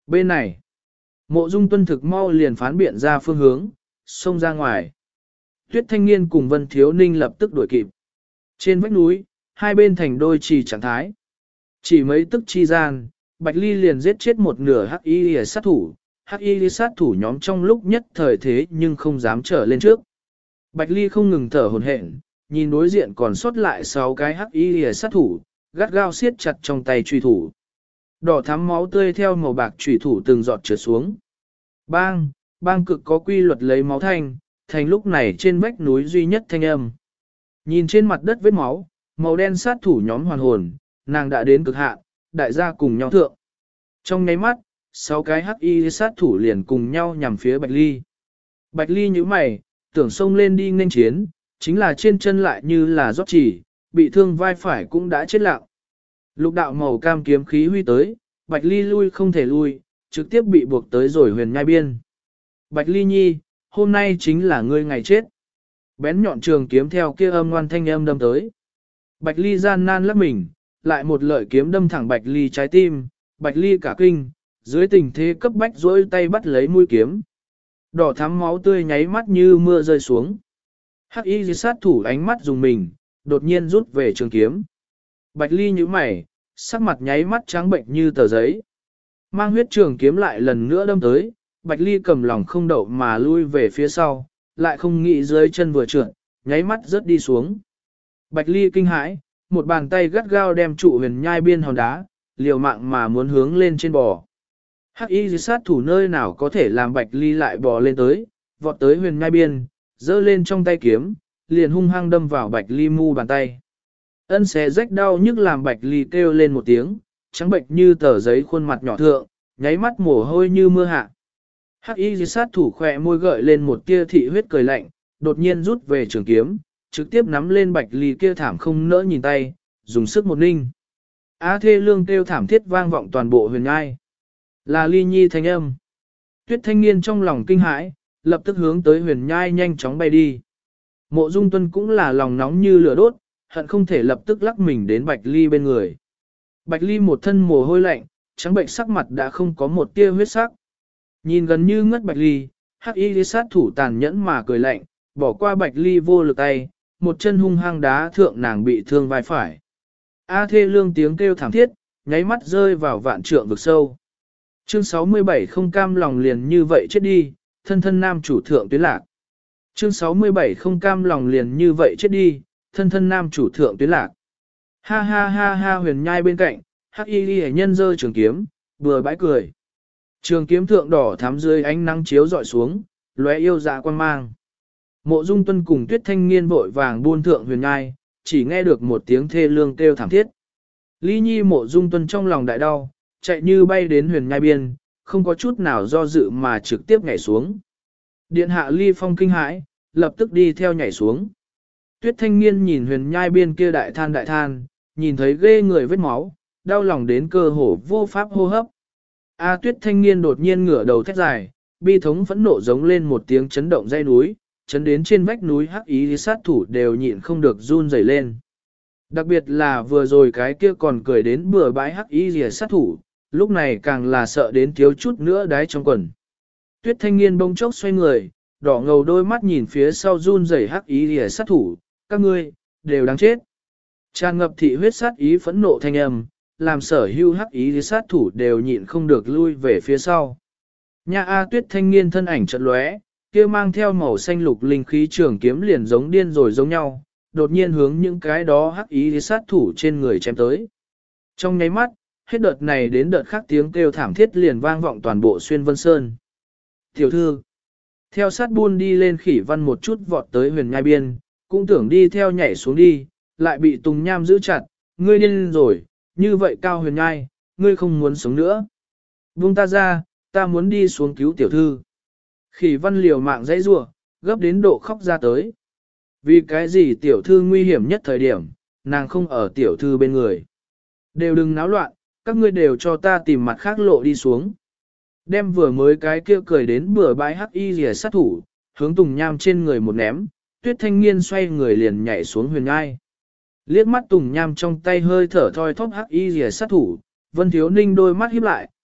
Bên này, Mộ Dung Tuân thực mau liền phán biện ra phương hướng, xông ra ngoài. Tuyết Thanh Niên cùng Vân Thiếu Ninh lập tức đuổi kịp. Trên vách núi, hai bên thành đôi trì trạng thái. Chỉ mấy tức chi gian, Bạch Ly liền giết chết một nửa hắc y sát thủ. Hắc y sát thủ nhóm trong lúc nhất thời thế nhưng không dám trở lên trước. Bạch Ly không ngừng thở hổn hển, nhìn đối diện còn sót lại 6 cái hắc y sát thủ, gắt gao siết chặt trong tay truy thủ. Đỏ thắm máu tươi theo màu bạc truy thủ từng giọt trượt xuống. Bang, bang cực có quy luật lấy máu thanh, thành lúc này trên vách núi duy nhất thanh âm. Nhìn trên mặt đất vết máu, màu đen sát thủ nhóm hoàn hồn, nàng đã đến cực hạn, đại gia cùng nhau thượng. Trong nháy mắt, 6 cái hắc y sát thủ liền cùng nhau nhằm phía Bạch Ly. Bạch Ly nhíu mày, tưởng xông lên đi nghênh chiến, chính là trên chân lại như là rót chỉ, bị thương vai phải cũng đã chết lặng. Lục đạo màu cam kiếm khí huy tới, Bạch Ly lui không thể lui, trực tiếp bị buộc tới rồi huyền nhai biên. Bạch Ly nhi, hôm nay chính là ngươi ngày chết. Bén nhọn trường kiếm theo kia âm ngoan thanh âm đâm tới. Bạch Ly gian nan lắc mình, lại một lợi kiếm đâm thẳng Bạch Ly trái tim, Bạch Ly cả kinh, dưới tình thế cấp bách duỗi tay bắt lấy mũi kiếm. Đỏ thắm máu tươi nháy mắt như mưa rơi xuống. Hắc y sát thủ ánh mắt dùng mình, đột nhiên rút về trường kiếm. Bạch Ly nhíu mày, sắc mặt nháy mắt trắng bệnh như tờ giấy. Mang huyết trường kiếm lại lần nữa đâm tới, Bạch Ly cầm lòng không đậu mà lui về phía sau, lại không nghĩ dưới chân vừa trượt, nháy mắt rớt đi xuống. Bạch Ly kinh hãi, một bàn tay gắt gao đem trụ huyền nhai biên hòn đá, liều mạng mà muốn hướng lên trên bò. Hắc y sát thủ nơi nào có thể làm Bạch Ly lại bò lên tới, vọt tới huyền nhai biên, giơ lên trong tay kiếm, liền hung hăng đâm vào Bạch Ly mu bàn tay. Ân xé rách đau nhức làm Bạch Ly kêu lên một tiếng, trắng bệnh như tờ giấy khuôn mặt nhỏ thượng, nháy mắt mồ hôi như mưa hạ. Hắc y sát thủ khỏe môi gợi lên một tia thị huyết cười lạnh, đột nhiên rút về trường kiếm, trực tiếp nắm lên Bạch Ly kia thảm không nỡ nhìn tay, dùng sức một ninh. Á thê lương kêu thảm thiết vang vọng toàn bộ huyền ngai. Là Ly Nhi thanh âm. Tuyết Thanh Niên trong lòng kinh hãi, lập tức hướng tới huyền nhai nhanh chóng bay đi. Mộ Dung Tuân cũng là lòng nóng như lửa đốt, hận không thể lập tức lắc mình đến Bạch Ly bên người. Bạch Ly một thân mồ hôi lạnh, trắng bệnh sắc mặt đã không có một tia huyết sắc. Nhìn gần như ngất Bạch Ly, hắc y sát thủ tàn nhẫn mà cười lạnh, bỏ qua Bạch Ly vô lực tay, một chân hung hăng đá thượng nàng bị thương vai phải. A thê lương tiếng kêu thảm thiết, nháy mắt rơi vào vạn trượng vực sâu. Chương 67 không cam lòng liền như vậy chết đi, thân thân nam chủ thượng tuyến lạc. Chương 67 không cam lòng liền như vậy chết đi, thân thân nam chủ thượng tuyến lạc. Ha ha ha ha huyền nhai bên cạnh, hắc y ghi nhân dơ trường kiếm, vừa bãi cười. Trường kiếm thượng đỏ thắm dưới ánh nắng chiếu dọi xuống, lóe yêu dạ quan mang. Mộ Dung Tuân cùng Tuyết Thanh Niên vội vàng buôn thượng huyền nhai, chỉ nghe được một tiếng thê lương kêu thảm thiết. Ly Nhi Mộ Dung Tuân trong lòng đại đau, chạy như bay đến huyền nhai biên, không có chút nào do dự mà trực tiếp nhảy xuống. Điện hạ Ly Phong kinh hãi, lập tức đi theo nhảy xuống. Tuyết Thanh Niên nhìn huyền nhai biên kia đại than, nhìn thấy ghê người vết máu, đau lòng đến cơ hồ vô pháp hô hấp. A Tuyết Thanh Niên đột nhiên ngửa đầu thét dài, bi thống phẫn nộ giống lên một tiếng chấn động dãy núi, chấn đến trên vách núi hắc ý sát thủ đều nhịn không được run rẩy lên. Đặc biệt là vừa rồi cái kia còn cười đến bừa bãi hắc ý rìa sát thủ, lúc này càng là sợ đến thiếu chút nữa đáy trong quần. Tuyết Thanh Niên bỗng chốc xoay người, đỏ ngầu đôi mắt nhìn phía sau run rẩy hắc ý rìa sát thủ, các ngươi, đều đáng chết. Tràn ngập thị huyết sát ý phẫn nộ thanh âm, làm sở hưu hắc ý sát thủ đều nhịn không được lui về phía sau. Nha A Tuyết Thanh Niên thân ảnh chợt lóe, kia mang theo màu xanh lục linh khí trường kiếm liền giống điên rồi giống nhau, đột nhiên hướng những cái đó hắc ý sát thủ trên người chém tới. Trong nháy mắt, hết đợt này đến đợt khác tiếng kêu thảm thiết liền vang vọng toàn bộ xuyên vân sơn. Tiểu thư, theo sát buôn đi lên khỉ văn một chút vọt tới huyền nhai biên, cũng tưởng đi theo nhảy xuống đi, lại bị Tùng Nham giữ chặt, ngươi điên rồi, như vậy cao huyền nhai, ngươi không muốn sống nữa. Buông ta ra, ta muốn đi xuống cứu tiểu thư. Khỉ văn liều mạng dãy rủa, gấp đến độ khóc ra tới. Vì cái gì tiểu thư nguy hiểm nhất thời điểm, nàng không ở tiểu thư bên người. Đều đừng náo loạn, các ngươi đều cho ta tìm mặt khác lộ đi xuống. Đem vừa mới cái kia cười đến bừa bãi hắc y rìa sát thủ, hướng Tùng Nham trên người một ném, Tuyết Thanh Niên xoay người liền nhảy xuống huyền ngai. Liếc mắt Tùng Nham trong tay hơi thở thoi thóp hắc y rìa sát thủ, Vân Thiếu Ninh đôi mắt híp lại,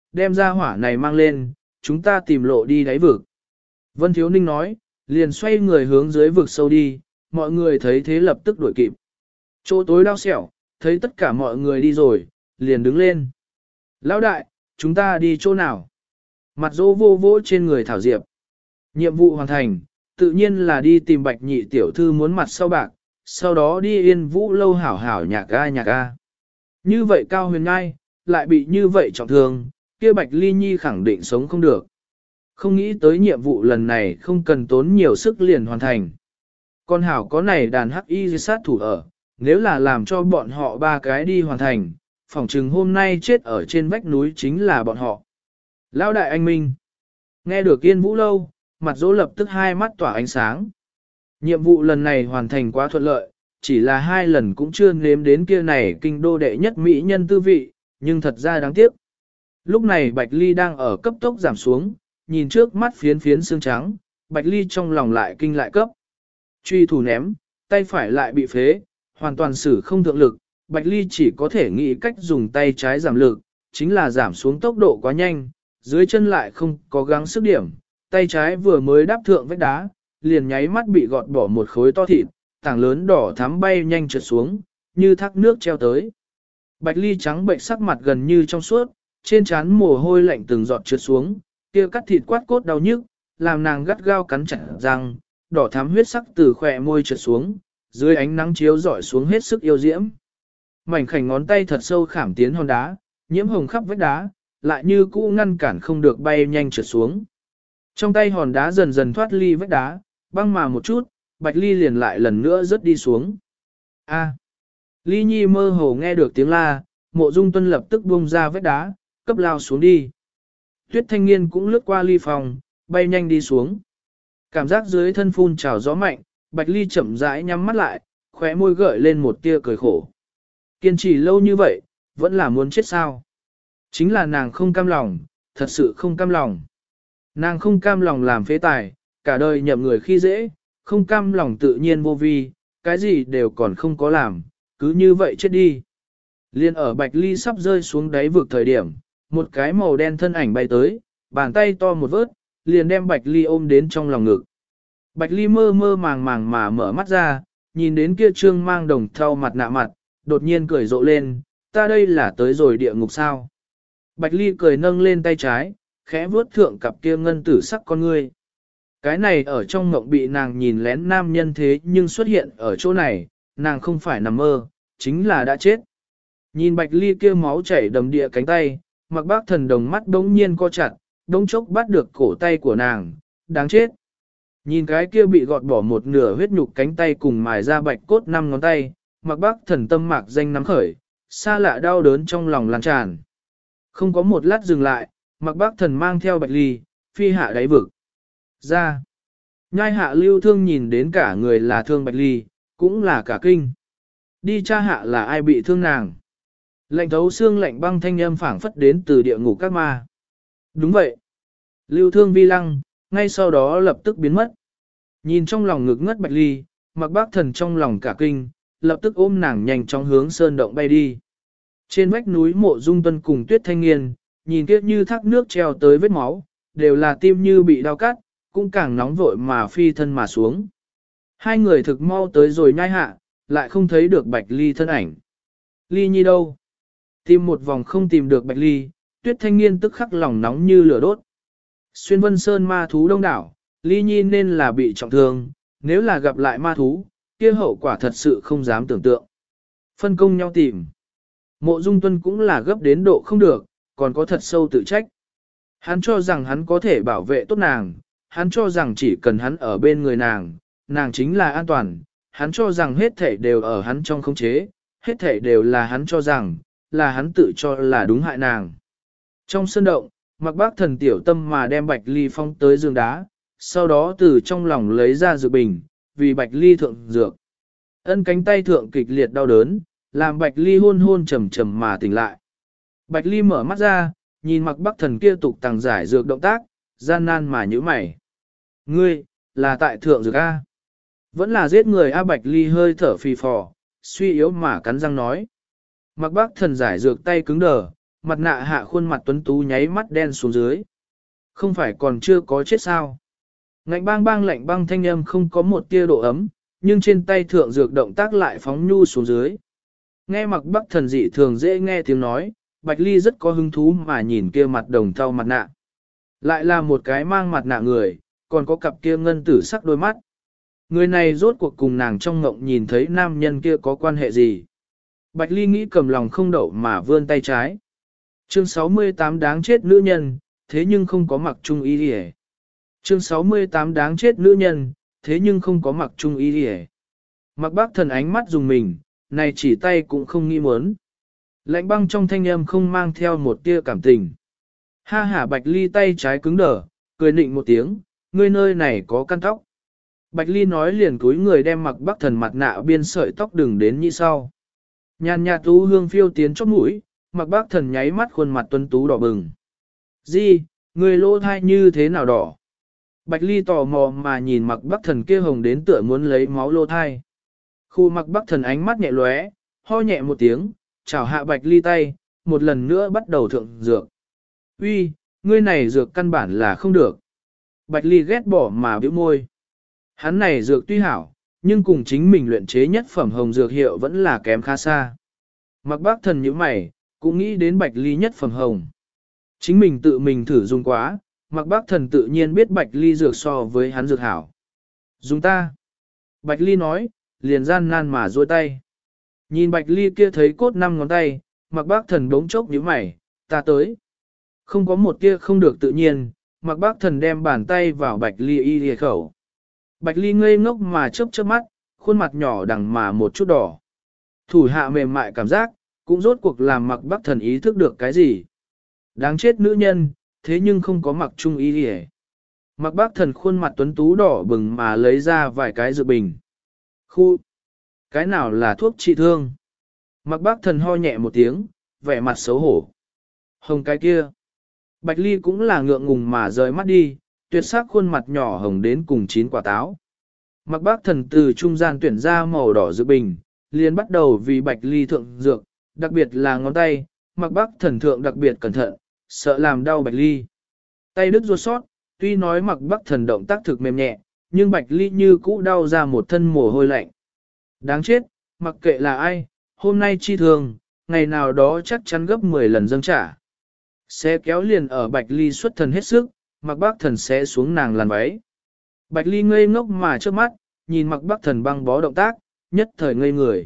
đem ra hỏa này mang lên, chúng ta tìm lộ đi đáy vực. Vân Thiếu Ninh nói, liền xoay người hướng dưới vực sâu đi, mọi người thấy thế lập tức đuổi kịp. Chỗ tối đau xẻo, thấy tất cả mọi người đi rồi, liền đứng lên. Lão đại, chúng ta đi chỗ nào? Mặt dỗ vô vỗ trên người Thảo Diệp. Nhiệm vụ hoàn thành, tự nhiên là đi tìm Bạch Nhị tiểu thư muốn mặt sau bạc, sau đó đi Yên Vũ lâu hảo hảo nhạc ga. Như vậy Cao Huyền Ngai, lại bị như vậy trọng thương, kia Bạch Ly Nhi khẳng định sống không được. Không nghĩ tới nhiệm vụ lần này không cần tốn nhiều sức liền hoàn thành. Con hảo có này đàn hắc y sát thủ ở, nếu là làm cho bọn họ ba cái đi hoàn thành, phỏng chừng hôm nay chết ở trên vách núi chính là bọn họ. Lão đại anh Minh, nghe được Yên Vũ lâu, mặt dỗ lập tức hai mắt tỏa ánh sáng. Nhiệm vụ lần này hoàn thành quá thuận lợi, chỉ là 2 lần cũng chưa nếm đến kia này kinh đô đệ nhất mỹ nhân tư vị, nhưng thật ra đáng tiếc. Lúc này Bạch Ly đang ở cấp tốc giảm xuống, nhìn trước mắt phiến phiến xương trắng, Bạch Ly trong lòng lại kinh lại cấp. Truy thủ ném, tay phải lại bị phế, hoàn toàn sử không thượng lực, Bạch Ly chỉ có thể nghĩ cách dùng tay trái giảm lực, chính là giảm xuống tốc độ quá nhanh, dưới chân lại không có gắng sức điểm, tay trái vừa mới đáp thượng vách đá, liền nháy mắt bị gọt bỏ một khối to thịt, tảng lớn đỏ thắm bay nhanh trượt xuống, như thác nước treo tới. Bạch Ly trắng bệnh sắc mặt gần như trong suốt, trên trán mồ hôi lạnh từng giọt trượt xuống, kia cắt thịt quát cốt đau nhức, làm nàng gắt gao cắn chặt răng, đỏ thắm huyết sắc từ khỏe môi trượt xuống, dưới ánh nắng chiếu rọi xuống hết sức yêu diễm. Mảnh khảnh ngón tay thật sâu khảm tiến hòn đá, nhiễm hồng khắp vách đá, lại như cũ ngăn cản không được bay nhanh trượt xuống. Trong tay hòn đá dần dần thoát ly vách đá, băng mà một chút, Bạch Ly liền lại lần nữa rớt đi xuống. A. Ly Nhi mơ hồ nghe được tiếng la, Mộ Dung Tuân lập tức buông ra vách đá, cấp lao xuống đi. Tuyết Thanh Niên cũng lướt qua ly phòng, bay nhanh đi xuống. Cảm giác dưới thân phun trào gió mạnh, Bạch Ly chậm rãi nhắm mắt lại, khóe môi gợi lên một tia cười khổ. Kiên trì lâu như vậy, vẫn là muốn chết sao? Chính là nàng không cam lòng, thật sự không cam lòng. Nàng không cam lòng làm phế tài, cả đời nhậm người khi dễ, không cam lòng tự nhiên vô vi, cái gì đều còn không có làm, cứ như vậy chết đi. Liên ở Bạch Ly sắp rơi xuống đáy vực thời điểm, một cái màu đen thân ảnh bay tới, bàn tay to một vớt, liền đem Bạch Ly ôm đến trong lòng ngực. Bạch Ly mơ mơ màng màng mà mở mắt ra, nhìn đến kia trương mang đồng thau mặt nạ mặt, đột nhiên cười rộ lên, ta đây là tới rồi địa ngục sao. Bạch Ly cười nâng lên tay trái, khẽ vuốt thượng cặp kia ngân tử sắc con ngươi. Cái này ở trong mộng bị nàng nhìn lén nam nhân thế nhưng xuất hiện ở chỗ này, nàng không phải nằm mơ, chính là đã chết. Nhìn Bạch Ly kia máu chảy đầm địa cánh tay, Mặc Bác Thần đồng mắt đống nhiên co chặt, đống chốc bắt được cổ tay của nàng, đáng chết. Nhìn cái kia bị gọt bỏ một nửa huyết nhục cánh tay cùng mài ra bạch cốt 5 ngón tay, Mặc Bác Thần tâm mạc danh nắm khởi, xa lạ đau đớn trong lòng lan tràn. Không có một lát dừng lại, Mặc Bác Thần mang theo Bạch Ly, phi hạ đáy vực. Ra. Nhai hạ lưu thương nhìn đến cả người là thương Bạch Ly, cũng là cả kinh. Đi tra hạ là ai bị thương nàng. Lạnh thấu xương lạnh băng thanh âm phảng phất đến từ địa ngục các ma. Đúng vậy. Lưu thương vi lăng, ngay sau đó lập tức biến mất. Nhìn trong lòng ngực ngất Bạch Ly, Mặc Bác Thần trong lòng cả kinh, lập tức ôm nàng nhanh chóng hướng sơn động bay đi. Trên vách núi Mộ Dung Tuân cùng Tuyết Thanh Niên, nhìn kiếp như thác nước treo tới vết máu, đều là tim như bị đau cắt, cũng càng nóng vội mà phi thân mà xuống. Hai người thực mau tới rồi nhai hạ, lại không thấy được Bạch Ly thân ảnh. Ly Nhi đâu? Tìm một vòng không tìm được Bạch Ly, Tuyết Thanh Niên tức khắc lòng nóng như lửa đốt. Xuyên Vân Sơn ma thú đông đảo, Ly Nhi nên là bị trọng thương, nếu là gặp lại ma thú, kia hậu quả thật sự không dám tưởng tượng. Phân công nhau tìm. Mộ Dung Tuân cũng là gấp đến độ không được, còn có thật sâu tự trách. Hắn cho rằng hắn có thể bảo vệ tốt nàng, hắn cho rằng chỉ cần hắn ở bên người nàng, nàng chính là an toàn, hắn cho rằng hết thảy đều ở hắn trong khống chế, hết thảy đều là hắn cho rằng, là hắn tự cho là đúng hại nàng. Trong sân động, Mặc Bác Thần tiểu tâm mà đem Bạch Ly phong tới giường đá, sau đó từ trong lòng lấy ra dược bình, vì Bạch Ly thượng dược. Ân cánh tay thượng kịch liệt đau đớn, làm Bạch Ly hôn hôn trầm trầm mà tỉnh lại. Bạch Ly mở mắt ra, nhìn Mặc Bác Thần kia tục tàng giải dược động tác, gian nan mà nhíu mày. Ngươi, là tại thượng dược A. Vẫn là giết người A. Bạch Ly hơi thở phì phò, suy yếu mà cắn răng nói. Mặc Bác Thần giải dược tay cứng đờ, mặt nạ hạ khuôn mặt tuấn tú nháy mắt đen xuống dưới. Không phải còn chưa có chết sao? Ngạnh bang bang lạnh băng thanh âm không có một tia độ ấm, nhưng trên tay thượng dược động tác lại phóng nhu xuống dưới. Nghe Mặc Bắc Thần dị thường dễ nghe tiếng nói, Bạch Ly rất có hứng thú mà nhìn kia mặt đồng thau mặt nạ. Lại là một cái mang mặt nạ người, còn có cặp kia ngân tử sắc đôi mắt. Người này rốt cuộc cùng nàng trong ngộng nhìn thấy nam nhân kia có quan hệ gì. Bạch Ly nghĩ cầm lòng không đậu mà vươn tay trái. Chương 68 đáng chết nữ nhân, thế nhưng không có mặc trung y đi. Chương 68 đáng chết nữ nhân, thế nhưng không có mặc trung y đi. Mặc Bác Thần ánh mắt dùng mình, này chỉ tay cũng không nghĩ muốn. Lạnh băng trong thanh âm không mang theo một tia cảm tình. Ha hả Bạch Ly tay trái cứng đờ, cười nịnh một tiếng, ngươi nơi này có căn tóc. Bạch Ly nói liền cúi người đem Mặc Bắc Thần mặt nạ biên sợi tóc đừng đến như sau. Nhàn nhạt tú hương phiêu tiến chóp mũi, Mặc Bắc Thần nháy mắt khuôn mặt tuấn tú đỏ bừng. Gì, người lỗ thai như thế nào đỏ? Bạch Ly tò mò mà nhìn Mặc Bắc Thần kia hồng đến tựa muốn lấy máu lỗ thai. Khu Mặc Bắc Thần ánh mắt nhẹ lóe, ho nhẹ một tiếng, chảo hạ Bạch Ly tay, một lần nữa bắt đầu thượng dược. Uy, ngươi này dược căn bản là không được. Bạch Ly ghét bỏ mà bĩu môi. Hắn này dược tuy hảo, nhưng cùng chính mình luyện chế nhất phẩm hồng dược hiệu vẫn là kém khá xa. Mặc Bác Thần như mày, cũng nghĩ đến Bạch Ly nhất phẩm hồng. Chính mình tự mình thử dùng quá, Mặc Bác Thần tự nhiên biết Bạch Ly dược so với hắn dược hảo. Dùng ta. Bạch Ly nói, liền gian nan mà duỗi tay. Nhìn Bạch Ly kia thấy cốt 5 ngón tay, Mặc Bác Thần đống chốc nhíu mày, ta tới. Không có một kia không được tự nhiên, Mặc Bác Thần đem bàn tay vào Bạch Ly y lìa khẩu. Bạch Ly ngây ngốc mà chớp chớp mắt, khuôn mặt nhỏ đằng mà một chút đỏ. Thủ hạ mềm mại cảm giác, cũng rốt cuộc làm Mặc Bắc Thần ý thức được cái gì. Đáng chết nữ nhân, thế nhưng không có mặc trung y lìa. Mặc Bắc Thần khuôn mặt tuấn tú đỏ bừng mà lấy ra vài cái dược bình. Khu! Cái nào là thuốc trị thương? Mặc Bắc Thần ho nhẹ một tiếng, vẻ mặt xấu hổ. Hồng cái kia. Bạch Ly cũng là ngượng ngùng mà rời mắt đi, tuyệt sắc khuôn mặt nhỏ hồng đến cùng 9 quả táo. Mặc Bác Thần từ trung gian tuyển ra màu đỏ dược bình, liền bắt đầu vì Bạch Ly thượng dược, đặc biệt là ngón tay, Mặc Bác Thần thượng đặc biệt cẩn thận, sợ làm đau Bạch Ly. Tay đứt ruột sót, tuy nói Mặc Bác Thần động tác thực mềm nhẹ, nhưng Bạch Ly như cũ đau ra một thân mồ hôi lạnh. Đáng chết, mặc kệ là ai, hôm nay chi thường, ngày nào đó chắc chắn gấp 10 lần dâng trả. Xé kéo liền ở Bạch Ly xuất thần hết sức, Mặc Bác Thần xé xuống nàng làn váy. Bạch Ly ngây ngốc mà trước mắt, nhìn Mặc Bác Thần băng bó động tác, nhất thời ngây người.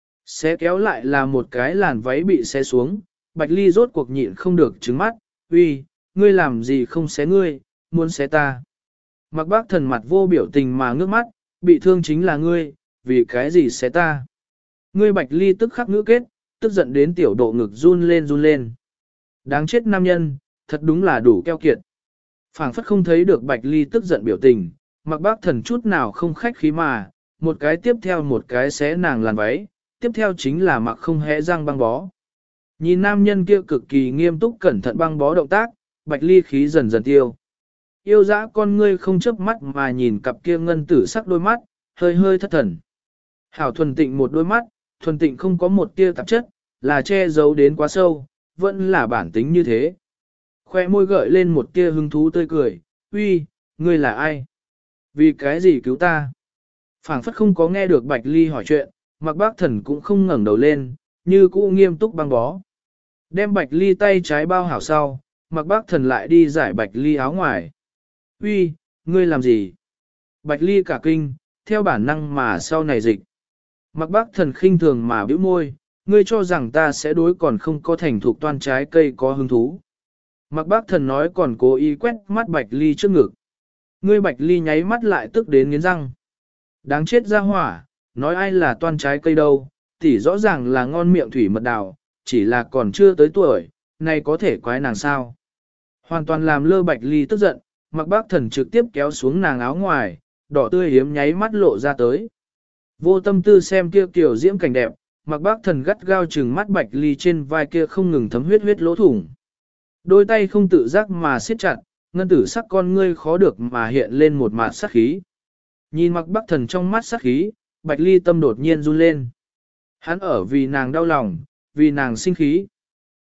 Xé kéo lại là một cái làn váy bị xé xuống, Bạch Ly rốt cuộc nhịn không được trứng mắt, uy, ngươi làm gì không xé ngươi, muốn xé ta. Mặc Bác Thần mặt vô biểu tình mà ngước mắt, bị thương chính là ngươi, vì cái gì xé ta. Ngươi Bạch Ly tức khắc ngữ kết, tức giận đến tiểu độ ngực run lên run lên. Đáng chết nam nhân, thật đúng là đủ keo kiệt. Phảng phất không thấy được Bạch Ly tức giận biểu tình, Mặc Bác Thần chút nào không khách khí mà, một cái tiếp theo một cái xé nàng làn váy, tiếp theo chính là mặc không hé răng băng bó. Nhìn nam nhân kia cực kỳ nghiêm túc cẩn thận băng bó động tác, Bạch Ly khí dần dần tiêu. Yêu dã con ngươi không chớp mắt mà nhìn cặp kia ngân tử sắc đôi mắt, hơi hơi thất thần. Hảo thuần tịnh một đôi mắt, thuần tịnh không có một tia tạp chất, là che giấu đến quá sâu, vẫn là bản tính như thế. Khoe môi gợi lên một tia hứng thú tươi cười, uy, ngươi là ai? Vì cái gì cứu ta? Phảng phất không có nghe được Bạch Ly hỏi chuyện, Mặc Bác Thần cũng không ngẩng đầu lên, như cũ nghiêm túc băng bó. Đem Bạch Ly tay trái bao hảo sau, Mặc Bác Thần lại đi giải Bạch Ly áo ngoài. Uy, ngươi làm gì? Bạch Ly cả kinh, theo bản năng mà sau này dịch. Mặc Bác Thần khinh thường mà bĩu môi, ngươi cho rằng ta sẽ đối còn không có thành thục toan trái cây có hứng thú. Mặc Bác Thần nói còn cố ý quét mắt Bạch Ly trước ngực. Ngươi Bạch Ly nháy mắt lại tức đến nghiến răng. Đáng chết ra hỏa, nói ai là toan trái cây đâu, tỉ rõ ràng là ngon miệng thủy mật đào, chỉ là còn chưa tới tuổi, này có thể quái nàng sao. Hoàn toàn làm lơ Bạch Ly tức giận, Mặc Bác Thần trực tiếp kéo xuống nàng áo ngoài, đỏ tươi hiếm nháy mắt lộ ra tới. Vô tâm tư xem kia kiểu diễm cảnh đẹp, Mặc Bác Thần gắt gao trừng mắt Bạch Ly trên vai kia không ngừng thấm huyết lỗ thủng. Đôi tay không tự giác mà siết chặt, ngân tử sắc con ngươi khó được mà hiện lên một mạt sát khí. Nhìn Mặc Bác Thần trong mắt sát khí, Bạch Ly tâm đột nhiên run lên. Hắn ở vì nàng đau lòng, vì nàng sinh khí.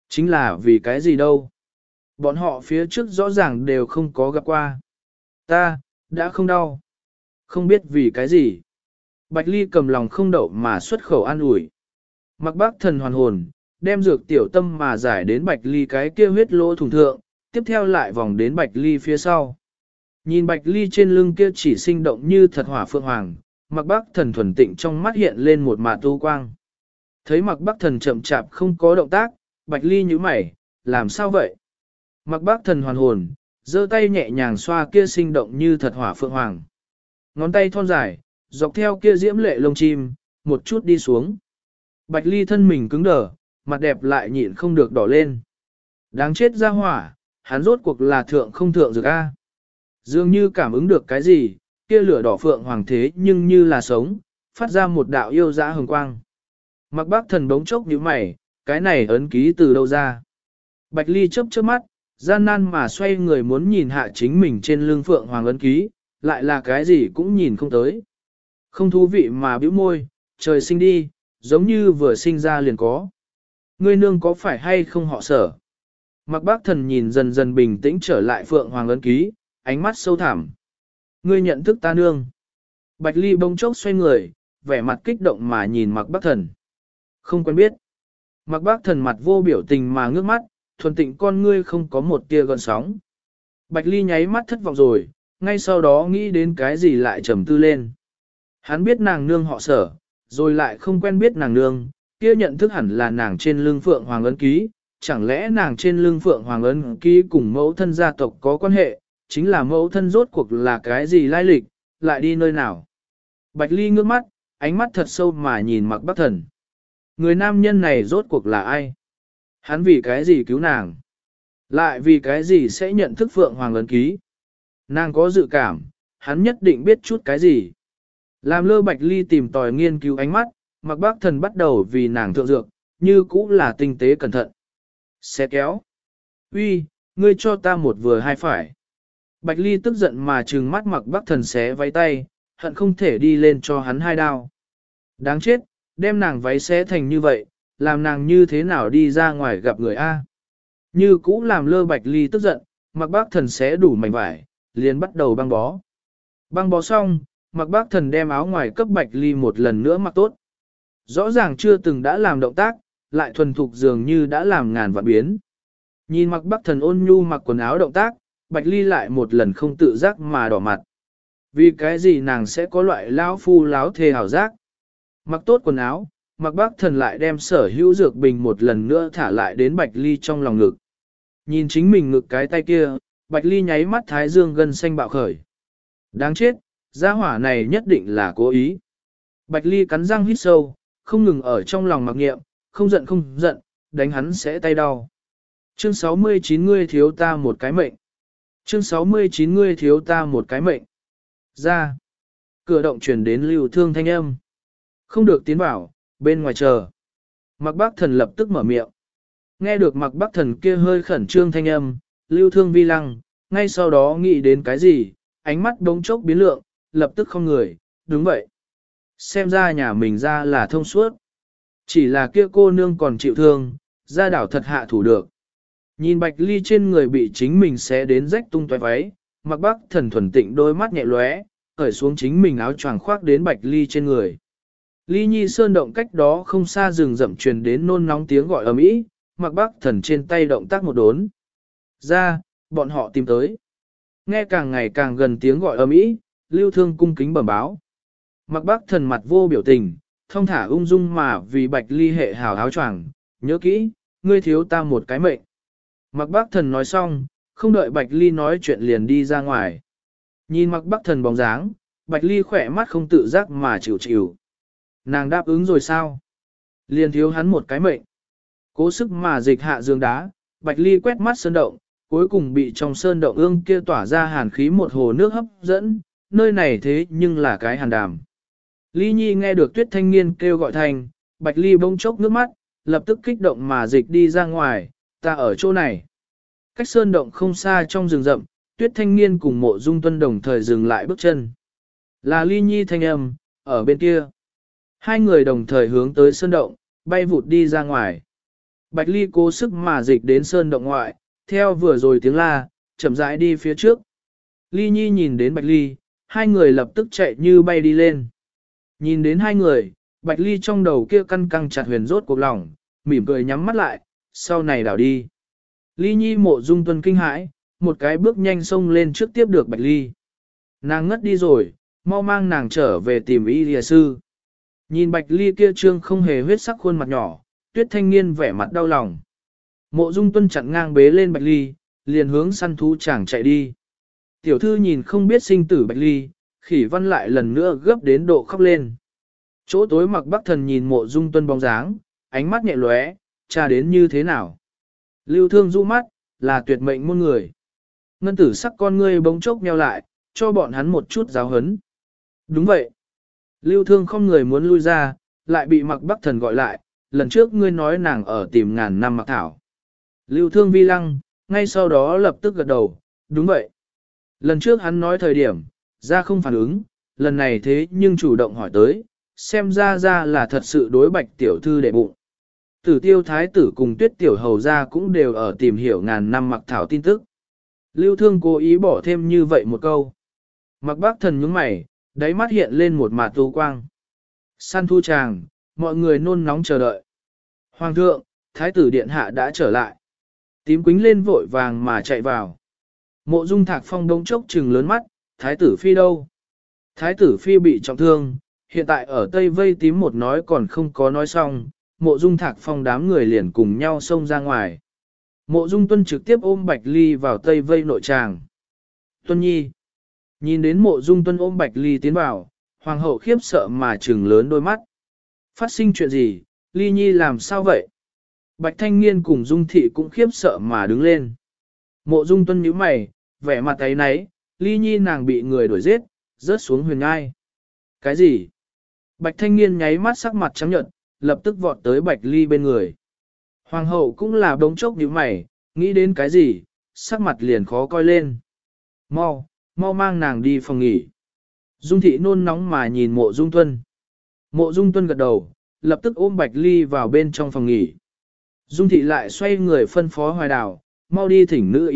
Chính là vì cái gì đâu. Bọn họ phía trước rõ ràng đều không có gặp qua. Ta, đã không đau. Không biết vì cái gì. Bạch Ly cầm lòng không đậu mà xuất khẩu an ủi. Mặc bác thần hoàn hồn, đem dược tiểu tâm mà giải đến Bạch Ly cái kia huyết lỗ thủng thượng, tiếp theo lại vòng đến Bạch Ly phía sau. Nhìn Bạch Ly trên lưng kia chỉ sinh động như thật hỏa phượng hoàng, Mặc bác thần thuần tịnh trong mắt hiện lên một mạt tu quang. Thấy Mặc bác thần chậm chạp không có động tác, Bạch Ly nhíu mày, làm sao vậy? Mặc bác thần hoàn hồn, giơ tay nhẹ nhàng xoa kia sinh động như thật hỏa phượng hoàng. Ngón tay thon dài, dọc theo kia diễm lệ lông chim, một chút đi xuống. Bạch Ly thân mình cứng đờ, mặt đẹp lại nhịn không được đỏ lên. Đáng chết ra hỏa, hắn rốt cuộc là thượng không thượng dược A. Dường như cảm ứng được cái gì, kia lửa đỏ phượng hoàng thế nhưng như là sống, phát ra một đạo yêu dã hồng quang. Mặc bác thần đống chốc như mày, cái này ấn ký từ đâu ra. Bạch Ly chớp chớp mắt, gian nan mà xoay người muốn nhìn hạ chính mình trên lưng phượng hoàng ấn ký, lại là cái gì cũng nhìn không tới. Không thú vị mà bĩu môi, trời sinh đi, giống như vừa sinh ra liền có. Ngươi nương có phải hay không họ Sở? Mặc bác thần nhìn dần dần bình tĩnh trở lại phượng hoàng ấn ký, ánh mắt sâu thẳm. Ngươi nhận thức ta nương. Bạch Ly bỗng chốc xoay người, vẻ mặt kích động mà nhìn Mặc bác thần. Không quen biết. Mặc bác thần mặt vô biểu tình mà ngước mắt, thuần tịnh con ngươi không có một tia gợn sóng. Bạch Ly nháy mắt thất vọng rồi, ngay sau đó nghĩ đến cái gì lại trầm tư lên. Hắn biết nàng nương họ Sở, rồi lại không quen biết nàng nương, kia nhận thức hẳn là nàng trên lưng phượng hoàng ấn ký, chẳng lẽ nàng trên lưng phượng hoàng ấn ký cùng mẫu thân gia tộc có quan hệ, chính là mẫu thân rốt cuộc là cái gì lai lịch, lại đi nơi nào. Bạch Ly ngước mắt, ánh mắt thật sâu mà nhìn Mặc bác thần. Người nam nhân này rốt cuộc là ai? Hắn vì cái gì cứu nàng? Lại vì cái gì sẽ nhận thức phượng hoàng ấn ký? Nàng có dự cảm, hắn nhất định biết chút cái gì. Làm lơ Bạch Ly tìm tòi nghiên cứu ánh mắt, Mặc bác thần bắt đầu vì nàng thượng dược, như cũ là tinh tế cẩn thận. Xé kéo. Uy, ngươi cho ta một vừa hai phải. Bạch Ly tức giận mà trừng mắt Mặc bác thần xé váy tay, hận không thể đi lên cho hắn hai đao. Đáng chết, đem nàng váy xé thành như vậy, làm nàng như thế nào đi ra ngoài gặp người A. Như cũ làm lơ Bạch Ly tức giận, Mặc bác thần xé đủ mảnh vải, liền bắt đầu băng bó. Băng bó xong, Mặc bác thần đem áo ngoài cấp Bạch Ly một lần nữa mặc tốt. Rõ ràng chưa từng đã làm động tác, lại thuần thục dường như đã làm ngàn vạn biến. Nhìn Mặc bác thần ôn nhu mặc quần áo động tác, Bạch Ly lại một lần không tự giác mà đỏ mặt. Vì cái gì nàng sẽ có loại lão phu láo thề hảo giác. Mặc tốt quần áo, Mặc bác thần lại đem sở hữu dược bình một lần nữa thả lại đến Bạch Ly trong lòng ngực. Nhìn chính mình ngực cái tay kia, Bạch Ly nháy mắt thái dương gân xanh bạo khởi. Đáng chết, gia hỏa này nhất định là cố ý. Bạch Ly cắn răng hít sâu, không ngừng ở trong lòng mặc nghiệm, không giận, đánh hắn sẽ tay đau. Chương 69 ngươi thiếu ta một cái mệnh. Chương 69 ngươi thiếu ta một cái mệnh. Ra. Cửa động chuyển đến Lưu Thương thanh âm. Không được tiến vào, bên ngoài chờ. Mặc bác thần lập tức mở miệng. Nghe được Mặc bác thần kia hơi khẩn trương thanh âm, Lưu Thương vi lăng, ngay sau đó nghĩ đến cái gì, ánh mắt đống chốc biến lượng, lập tức không người, đúng vậy. Xem ra nhà mình ra là thông suốt. Chỉ là kia cô nương còn chịu thương, ra đảo thật hạ thủ được. Nhìn Bạch Ly trên người bị chính mình xé đến rách tung toái váy, Mặc bác thần thuần tịnh đôi mắt nhẹ lóe, cởi xuống chính mình áo choàng khoác đến Bạch Ly trên người. Ly Nhi Sơn động cách đó không xa rừng rậm truyền đến nôn nóng tiếng gọi ầm ĩ, Mặc bác thần trên tay động tác một đốn. Ra, bọn họ tìm tới. Nghe càng ngày càng gần tiếng gọi ầm ĩ, Lưu Thương cung kính bẩm báo. Mặc bác thần mặt vô biểu tình, thông thả ung dung mà vì Bạch Ly hệ hảo áo choàng, nhớ kỹ, ngươi thiếu ta một cái mệnh. Mặc bác thần nói xong, không đợi Bạch Ly nói chuyện liền đi ra ngoài. Nhìn Mặc bác thần bóng dáng, Bạch Ly khỏe mắt không tự giác mà chịu chịu. Nàng đáp ứng rồi sao? Liền thiếu hắn một cái mệnh. Cố sức mà dịch hạ giường đá, Bạch Ly quét mắt sơn động, cuối cùng bị trong sơn động ương kia tỏa ra hàn khí một hồ nước hấp dẫn, nơi này thế nhưng là cái hàn đàm. Ly Nhi nghe được Tuyết Thanh Niên kêu gọi thành, Bạch Ly bỗng chốc nước mắt, lập tức kích động mà dịch đi ra ngoài, ta ở chỗ này. Cách sơn động không xa trong rừng rậm, Tuyết Thanh Niên cùng Mộ Dung Tuân đồng thời dừng lại bước chân. Là Ly Nhi thanh âm, ở bên kia. Hai người đồng thời hướng tới sơn động, bay vụt đi ra ngoài. Bạch Ly cố sức mà dịch đến sơn động ngoại, theo vừa rồi tiếng la, chậm rãi đi phía trước. Ly Nhi nhìn đến Bạch Ly, hai người lập tức chạy như bay đi lên. Nhìn đến hai người, Bạch Ly trong đầu kia căng căng chặt huyền rốt cuộc lòng, mỉm cười nhắm mắt lại, sau này đảo đi. Ly Nhi Mộ Dung Tuân kinh hãi, một cái bước nhanh xông lên trước tiếp được Bạch Ly. Nàng ngất đi rồi, mau mang nàng trở về tìm y lìa sư. Nhìn Bạch Ly kia trương không hề huyết sắc khuôn mặt nhỏ, Tuyết Thanh Niên vẻ mặt đau lòng. Mộ Dung Tuân chặn ngang bế lên Bạch Ly, liền hướng săn thú chàng chạy đi. Tiểu thư nhìn không biết sinh tử Bạch Ly, Khỉ Văn lại lần nữa gấp đến độ khóc lên. Chỗ tối Mặc Bắc Thần nhìn Mộ Dung Tuân bóng dáng, ánh mắt nhẹ lóe, cha đến như thế nào. Lưu Thương rũ mắt, là tuyệt mệnh muôn người. Ngân tử sắc con ngươi bỗng chốc nheo lại, cho bọn hắn một chút giáo hấn. Đúng vậy. Lưu Thương không người muốn lui ra, lại bị Mặc Bắc Thần gọi lại, lần trước ngươi nói nàng ở tìm ngàn năm Mặc Thảo. Lưu Thương vi lăng, ngay sau đó lập tức gật đầu, đúng vậy. Lần trước hắn nói thời điểm, ra không phản ứng, lần này thế nhưng chủ động hỏi tới, xem ra là thật sự đối Bạch tiểu thư để bụng. Tử Tiêu thái tử cùng Tuyết tiểu hầu gia cũng đều ở tìm hiểu ngàn năm Mặc Thảo tin tức. Lưu Thương cố ý bỏ thêm như vậy một câu. Mặc Bác Thần nhướng mày, đáy mắt hiện lên một mạt tu quang. Săn thu tràng, mọi người nôn nóng chờ đợi. Hoàng thượng, thái tử điện hạ đã trở lại. Tím quính lên vội vàng mà chạy vào. Mộ Dung Thạc Phong đông chốc trừng lớn mắt, thái tử phi đâu? Thái tử phi bị trọng thương, hiện tại ở Tây Vây Tím một nói còn không có nói xong, Mộ Dung Thạc Phong đám người liền cùng nhau xông ra ngoài. Mộ Dung Tuân trực tiếp ôm Bạch Ly vào Tây Vây nội tràng. Tuân Nhi. Nhìn đến Mộ Dung Tuân ôm Bạch Ly tiến vào, hoàng hậu khiếp sợ mà trừng lớn đôi mắt. Phát sinh chuyện gì, Ly Nhi làm sao vậy? Bạch Thanh Nghiên cùng Dung Thị cũng khiếp sợ mà đứng lên. Mộ Dung Tuân nhíu mày, vẻ mặt ấy náy, Ly Nhi nàng bị người đuổi giết, rớt xuống huyền ngai. Cái gì? Bạch Thanh Nghiên nháy mắt sắc mặt trắng nhợt, lập tức vọt tới Bạch Ly bên người. Hoàng hậu cũng là đống chốc nhíu mày, nghĩ đến cái gì, sắc mặt liền khó coi lên. Mau mang nàng đi phòng nghỉ. Dung Thị nôn nóng mà nhìn Mộ Dung Tuân. Mộ Dung Tuân gật đầu, lập tức ôm Bạch Ly vào bên trong phòng nghỉ. Dung Thị lại xoay người phân phó Hoài Đào, mau đi thỉnh nữ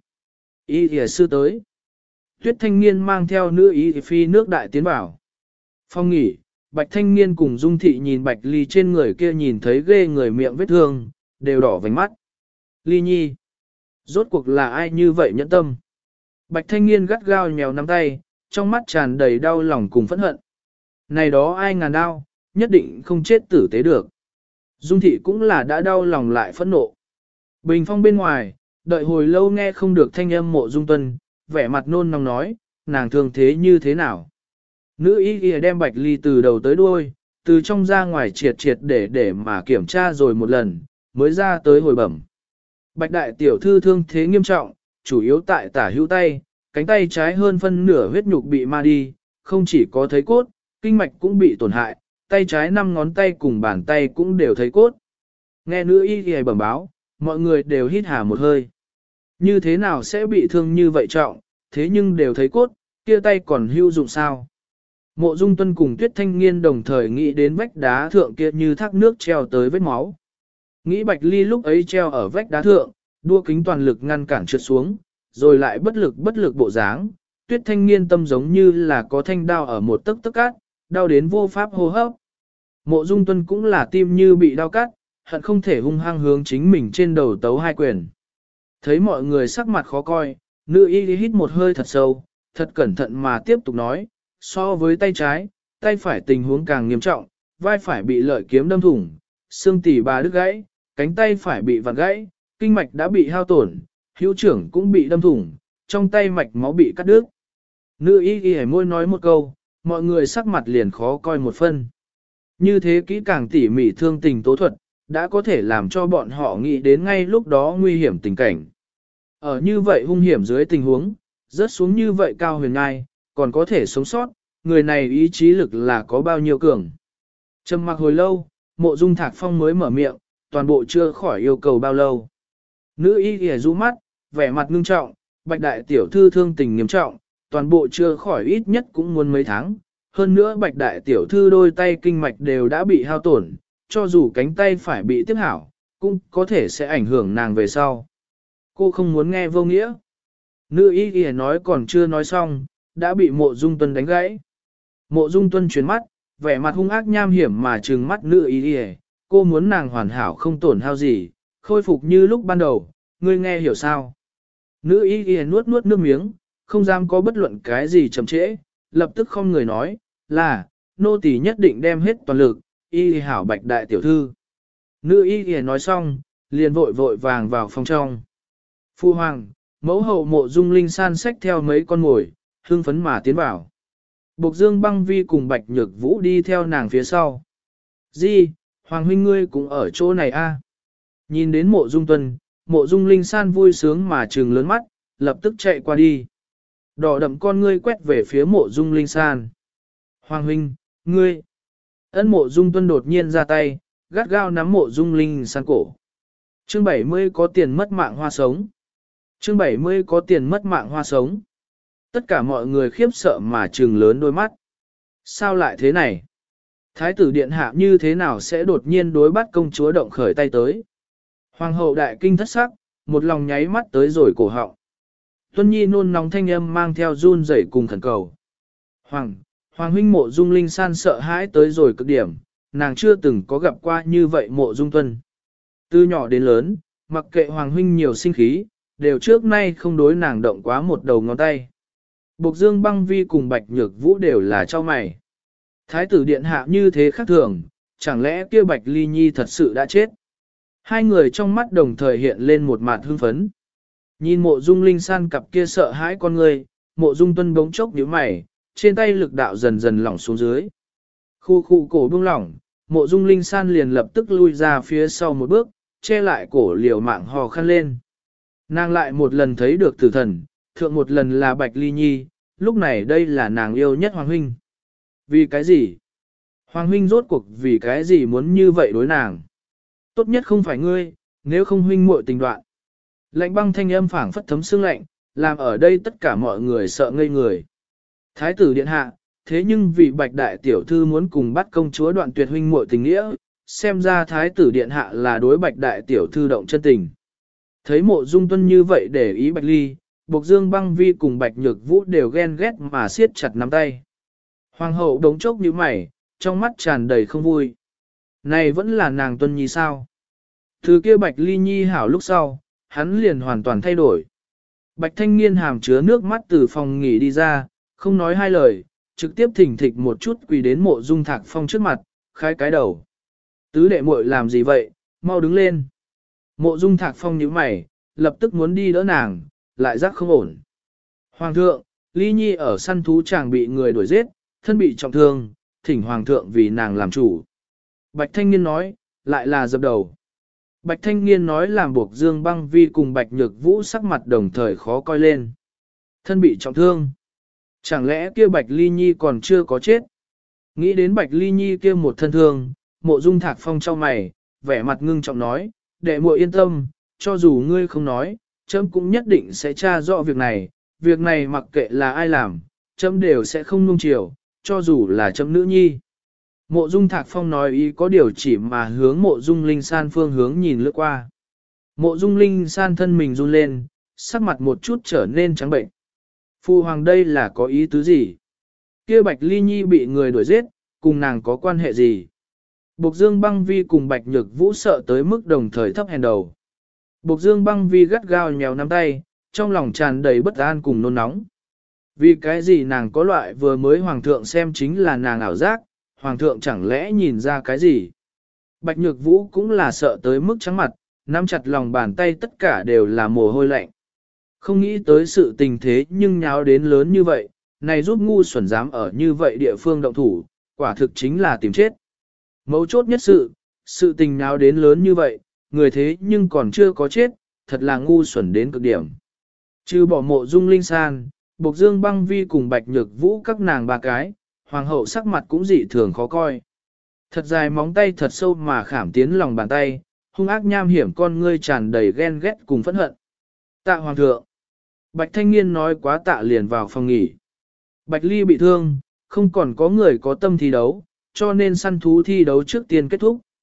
y y sư tới. Tuyết Thanh Niên mang theo nữ y phi nước đại tiến vào. Phòng nghỉ, Bạch Thanh Niên cùng Dung Thị nhìn Bạch Ly trên người kia nhìn thấy ghê người miệng vết thương, đều đỏ vành mắt. Ly Nhi, rốt cuộc là ai như vậy nhẫn tâm? Bạch Thanh Niên gắt gao nhéo nắm tay, trong mắt tràn đầy đau lòng cùng phẫn hận. Này đó ai ngàn đau, nhất định không chết tử tế được. Dung Thị cũng là đã đau lòng lại phẫn nộ. Bình phong bên ngoài, đợi hồi lâu nghe không được thanh âm Mộ Dung Tuân, vẻ mặt nôn nóng nói, nàng thương thế như thế nào. Nữ y ghi đem Bạch Ly từ đầu tới đuôi, từ trong ra ngoài triệt để mà kiểm tra rồi một lần, mới ra tới hồi bẩm. Bạch đại tiểu thư thương thế nghiêm trọng, chủ yếu tại tả hữu tay, cánh tay trái hơn phân nửa huyết nhục bị ma đi, không chỉ có thấy cốt, kinh mạch cũng bị tổn hại, tay trái 5 ngón tay cùng bàn tay cũng đều thấy cốt. Nghe nữ y ghi bẩm báo, mọi người đều hít hà một hơi. Như thế nào sẽ bị thương như vậy trọng, thế nhưng đều thấy cốt, kia tay còn hữu dụng sao? Mộ Dung Tuân cùng Tuyết Thanh Nghiên đồng thời nghĩ đến vách đá thượng kia như thác nước treo tới vết máu. Nghĩ Bạch Ly lúc ấy treo ở vách đá thượng, đua kính toàn lực ngăn cản trượt xuống, rồi lại bất lực bộ dáng. Tuyết Thanh Nghiên tâm giống như là có thanh đao ở một tấc tấc cát, đau đến vô pháp hô hấp. Mộ Dung Tuân cũng là tim như bị đau cắt, hận không thể hung hăng hướng chính mình trên đầu tấu hai quyền. Thấy mọi người sắc mặt khó coi, nữ y hít một hơi thật sâu, thật cẩn thận mà tiếp tục nói, so với tay trái, tay phải tình huống càng nghiêm trọng, vai phải bị lợi kiếm đâm thủng, xương tỉ bà đứt gãy, cánh tay phải bị vặn gãy, kinh mạch đã bị hao tổn, hữu trưởng cũng bị đâm thủng, trong tay mạch máu bị cắt đứt. Nữ y y môi nói một câu, mọi người sắc mặt liền khó coi một phân. Như thế kỹ càng tỉ mỉ thương tình tố thuật, đã có thể làm cho bọn họ nghĩ đến ngay lúc đó nguy hiểm tình cảnh. Ở như vậy hung hiểm dưới tình huống, rớt xuống như vậy cao huyền ngai, còn có thể sống sót, người này ý chí lực là có bao nhiêu cường. Trầm mặc hồi lâu, Mộ Dung Thạc Phong mới mở miệng, toàn bộ chưa khỏi yêu cầu bao lâu. Nữ y ghề rũ mắt, vẻ mặt ngưng trọng, Bạch đại tiểu thư thương tình nghiêm trọng, toàn bộ chưa khỏi ít nhất cũng muốn mấy tháng. Hơn nữa Bạch đại tiểu thư đôi tay kinh mạch đều đã bị hao tổn, cho dù cánh tay phải bị tiếp hảo, cũng có thể sẽ ảnh hưởng nàng về sau. Cô không muốn nghe vô nghĩa. Nữ y y nói còn chưa nói xong, đã bị Mộ Dung Tuân đánh gãy. Mộ Dung Tuân chuyển mắt, vẻ mặt hung ác nham hiểm mà trừng mắt nữ y y, cô muốn nàng hoàn hảo không tổn hao gì, khôi phục như lúc ban đầu, ngươi nghe hiểu sao? Nữ y y nuốt nuốt nước miếng, không dám có bất luận cái gì chậm trễ, lập tức không người nói, là, nô tỳ nhất định đem hết toàn lực, y hảo Bạch đại tiểu thư. Nữ y y nói xong, liền vội vội vàng vào phòng trong. Phu hoàng, mẫu hậu Mộ Dung Linh San xách theo mấy con mồi, hương phấn mà tiến vào. Bộc Dương Băng Vi cùng Bạch Nhược Vũ đi theo nàng phía sau. Di, hoàng huynh ngươi cũng ở chỗ này a? Nhìn đến Mộ Dung Tuân, Mộ Dung Linh San vui sướng mà trừng lớn mắt, lập tức chạy qua đi. Đỏ đậm con ngươi quét về phía Mộ Dung Linh San. Hoàng huynh, ngươi. Ân Mộ Dung Tuân đột nhiên ra tay, gắt gao nắm Mộ Dung Linh San cổ. Chương 70 có tiền mất mạng hoa sống. Chương 70 có tiền mất mạng hoa sống. Tất cả mọi người khiếp sợ mà trừng lớn đôi mắt. Sao lại thế này? Thái tử điện hạ như thế nào sẽ đột nhiên đối bắt công chúa động khởi tay tới? Hoàng hậu đại kinh thất sắc, một lòng nháy mắt tới rồi cổ họng. Tuân Nhi nôn nóng thanh âm mang theo run rẩy cùng khẩn cầu. Hoàng huynh Mộ Dung Linh San sợ hãi tới rồi cực điểm, nàng chưa từng có gặp qua như vậy Mộ Dung Tuân. Từ nhỏ đến lớn, mặc kệ Hoàng huynh nhiều sinh khí, đều trước nay không đối nàng động quá một đầu ngón tay. Bộc Dương Băng Vi cùng Bạch Nhược Vũ đều là cho mày. Thái tử điện hạ như thế khác thường, chẳng lẽ kia Bạch Ly Nhi thật sự đã chết? Hai người trong mắt đồng thời hiện lên một mặt hưng phấn. Nhìn Mộ Dung Linh San cặp kia sợ hãi con người, Mộ Dung Tuân bỗng chốc nhíu mày, trên tay lực đạo dần dần lỏng xuống dưới. Khu khu cổ buông lỏng, Mộ Dung Linh San liền lập tức lui ra phía sau một bước, che lại cổ liều mạng hò khăn lên. Nàng lại một lần thấy được tử thần, thượng một lần là Bạch Ly Nhi, lúc này đây là nàng yêu nhất Hoàng huynh. Vì cái gì? Hoàng huynh rốt cuộc vì cái gì muốn như vậy đối nàng? Tốt nhất không phải ngươi, nếu không huynh muội tình đoạn. Lạnh băng thanh âm phảng phất thấm xương lạnh, làm ở đây tất cả mọi người sợ ngây người. Thái tử điện hạ, thế nhưng vì Bạch đại tiểu thư muốn cùng bắt công chúa đoạn tuyệt huynh muội tình nghĩa, xem ra thái tử điện hạ là đối Bạch đại tiểu thư động chân tình. Thấy Mộ Dung Tuân như vậy để ý Bạch Ly, Bộc Dương Băng Vi cùng Bạch Nhược Vũ đều ghen ghét mà siết chặt nắm tay. Hoàng hậu đống chốc như mày, trong mắt tràn đầy không vui. Này vẫn là nàng Tuân Nhi sao? Thứ kia Bạch Ly Nhi hảo lúc sau, hắn liền hoàn toàn thay đổi. Bạch thanh niên hàm chứa nước mắt từ phòng nghỉ đi ra, không nói hai lời, trực tiếp thỉnh thịch một chút quỳ đến Mộ Dung Thạc Phong trước mặt, khai cái đầu. Tứ đệ muội làm gì vậy, mau đứng lên. Mộ Dung Thạc Phong nhíu mày, lập tức muốn đi đỡ nàng, lại giác không ổn. Hoàng thượng, Ly Nhi ở săn thú chàng bị người đuổi giết, thân bị trọng thương, thỉnh Hoàng thượng vì nàng làm chủ. Bạch thanh niên nói, lại là dập đầu. Bạch thanh niên nói làm Bộc Dương Băng Vi cùng Bạch Nhược Vũ sắc mặt đồng thời khó coi lên. Thân bị trọng thương. Chẳng lẽ kia Bạch Ly Nhi còn chưa có chết? Nghĩ đến Bạch Ly Nhi kia một thân thương, Mộ Dung Thạc Phong trong mày, vẻ mặt ngưng trọng nói, đệ muội yên tâm, cho dù ngươi không nói, chấm cũng nhất định sẽ tra rõ việc này mặc kệ là ai làm, chấm đều sẽ không nuông chiều, cho dù là chấm nữ nhi. Mộ Dung Thạc Phong nói ý có điều chỉ mà hướng Mộ Dung Linh San phương hướng nhìn lướt qua. Mộ Dung Linh San thân mình run lên, sắc mặt một chút trở nên trắng bệnh. Phu hoàng đây là có ý tứ gì? Kia Bạch Ly Nhi bị người đuổi giết, cùng nàng có quan hệ gì? Bộc Dương Băng Vi cùng Bạch Nhược Vũ sợ tới mức đồng thời thấp hèn đầu. Bộc Dương Băng Vi gắt gao nhéo nắm tay, trong lòng tràn đầy bất an cùng nôn nóng. Vì cái gì nàng có loại vừa mới hoàng thượng xem chính là nàng ảo giác, hoàng thượng chẳng lẽ nhìn ra cái gì? Bạch Nhược Vũ cũng là sợ tới mức trắng mặt, nắm chặt lòng bàn tay tất cả đều là mồ hôi lạnh. Không nghĩ tới sự tình thế nhưng nháo đến lớn như vậy, này giúp ngu xuẩn dám ở như vậy địa phương động thủ, quả thực chính là tìm chết. Mấu chốt nhất sự tình nháo đến lớn như vậy, người thế nhưng còn chưa có chết, thật là ngu xuẩn đến cực điểm. Trừ bỏ Mộ Dung Linh San, Bộc Dương Băng Vi cùng Bạch Nhược Vũ các nàng ba cái, hoàng hậu sắc mặt cũng dị thường khó coi. Thật dài móng tay thật sâu mà khảm tiến lòng bàn tay, hung ác nham hiểm con ngươi tràn đầy ghen ghét cùng phẫn hận. Tạ hoàng thượng. Bạch thanh niên nói quá tạ liền vào phòng nghỉ. Bạch Ly bị thương, không còn có người có tâm thi đấu, cho nên săn thú thi đấu trước tiên kết thúc.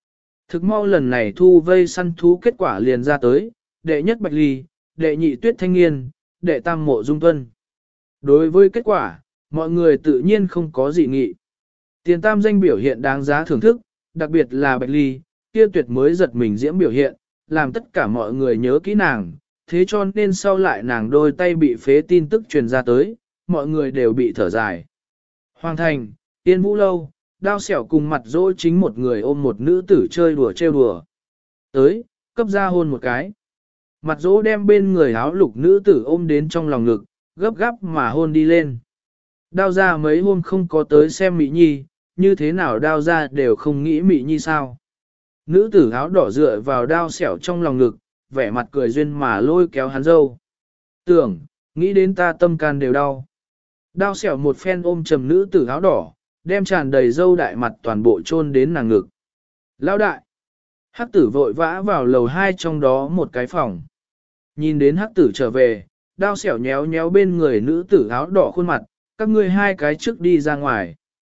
Thực mau lần này thu vây săn thú kết quả liền ra tới, đệ nhất Bạch Ly, đệ nhị Tuyết Thanh Nghiên, đệ tam Mộ Dung Tuân. Đối với kết quả, mọi người tự nhiên không có dị nghị. Tiền tam danh biểu hiện đáng giá thưởng thức, đặc biệt là Bạch Ly, kia tuyệt mới giật mình diễm biểu hiện, làm tất cả mọi người nhớ kỹ nàng, thế cho nên sau lại nàng đôi tay bị phế tin tức truyền ra tới, mọi người đều bị thở dài. Hoàng thành, Yên Vũ Lâu, Đao Xẻo cùng Mặt Dỗ chính một người ôm một nữ tử chơi đùa trêu đùa. Tới, cấp ra hôn một cái. Mặt Dỗ đem bên người áo lục nữ tử ôm đến trong lòng ngực, gấp gáp mà hôn đi lên. Đao ra mấy hôm không có tới xem Mỹ Nhi, như thế nào đao ra đều không nghĩ Mỹ Nhi sao. Nữ tử áo đỏ dựa vào Đao Xẻo trong lòng ngực, vẻ mặt cười duyên mà lôi kéo hắn dâu. Tưởng, nghĩ đến ta tâm can đều đau. Đao Xẻo một phen ôm trầm nữ tử áo đỏ, đem tràn đầy dâu đại mặt toàn bộ chôn đến nàng ngực. Lão đại! Hắc tử vội vã vào lầu 2 trong đó một cái phòng. Nhìn đến hắc tử trở về, Đao Xẻo nhéo nhéo bên người nữ tử áo đỏ khuôn mặt, các ngươi hai cái trước đi ra ngoài.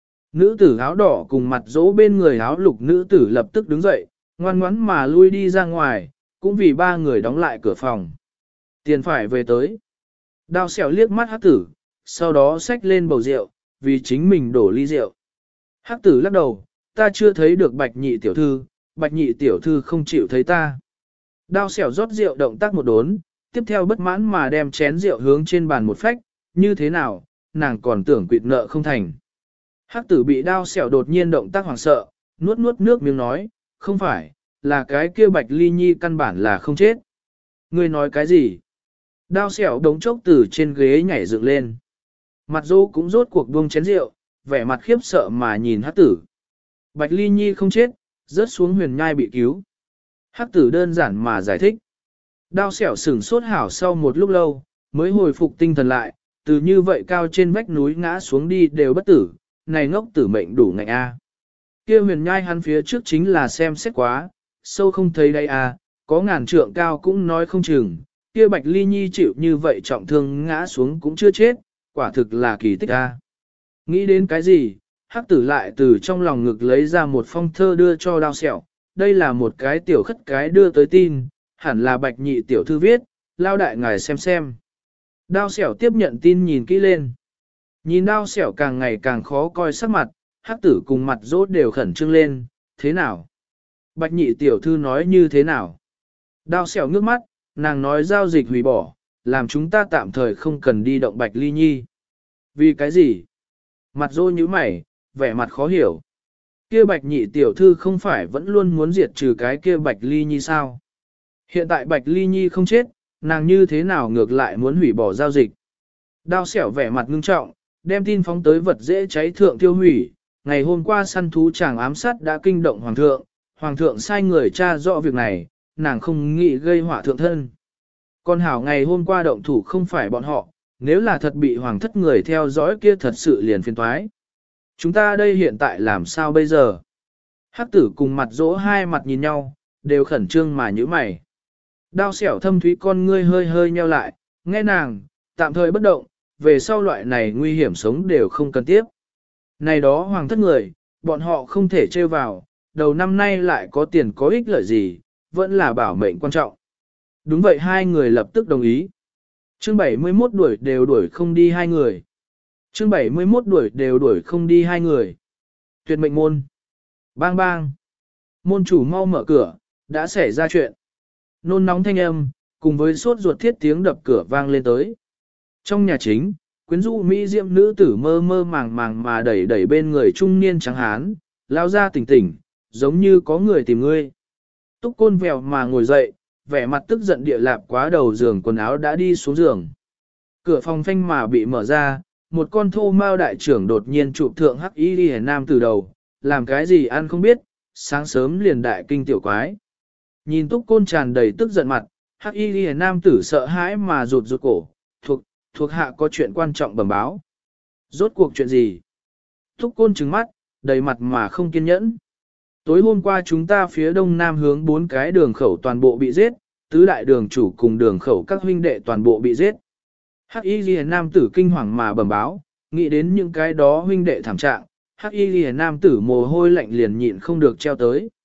Nữ tử áo đỏ cùng Mặt Dỗ bên người áo lục nữ tử lập tức đứng dậy, ngoan ngoãn mà lui đi ra ngoài, cũng vì ba người đóng lại cửa phòng. Tiền phải về tới. Đao Xẻo liếc mắt hắc tử, sau đó xách lên bầu rượu, vì chính mình đổ ly rượu. Hắc tử lắc đầu, ta chưa thấy được Bạch nhị tiểu thư, Bạch nhị tiểu thư không chịu thấy ta. Đao Xẻo rót rượu động tác một đốn, tiếp theo bất mãn mà đem chén rượu hướng trên bàn một phách, như thế nào, nàng còn tưởng quỵt nợ không thành. Hắc tử bị Đao Xẻo đột nhiên động tác hoảng sợ, nuốt nuốt nước miếng nói, không phải, là cái kia Bạch Ly Nhi căn bản là không chết. Ngươi nói cái gì? Đao Xẻo đống chốc từ trên ghế nhảy dựng lên. Mặt Dỗ cũng rốt cuộc buông chén rượu, vẻ mặt khiếp sợ mà nhìn hắc tử. Bạch Ly Nhi không chết, rớt xuống huyền nhai bị cứu. Hắc tử đơn giản mà giải thích. Đao Xẻo sửng sốt hảo sau một lúc lâu, mới hồi phục tinh thần lại, từ như vậy cao trên vách núi ngã xuống đi đều bất tử, này ngốc tử mệnh đủ ngạnh a. Kia huyền nhai hắn phía trước chính là xem xét quá, sâu không thấy đây a, có ngàn trượng cao cũng nói không chừng, kia Bạch Ly Nhi chịu như vậy trọng thương ngã xuống cũng chưa chết, quả thực là kỳ tích a. Nghĩ đến cái gì, hắc tử lại từ trong lòng ngực lấy ra một phong thơ đưa cho Đao Xẻo, đây là một cái tiểu khất cái đưa tới tin, hẳn là Bạch nhị tiểu thư viết, lao đại ngài xem. Đao Xẻo tiếp nhận tin nhìn kỹ lên. Nhìn Đao Xẻo càng ngày càng khó coi sắc mặt, hắc tử cùng Mặt Dỗ đều khẩn trương lên, thế nào? Bạch nhị tiểu thư nói như thế nào? Đao Xẻo ngước mắt, nàng nói giao dịch hủy bỏ, làm chúng ta tạm thời không cần đi động Bạch Ly Nhi. Vì cái gì? Mặt Dỗ nhíu mày, vẻ mặt khó hiểu. Kia Bạch nhị tiểu thư không phải vẫn luôn muốn diệt trừ cái kia Bạch Ly Nhi sao? Hiện tại Bạch Ly Nhi không chết, nàng như thế nào ngược lại muốn hủy bỏ giao dịch? Đao Xẻo vẻ mặt ngưng trọng, đem tin phóng tới vật dễ cháy thượng tiêu hủy. Ngày hôm qua săn thú chàng ám sát đã kinh động Hoàng thượng sai người tra rõ việc này, nàng không nghĩ gây họa thượng thân. Còn hảo ngày hôm qua động thủ không phải bọn họ, nếu là thật bị hoàng thất người theo dõi kia thật sự liền phiền toái. Chúng ta đây hiện tại làm sao bây giờ? Hắc tử cùng Mặt Dỗ hai mặt nhìn nhau, đều khẩn trương mà nhíu mày. Đao Xẻo thâm thúy con ngươi hơi hơi nheo lại, nghe nàng, tạm thời bất động, về sau loại này nguy hiểm sống đều không cần tiếp. Này đó hoàng thất người, bọn họ không thể trêu vào, đầu năm nay lại có tiền có ích lợi gì, vẫn là bảo mệnh quan trọng. Đúng vậy hai người lập tức đồng ý. Chương 71 đuổi không đi hai người. Chương 71 đuổi không đi hai người. Tuyệt mệnh môn. Bang bang. Môn chủ mau mở cửa, đã xảy ra chuyện. Nôn nóng thanh âm, cùng với sốt ruột thiết tiếng đập cửa vang lên tới. Trong nhà chính, quyến rũ mỹ diệm nữ tử mơ mơ màng màng mà đẩy đẩy bên người trung niên trắng hán, lao ra tỉnh tỉnh, giống như có người tìm ngươi. Túc Côn vèo mà ngồi dậy, vẻ mặt tức giận địa lạp quá đầu giường quần áo đã đi xuống giường. Cửa phòng phanh mà bị mở ra, một con thô mao đại trưởng đột nhiên chụp thượng hắc y liễu nam từ đầu, làm cái gì ăn không biết, sáng sớm liền đại kinh tiểu quái. Nhìn Túc Côn tràn đầy tức giận mặt, hắc y liễu nam tử sợ hãi mà rụt rụt cổ, thuộc hạ có chuyện quan trọng bẩm báo. Rốt cuộc chuyện gì? Túc Côn trừng mắt, đầy mặt mà không kiên nhẫn. Tối hôm qua chúng ta phía đông nam hướng 4 cái đường khẩu toàn bộ bị giết, tứ đại đường chủ cùng đường khẩu các huynh đệ toàn bộ bị giết. Hắc y liễu nam tử kinh hoàng mà bẩm báo, nghĩ đến những cái đó huynh đệ thảm trạng, hắc y liễu nam tử mồ hôi lạnh liền nhịn không được treo tới.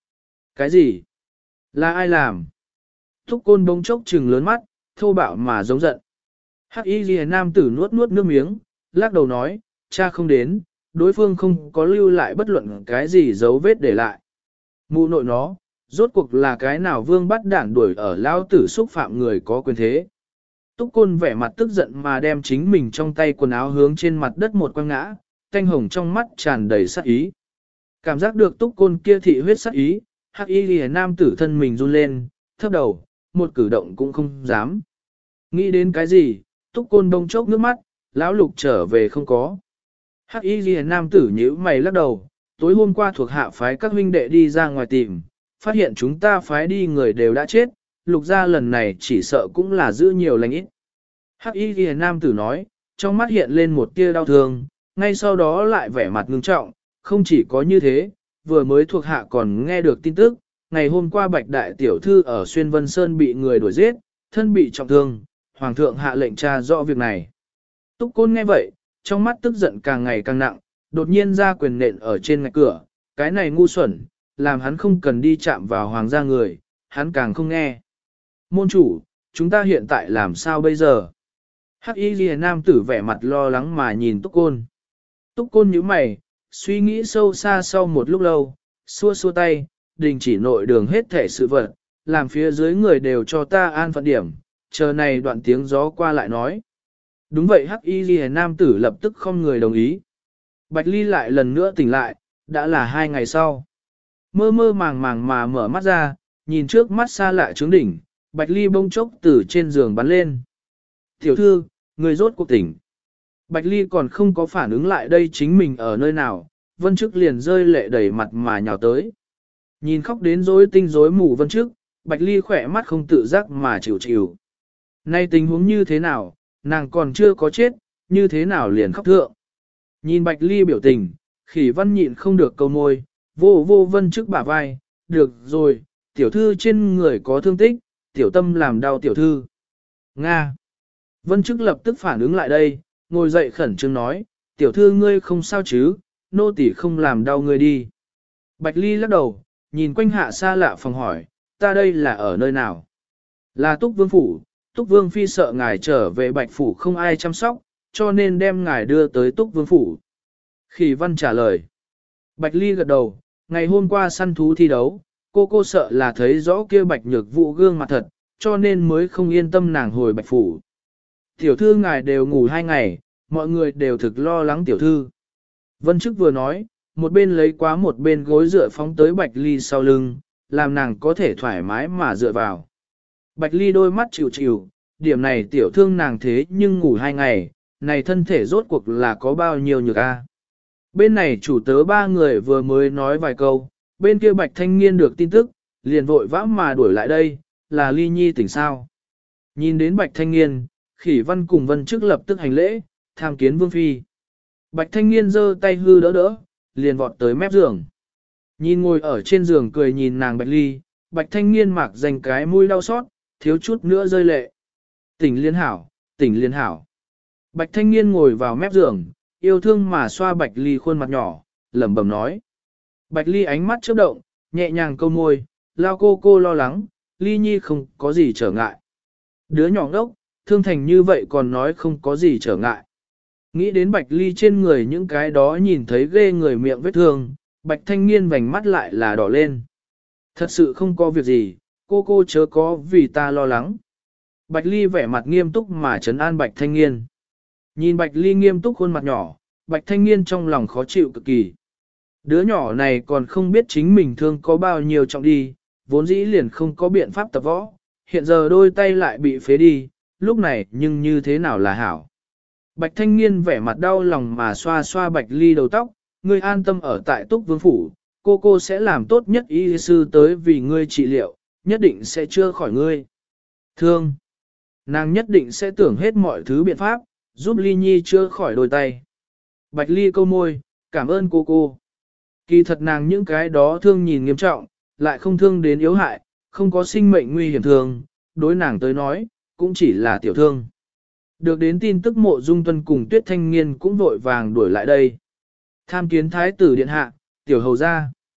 Cái gì? Là ai làm? Túc Côn bỗng chốc trừng lớn mắt, thô bạo mà giống giận. Hắc Y Liễu nam tử nuốt nuốt nước miếng, lắc đầu nói, cha không đến, đối phương không có lưu lại bất luận cái gì dấu vết để lại. Mụ nội nó, rốt cuộc là cái nào vương bắt đản đuổi ở lao tử xúc phạm người có quyền thế. Túc Côn vẻ mặt tức giận mà đem chính mình trong tay quần áo hướng trên mặt đất một quăng ngã, thanh hồng trong mắt tràn đầy sát ý. Cảm giác được Túc Côn kia thị huyết sát ý, Hắc Y Liễu nam tử thân mình run lên, thấp đầu, một cử động cũng không dám. Nghĩ đến cái gì, Túc Côn bông chốc nước mắt, lão lục trở về không có. Hắc Y Liễu nam tử nhíu mày lắc đầu, tối hôm qua thuộc hạ phái các huynh đệ đi ra ngoài tìm, phát hiện chúng ta phái đi người đều đã chết, lục gia lần này chỉ sợ cũng là giữ nhiều lành ít. Hắc Y Liễu nam tử nói, trong mắt hiện lên một tia đau thương, ngay sau đó lại vẻ mặt ngưng trọng, không chỉ có như thế, vừa mới thuộc hạ còn nghe được tin tức, ngày hôm qua Bạch Đại Tiểu Thư ở Xuyên Vân Sơn bị người đuổi giết, thân bị trọng thương, Hoàng thượng hạ lệnh tra rõ việc này. Túc Côn nghe vậy, trong mắt tức giận càng ngày càng nặng, đột nhiên ra quyền nện ở trên ngạch cửa, cái này ngu xuẩn, làm hắn không cần đi chạm vào hoàng gia người, hắn càng không nghe. Môn chủ, chúng ta hiện tại làm sao bây giờ? Hắc Y Liễu nam tử vẻ mặt lo lắng mà nhìn Túc Côn. Túc Côn nhíu mày, suy nghĩ sâu xa sau một lúc lâu, xua xua tay, đình chỉ nội đường hết thể sự vật, làm phía dưới người đều cho ta an phận điểm, chờ này đoạn tiếng gió qua lại nói. Đúng vậy, Hắc Y Liễu nam tử lập tức không người đồng ý. Bạch Ly lại lần nữa tỉnh lại, đã là 2 ngày sau. Mơ mơ màng màng mà mở mắt ra, nhìn trước mắt xa lạ trướng đỉnh, Bạch Ly bông chốc từ trên giường bắn lên. Tiểu thư, người rốt cuộc tỉnh. Bạch Ly còn không có phản ứng lại đây chính mình ở nơi nào, Vân Trức liền rơi lệ đầy mặt mà nhào tới. Nhìn khóc đến rối tinh rối mù Vân Trức, Bạch Ly khỏe mắt không tự giác mà chịu chịu. Nay tình huống như thế nào, nàng còn chưa có chết, như thế nào liền khóc thượng. Nhìn Bạch Ly biểu tình, Khỉ Văn nhịn không được câu môi, vô vô Vân Trức bả vai, được rồi, tiểu thư trên người có thương tích, tiểu tâm làm đau tiểu thư. Nga. Vân Trức lập tức phản ứng lại đây, ngồi dậy khẩn trương nói, tiểu thư ngươi không sao chứ, nô tỳ không làm đau ngươi đi. Bạch Ly lắc đầu, nhìn quanh hạ xa lạ phòng hỏi, ta đây là ở nơi nào? Là Túc Vương Phủ, Túc Vương Phi sợ ngài trở về Bạch Phủ không ai chăm sóc, cho nên đem ngài đưa tới Túc Vương Phủ. Khỉ Văn trả lời. Bạch Ly gật đầu, ngày hôm qua săn thú thi đấu, cô sợ là thấy rõ kia Bạch Nhược Vũ gương mặt thật, cho nên mới không yên tâm nàng hồi Bạch Phủ. Tiểu thư ngài đều ngủ 2 ngày, mọi người đều thực lo lắng tiểu thư. Vân Trức vừa nói, một bên lấy quá một bên gối dựa phóng tới Bạch Ly sau lưng, làm nàng có thể thoải mái mà dựa vào. Bạch Ly đôi mắt chịu chịu, điểm này tiểu thương nàng thế nhưng ngủ 2 ngày, này thân thể rốt cuộc là có bao nhiêu nhược a? Bên này chủ tớ 3 người vừa mới nói vài câu, bên kia Bạch Thanh Nghiên được tin tức, liền vội vã mà đuổi lại đây, là Ly Nhi tỉnh sao. Nhìn đến Bạch Thanh Nghiên, Khỉ Văn cùng Vân Trức lập tức hành lễ, tham kiến Vương Phi. Bạch Thanh Nghiên giơ tay hư đỡ đỡ, liền vọt tới mép giường. Nhìn ngồi ở trên giường cười nhìn nàng Bạch Ly, Bạch Thanh Nghiên mạc dành cái mũi đau xót, thiếu chút nữa rơi lệ. Tỉnh liên hảo, tỉnh liên hảo. Bạch Thanh Nghiên ngồi vào mép giường, yêu thương mà xoa Bạch Ly khuôn mặt nhỏ, lẩm bẩm nói. Bạch Ly ánh mắt chớp động, nhẹ nhàng câu môi, lao cô lo lắng, Ly Nhi không có gì trở ngại. Đứa nhỏ ngốc, thương thành như vậy còn nói không có gì trở ngại. Nghĩ đến Bạch Ly trên người những cái đó nhìn thấy ghê người miệng vết thương, Bạch Thanh Nghiên vành mắt lại là đỏ lên. Thật sự không có việc gì, cô chớ có vì ta lo lắng. Bạch Ly vẻ mặt nghiêm túc mà trấn an Bạch Thanh Nghiên. Nhìn Bạch Ly nghiêm túc khuôn mặt nhỏ, Bạch Thanh Nghiên trong lòng khó chịu cực kỳ. Đứa nhỏ này còn không biết chính mình thương có bao nhiêu trọng đi, vốn dĩ liền không có biện pháp tập võ, hiện giờ đôi tay lại bị phế đi, lúc này nhưng như thế nào là hảo. Bạch Thanh Nghiên vẻ mặt đau lòng mà xoa xoa Bạch Ly đầu tóc, ngươi an tâm ở tại Túc Vương Phủ, cô sẽ làm tốt nhất y sư tới vì ngươi trị liệu, nhất định sẽ chữa khỏi ngươi. Thương, nàng nhất định sẽ tưởng hết mọi thứ biện pháp, giúp Ly Nhi chữa khỏi đôi tay. Bạch Ly câu môi, cảm ơn cô. Kỳ thật nàng những cái đó thương nhìn nghiêm trọng, lại không thương đến yếu hại, không có sinh mệnh nguy hiểm thường, đối nàng tới nói, cũng chỉ là tiểu thương. Được đến tin tức Mộ Dung Tuân cùng Tuyết Thanh Nghiên cũng vội vàng đuổi lại đây. Tham kiến thái tử điện hạ, tiểu hầu gia.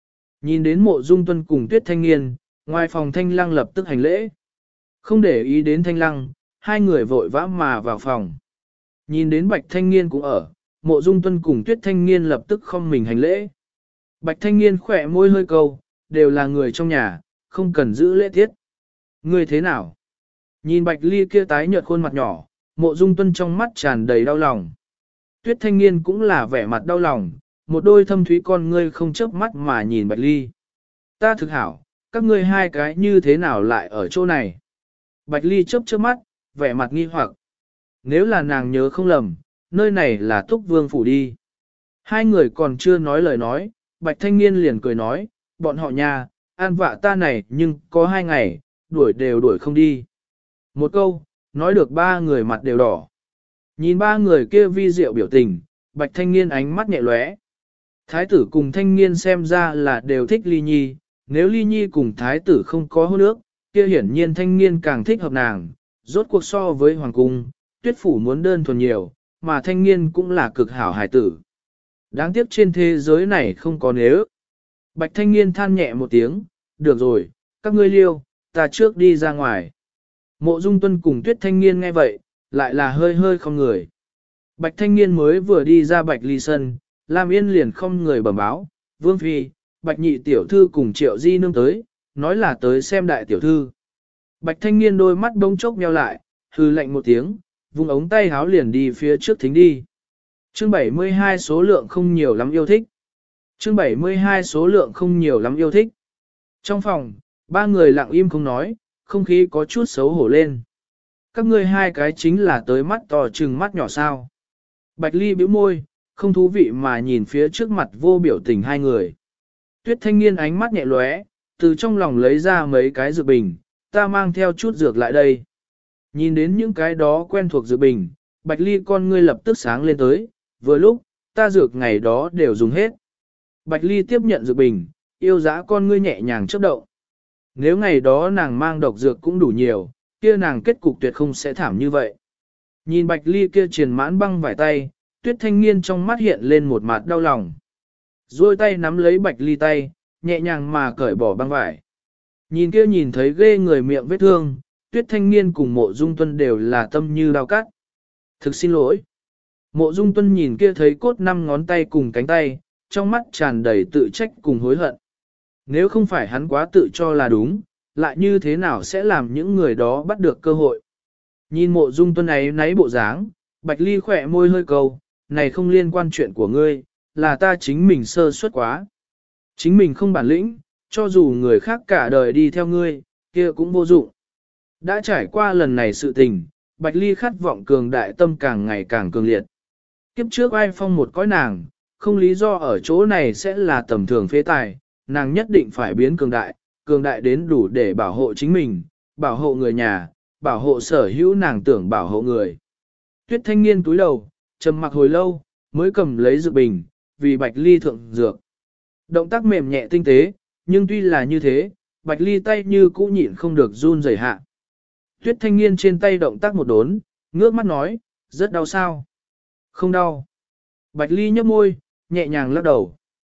Nhìn đến Mộ Dung Tuân cùng Tuyết Thanh Nghiên, ngoài phòng Thanh Lăng lập tức hành lễ. Không để ý đến Thanh Lăng, hai người vội vã mà vào phòng. Nhìn đến Bạch Thanh Nghiên cũng ở, Mộ Dung Tuân cùng Tuyết Thanh Nghiên lập tức không mình hành lễ. Bạch Thanh Nghiên khỏe môi hơi câu, đều là người trong nhà, không cần giữ lễ tiết. Ngươi thế nào? Nhìn Bạch Ly kia tái nhợt khuôn mặt nhỏ, Mộ Dung Tuân trong mắt tràn đầy đau lòng. Tuyết Thanh Nghiên cũng là vẻ mặt đau lòng, một đôi thâm thúy con ngươi không chớp mắt mà nhìn Bạch Ly. Ta thực hảo, các ngươi hai cái như thế nào lại ở chỗ này? Bạch Ly chớp chớp mắt, vẻ mặt nghi hoặc. Nếu là nàng nhớ không lầm, nơi này là Túc Vương phủ đi. Hai người còn chưa nói lời nói, Bạch Thanh Nghiên liền cười nói, bọn họ nhà, an vạ ta này nhưng có 2 ngày, đuổi đều đuổi không đi. Một câu, nói được ba người mặt đều đỏ. Nhìn ba người kia vi diệu biểu tình, Bạch Thanh Nghiên ánh mắt nhẹ lóe. Thái tử cùng Thanh Nghiên xem ra là đều thích Ly Nhi, nếu Ly Nhi cùng Thái tử không có hôn ước, kia hiển nhiên Thanh Nghiên càng thích hợp nàng, rốt cuộc so với Hoàng cung, Tuyết phủ muốn đơn thuần nhiều, mà Thanh Nghiên cũng là cực hảo hài tử. Đáng tiếc trên thế giới này không có nếu. Bạch Thanh Nghiên than nhẹ một tiếng, được rồi, các ngươi liêu, ta trước đi ra ngoài. Mộ Dung Tuân cùng Tuyết Thanh Nghiên nghe vậy, lại là hơi hơi không người. Bạch Thanh Nghiên mới vừa đi ra Bạch Ly sân, Lam Yên liền không người bẩm báo, Vương Phi, Bạch Nhị tiểu thư cùng Triệu Di nương tới, nói là tới xem đại tiểu thư. Bạch Thanh Nghiên đôi mắt bỗng chốc nheo lại, hừ lạnh một tiếng, vung ống tay háo liền đi phía trước thính đi. Chương 72 số lượng không nhiều lắm yêu thích. Chương 72 số lượng không nhiều lắm yêu thích. Trong phòng, ba người lặng im không nói, không khí có chút xấu hổ lên. Các ngươi hai cái chính là tới mắt to trừng mắt nhỏ sao. Bạch Ly bĩu môi, không thú vị mà nhìn phía trước mặt vô biểu tình hai người. Tuyết Thanh Nghiên ánh mắt nhẹ lóe, từ trong lòng lấy ra mấy cái dược bình, ta mang theo chút dược lại đây. Nhìn đến những cái đó quen thuộc dược bình, Bạch Ly con ngươi lập tức sáng lên tới, vừa lúc, ta dược ngày đó đều dùng hết. Bạch Ly tiếp nhận dược bình, yêu dã con ngươi nhẹ nhàng chớp động. Nếu ngày đó nàng mang độc dược cũng đủ nhiều, kia nàng kết cục tuyệt không sẽ thảm như vậy. Nhìn Bạch Ly kia triền mãn băng vải tay, Tuyết Thanh Nghiên trong mắt hiện lên một mặt đau lòng. Rồi tay nắm lấy Bạch Ly tay, nhẹ nhàng mà cởi bỏ băng vải. Nhìn kia nhìn thấy ghê người miệng vết thương, Tuyết Thanh Nghiên cùng Mộ Dung Tuân đều là tâm như đao cắt. Thực xin lỗi. Mộ Dung Tuân nhìn kia thấy cốt 5 ngón tay cùng cánh tay, trong mắt tràn đầy tự trách cùng hối hận. Nếu không phải hắn quá tự cho là đúng, lại như thế nào sẽ làm những người đó bắt được cơ hội. Nhìn Mộ Dung Tuân ấy náy bộ dáng, Bạch Ly khỏe môi hơi cầu, này không liên quan chuyện của ngươi, là ta chính mình sơ suất quá. Chính mình không bản lĩnh, cho dù người khác cả đời đi theo ngươi, kia cũng vô dụng. Đã trải qua lần này sự tình, Bạch Ly khát vọng cường đại tâm càng ngày càng cường liệt. Kiếp trước ai phong một cõi nàng, không lý do ở chỗ này sẽ là tầm thường phế tài, nàng nhất định phải biến cường đại đến đủ để bảo hộ chính mình, bảo hộ người nhà, bảo hộ sở hữu nàng tưởng bảo hộ người. Tuyết Thanh Nghiên túi đầu, trầm mặc hồi lâu, mới cầm lấy dược bình, vì Bạch Ly thượng dược. Động tác mềm nhẹ tinh tế, nhưng tuy là như thế, Bạch Ly tay như cũ nhịn không được run rẩy hạ. Tuyết Thanh Nghiên trên tay động tác một đốn, ngước mắt nói, rất đau sao? Không đau. Bạch Ly nhấp môi, nhẹ nhàng lắc đầu.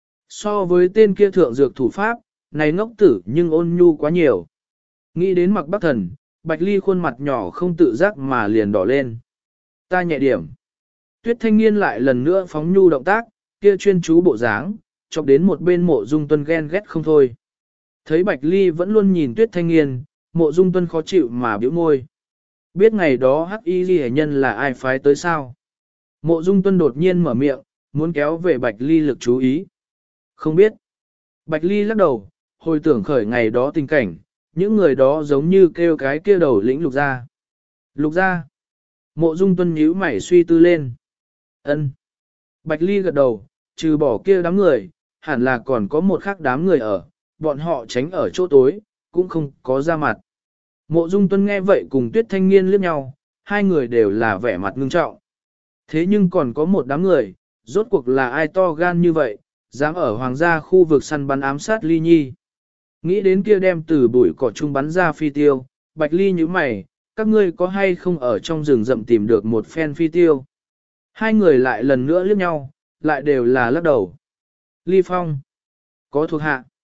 So với tên kia thượng dược thủ pháp, này ngốc tử nhưng ôn nhu quá nhiều. Nghĩ đến Mặc Bắc Thần, Bạch Ly khuôn mặt nhỏ không tự giác mà liền đỏ lên. Ta nhẹ điểm. Tuyết Thanh Nghiên lại lần nữa phóng nhu động tác, kia chuyên chú bộ dáng, chọc đến một bên Mộ Dung Tuân ghen ghét không thôi. Thấy Bạch Ly vẫn luôn nhìn Tuyết Thanh Nghiên, Mộ Dung Tuân khó chịu mà bĩu môi. Biết ngày đó hắc y ghi nhân là ai phái tới sao? Mộ Dung Tuân đột nhiên mở miệng, muốn kéo về Bạch Ly lực chú ý. Không biết. Bạch Ly lắc đầu, hồi tưởng khởi ngày đó tình cảnh, những người đó giống như kêu cái kia đầu lĩnh Lục gia. Lục gia. Mộ Dung Tuân nhíu mày suy tư lên. Ân. Bạch Ly gật đầu, trừ bỏ kia đám người, hẳn là còn có một khác đám người ở, bọn họ tránh ở chỗ tối, cũng không có ra mặt. Mộ Dung Tuân nghe vậy cùng Tuyết Thanh Nghiên liếc nhau, hai người đều là vẻ mặt ngưng trọng. Thế nhưng còn có một đám người, rốt cuộc là ai to gan như vậy, dám ở hoàng gia khu vực săn bắn ám sát Ly Nhi. Nghĩ đến kia đem từ bụi cỏ chung bắn ra phi tiêu, Bạch Ly như mày, các ngươi có hay không ở trong rừng rậm tìm được một phen phi tiêu. Hai người lại lần nữa liếc nhau, lại đều là lắc đầu. Ly Phong, có thuộc hạ.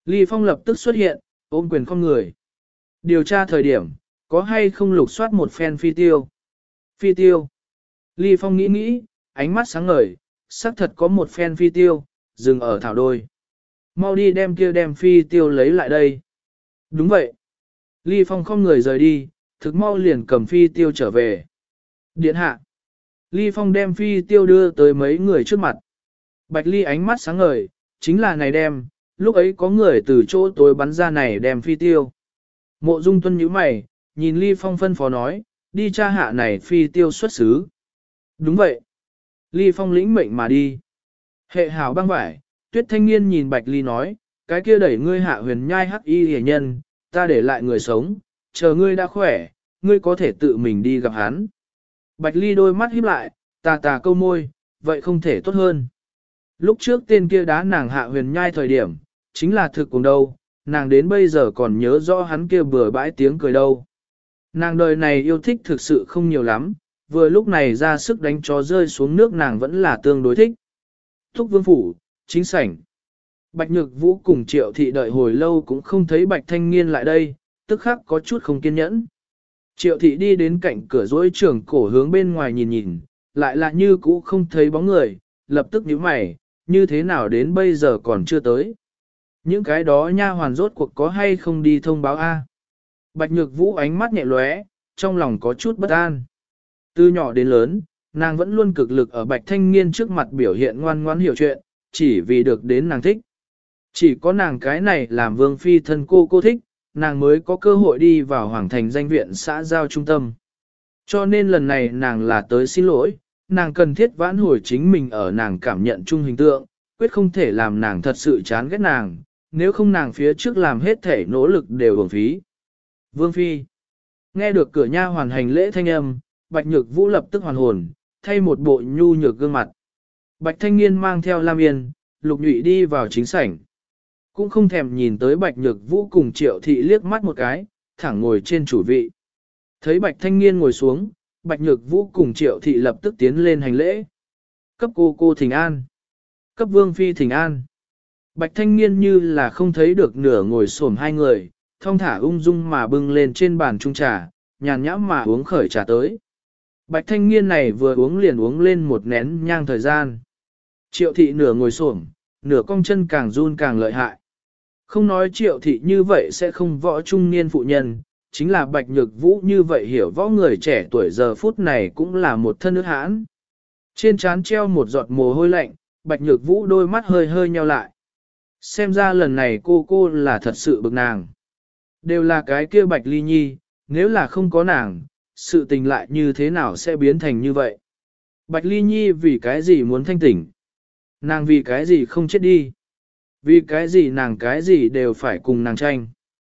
Ly Phong lập tức xuất hiện, ôm quyền không người. Điều tra thời điểm, có hay không lục soát một phen phi tiêu? Phi tiêu. Ly Phong nghĩ nghĩ, ánh mắt sáng ngời, xác thật có một phen phi tiêu, dừng ở thảo đôi. Mau đi đem phi tiêu lấy lại đây. Đúng vậy. Ly Phong không người rời đi, thực mau liền cầm phi tiêu trở về. Điện hạ. Ly Phong đem phi tiêu đưa tới mấy người trước mặt. Bạch Ly ánh mắt sáng ngời, chính là này đem, lúc ấy có người từ chỗ tối bắn ra này đem phi tiêu. Mộ Dung Tuân nhíu mày, nhìn Ly Phong phân phó nói, đi tra hạ này phi tiêu xuất xứ. Đúng vậy. Ly Phong lĩnh mệnh mà đi. Hệ hảo băng vải, Tuyết Thanh Niên nhìn Bạch Ly nói, cái kia đẩy ngươi hạ huyền nhai hắc y hề nhân, ta để lại người sống, chờ ngươi đã khỏe, ngươi có thể tự mình đi gặp hắn. Bạch Ly đôi mắt híp lại, tà tà câu môi, vậy không thể tốt hơn. Lúc trước tên kia đá nàng hạ huyền nhai thời điểm, chính là thực cùng đâu, nàng đến bây giờ còn nhớ rõ hắn kia bừa bãi tiếng cười đâu. Nàng đời này yêu thích thực sự không nhiều lắm, vừa lúc này ra sức đánh chó rơi xuống nước nàng vẫn là tương đối thích. Thúc vương phủ, chính sảnh. Bạch Nhược Vũ cùng Triệu Thị đợi hồi lâu cũng không thấy Bạch Thanh Niên lại đây, tức khắc có chút không kiên nhẫn. Triệu Thị đi đến cạnh cửa rỗi trường cổ hướng bên ngoài nhìn nhìn, lại là như cũ không thấy bóng người, lập tức nhíu mày, như thế nào đến bây giờ còn chưa tới. Những cái đó nha hoàn rốt cuộc có hay không đi thông báo a? Bạch Nhược Vũ ánh mắt nhẹ lóe, trong lòng có chút bất an. Từ nhỏ đến lớn, nàng vẫn luôn cực lực ở Bạch Thanh Niên trước mặt biểu hiện ngoan ngoãn hiểu chuyện, chỉ vì được đến nàng thích. Chỉ có nàng cái này làm vương phi thân cô thích, nàng mới có cơ hội đi vào Hoàng Thành danh viện xã giao trung tâm. Cho nên lần này nàng là tới xin lỗi, nàng cần thiết vãn hồi chính mình ở nàng cảm nhận chung hình tượng, quyết không thể làm nàng thật sự chán ghét nàng, nếu không nàng phía trước làm hết thể nỗ lực đều uổng phí. Vương phi nghe được cửa nha hoàn hành lễ thanh âm, Bạch Nhược Vũ lập tức hoàn hồn, thay một bộ nhu nhược gương mặt. Bạch Thanh Niên mang theo Lam Yên, Lục Nhụy đi vào chính sảnh. Cũng không thèm nhìn tới Bạch Nhược Vũ cùng Triệu Thị liếc mắt một cái, thẳng ngồi trên chủ vị. Thấy Bạch Thanh Niên ngồi xuống, Bạch Nhược Vũ cùng Triệu Thị lập tức tiến lên hành lễ. Cấp cô thỉnh an. Cấp Vương Phi thỉnh an. Bạch Thanh Niên như là không thấy được nửa ngồi xổm hai người, thong thả ung dung mà bưng lên trên bàn trung trà, nhàn nhãm mà uống khởi trà tới. Bạch Thanh Niên này vừa uống liền uống lên một nén nhang thời gian. Triệu Thị nửa ngồi xổm, nửa cong chân càng run càng lợi hại. Không nói Triệu Thị như vậy sẽ không võ trung niên phụ nhân, chính là Bạch Nhược Vũ như vậy hiểu võ người trẻ tuổi giờ phút này cũng là một thân ướt hãn. Trên trán treo một giọt mồ hôi lạnh, Bạch Nhược Vũ đôi mắt hơi hơi nheo lại. Xem ra lần này cô là thật sự bực nàng. Đều là cái kia Bạch Ly Nhi, nếu là không có nàng, sự tình lại như thế nào sẽ biến thành như vậy? Bạch Ly Nhi vì cái gì muốn thanh tỉnh? Nàng vì cái gì không chết đi? Vì cái gì nàng cái gì đều phải cùng nàng tranh?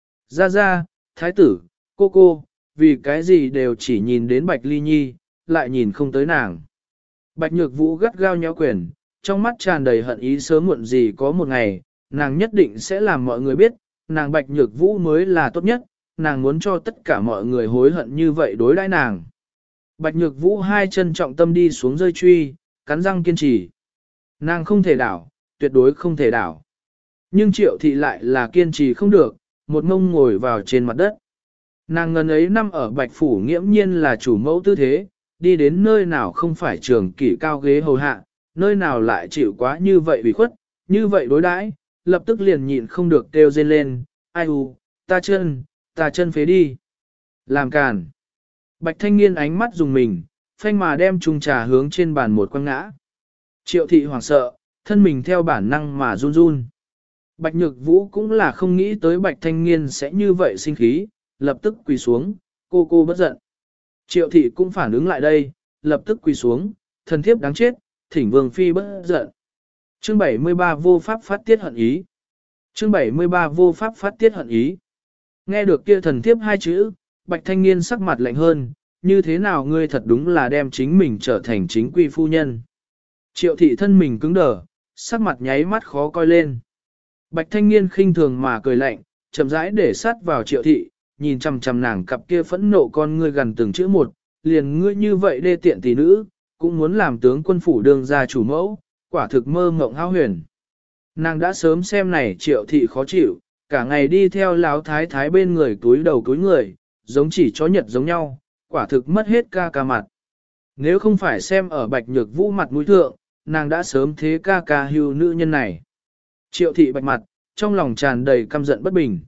Ra, thái tử, cô, vì cái gì đều chỉ nhìn đến Bạch Ly Nhi, lại nhìn không tới nàng. Bạch Nhược Vũ gắt gao nhéo quyền, trong mắt tràn đầy hận ý sớm muộn gì có một ngày, nàng nhất định sẽ làm mọi người biết, nàng Bạch Nhược Vũ mới là tốt nhất, nàng muốn cho tất cả mọi người hối hận như vậy đối đãi nàng. Bạch Nhược Vũ hai chân trọng tâm đi xuống rơi truy, cắn răng kiên trì. Nàng không thể đảo, tuyệt đối không thể đảo. Nhưng Triệu Thị lại là kiên trì không được, một mông ngồi vào trên mặt đất. Nàng ngần ấy năm ở Bạch Phủ nghiễm nhiên là chủ mẫu tư thế, đi đến nơi nào không phải trường kỷ cao ghế hầu hạ, nơi nào lại chịu quá như vậy bị khuất, như vậy đối đãi, lập tức liền nhịn không được kêu rên lên, ai u, ta chân phế đi. Làm càn. Bạch Thanh Niên ánh mắt dùng mình, phanh mà đem chung trà hướng trên bàn một quăng ngã. Triệu Thị hoảng sợ, thân mình theo bản năng mà run run. Bạch Nhược Vũ cũng là không nghĩ tới Bạch Thanh Niên sẽ như vậy sinh khí, lập tức quỳ xuống, cô bất giận. Triệu Thị cũng phản ứng lại đây, lập tức quỳ xuống, thần thiếp đáng chết, thỉnh Vương Phi bất giận. Chương 73 vô pháp phát tiết hận ý. Chương 73 vô pháp phát tiết hận ý. Nghe được kia thần thiếp hai chữ, Bạch Thanh Niên sắc mặt lạnh hơn, như thế nào ngươi thật đúng là đem chính mình trở thành chính quy phu nhân. Triệu Thị thân mình cứng đờ, sắc mặt nháy mắt khó coi lên. Bạch Thanh Niên khinh thường mà cười lạnh, chậm rãi để sát vào Triệu Thị, nhìn chằm chằm nàng cặp kia phẫn nộ con ngươi gần từng chữ một, liền ngươi như vậy đê tiện tỷ nữ, cũng muốn làm tướng quân phủ đương gia chủ mẫu, quả thực mơ mộng hão huyền. Nàng đã sớm xem này Triệu thị khó chịu, cả ngày đi theo Lão thái thái bên người túi đầu túi người, giống chỉ chó nhật giống nhau, quả thực mất hết ca ca mặt. Nếu không phải xem ở Bạch Nhược Vũ mặt mũi thượng, nàng đã sớm thế ca ca hưu nữ nhân này. Triệu thị bạch mặt, trong lòng tràn đầy căm giận bất bình.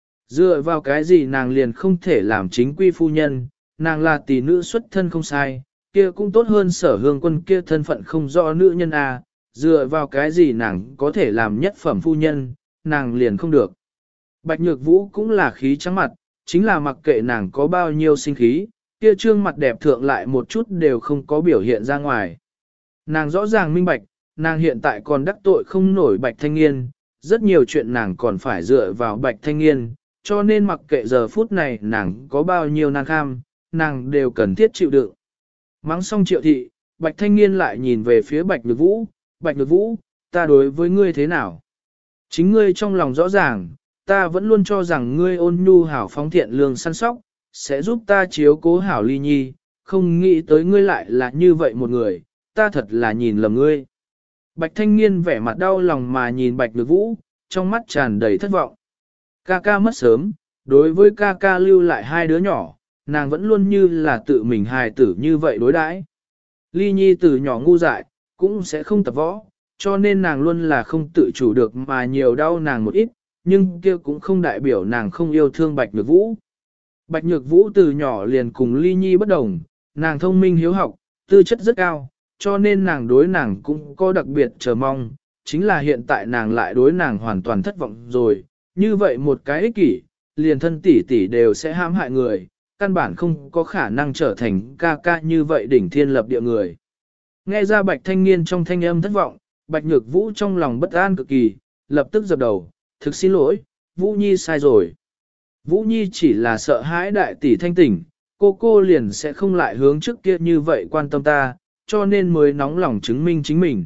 Dựa vào cái gì nàng liền không thể làm chính quy phu nhân, nàng là tỷ nữ xuất thân không sai, kia cũng tốt hơn Sở Hương Quân kia thân phận không rõ nữ nhân à, dựa vào cái gì nàng có thể làm nhất phẩm phu nhân, nàng liền không được. Bạch Nhược Vũ cũng là khí trắng mặt, chính là mặc kệ nàng có bao nhiêu sinh khí, kia trương mặt đẹp thượng lại một chút đều không có biểu hiện ra ngoài. Nàng rõ ràng minh bạch, nàng hiện tại còn đắc tội không nổi Bạch Thanh Nghiên, rất nhiều chuyện nàng còn phải dựa vào Bạch Thanh Nghiên, cho nên mặc kệ giờ phút này nàng có bao nhiêu nan kham, nàng đều cần thiết chịu đựng. Mắng xong Triệu thị, Bạch Thanh Nghiên lại nhìn về phía Bạch Nhược Vũ, Bạch Nhược Vũ, ta đối với ngươi thế nào? Chính ngươi trong lòng rõ ràng, ta vẫn luôn cho rằng ngươi ôn nhu hảo phóng thiện lương săn sóc, sẽ giúp ta chiếu cố hảo ly nhi, không nghĩ tới ngươi lại là như vậy một người, ta thật là nhìn lầm ngươi. Bạch Thanh Nghiên vẻ mặt đau lòng mà nhìn Bạch Nhược Vũ, trong mắt tràn đầy thất vọng. Ca ca mất sớm, đối với ca ca lưu lại hai đứa nhỏ, nàng vẫn luôn như là tự mình hài tử như vậy đối đãi. Ly nhi từ nhỏ ngu dại, cũng sẽ không tập võ, cho nên nàng luôn là không tự chủ được mà nhiều đau nàng một ít, nhưng kia cũng không đại biểu nàng không yêu thương Bạch Nhược Vũ. Bạch Nhược Vũ từ nhỏ liền cùng Ly nhi bất đồng, nàng thông minh hiếu học, tư chất rất cao, cho nên nàng đối nàng cũng có đặc biệt chờ mong, chính là hiện tại nàng lại đối nàng hoàn toàn thất vọng rồi, như vậy một cái ích kỷ, liền thân tỷ tỷ đều sẽ hãm hại người, căn bản không có khả năng trở thành ca ca như vậy đỉnh thiên lập địa người. Nghe ra Bạch Thanh Nghiên trong thanh âm thất vọng, Bạch Nhược Vũ trong lòng bất an cực kỳ, lập tức dập đầu, thực xin lỗi, Vũ Nhi sai rồi. Vũ Nhi chỉ là sợ hãi đại tỷ thanh tỉnh, cô liền sẽ không lại hướng trước kia như vậy quan tâm ta, cho nên mới nóng lòng chứng minh chính mình.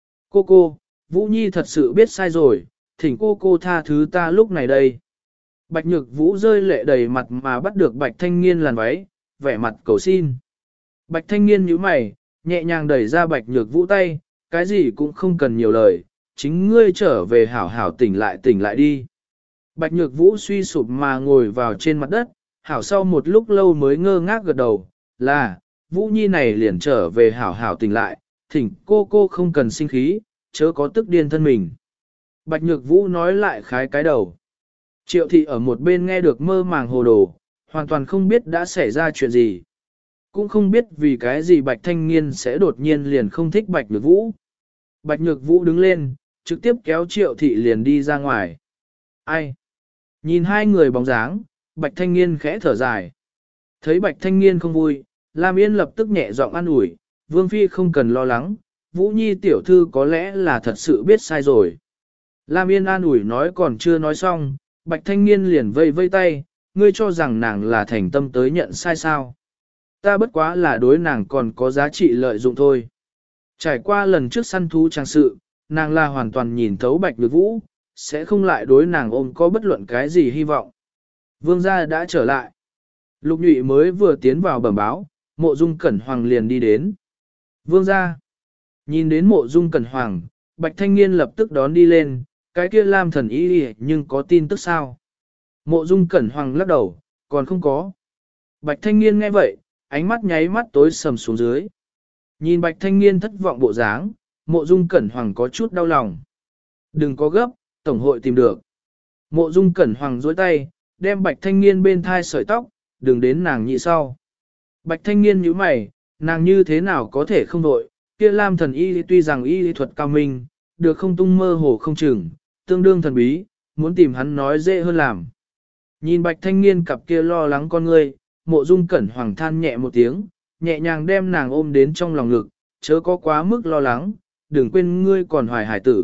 Cô, Vũ Nhi thật sự biết sai rồi, thỉnh cô tha thứ ta lúc này đây. Bạch Nhược Vũ rơi lệ đầy mặt mà bắt được Bạch Thanh Nghiên làn váy, vẻ mặt cầu xin. Bạch Thanh Nghiên nhíu mày, nhẹ nhàng đẩy ra Bạch Nhược Vũ tay, cái gì cũng không cần nhiều lời, chính ngươi trở về hảo hảo tỉnh lại đi. Bạch Nhược Vũ suy sụp mà ngồi vào trên mặt đất, hảo sau một lúc lâu mới ngơ ngác gật đầu, là, Vũ Nhi này liền trở về hảo hảo tỉnh lại, thỉnh cô không cần sinh khí, chớ có tức điên thân mình. Bạch Nhược Vũ nói lại khái cái đầu. Triệu thị ở một bên nghe được mơ màng hồ đồ, hoàn toàn không biết đã xảy ra chuyện gì. Cũng không biết vì cái gì Bạch Thanh Nghiên sẽ đột nhiên liền không thích Bạch Nhược Vũ. Bạch Nhược Vũ đứng lên, trực tiếp kéo Triệu thị liền đi ra ngoài. Ai? Nhìn hai người bóng dáng, Bạch Thanh Nghiên khẽ thở dài. Thấy Bạch Thanh Nghiên không vui, Lam Yên lập tức nhẹ giọng an ủi, Vương Phi không cần lo lắng, Vũ Nhi tiểu thư có lẽ là thật sự biết sai rồi. Lam Yên an ủi nói còn chưa nói xong, Bạch Thanh Nghiên liền vây vây tay, ngươi cho rằng nàng là thành tâm tới nhận sai sao. Ta bất quá là đối nàng còn có giá trị lợi dụng thôi. Trải qua lần trước săn thú trang sự, nàng là hoàn toàn nhìn thấu Bạch Nhược Vũ, sẽ không lại đối nàng ôm có bất luận cái gì hy vọng. Vương gia đã trở lại. Lục Nhụy mới vừa tiến vào bẩm báo, Mộ Dung Cẩn Hoàng liền đi đến. Vương gia. Nhìn đến Mộ Dung Cẩn Hoàng, Bạch Thanh Nghiên lập tức đón đi lên, cái kia Lam thần y nhưng có tin tức sao? Mộ Dung Cẩn Hoàng lắc đầu, còn không có. Bạch Thanh Nghiên nghe vậy, ánh mắt nháy mắt tối sầm xuống dưới. Nhìn Bạch Thanh Nghiên thất vọng bộ dáng, Mộ Dung Cẩn Hoàng có chút đau lòng. Đừng có gấp, Tổng hội tìm được. Mộ Dung Cẩn Hoàng dối tay, đem Bạch Thanh Nghiên bên thai sợi tóc, đừng đến nàng nhị sau. Bạch Thanh Nghiên nhíu mày, nàng như thế nào có thể không đội, kia Lam thần y tuy rằng y lý thuật cao minh, được không tung mơ hồ không chừng, tương đương thần bí, muốn tìm hắn nói dễ hơn làm. Nhìn Bạch Thanh Nghiên cặp kia lo lắng con ngươi, Mộ Dung Cẩn Hoàng than nhẹ một tiếng, nhẹ nhàng đem nàng ôm đến trong lòng ngực, chớ có quá mức lo lắng, đừng quên ngươi còn hoài hải tử.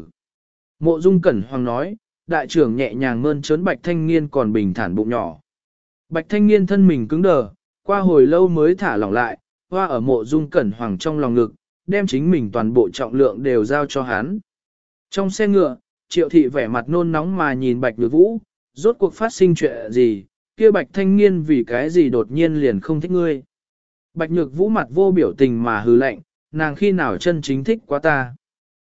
Mộ Dung Cẩn Hoàng nói, đại trưởng nhẹ nhàng mơn trớn Bạch Thanh Nghiên còn bình thản bụng nhỏ. Bạch Thanh Nghiên thân mình cứng đờ, qua hồi lâu mới thả lỏng lại, hoa ở Mộ Dung Cẩn Hoàng trong lòng ngực, đem chính mình toàn bộ trọng lượng đều giao cho hắn. Trong xe ngựa, Triệu thị vẻ mặt nôn nóng mà nhìn Bạch Nhược Vũ, rốt cuộc phát sinh chuyện gì, kia Bạch Thanh Nghiên vì cái gì đột nhiên liền không thích ngươi. Bạch Nhược Vũ mặt vô biểu tình mà hừ lạnh, nàng khi nào chân chính thích quá ta.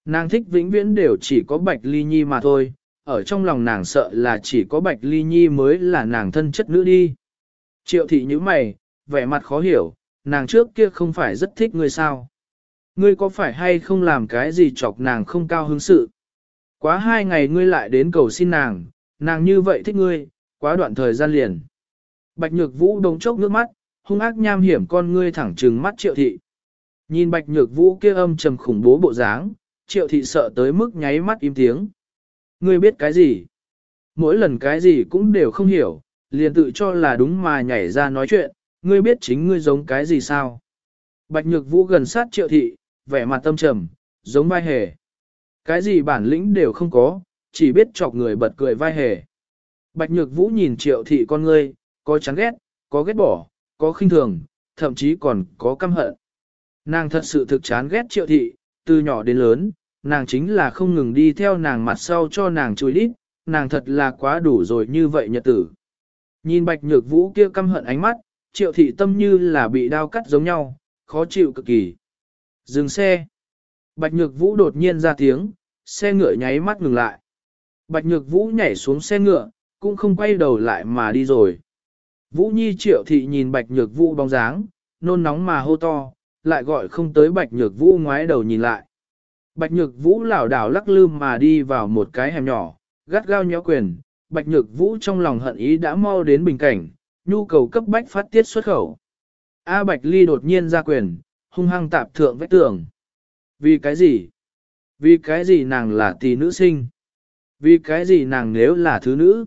Nàng thích vĩnh viễn đều chỉ có Bạch Ly Nhi mà thôi, ở trong lòng nàng sợ là chỉ có Bạch Ly Nhi mới là nàng thân chất nữ đi. Triệu thị như mày, vẻ mặt khó hiểu, nàng trước kia không phải rất thích ngươi sao? Ngươi có phải hay không làm cái gì chọc nàng không cao hứng sự? Quá 2 ngày ngươi lại đến cầu xin nàng, nàng như vậy thích ngươi, quá đoạn thời gian liền. Bạch Nhược Vũ đồng chốc nước mắt, hung ác nham hiểm con ngươi thẳng trừng mắt Triệu thị. Nhìn Bạch Nhược Vũ kia âm trầm khủng bố bộ dáng, Triệu thị sợ tới mức nháy mắt im tiếng. Ngươi biết cái gì? Mỗi lần cái gì cũng đều không hiểu, liền tự cho là đúng mà nhảy ra nói chuyện, ngươi biết chính ngươi giống cái gì sao? Bạch Nhược Vũ gần sát Triệu thị, vẻ mặt tâm trầm, giống vai hề. Cái gì bản lĩnh đều không có, chỉ biết chọc người bật cười vai hề. Bạch Nhược Vũ nhìn Triệu thị con ngươi, có chán ghét, có ghét bỏ, có khinh thường, thậm chí còn có căm hận. Nàng thật sự thực chán ghét Triệu thị, từ nhỏ đến lớn, nàng chính là không ngừng đi theo nàng mặt sau cho nàng chùi đít, nàng thật là quá đủ rồi như vậy nhật tử. Nhìn Bạch Nhược Vũ kia căm hận ánh mắt, Triệu thị tâm như là bị đao cắt giống nhau, khó chịu cực kỳ. Dừng xe. Bạch Nhược Vũ đột nhiên ra tiếng, xe ngựa nháy mắt ngừng lại. Bạch Nhược Vũ nhảy xuống xe ngựa, cũng không quay đầu lại mà đi rồi. Vũ Nhi Triệu thị nhìn Bạch Nhược Vũ bóng dáng, nôn nóng mà hô to, lại gọi không tới Bạch Nhược Vũ ngoái đầu nhìn lại. Bạch Nhược Vũ lảo đảo lắc lư mà đi vào một cái hẻm nhỏ, gắt gao nhéo quyền, Bạch Nhược Vũ trong lòng hận ý đã mau đến bình cảnh, nhu cầu cấp bách phát tiết xuất khẩu. A Bạch Ly đột nhiên ra quyền, hung hăng tạp thượng vách tường. Vì cái gì? Vì cái gì nàng là tỷ nữ sinh? Vì cái gì nàng nếu là thứ nữ?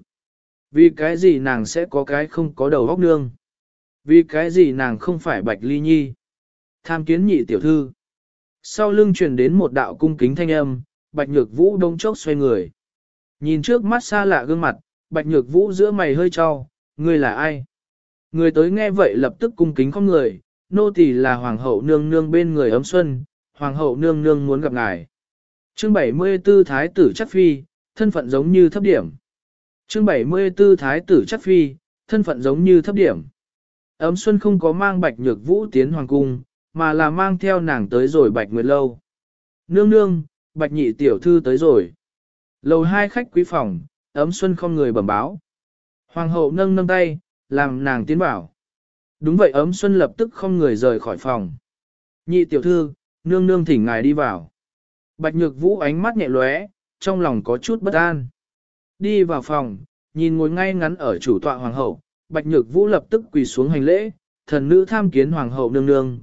Vì cái gì nàng sẽ có cái không có đầu óc nương? Vì cái gì nàng không phải Bạch Ly Nhi? Tham kiến nhị tiểu thư. Sau lưng truyền đến một đạo cung kính thanh âm, Bạch Nhược Vũ đông chốc xoay người. Nhìn trước mắt xa lạ gương mặt, Bạch Nhược Vũ giữa mày hơi trao, ngươi là ai? Người tới nghe vậy lập tức cung kính không người, nô tỳ là Hoàng hậu nương nương bên người Ấm Xuân, Hoàng hậu nương nương muốn gặp ngài. Chương 74 Thái tử chắc phi, thân phận giống như thấp điểm. Chương 74 Thái tử chắc phi, thân phận giống như thấp điểm. Ấm Xuân không có mang Bạch Nhược Vũ tiến hoàng cung, mà là mang theo nàng tới rồi Bạch Nguyệt Lâu. Nương nương, Bạch nhị tiểu thư tới rồi. Lầu 2 khách quý phòng, Ấm Xuân không người bẩm báo. Hoàng hậu nâng nâng tay, làm nàng tiến vào. Đúng vậy, Ấm Xuân lập tức không người rời khỏi phòng. Nhị tiểu thư, nương nương thỉnh ngài đi vào. Bạch Nhược Vũ ánh mắt nhẹ lóe, trong lòng có chút bất an. Đi vào phòng, nhìn ngồi ngay ngắn ở chủ tọa hoàng hậu, Bạch Nhược Vũ lập tức quỳ xuống hành lễ, thần nữ tham kiến hoàng hậu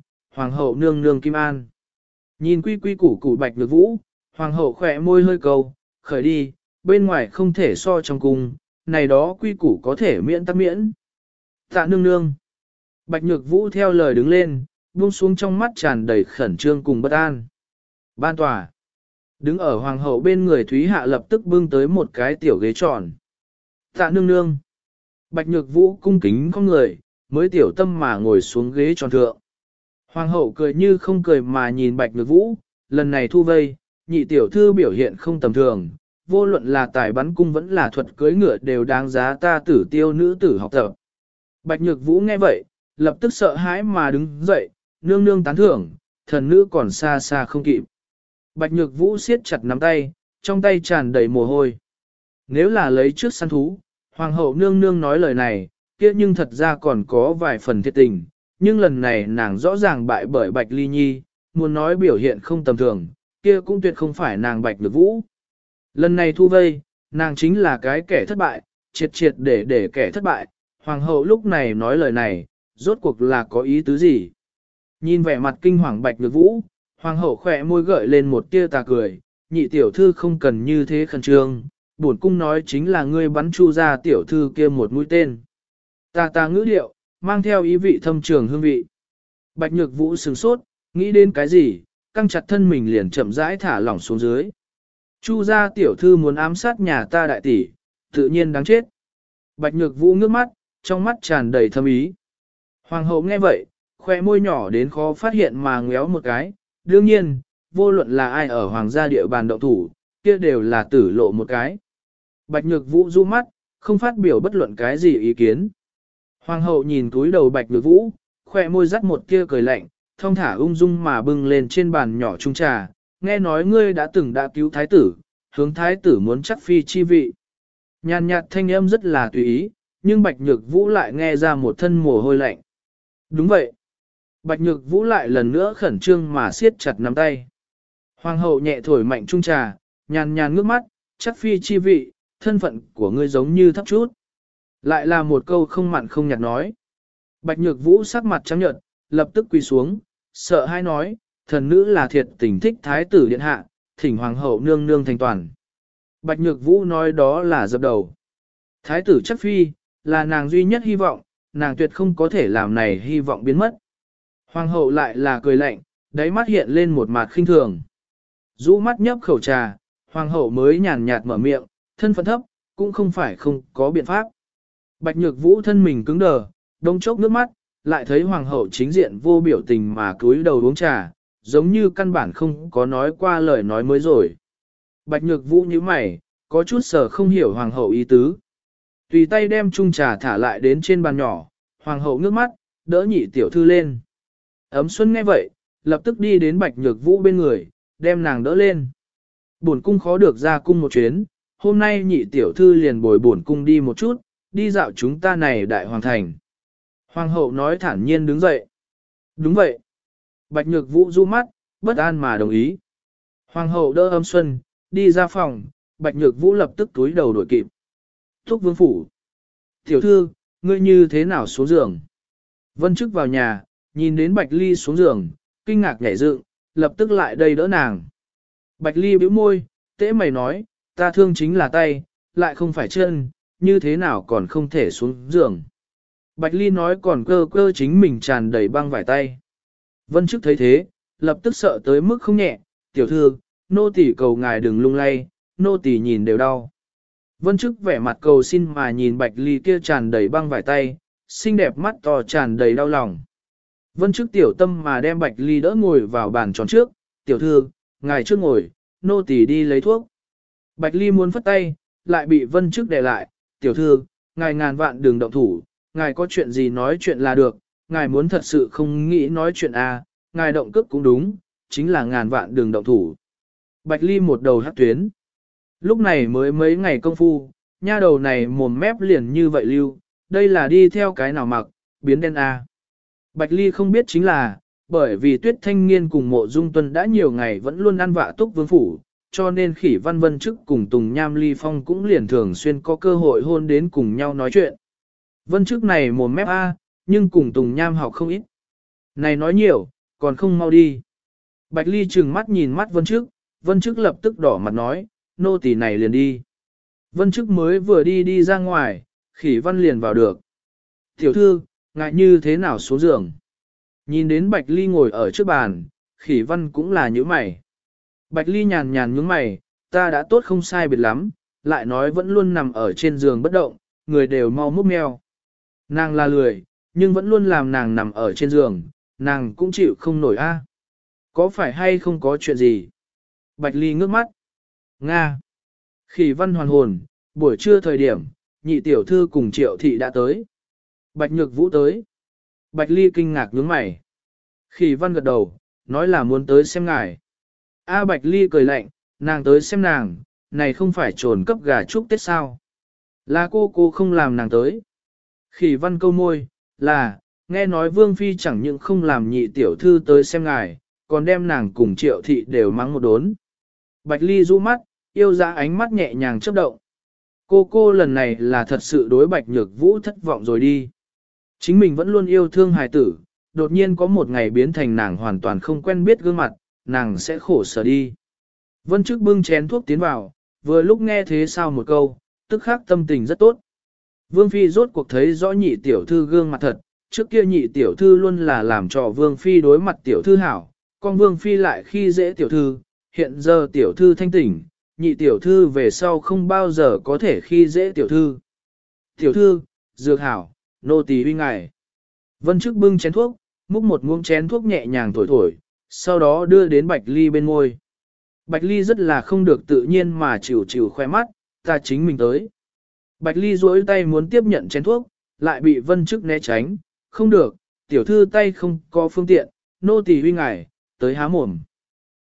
nương nương Kim An. Nhìn quy quy củ củ Bạch Nhược Vũ, hoàng hậu khỏe môi hơi cầu, khởi đi, bên ngoài không thể so trong cung, này đó quy củ có thể miễn tắc miễn. Tạ nương nương. Bạch Nhược Vũ theo lời đứng lên, buông xuống trong mắt tràn đầy khẩn trương cùng bất an. Ban tòa. Đứng ở hoàng hậu bên người Thúy Hạ lập tức bưng tới một cái tiểu ghế tròn. Tạ nương nương. Bạch Nhược Vũ cung kính không người, mới tiểu tâm mà ngồi xuống ghế tròn thượng. Hoàng hậu cười như không cười mà nhìn Bạch Nhược Vũ, lần này thu vây, nhị tiểu thư biểu hiện không tầm thường, vô luận là tài bắn cung vẫn là thuật cưỡi ngựa đều đáng giá ta tử tiêu nữ tử học tập. Bạch Nhược Vũ nghe vậy, lập tức sợ hãi mà đứng dậy, nương nương tán thưởng, thần nữ còn xa xa không kịp. Bạch Nhược Vũ siết chặt nắm tay, trong tay tràn đầy mồ hôi. Nếu là lấy trước săn thú, hoàng hậu nương nương nói lời này, kia nhưng thật ra còn có vài phần thiệt tình, nhưng lần này nàng rõ ràng bại bởi Bạch Ly Nhi, muốn nói biểu hiện không tầm thường, kia cũng tuyệt không phải nàng Bạch Nhược Vũ. Lần này thu vây, nàng chính là cái kẻ thất bại, triệt triệt để kẻ thất bại, hoàng hậu lúc này nói lời này, rốt cuộc là có ý tứ gì? Nhìn vẻ mặt kinh hoàng Bạch Nhược Vũ, hoàng hậu khỏe môi gợi lên một tia tà cười, nhị tiểu thư không cần như thế khẩn trương, bổn cung nói chính là ngươi bắn Chu ra tiểu thư kia một mũi tên. Tà ngữ điệu, mang theo ý vị thâm trường hương vị. Bạch Nhược Vũ sửng sốt, nghĩ đến cái gì, căng chặt thân mình liền chậm rãi thả lỏng xuống dưới. Chu gia tiểu thư muốn ám sát nhà ta đại tỷ, tự nhiên đáng chết. Bạch Nhược Vũ ngước mắt, trong mắt tràn đầy thâm ý. Hoàng hậu nghe vậy, khoe môi nhỏ đến khó phát hiện mà ngéo một cái. Đương nhiên, vô luận là ai ở hoàng gia địa bàn động thủ, kia đều là tử lộ một cái. Bạch Nhược Vũ du mắt, không phát biểu bất luận cái gì ý kiến. Hoàng hậu nhìn túi đầu Bạch Nhược Vũ, khoe môi dắt một tia cười lạnh, thong thả ung dung mà bưng lên trên bàn nhỏ chung trà, nghe nói ngươi đã từng đã cứu thái tử, hướng thái tử muốn chắc phi chi vị. Nhàn nhạt thanh âm rất là tùy ý, nhưng Bạch Nhược Vũ lại nghe ra một thân mồ hôi lạnh. Đúng vậy. Bạch Nhược Vũ lại lần nữa khẩn trương mà siết chặt nắm tay. Hoàng hậu nhẹ thổi mạnh chung trà, nhàn nhàn ngước mắt, chắc phi chi vị, thân phận của ngươi giống như thấp chút. Lại là một câu không mặn không nhạt nói. Bạch Nhược Vũ sắc mặt trắng nhợt, lập tức quỳ xuống, sợ hãi nói, thần nữ là thiệt tình thích thái tử điện hạ, thỉnh hoàng hậu nương nương thành toàn. Bạch Nhược Vũ nói đó là dập đầu. Thái tử chắc phi, là nàng duy nhất hy vọng, nàng tuyệt không có thể làm này hy vọng biến mất. Hoàng hậu lại là cười lạnh, đáy mắt hiện lên một mặt khinh thường. Rũ mắt nhấp khẩu trà, hoàng hậu mới nhàn nhạt mở miệng, thân phận thấp, cũng không phải không có biện pháp. Bạch Nhược Vũ thân mình cứng đờ, đông chốc nước mắt, lại thấy hoàng hậu chính diện vô biểu tình mà cúi đầu uống trà, giống như căn bản không có nói qua lời nói mới rồi. Bạch Nhược Vũ như mày, có chút sở không hiểu hoàng hậu ý tứ. Tùy tay đem chung trà thả lại đến trên bàn nhỏ, hoàng hậu ngước mắt, đỡ nhị tiểu thư lên. Ấm Xuân nghe vậy, lập tức đi đến Bạch Nhược Vũ bên người, đem nàng đỡ lên. Bổn cung khó được ra cung một chuyến, hôm nay nhị tiểu thư liền bồi bổn cung đi một chút, đi dạo chúng ta này đại hoàng thành. Hoàng hậu nói thản nhiên đứng dậy. Đúng vậy. Bạch Nhược Vũ du mắt, bất an mà đồng ý. Hoàng hậu đỡ Ấm Xuân, đi ra phòng, Bạch Nhược Vũ lập tức túi đầu đổi kịp. Thúc vương phủ. Tiểu thư, ngươi như thế nào xuống giường? Vân Trức vào nhà, nhìn đến Bạch Ly xuống giường, kinh ngạc nhảy dựng, lập tức lại đây đỡ nàng. Bạch Ly bĩu môi, tễ mày nói, ta thương chính là tay, lại không phải chân, như thế nào còn không thể xuống giường. Bạch Ly nói còn cơ cơ chính mình tràn đầy băng vải tay. Vân Trức thấy thế, lập tức sợ tới mức không nhẹ, tiểu thư, nô tỳ cầu ngài đừng lung lay, nô tỳ nhìn đều đau. Vân Trức vẻ mặt cầu xin mà nhìn Bạch Ly kia tràn đầy băng vải tay, xinh đẹp mắt to tràn đầy đau lòng. Vân Trức tiểu tâm mà đem Bạch Ly đỡ ngồi vào bàn tròn trước, tiểu thư, ngài trước ngồi, nô tỳ đi lấy thuốc. Bạch Ly muốn phất tay, lại bị Vân Trức đè lại, tiểu thư, ngài ngàn vạn đừng động thủ, ngài có chuyện gì nói chuyện là được, ngài muốn thật sự không nghĩ nói chuyện à, ngài động cước cũng đúng, chính là ngàn vạn đừng động thủ. Bạch Ly một đầu hắc tuyến. Lúc này mới mấy ngày công phu, nha đầu này mồm mép liền như vậy lưu, đây là đi theo cái nào mặc, biến đen à. Bạch Ly không biết chính là, bởi vì Tuyết Thanh Nghiên cùng Mộ Dung Tuân đã nhiều ngày vẫn luôn ăn vạ túc vương phủ, cho nên Khỉ Văn Vân Trức cùng Tùng Nham Ly Phong cũng liền thường xuyên có cơ hội hôn đến cùng nhau nói chuyện. Vân Trức này mồm mép A, nhưng cùng Tùng Nham học không ít. Này nói nhiều, còn không mau đi. Bạch Ly trừng mắt nhìn mắt Vân Trức lập tức đỏ mặt nói, nô tỳ này liền đi. Vân Trức mới vừa đi ra ngoài, Khỉ Văn liền vào được. Tiểu thư, ngại như thế nào xuống giường? Nhìn đến Bạch Ly ngồi ở trước bàn, Khỉ Văn cũng là nhíu mày. Bạch Ly nhàn nhàn nhướng mày, ta đã tốt không sai biệt lắm, lại nói vẫn luôn nằm ở trên giường bất động, người đều mau múc meo. Nàng là lười, nhưng vẫn luôn làm nàng nằm ở trên giường, nàng cũng chịu không nổi a. Có phải hay không có chuyện gì? Bạch Ly ngước mắt. Nga. Khỉ Văn hoàn hồn, buổi trưa thời điểm, nhị tiểu thư cùng Triệu thị đã tới. Bạch Nhược Vũ tới. Bạch Ly kinh ngạc nhướng mày. Khỉ Văn gật đầu, nói là muốn tới xem ngài. A Bạch Ly cười lạnh, nàng tới xem nàng, này không phải trồn cấp gà chúc Tết sao? Là cô không làm nàng tới. Khỉ Văn câu môi, là, nghe nói Vương Phi chẳng những không làm nhị tiểu thư tới xem ngài, còn đem nàng cùng Triệu thị đều mắng một đốn. Bạch Ly rũ mắt, yêu dã ánh mắt nhẹ nhàng chớp động. Cô lần này là thật sự đối Bạch Nhược Vũ thất vọng rồi đi. Chính mình vẫn luôn yêu thương hài tử, đột nhiên có một ngày biến thành nàng hoàn toàn không quen biết gương mặt, nàng sẽ khổ sở đi. Vân Trức bưng chén thuốc tiến vào, vừa lúc nghe thế sao một câu, tức khắc tâm tình rất tốt. Vương Phi rốt cuộc thấy rõ nhị tiểu thư gương mặt thật, trước kia nhị tiểu thư luôn là làm cho Vương Phi đối mặt tiểu thư hảo, con Vương Phi lại khi dễ tiểu thư, hiện giờ tiểu thư thanh tỉnh, nhị tiểu thư về sau không bao giờ có thể khi dễ tiểu thư. Tiểu thư, dược hảo, nô tỳ uy ngài. Vân Trức bưng chén thuốc, múc một muỗng chén thuốc nhẹ nhàng thổi thổi, sau đó đưa đến Bạch Ly bên môi. Bạch Ly rất là không được tự nhiên mà chịu khoe mắt, ta chính mình tới. Bạch Ly duỗi tay muốn tiếp nhận chén thuốc, lại bị Vân Trức né tránh, không được, tiểu thư tay không có phương tiện, nô tỳ huy ngài, tới há mồm.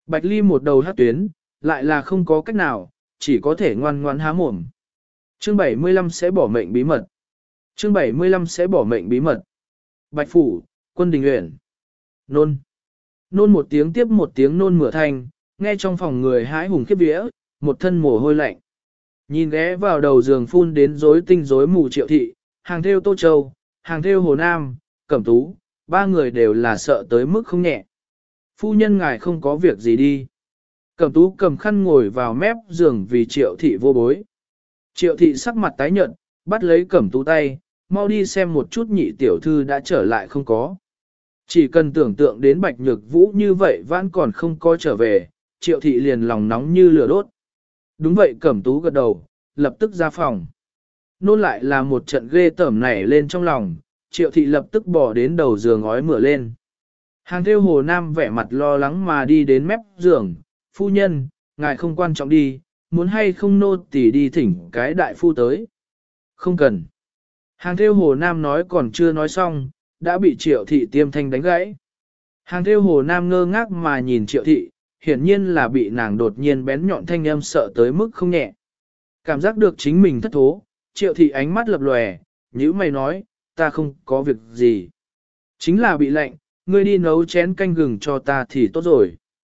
Bạch Ly một đầu hát tuyến, lại là không có cách nào, chỉ có thể ngoan ngoãn há mồm. Chương 75 sẽ bỏ mệnh bí mật. Chương 75 sẽ bỏ mệnh bí mật. Bạch Phủ, Quân Đình Uyển. Nôn. Nôn một tiếng tiếp một tiếng nôn mửa thanh, nghe trong phòng người hãi hùng khiếp vía, một thân mồ hôi lạnh. Nhìn ghé vào đầu giường phun đến rối tinh rối mù Triệu Thị, hàng theo Tô Châu, hàng theo Hồ Nam, Cẩm Tú, ba người đều là sợ tới mức không nhẹ. Phu nhân ngài không có việc gì đi. Cẩm Tú cầm khăn ngồi vào mép giường vì Triệu Thị vô bối. Triệu Thị sắc mặt tái nhợt, bắt lấy Cẩm Tú tay, mau đi xem một chút nhị tiểu thư đã trở lại không có. Chỉ cần tưởng tượng đến Bạch Nhược Vũ như vậy vẫn còn không có trở về, Triệu Thị liền lòng nóng như lửa đốt. Đúng vậy, Cẩm Tú gật đầu, lập tức ra phòng. Nôn lại là một trận ghê tởm nảy lên trong lòng, Triệu Thị lập tức bỏ đến đầu giường ói mửa lên. Hàng theo Hồ Nam vẻ mặt lo lắng mà đi đến mép giường, phu nhân, ngài không quan trọng đi, muốn hay không nô tỳ đi thỉnh cái đại phu tới. Không cần. Hàng theo Hồ Nam nói còn chưa nói xong, đã bị Triệu Thị tiêm thanh đánh gãy. Hàng theo Hồ Nam ngơ ngác mà nhìn Triệu Thị, hiển nhiên là bị nàng đột nhiên bén nhọn thanh âm sợ tới mức không nhẹ. Cảm giác được chính mình thất thố, Triệu Thị ánh mắt lập lòe, nhíu mày nói, ta không có việc gì. Chính là bị lạnh, ngươi đi nấu chén canh gừng cho ta thì tốt rồi.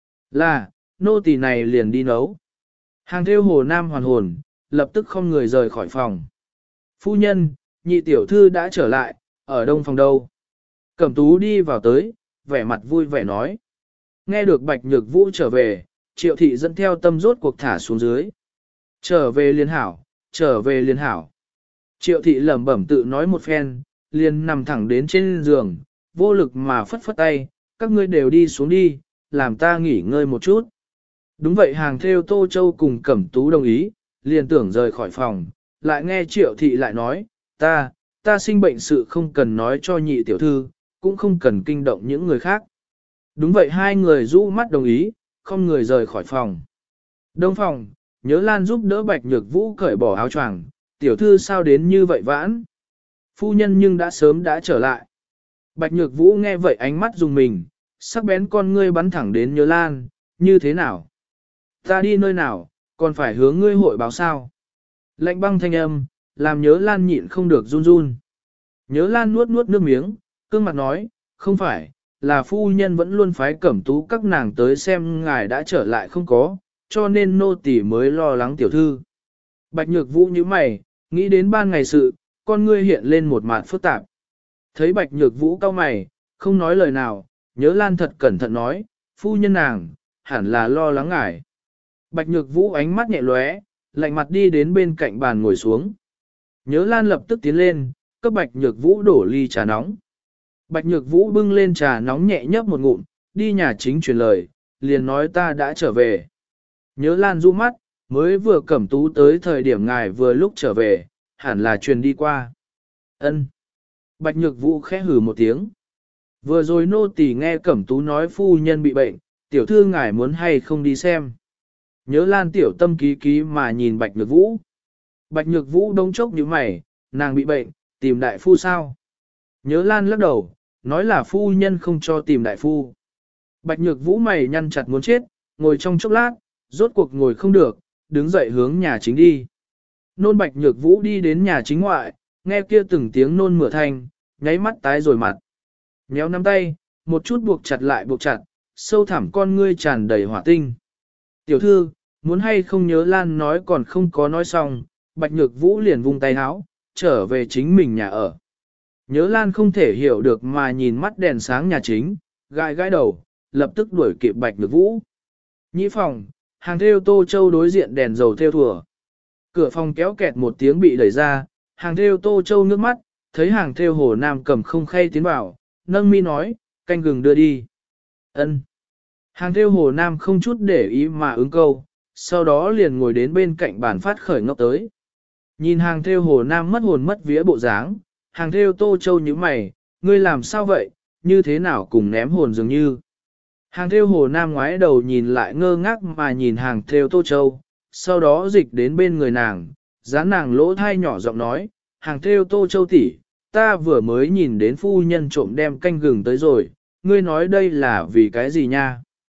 Là, nô tỳ này liền đi nấu. Hàng theo Hồ Nam hoàn hồn, lập tức không người rời khỏi phòng. Phu nhân, nhị tiểu thư đã trở lại, ở đông phòng đâu? Cẩm Tú đi vào tới, vẻ mặt vui vẻ nói. Nghe được Bạch Nhược Vũ trở về, Triệu Thị dẫn theo tâm rốt cuộc thả xuống dưới. Trở về liên hảo, trở về liên hảo. Triệu Thị lẩm bẩm tự nói một phen, liền nằm thẳng đến trên giường, vô lực mà phất phất tay, các ngươi đều đi xuống đi, làm ta nghỉ ngơi một chút. Đúng vậy, hàng theo Tô Châu cùng Cẩm Tú đồng ý, liền tưởng rời khỏi phòng, lại nghe Triệu Thị lại nói, ta sinh bệnh sự không cần nói cho nhị tiểu thư, cũng không cần kinh động những người khác. Đúng vậy, hai người rũ mắt đồng ý, không người rời khỏi phòng. Đông phòng, Nhớ Lan giúp đỡ Bạch Nhược Vũ cởi bỏ áo choàng, tiểu thư sao đến như vậy vãn. Phu nhân nhưng đã sớm đã trở lại. Bạch Nhược Vũ nghe vậy ánh mắt dùng mình, sắc bén con ngươi bắn thẳng đến Nhớ Lan, như thế nào? Ta đi nơi nào, còn phải hướng ngươi hội báo sao? Lạnh băng thanh âm, làm Nhớ Lan nhịn không được run run. Nhớ Lan nuốt nuốt nước miếng, cương mặt nói, không phải, là phu nhân vẫn luôn phái Cẩm Tú các nàng tới xem ngài đã trở lại không có, cho nên nô tỳ mới lo lắng tiểu thư. Bạch Nhược Vũ như mày, nghĩ đến ban ngày sự, con ngươi hiện lên một mặt phức tạp. Thấy Bạch Nhược Vũ cau mày, không nói lời nào, Nhớ Lan thật cẩn thận nói, phu nhân nàng, hẳn là lo lắng ngài. Bạch Nhược Vũ ánh mắt nhẹ lóe, lạnh mặt đi đến bên cạnh bàn ngồi xuống. Nhớ Lan lập tức tiến lên, cấp Bạch Nhược Vũ đổ ly trà nóng. Bạch Nhược Vũ bưng lên trà nóng nhẹ nhấp một ngụm, đi nhà chính truyền lời, liền nói ta đã trở về. Nhớ Lan du mắt, mới vừa Cẩm Tú tới thời điểm ngài vừa lúc trở về, hẳn là truyền đi qua. Ân. Bạch Nhược Vũ khẽ hừ một tiếng. Vừa rồi nô tỳ nghe Cẩm Tú nói phu nhân bị bệnh, tiểu thư ngài muốn hay không đi xem. Nhớ Lan tiểu tâm ký ký mà nhìn Bạch Nhược Vũ. Bạch Nhược Vũ đông chốc như mày, nàng bị bệnh, tìm đại phu sao? Nhớ Lan lắc đầu, nói là phu nhân không cho tìm đại phu. Bạch Nhược Vũ mày nhăn chặt muốn chết, ngồi trong chốc lát, rốt cuộc ngồi không được, đứng dậy hướng nhà chính đi. Nôn Bạch Nhược Vũ đi đến nhà chính ngoại, nghe kia từng tiếng nôn mửa thanh, nháy mắt tái rồi mặt. Nhéo nắm tay, một chút buộc chặt lại buộc chặt, sâu thẳm con ngươi tràn đầy hỏa tinh. Tiểu thư, muốn hay không Nhớ Lan nói còn không có nói xong, Bạch Nhược Vũ liền vung tay háo, trở về chính mình nhà ở. Nhớ Lan không thể hiểu được mà nhìn mắt đèn sáng nhà chính, gãi gãi đầu, lập tức đuổi kịp Bạch Nhược Vũ. Nhĩ phòng, hàng theo Tô Châu đối diện đèn dầu theo thùa. Cửa phòng kéo kẹt một tiếng bị đẩy ra, hàng theo Tô Châu nước mắt, thấy hàng theo Hồ Nam cầm không khay tiến vào, nâng mi nói, canh gừng đưa đi. Ân. Hàng theo Hồ Nam không chút để ý mà ứng câu, sau đó liền ngồi đến bên cạnh bàn phát khởi ngốc tới. Nhìn hàng theo Hồ Nam mất hồn mất vía bộ dáng, hàng theo Tô Châu như mày, ngươi làm sao vậy, như thế nào cùng ném hồn dường như. Hàng theo Hồ Nam ngoái đầu nhìn lại ngơ ngác mà nhìn hàng theo Tô Châu, sau đó dịch đến bên người nàng, dán nàng lỗ thai nhỏ giọng nói, hàng theo Tô Châu tỷ, ta vừa mới nhìn đến phu nhân trộm đem canh gừng tới rồi, ngươi nói đây là vì cái gì nha?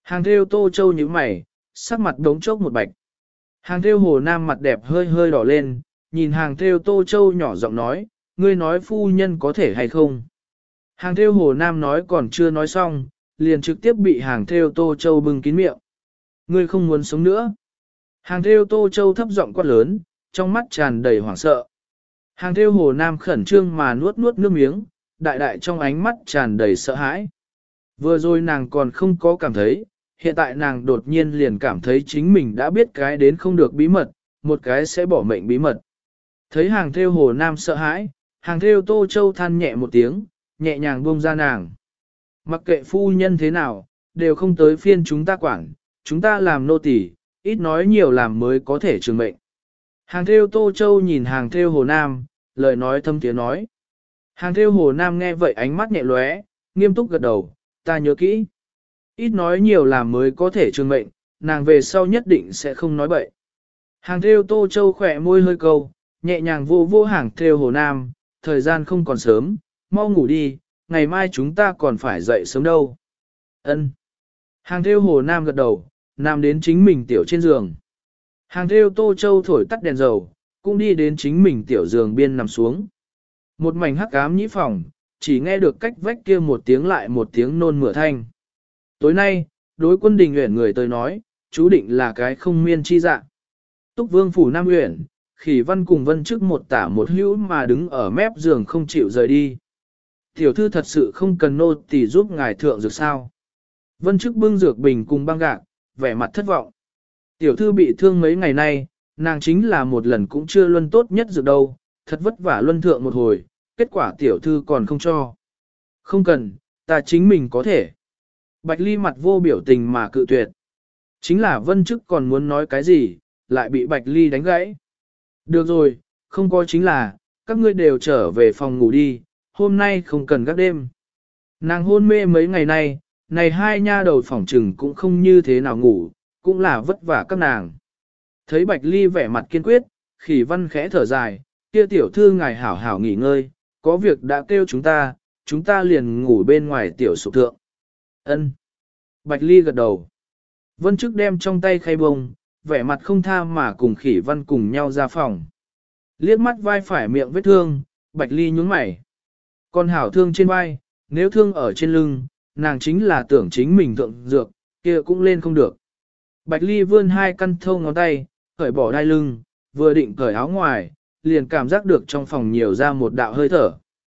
Hàng thêu Tô Châu nhíu mày, sắc mặt đống chốc một bạch. Hàng thêu Hồ Nam mặt đẹp hơi hơi đỏ lên, nhìn hàng thêu Tô Châu nhỏ giọng nói, ngươi nói phu nhân có thể hay không? Hàng thêu Hồ Nam nói còn chưa nói xong, liền trực tiếp bị hàng thêu Tô Châu bưng kín miệng. Ngươi không muốn sống nữa. Hàng thêu Tô Châu thấp giọng quát lớn, trong mắt tràn đầy hoảng sợ. Hàng thêu Hồ Nam khẩn trương mà nuốt nuốt nước miếng, đại đại trong ánh mắt tràn đầy sợ hãi. Vừa rồi nàng còn không có cảm thấy, hiện tại nàng đột nhiên liền cảm thấy chính mình đã biết cái đến không được bí mật, một cái sẽ bỏ mệnh bí mật. Thấy hàng thêu Hồ Nam sợ hãi, hàng thêu Tô Châu than nhẹ một tiếng, nhẹ nhàng buông ra nàng. Mặc kệ phu nhân thế nào, đều không tới phiên chúng ta quản, chúng ta làm nô tỳ, ít nói nhiều làm mới có thể trường mệnh. Hàng thêu Tô Châu nhìn hàng thêu Hồ Nam, lời nói thâm tiếng nói. Hàng thêu Hồ Nam nghe vậy ánh mắt nhẹ lóe, nghiêm túc gật đầu, ta nhớ kỹ. Ít nói nhiều làm mới có thể trường mệnh, nàng về sau nhất định sẽ không nói bậy. Hàng thêu Tô Châu khỏe môi hơi câu, nhẹ nhàng vô vô hàng thêu Hồ Nam, thời gian không còn sớm, mau ngủ đi, ngày mai chúng ta còn phải dậy sớm đâu. Ân. Hàng thêu Hồ Nam gật đầu, nằm đến chính mình tiểu trên giường. Hàng thêu Tô Châu thổi tắt đèn dầu, cũng đi đến chính mình tiểu giường biên nằm xuống. Một mảnh hắc ám nhĩ phòng, chỉ nghe được cách vách kia một tiếng lại một tiếng nôn mửa thanh. Tối nay, đối Quân Đình Uyển người tới nói, chú định là cái không miên chi dạng. Túc Vương phủ Nam Uyển, Khỉ Văn cùng Vân Chức một tả một hữu mà đứng ở mép giường không chịu rời đi. Tiểu thư thật sự không cần nô tỳ giúp ngài thượng dược sao? Vân Chức bưng dược bình cùng băng gạc, vẻ mặt thất vọng. Tiểu thư bị thương mấy ngày nay, nàng chính là một lần cũng chưa luân tốt nhất dược đâu, thật vất vả luân thượng một hồi, kết quả tiểu thư còn không cho. Không cần, ta chính mình có thể. Bạch Ly mặt vô biểu tình mà cự tuyệt. Chính là Vân Chức còn muốn nói cái gì, lại bị Bạch Ly đánh gãy. Được rồi, không có chính là, các ngươi đều trở về phòng ngủ đi, hôm nay không cần gác đêm. Nàng hôn mê mấy ngày nay, này hai nha đầu phỏng trừng cũng không như thế nào ngủ, cũng là vất vả các nàng. Thấy Bạch Ly vẻ mặt kiên quyết, Khỉ Văn khẽ thở dài, kia tiểu thư ngài hảo hảo nghỉ ngơi, có việc đã kêu chúng ta liền ngủ bên ngoài tiểu sụp thượng. Ân. Bạch Ly gật đầu. Vân Chức đem trong tay khay bông, vẻ mặt không tha mà cùng Khỉ Văn cùng nhau ra phòng. Liếc mắt vai phải miệng vết thương, Bạch Ly nhướng mày. Còn hảo thương trên vai, nếu thương ở trên lưng, nàng chính là tưởng chính mình thượng dược, kia cũng lên không được. Bạch Ly vươn hai căn thâu ngón tay, cởi bỏ đai lưng, vừa định cởi áo ngoài, liền cảm giác được trong phòng nhiều ra một đạo hơi thở.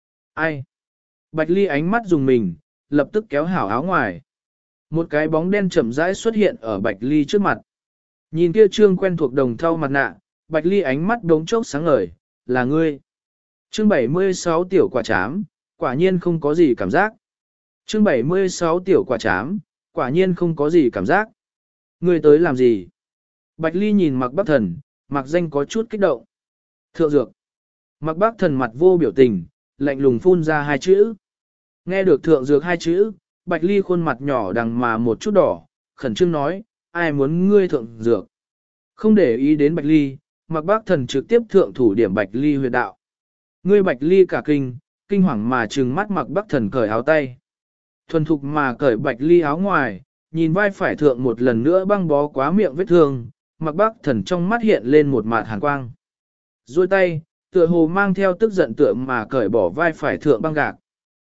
Ai? Bạch Ly ánh mắt dùng mình, lập tức kéo hảo áo ngoài. Một cái bóng đen chậm rãi xuất hiện ở Bạch Ly trước mặt. Nhìn kia trương quen thuộc đồng thau mặt nạ, Bạch Ly ánh mắt đống chốc sáng ngời, là ngươi. Chương 76 tiểu quả chám, quả nhiên không có gì cảm giác. Chương 76 tiểu quả chám, quả nhiên không có gì cảm giác. Ngươi tới làm gì? Bạch Ly nhìn Mạc Bắc Thần, Mạc Danh có chút kích động. Thượng dược. Mạc Bắc Thần mặt vô biểu tình, lạnh lùng phun ra hai chữ. Nghe được thượng dược hai chữ, Bạch Ly khuôn mặt nhỏ đằng mà một chút đỏ, khẩn trương nói, ai muốn ngươi thượng dược. Không để ý đến Bạch Ly, Mạc Bắc Thần trực tiếp thượng thủ điểm Bạch Ly huyệt đạo. Ngươi Bạch Ly cả kinh hoàng mà trừng mắt Mạc Bắc Thần cởi áo tay. Thuần thục mà cởi Bạch Ly áo ngoài, nhìn vai phải thượng một lần nữa băng bó quá miệng vết thương, Mạc Bắc Thần trong mắt hiện lên một mạt hàn quang. Rồi tay, tựa hồ mang theo tức giận tựa mà cởi bỏ vai phải thượng băng gạc.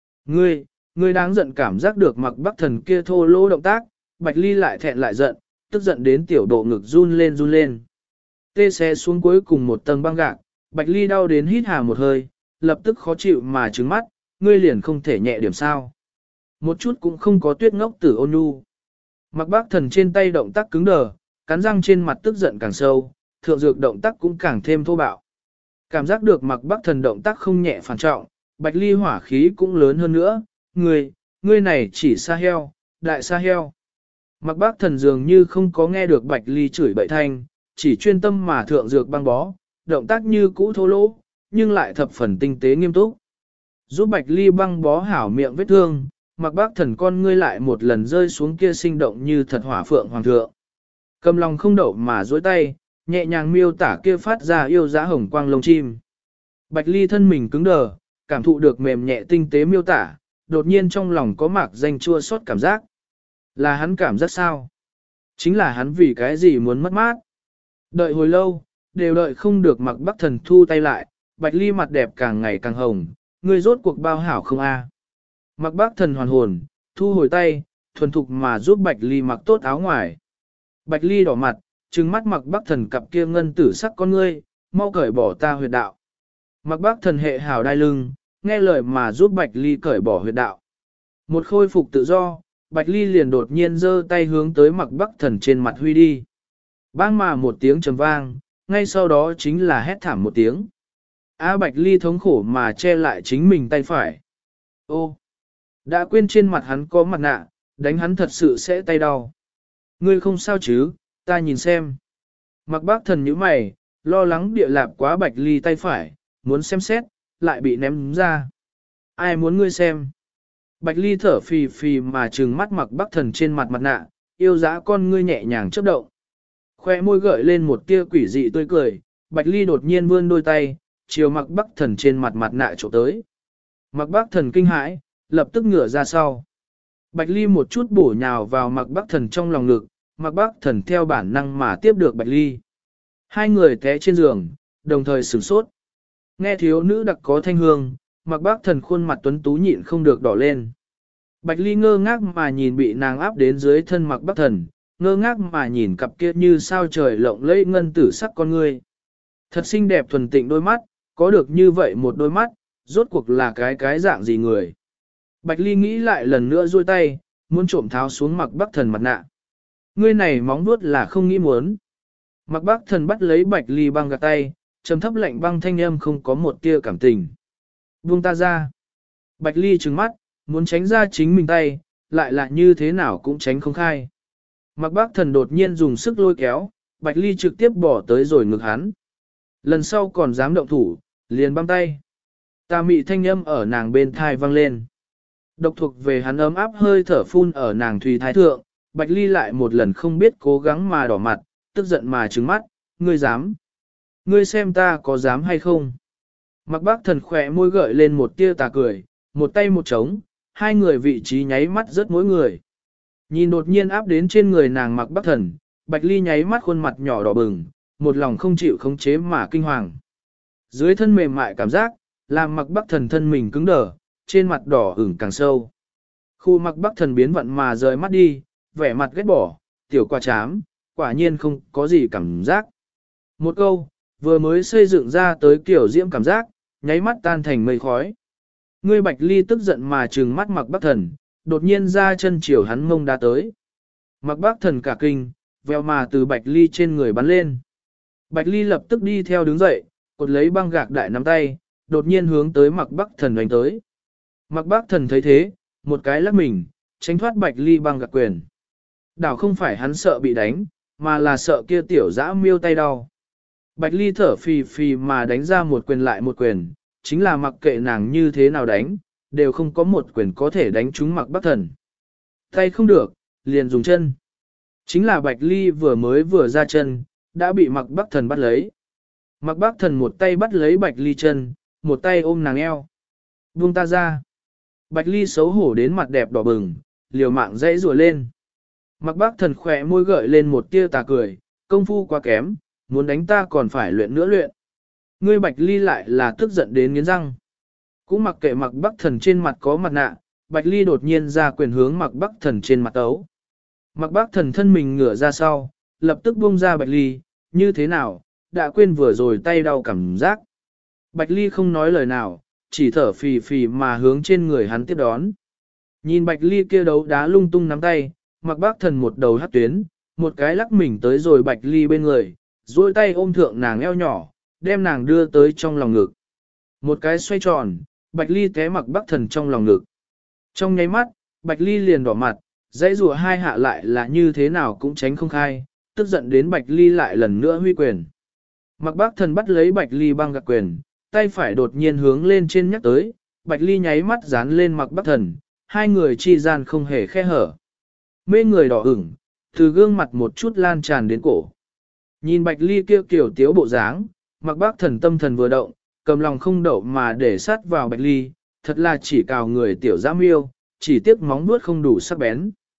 Ngươi đáng giận cảm giác được Mạc Bắc Thần kia thô lỗ động tác, Bạch Ly lại thẹn lại giận, tức giận đến tiểu độ ngực run lên. Tê xé xuống cuối cùng một tầng băng gạc, Bạch Ly đau đến hít hà một hơi, lập tức khó chịu mà trừng mắt, ngươi liền không thể nhẹ điểm sao. Một chút cũng không có tuyết ngốc tử ôn nhu. Mạc Bắc Thần trên tay động tác cứng đờ, cắn răng trên mặt tức giận càng sâu, thượng dược động tác cũng càng thêm thô bạo. Cảm giác được Mạc Bắc Thần động tác không nhẹ phản trọng, Bạch Ly hỏa khí cũng lớn hơn nữa, ngươi này chỉ sa heo, đại sa heo. Mạc Bắc Thần dường như không có nghe được Bạch Ly chửi bậy thanh, chỉ chuyên tâm mà thượng dược băng bó, động tác như cũ thô lỗ, nhưng lại thập phần tinh tế nghiêm túc. Giúp Bạch Ly băng bó hảo miệng vết thương, Mạc Bắc Thần con ngươi lại một lần rơi xuống kia sinh động như thật hỏa phượng hoàng thượng. Cầm lòng không đậu mà dối tay, nhẹ nhàng miêu tả kia phát ra yêu dã hồng quang lông chim. Bạch Ly thân mình cứng đờ, cảm thụ được mềm nhẹ tinh tế miêu tả, đột nhiên trong lòng có Mạc Danh chua xót cảm giác. Là hắn cảm giác sao? Chính là hắn vì cái gì muốn mất mát? Đợi hồi lâu, đều đợi không được Mạc Bắc Thần thu tay lại, Bạch Ly mặt đẹp càng ngày càng hồng, ngươi rốt cuộc bao hảo không a? Mạc Bắc Thần hoàn hồn, thu hồi tay, thuần thục mà giúp Bạch Ly mặc tốt áo ngoài. Bạch Ly đỏ mặt, trừng mắt Mạc Bắc Thần cặp kia ngân tử sắc con ngươi, mau cởi bỏ ta huyệt đạo. Mạc Bắc Thần hệ hảo đai lưng, nghe lời mà giúp Bạch Ly cởi bỏ huyệt đạo. Một khôi phục tự do, Bạch Ly liền đột nhiên giơ tay hướng tới Mạc Bắc Thần trên mặt huy đi. Bang mà một tiếng trầm vang, ngay sau đó chính là hét thảm một tiếng. Bạch Ly thống khổ mà che lại chính mình tay phải. Ô, đã quên trên mặt hắn có mặt nạ, đánh hắn thật sự sẽ tay đau. Ngươi không sao chứ, ta nhìn xem. Mạc Bắc Thần nhíu mày, lo lắng địa lạp quá Bạch Ly tay phải, muốn xem xét, lại bị ném ra. Ai muốn ngươi xem? Bạch Ly thở phì phì mà trừng mắt Mạc Bắc Thần trên mặt mặt nạ, yêu dã con ngươi nhẹ nhàng chớp động. Khoe môi gợi lên một tia quỷ dị tươi cười, Bạch Ly đột nhiên vươn đôi tay, chiều Mạc Bắc Thần trên mặt mặt nạ trộm tới. Mạc Bắc Thần kinh hãi, lập tức ngửa ra sau. Bạch Ly một chút bổ nhào vào Mạc Bắc Thần trong lòng ngực, Mạc Bắc Thần theo bản năng mà tiếp được Bạch Ly. Hai người té trên giường, đồng thời sửng sốt. Nghe thiếu nữ đặc có thanh hương, Mạc Bắc Thần khuôn mặt tuấn tú nhịn không được đỏ lên. Bạch Ly ngơ ngác mà nhìn bị nàng áp đến dưới thân Mạc Bắc Thần, ngơ ngác mà nhìn cặp kia như sao trời lộng lẫy ngân tử sắc con ngươi. Thật xinh đẹp thuần tịnh đôi mắt, có được như vậy một đôi mắt, rốt cuộc là cái dạng gì người. Bạch Ly nghĩ lại lần nữa duỗi tay, muốn trộm tháo xuống Mạc Bắc Thần mặt nạ. Ngươi này móng vuốt là không nghĩ muốn. Mạc Bắc Thần bắt lấy Bạch Ly băng gạt tay, trầm thấp lạnh băng thanh âm không có một tia cảm tình. Buông ta ra. Bạch Ly trừng mắt, muốn tránh ra chính mình tay, lại là như thế nào cũng tránh không khai. Mạc Bắc Thần đột nhiên dùng sức lôi kéo, Bạch Ly trực tiếp bỏ tới rồi ngực hắn. Lần sau còn dám động thủ, liền băm tay. Tà mị thanh âm ở nàng bên thai vang lên. Độc thuộc về hắn ấm áp hơi thở phun ở nàng thùy thái thượng, Bạch Ly lại một lần không biết cố gắng mà đỏ mặt, tức giận mà trừng mắt, ngươi dám. Ngươi xem ta có dám hay không? Mạc Bắc Thần khỏe môi gợi lên một tia tà cười, một tay một trống, hai người vị trí nháy mắt rất mỗi người. Nhìn đột nhiên áp đến trên người nàng Mạc Bắc Thần, Bạch Ly nháy mắt khuôn mặt nhỏ đỏ bừng, một lòng không chịu khống chế mà kinh hoàng. Dưới thân mềm mại cảm giác, làm Mạc Bắc Thần thân mình cứng đờ, trên mặt đỏ ửng càng sâu. Khu Mạc Bắc Thần biến vận mà rời mắt đi, vẻ mặt ghét bỏ, tiểu quả chám, quả nhiên không có gì cảm giác. Một câu, vừa mới xây dựng ra tới kiểu diễm cảm giác, nháy mắt tan thành mây khói. Ngươi Bạch Ly tức giận mà trừng mắt Mạc Bắc Thần, đột nhiên ra chân chiều hắn mông đá tới. Mạc Bắc Thần cả kinh, veo mà từ Bạch Ly trên người bắn lên. Bạch Ly lập tức đi theo đứng dậy, cột lấy băng gạc đại nắm tay, đột nhiên hướng tới Mạc Bắc Thần đánh tới. Mạc Bắc Thần thấy thế, một cái lắc mình, tránh thoát Bạch Ly băng gạc quyền. Đảo không phải hắn sợ bị đánh, mà là sợ kia tiểu dã miêu tay đau. Bạch Ly thở phì phì mà đánh ra một quyền lại một quyền, chính là mặc kệ nàng như thế nào đánh, đều không có một quyền có thể đánh trúng Mạc Bắc Thần. Tay không được, liền dùng chân. Chính là Bạch Ly vừa ra chân, đã bị Mạc Bắc Thần bắt lấy. Mạc Bắc Thần một tay bắt lấy Bạch Ly chân, một tay ôm nàng eo. Buông ta ra. Bạch Ly xấu hổ đến mặt đẹp đỏ bừng, liều mạng dãy rùa lên. Mạc Bắc Thần khỏe môi gợi lên một tia tà cười, công phu quá kém, muốn đánh ta còn phải luyện nữa luyện. Ngươi Bạch Ly lại là tức giận đến nghiến răng. Cũng mặc kệ Mạc Bắc Thần trên mặt có mặt nạ, Bạch Ly đột nhiên ra quyền hướng Mạc Bắc Thần trên mặt ấu. Mạc Bắc Thần thân mình ngửa ra sau, lập tức buông ra Bạch Ly, như thế nào, đã quên vừa rồi tay đau cảm giác. Bạch Ly không nói lời nào, chỉ thở phì phì mà hướng trên người hắn tiếp đón. Nhìn Bạch Ly kia đấu đá lung tung nắm tay, Mạc Bắc Thần một đầu hất tuyến, một cái lắc mình tới rồi Bạch Ly bên người, duỗi tay ôm thượng nàng eo nhỏ, đem nàng đưa tới trong lòng ngực. Một cái xoay tròn, Bạch Ly té Mạc Bắc Thần trong lòng ngực. Trong nháy mắt, Bạch Ly liền đỏ mặt, dãy rùa hai hạ lại là như thế nào cũng tránh không khai, tức giận đến Bạch Ly lại lần nữa huy quyền. Mạc Bắc Thần bắt lấy Bạch Ly băng gạc quyền, tay phải đột nhiên hướng lên trên nhắc tới, Bạch Ly nháy mắt dán lên Mạc Bắc Thần, hai người chi gian không hề khe hở. Mê người đỏ ửng, từ gương mặt một chút lan tràn đến cổ. Nhìn Bạch Ly kia kiểu tiếu bộ dáng, Mạc Bắc Thần tâm thần vừa động, cầm lòng không đậu mà để sát vào Bạch Ly, thật là chỉ cào người tiểu dã miêu, chỉ tiếc móng vuốt không đủ sắc bén.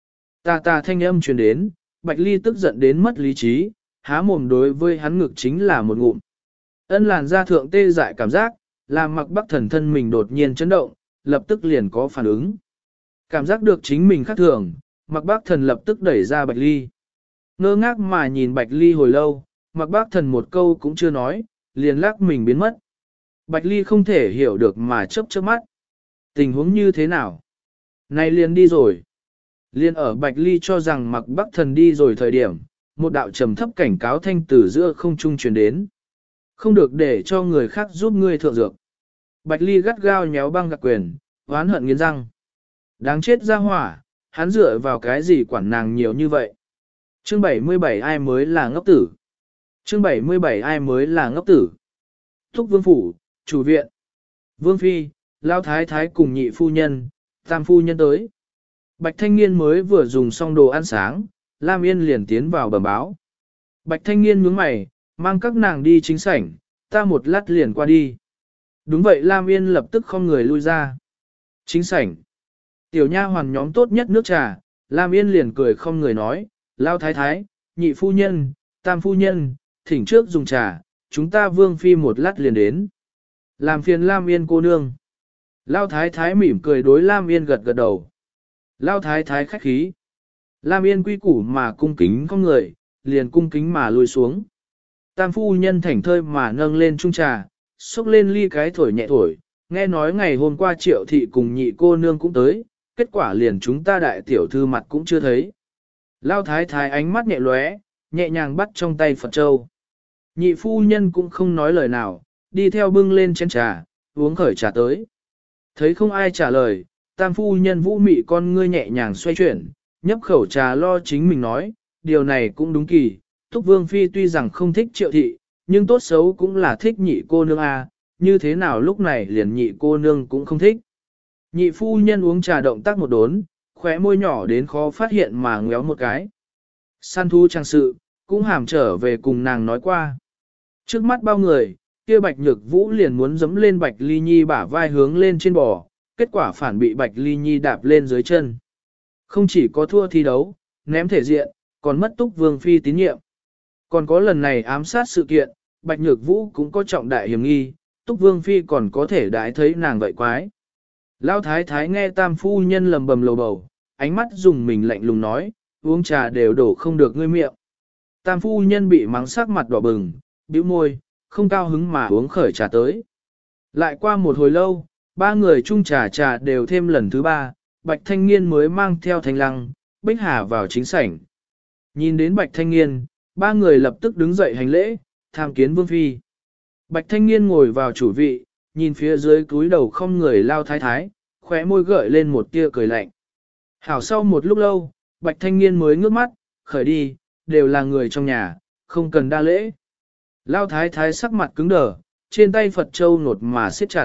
Ta thanh âm truyền đến, Bạch Ly tức giận đến mất lý trí, há mồm đối với hắn ngực chính là một ngụm. Ân làn da thượng tê dại cảm giác, làm Mặc Bắc Thần thân mình đột nhiên chấn động, lập tức liền có phản ứng. Cảm giác được chính mình khác thường, Mặc Bắc Thần lập tức đẩy ra Bạch Ly. Ngơ ngác mà nhìn Bạch Ly hồi lâu, Mặc Bắc Thần một câu cũng chưa nói, liền lắc mình biến mất. Bạch Ly không thể hiểu được mà chớp chớp mắt. Tình huống như thế nào? Này liền đi rồi. Liên ở Bạch Ly cho rằng Mặc Bắc Thần đi rồi thời điểm, một đạo trầm thấp cảnh cáo thanh từ giữa không trung truyền đến. Không được để cho người khác giúp ngươi thượng dược. Bạch Ly gắt gao nhéo băng gạc quyền, oán hận nghiến răng. Đáng chết ra hỏa, hắn dựa vào cái gì quản nàng nhiều như vậy. Chương 77 ai mới là ngốc tử? Chương 77 ai mới là ngốc tử? Thúc Vương Phủ, chủ viện. Vương Phi, Lao Thái Thái cùng nhị phu nhân, tam phu nhân tới. Bạch Thanh Nghiên mới vừa dùng xong đồ ăn sáng, Lam Yên liền tiến vào bẩm báo. Bạch Thanh Nghiên nhướng mày, mang các nàng đi chính sảnh, ta một lát liền qua đi. Đúng vậy Lam Yên lập tức không người lui ra. Chính sảnh. Tiểu nha hoàn nhóm tốt nhất nước trà, Lam Yên liền cười không người nói, Lao Thái Thái, nhị phu nhân, tam phu nhân, thỉnh trước dùng trà, chúng ta Vương Phi một lát liền đến. Làm phiền Lam Yên cô nương. Lao Thái Thái mỉm cười đối Lam Yên gật gật đầu. Lao Thái Thái khách khí. Lam Yên quy củ mà cung kính con người, liền cung kính mà lùi xuống. Tam phu nhân thảnh thơi mà nâng lên chung trà, xúc lên ly cái thổi nhẹ thổi, nghe nói ngày hôm qua Triệu thị cùng nhị cô nương cũng tới, kết quả liền chúng ta đại tiểu thư mặt cũng chưa thấy. Lao Thái Thái ánh mắt nhẹ lóe, nhẹ nhàng bắt trong tay Phật Châu. Nhị phu nhân cũng không nói lời nào, đi theo bưng lên chén trà, uống khởi trà tới. Thấy không ai trả lời, tam phu nhân vũ mị con ngươi nhẹ nhàng xoay chuyển, nhấp khẩu trà lo chính mình nói, điều này cũng đúng kỳ, Thúc Vương Phi tuy rằng không thích Triệu thị, nhưng tốt xấu cũng là thích nhị cô nương a, như thế nào lúc này liền nhị cô nương cũng không thích. Nhị phu nhân uống trà động tác một đốn, khóe môi nhỏ đến khó phát hiện mà ngéo một cái. Săn thu trang sự, cũng hàm trở về cùng nàng nói qua. Trước mắt bao người, kia Bạch Nhược Vũ liền muốn giẫm lên Bạch Ly Nhi bả vai hướng lên trên bò, kết quả phản bị Bạch Ly Nhi đạp lên dưới chân. Không chỉ có thua thi đấu, ném thể diện, còn mất Túc Vương Phi tín nhiệm. Còn có lần này ám sát sự kiện, Bạch Nhược Vũ cũng có trọng đại hiểm nghi, Túc Vương Phi còn có thể đãi thấy nàng vậy quái. Lão Thái Thái nghe tam phu nhân lầm bầm lầu bầu, ánh mắt dùng mình lạnh lùng nói, uống trà đều đổ không được ngươi miệng. Tam phu nhân bị mắng sắc mặt đỏ bừng, bĩu môi, không cao hứng mà uống khởi trà tới. Lại qua một hồi lâu, ba người chung trà đều thêm lần thứ ba, Bạch Thanh Nghiên mới mang theo Thanh Lăng, Bích Hà vào chính sảnh. Nhìn đến Bạch Thanh Nghiên, ba người lập tức đứng dậy hành lễ, tham kiến Vương Phi. Bạch Thanh Nghiên ngồi vào chủ vị, nhìn phía dưới cúi đầu không người Lao Thái Thái, khóe môi gợi lên một tia cười lạnh. Hảo sau một lúc lâu, Bạch Thanh Nghiên mới ngước mắt, khởi đi, đều là người trong nhà, không cần đa lễ. Lao Thái Thái sắc mặt cứng đờ, trên tay Phật Châu nột mà siết chặt.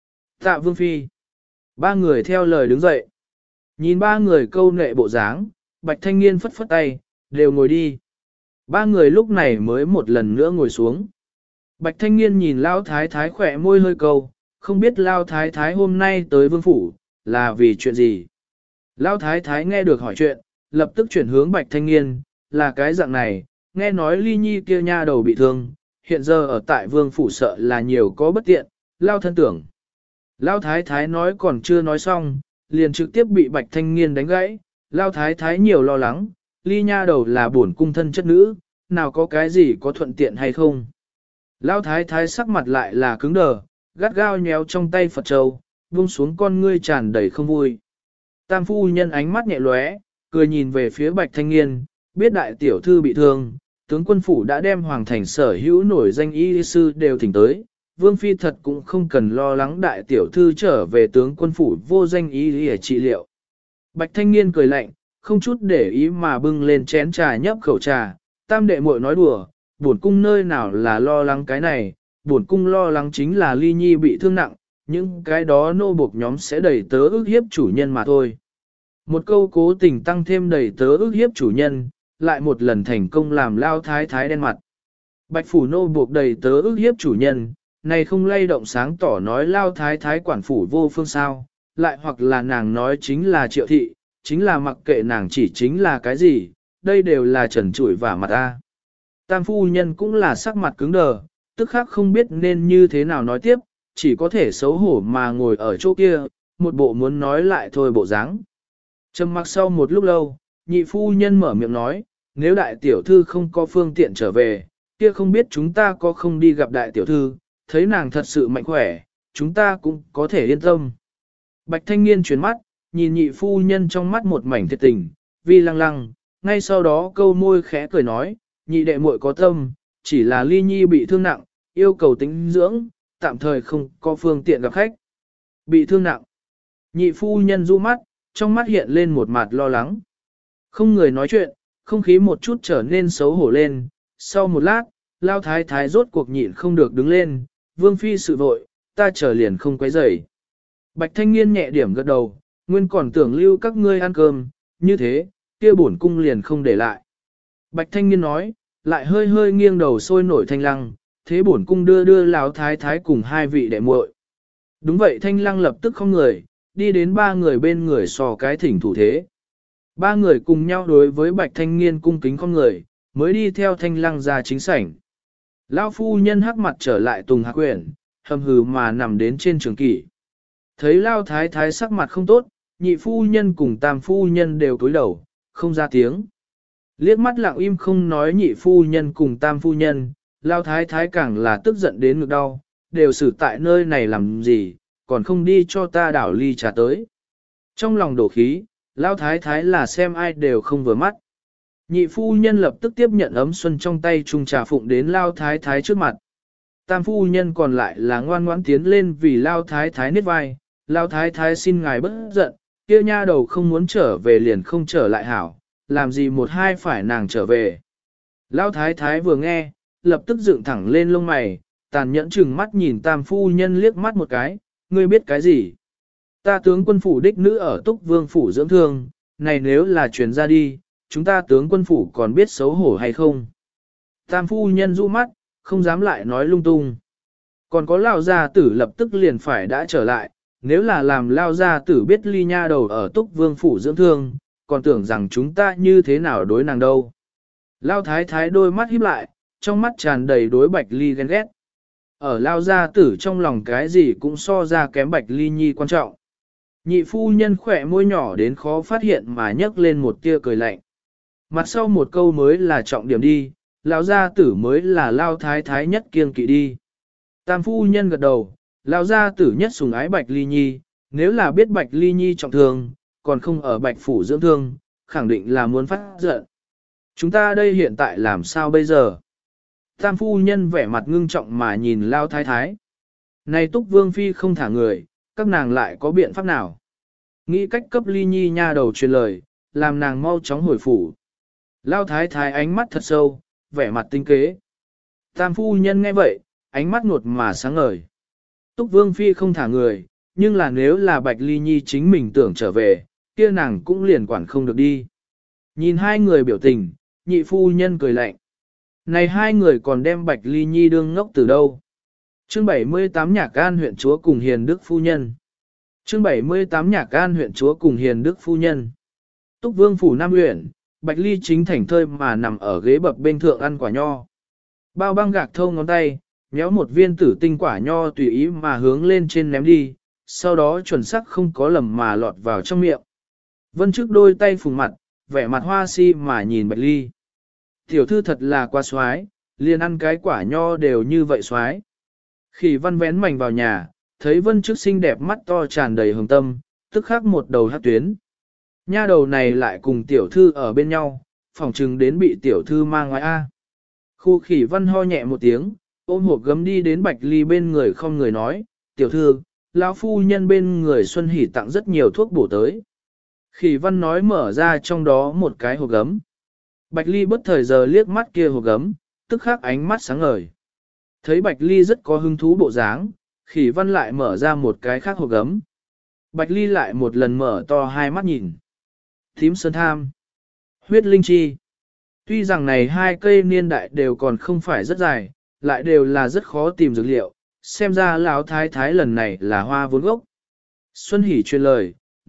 Tạ Vương Phi. Ba người theo lời đứng dậy. Nhìn ba người câu nệ bộ dáng, Bạch Thanh Nghiên phất phất tay, đều ngồi đi. Ba người lúc này mới một lần nữa ngồi xuống. Bạch Thanh Nghiên nhìn Lao Thái Thái khỏe môi hơi câu, không biết Lao Thái Thái hôm nay tới Vương Phủ, là vì chuyện gì. Lao Thái Thái nghe được hỏi chuyện, lập tức chuyển hướng Bạch Thanh Nghiên, là cái dạng này, nghe nói Ly Nhi kia nha đầu bị thương, hiện giờ ở tại Vương Phủ sợ là nhiều có bất tiện, Lao thân tưởng. Lao Thái Thái nói còn chưa nói xong, liền trực tiếp bị Bạch Thanh Nghiên đánh gãy, Lao Thái Thái nhiều lo lắng, Ly nha đầu là bổn cung thân chất nữ, nào có cái gì có thuận tiện hay không. Lao Thái Thái sắc mặt lại là cứng đờ, gắt gao nhéo trong tay Phật Châu, buông xuống con ngươi tràn đầy không vui. Tam phu nhân ánh mắt nhẹ lóe, cười nhìn về phía Bạch Thanh Nghiên, biết đại tiểu thư bị thương, tướng quân phủ đã đem hoàng thành sở hữu nổi danh y sư đều thỉnh tới, Vương Phi thật cũng không cần lo lắng đại tiểu thư trở về tướng quân phủ vô danh y để trị liệu. Bạch Thanh Nghiên cười lạnh, không chút để ý mà bưng lên chén trà nhấp khẩu trà, tam đệ muội nói đùa, bổn cung nơi nào là lo lắng cái này, bổn cung lo lắng chính là Ly Nhi bị thương nặng, những cái đó nô buộc nhóm sẽ đẩy tớ ức hiếp chủ nhân mà thôi. Một câu cố tình tăng thêm đẩy tớ ức hiếp chủ nhân, lại một lần thành công làm Lao Thái Thái đen mặt. Bạch phủ nô buộc đẩy tớ ức hiếp chủ nhân, này không lay động sáng tỏ nói Lao Thái Thái quản phủ vô phương sao, lại hoặc là nàng nói chính là Triệu thị, chính là mặc kệ nàng chỉ chính là cái gì, đây đều là trần trụi và mặt ta. Tam phu nhân cũng là sắc mặt cứng đờ, tức khắc không biết nên như thế nào nói tiếp, chỉ có thể xấu hổ mà ngồi ở chỗ kia, một bộ muốn nói lại thôi bộ dáng. Trầm mặc sau một lúc lâu, nhị phu nhân mở miệng nói, nếu đại tiểu thư không có phương tiện trở về, kia không biết chúng ta có không đi gặp đại tiểu thư, thấy nàng thật sự mạnh khỏe, chúng ta cũng có thể yên tâm. Bạch thanh niên chuyển mắt, nhìn nhị phu nhân trong mắt một mảnh thiệt tình, vi lăng lăng, ngay sau đó câu môi khẽ cười nói, nhị đệ muội có tâm, chỉ là ly nhi bị thương nặng, yêu cầu tính dưỡng, tạm thời không có phương tiện gặp khách. Bị thương nặng. Nhị phu nhân du mắt, trong mắt hiện lên một mặt lo lắng. Không người nói chuyện, không khí một chút trở nên xấu hổ lên. Sau một lát, Lao Thái Thái rốt cuộc nhịn không được đứng lên, vương phi sự vội, ta chờ liền không quấy rầy. Bạch thanh niên nhẹ điểm gật đầu, nguyên còn tưởng lưu các ngươi ăn cơm, như thế, kia bổn cung liền không để lại. Bạch thanh niên nói, lại hơi hơi nghiêng đầu sôi nổi thanh lăng, thế bổn cung đưa Lão Thái Thái cùng hai vị đệ muội. Đúng vậy, thanh lăng lập tức không người, đi đến ba người bên người sò cái thỉnh thủ thế. Ba người cùng nhau đối với bạch thanh niên cung kính con người, mới đi theo thanh lăng ra chính sảnh. Lão phu nhân hắc mặt trở lại tùng hạc quyển, hầm hừ mà nằm đến trên trường kỷ. Thấy Lão Thái Thái sắc mặt không tốt, nhị phu nhân cùng tam phu nhân đều cúi đầu, không ra tiếng. Liếc mắt lặng im không nói nhị phu nhân cùng tam phu nhân, Lão Thái Thái càng là tức giận đến ngực đau, đều xử tại nơi này làm gì, còn không đi cho ta đảo ly trà tới. Trong lòng đổ khí, Lão Thái Thái là xem ai đều không vừa mắt. Nhị phu nhân lập tức tiếp nhận ấm xuân trong tay chung trà phụng đến Lão Thái Thái trước mặt. Tam phu nhân còn lại là ngoan ngoãn tiến lên vì Lão Thái Thái niết vai, Lão Thái Thái xin ngài bất giận, kia nha đầu không muốn trở về liền không trở lại hảo, làm gì một hai phải nàng trở về. Lão Thái Thái vừa nghe, lập tức dựng thẳng lên lông mày, tàn nhẫn chừng mắt nhìn tam phu nhân liếc mắt một cái, ngươi biết cái gì? Ta tướng quân phủ đích nữ ở Túc Vương phủ dưỡng thương, này nếu là truyền ra đi, chúng ta tướng quân phủ còn biết xấu hổ hay không? Tam phu nhân du mắt, không dám lại nói lung tung. Còn có Lao gia tử lập tức liền phải đã trở lại, nếu là làm Lao gia tử biết ly nha đầu ở Túc Vương phủ dưỡng thương, còn tưởng rằng chúng ta như thế nào đối nàng đâu. Lao thái thái đôi mắt híp lại, trong mắt tràn đầy đối Bạch Ly ghen ghét. Ở Lao gia tử trong lòng cái gì cũng so ra kém Bạch Ly nhi quan trọng. Nhị phu nhân khỏe môi nhỏ đến khó phát hiện mà nhấc lên một tia cười lạnh. Mặt sau một câu mới là trọng điểm đi, Lao gia tử mới là Lao thái thái nhất kiêng kỵ đi. Tam phu nhân gật đầu, Lao gia tử nhất sủng ái Bạch Ly nhi, nếu là biết Bạch Ly nhi trọng thương, còn không ở Bạch phủ dưỡng thương, khẳng định là muốn phát giận. Chúng ta đây hiện tại làm sao bây giờ? Tam phu nhân vẻ mặt ngưng trọng mà nhìn Lao thái thái. Này Túc Vương phi không thả người, các nàng lại có biện pháp nào? Nghĩ cách cấp Ly nhi nha đầu truyền lời, làm nàng mau chóng hồi phủ. Lao thái thái ánh mắt thật sâu, vẻ mặt tinh kế. Tam phu nhân nghe vậy, ánh mắt ngột mà sáng ngời. Túc Vương phi không thả người, nhưng là nếu là Bạch Ly nhi chính mình tưởng trở về, kia nàng cũng liền quản không được đi. Nhìn hai người biểu tình, nhị phu nhân cười lạnh. Này hai người còn đem Bạch Ly nhi đương ngốc từ đâu? Chương 78 Nhạc An huyện chúa cùng Hiền Đức phu nhân. Chương 78 Nhạc An huyện chúa cùng Hiền Đức phu nhân. Túc Vương phủ Nam huyện, Bạch Ly chính thảnh thơi mà nằm ở ghế bập bên thượng ăn quả nho. Bao băng gạc thâu ngón tay, nhéo một viên tử tinh quả nho tùy ý mà hướng lên trên ném đi, sau đó chuẩn xác không có lầm mà lọt vào trong miệng. Vân trước đôi tay phùng mặt, vẻ mặt hoa si mà nhìn Bạch Ly. Tiểu thư thật là quá xoái, liền ăn cái quả nho đều như vậy xoái. Khỉ Văn vén mảnh vào nhà, thấy Vân trước xinh đẹp mắt to tràn đầy hồng tâm, tức khắc một đầu hát tuyến. Nha đầu này lại cùng tiểu thư ở bên nhau, phỏng chừng đến bị tiểu thư mang ngoài A. Khu Khỉ Văn ho nhẹ một tiếng, ôm hộp gấm đi đến Bạch Ly bên người không người nói, tiểu thư, lão phu nhân bên người Xuân Hỷ tặng rất nhiều thuốc bổ tới. Khỉ Văn nói mở ra trong đó một cái hộp gấm. Bạch Ly bất thời giờ liếc mắt kia hộp gấm, tức khắc ánh mắt sáng ngời. Thấy Bạch Ly rất có hứng thú bộ dáng, Khỉ Văn lại mở ra một cái khác hộp gấm. Bạch Ly lại một lần mở to hai mắt nhìn. Thím sơn tham, huyết linh chi. Tuy rằng này hai cây niên đại đều còn không phải rất dài, lại đều là rất khó tìm dược liệu, xem ra lão thái thái lần này là hoa vốn gốc. Xuân Hỷ truyền lời,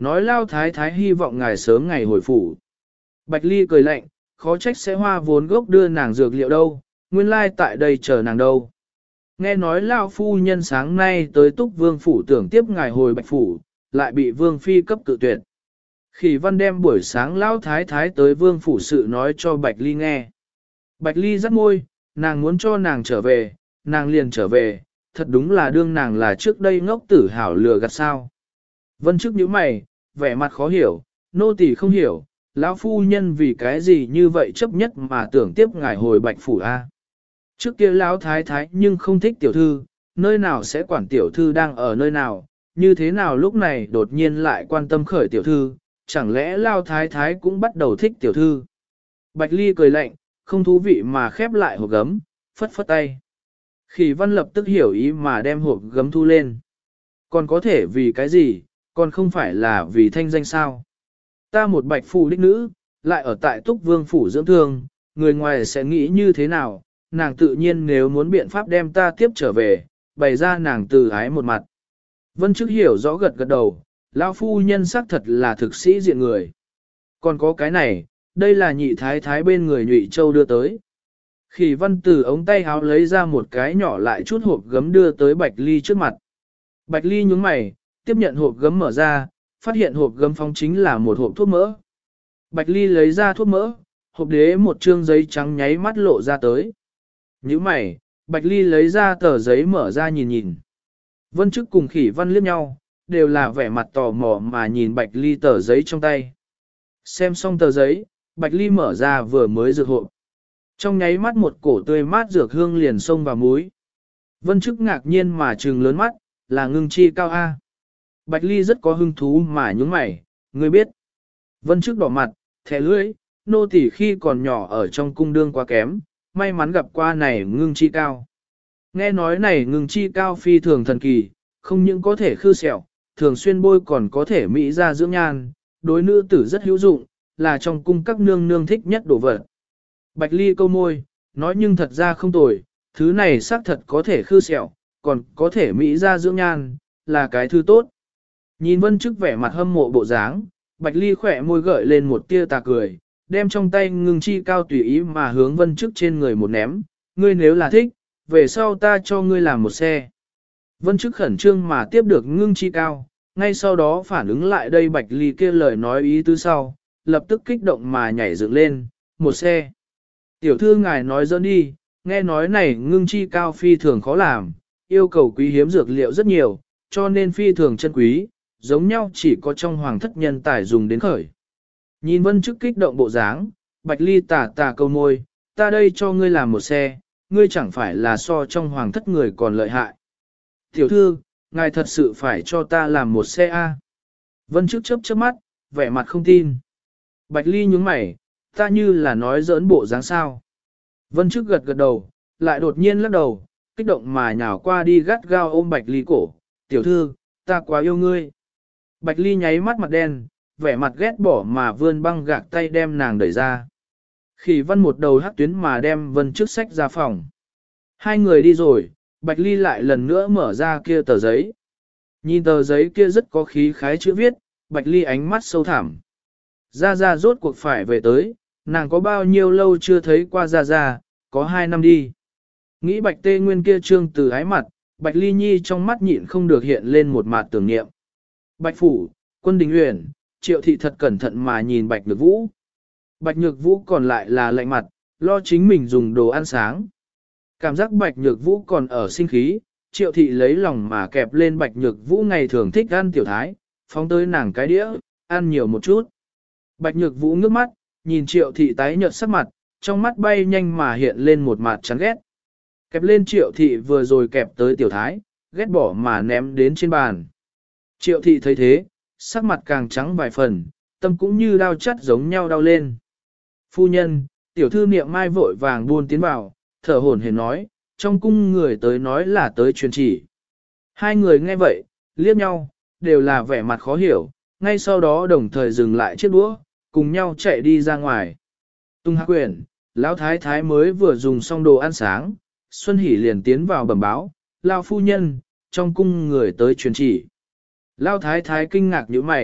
nói lao thái thái hy vọng ngài sớm ngày hồi phủ. Bạch Ly cười lạnh, khó trách sẽ hoa vốn gốc đưa nàng dược liệu đâu, nguyên lai tại đây chờ nàng đâu. Nghe nói lao phu nhân sáng nay tới túc vương phủ tưởng tiếp ngài hồi bạch phủ, lại bị vương phi cấp cự tuyệt. Khỉ văn đem buổi sáng lao thái thái tới vương phủ sự nói cho Bạch Ly nghe. Bạch Ly rắc môi, nàng muốn cho nàng trở về, nàng liền trở về, thật đúng là đương nàng là trước đây ngốc tử hảo lừa gạt sao. Vân trước nhíu mày, vẻ mặt khó hiểu, nô tỳ không hiểu, lão phu nhân vì cái gì như vậy chấp nhất mà tưởng tiếp ngài hồi bạch phủ a. Trước kia lão thái thái nhưng không thích tiểu thư, nơi nào sẽ quản tiểu thư đang ở nơi nào, như thế nào lúc này đột nhiên lại quan tâm khởi tiểu thư, chẳng lẽ lão thái thái cũng bắt đầu thích tiểu thư. Bạch Ly cười lạnh, không thú vị mà khép lại hộp gấm, phất phất tay. Khỉ văn lập tức hiểu ý mà đem hộp gấm thu lên. Còn có thể vì cái gì, còn không phải là vì thanh danh sao. Ta một bạch phủ đích nữ, lại ở tại túc vương phủ dưỡng thương, người ngoài sẽ nghĩ như thế nào, nàng tự nhiên nếu muốn biện pháp đem ta tiếp trở về, bày ra nàng từ ái một mặt. Vân trước hiểu rõ gật gật đầu, lão phu nhân xác thật là thực sĩ diện người. Còn có cái này, đây là nhị thái thái bên người Nhụy Châu đưa tới. Khỉ văn từ ống tay háo lấy ra một cái nhỏ lại chút hộp gấm đưa tới Bạch Ly trước mặt. Bạch Ly nhướng mày, tiếp nhận hộp gấm mở ra, phát hiện hộp gấm phong chính là một hộp thuốc mỡ. Bạch Ly lấy ra thuốc mỡ, hộp đế một trương giấy trắng nháy mắt lộ ra tới. Nhíu mày, Bạch Ly lấy ra tờ giấy mở ra nhìn nhìn. Vân Chức cùng Khỉ văn liếc nhau, đều là vẻ mặt tò mò mà nhìn Bạch Ly tờ giấy trong tay. Xem xong tờ giấy, Bạch Ly mở ra vừa mới dược hộp. Trong nháy mắt một cổ tươi mát dược hương liền xông vào mũi. Vân Chức ngạc nhiên mà trừng lớn mắt, là ngưng chi cao A. Bạch Ly rất có hứng thú mà nhướng mày, ngươi biết. Vân Chức đỏ mặt, thẻ lưỡi, nô tỳ khi còn nhỏ ở trong cung đương quá kém, may mắn gặp qua này ngưng chi cao. Nghe nói này ngưng chi cao phi thường thần kỳ, không những có thể khư sẹo, thường xuyên bôi còn có thể mỹ ra dưỡng nhan, đối nữ tử rất hữu dụng, là trong cung các nương nương thích nhất đồ vật. Bạch Ly câu môi, nói nhưng thật ra không tồi, thứ này xác thật có thể khư sẹo, còn có thể mỹ ra dưỡng nhan, là cái thứ tốt. Nhìn Vân Chức vẻ mặt hâm mộ bộ dáng, Bạch Ly khỏe môi gợi lên một tia tà cười, đem trong tay ngưng chi cao tùy ý mà hướng Vân Chức trên người một ném, ngươi nếu là thích, về sau ta cho ngươi làm một xe. Vân Chức khẩn trương mà tiếp được ngưng chi cao, ngay sau đó phản ứng lại đây Bạch Ly kia lời nói ý tứ sau, lập tức kích động mà nhảy dựng lên, một xe. Tiểu thư ngài nói dẫn đi, nghe nói này ngưng chi cao phi thường khó làm, yêu cầu quý hiếm dược liệu rất nhiều, cho nên phi thường chân quý, giống nhau chỉ có trong hoàng thất nhân tài dùng đến khởi. Nhìn Vân Chức kích động bộ dáng, Bạch Ly tà câu môi, ta đây cho ngươi làm một xe, ngươi chẳng phải là so trong hoàng thất người còn lợi hại. Tiểu thư, ngài thật sự phải cho ta làm một xe A. Vân Chức chớp mắt, vẻ mặt không tin. Bạch Ly nhướng mày, ta như là nói giỡn bộ dáng sao. Vân Chức gật gật đầu, lại đột nhiên lắc đầu, kích động mà nhào qua đi gắt gao ôm Bạch Ly cổ. Tiểu thư, ta quá yêu ngươi. Bạch Ly nháy mắt mặt đen, vẻ mặt ghét bỏ mà vươn băng gạc tay đem nàng đẩy ra. Khỉ văn một đầu hắc tuyến mà đem Vân Chức sách ra phòng. Hai người đi rồi, Bạch Ly lại lần nữa mở ra kia tờ giấy. Nhìn tờ giấy kia rất có khí khái chữ viết, Bạch Ly ánh mắt sâu thẳm. Gia Gia rốt cuộc phải về tới, nàng có bao nhiêu lâu chưa thấy qua Gia Gia, có 2 năm đi. Nghĩ Bạch Tê Nguyên kia trương từ ái mặt, Bạch Ly Nhi trong mắt nhịn không được hiện lên một mặt tưởng niệm. Bạch Phủ, Quân Đình Uyển, Triệu Thị thật cẩn thận mà nhìn Bạch Nhược Vũ. Bạch Nhược Vũ còn lại là lạnh mặt, lo chính mình dùng đồ ăn sáng. Cảm giác Bạch Nhược Vũ còn ở sinh khí, Triệu Thị lấy lòng mà kẹp lên Bạch Nhược Vũ ngày thường thích ăn tiểu thái, phóng tới nàng cái đĩa, ăn nhiều một chút. Bạch Nhược Vũ ngước mắt, nhìn Triệu Thị tái nhợt sắc mặt, trong mắt bay nhanh mà hiện lên một mặt chán ghét. Kẹp lên Triệu Thị vừa rồi kẹp tới tiểu thái, ghét bỏ mà ném đến trên bàn. Triệu Thị thấy thế, sắc mặt càng trắng vài phần, tâm cũng như đau chắt giống nhau đau lên. Phu nhân, tiểu thư niệm mai vội vàng buôn tiến vào, thở hổn hển nói, trong cung người tới nói là tới truyền chỉ. Hai người nghe vậy, liếc nhau, đều là vẻ mặt khó hiểu, ngay sau đó đồng thời dừng lại chiếc đũa, cùng nhau chạy đi ra ngoài. Tung Hạc Quyển, lão thái thái mới vừa dùng xong đồ ăn sáng, Xuân Hỷ liền tiến vào bẩm báo, lao phu nhân, trong cung người tới truyền chỉ. Lão thái thái kinh ngạc nhíu mày,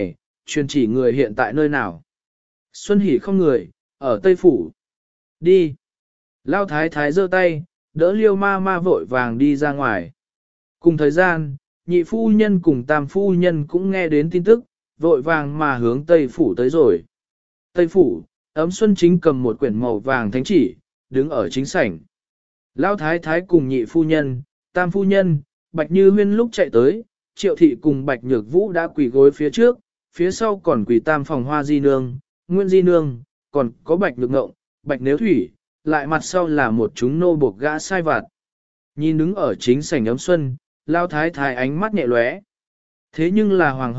truyền chỉ người hiện tại nơi nào. Xuân Hỷ không người, ở Tây Phủ. Đi. Lao thái thái giơ tay, đỡ Liêu ma ma vội vàng đi ra ngoài. Cùng thời gian, nhị phu nhân cùng tam phu nhân cũng nghe đến tin tức, vội vàng mà hướng Tây Phủ tới rồi. Tây Phủ, Ấm Xuân chính cầm một quyển màu vàng thánh chỉ, đứng ở chính sảnh. Lao thái thái cùng nhị phu nhân, tam phu nhân, Bạch Như Huyên lúc chạy tới, Triệu thị cùng Bạch Nhược Vũ đã quỳ gối phía trước, phía sau còn quỳ tam phòng Hoa Di Nương, Nguyên Di Nương, còn có Bạch Nhược Ngộng, Bạch Nếu Thủy, lại mặt sau là một chúng nô buộc gã sai vặt. Nhìn đứng ở chính sảnh Ấm Xuân, Lao thái thái ánh mắt nhẹ lóe. Thế nhưng là hoàng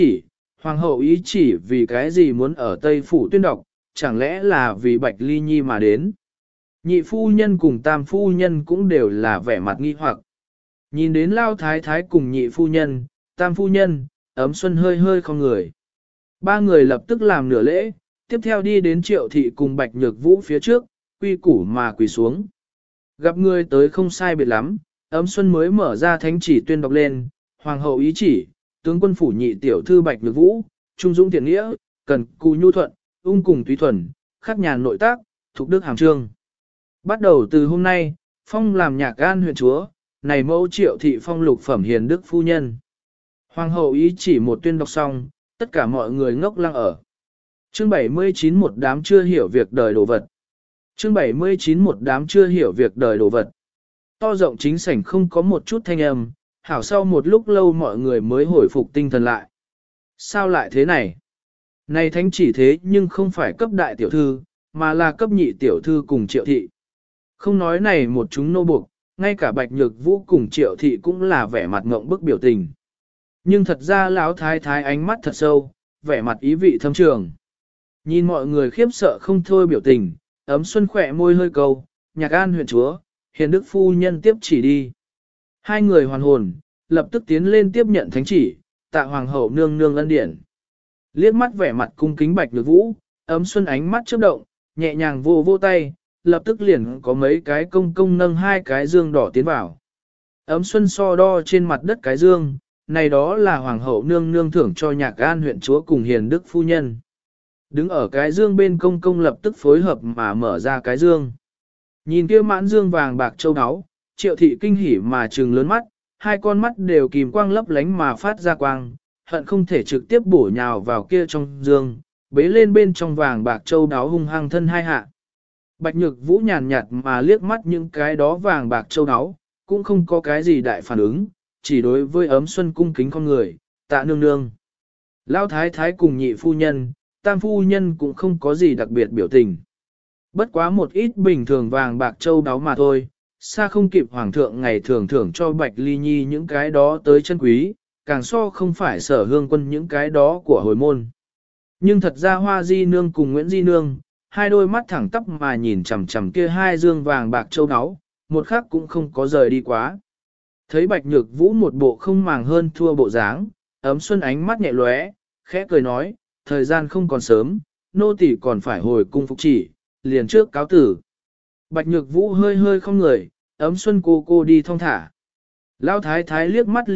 hậu ý chỉ vì cái gì muốn ở Tây Phủ tuyên đọc, chẳng lẽ là vì Bạch Ly Nhi mà đến. Nhị phu nhân cùng tam phu nhân cũng đều là vẻ mặt nghi hoặc. Nhìn đến Lao thái thái cùng nhị phu nhân, tam phu nhân, Ấm Xuân hơi hơi không người. Ba người lập tức làm nửa lễ, tiếp theo đi đến Triệu thị cùng Bạch Nhược Vũ phía trước, quy củ mà quỳ xuống. Gặp người tới không sai biệt lắm, Ấm Xuân mới mở ra thánh chỉ tuyên đọc lên, hoàng hậu ý chỉ, tướng quân phủ nhị tiểu thư Bạch Nhược Vũ, trung dũng thiện nghĩa, cần cù nhu thuận, ung cùng tùy thuần, khắc nhàn nội tác, thuộc đức hàm trương. Bắt đầu từ hôm nay, phong làm Nhạc Gan huyện chúa, này mẫu Triệu thị phong lục phẩm hiền đức phu nhân. Hoàng hậu ý chỉ một tuyên đọc xong, tất cả mọi người ngốc lăng ở. Chương 79 một đám chưa hiểu việc đời đồ vật. Chương 79 một đám chưa hiểu việc đời đồ vật. To rộng chính sảnh không có một chút thanh âm, hảo sau một lúc lâu mọi người mới hồi phục tinh thần lại. Sao lại thế này? Này thánh chỉ thế nhưng không phải cấp đại tiểu thư, mà là cấp nhị tiểu thư cùng Triệu thị. Không nói này một chúng nô buộc, ngay cả Bạch Nhược Vũ cùng Triệu thị cũng là vẻ mặt ngộng bức biểu tình. Nhưng thật ra lão thái thái ánh mắt thật sâu, vẻ mặt ý vị thâm trường. Nhìn mọi người khiếp sợ không thôi biểu tình, Ấm Xuân khỏe môi hơi câu, Nhạc An huyện chúa, hiền đức phu nhân tiếp chỉ đi. Hai người hoàn hồn, lập tức tiến lên tiếp nhận thánh chỉ, tạ hoàng hậu nương nương ân điển. Liếc mắt vẻ mặt cung kính Bạch Nhược Vũ, Ấm Xuân ánh mắt chớp động, nhẹ nhàng vô vô tay, lập tức liền có mấy cái công công nâng hai cái dương đỏ tiến vào. Ấm Xuân so đo trên mặt đất cái dương, này đó là hoàng hậu nương nương thưởng cho Nhạc An huyện chúa cùng hiền đức phu nhân. Đứng ở cái dương bên công công lập tức phối hợp mà mở ra cái dương. Nhìn kia mãn dương vàng bạc châu áo, Triệu thị kinh hỉ mà trừng lớn mắt, hai con mắt đều kìm quang lấp lánh mà phát ra quang, hận không thể trực tiếp bổ nhào vào kia trong dương, bế lên bên trong vàng bạc châu áo hung hăng thân hai hạ. Bạch Nhược Vũ nhàn nhạt mà liếc mắt những cái đó vàng bạc châu áo, cũng không có cái gì đại phản ứng, chỉ đối với Ấm Xuân cung kính con người, tạ nương nương. Lão thái thái cùng nhị phu nhân, tam phu nhân cũng không có gì đặc biệt biểu tình. Bất quá một ít bình thường vàng bạc châu đáo mà thôi, xa không kịp hoàng thượng ngày thường thưởng cho Bạch Ly Nhi những cái đó tới chân quý, càng so không phải Sở Hương quân những cái đó của hồi môn. Nhưng thật ra Hoa Di Nương cùng Nguyễn Di Nương, hai đôi mắt thẳng tắp mà nhìn chằm chằm kia hai dương vàng bạc châu đáo, một khắc cũng không có rời đi quá. Thấy Bạch Nhược Vũ một bộ không màng hơn thua bộ dáng, Ấm Xuân ánh mắt nhẹ lóe, khẽ cười nói, thời gian không còn sớm, nô tỳ còn phải hồi cung phục chỉ, liền trước cáo tử. Bạch Nhược Vũ hơi hơi không người, Ấm Xuân cô đi thong thả. Lão thái thái liếc mắt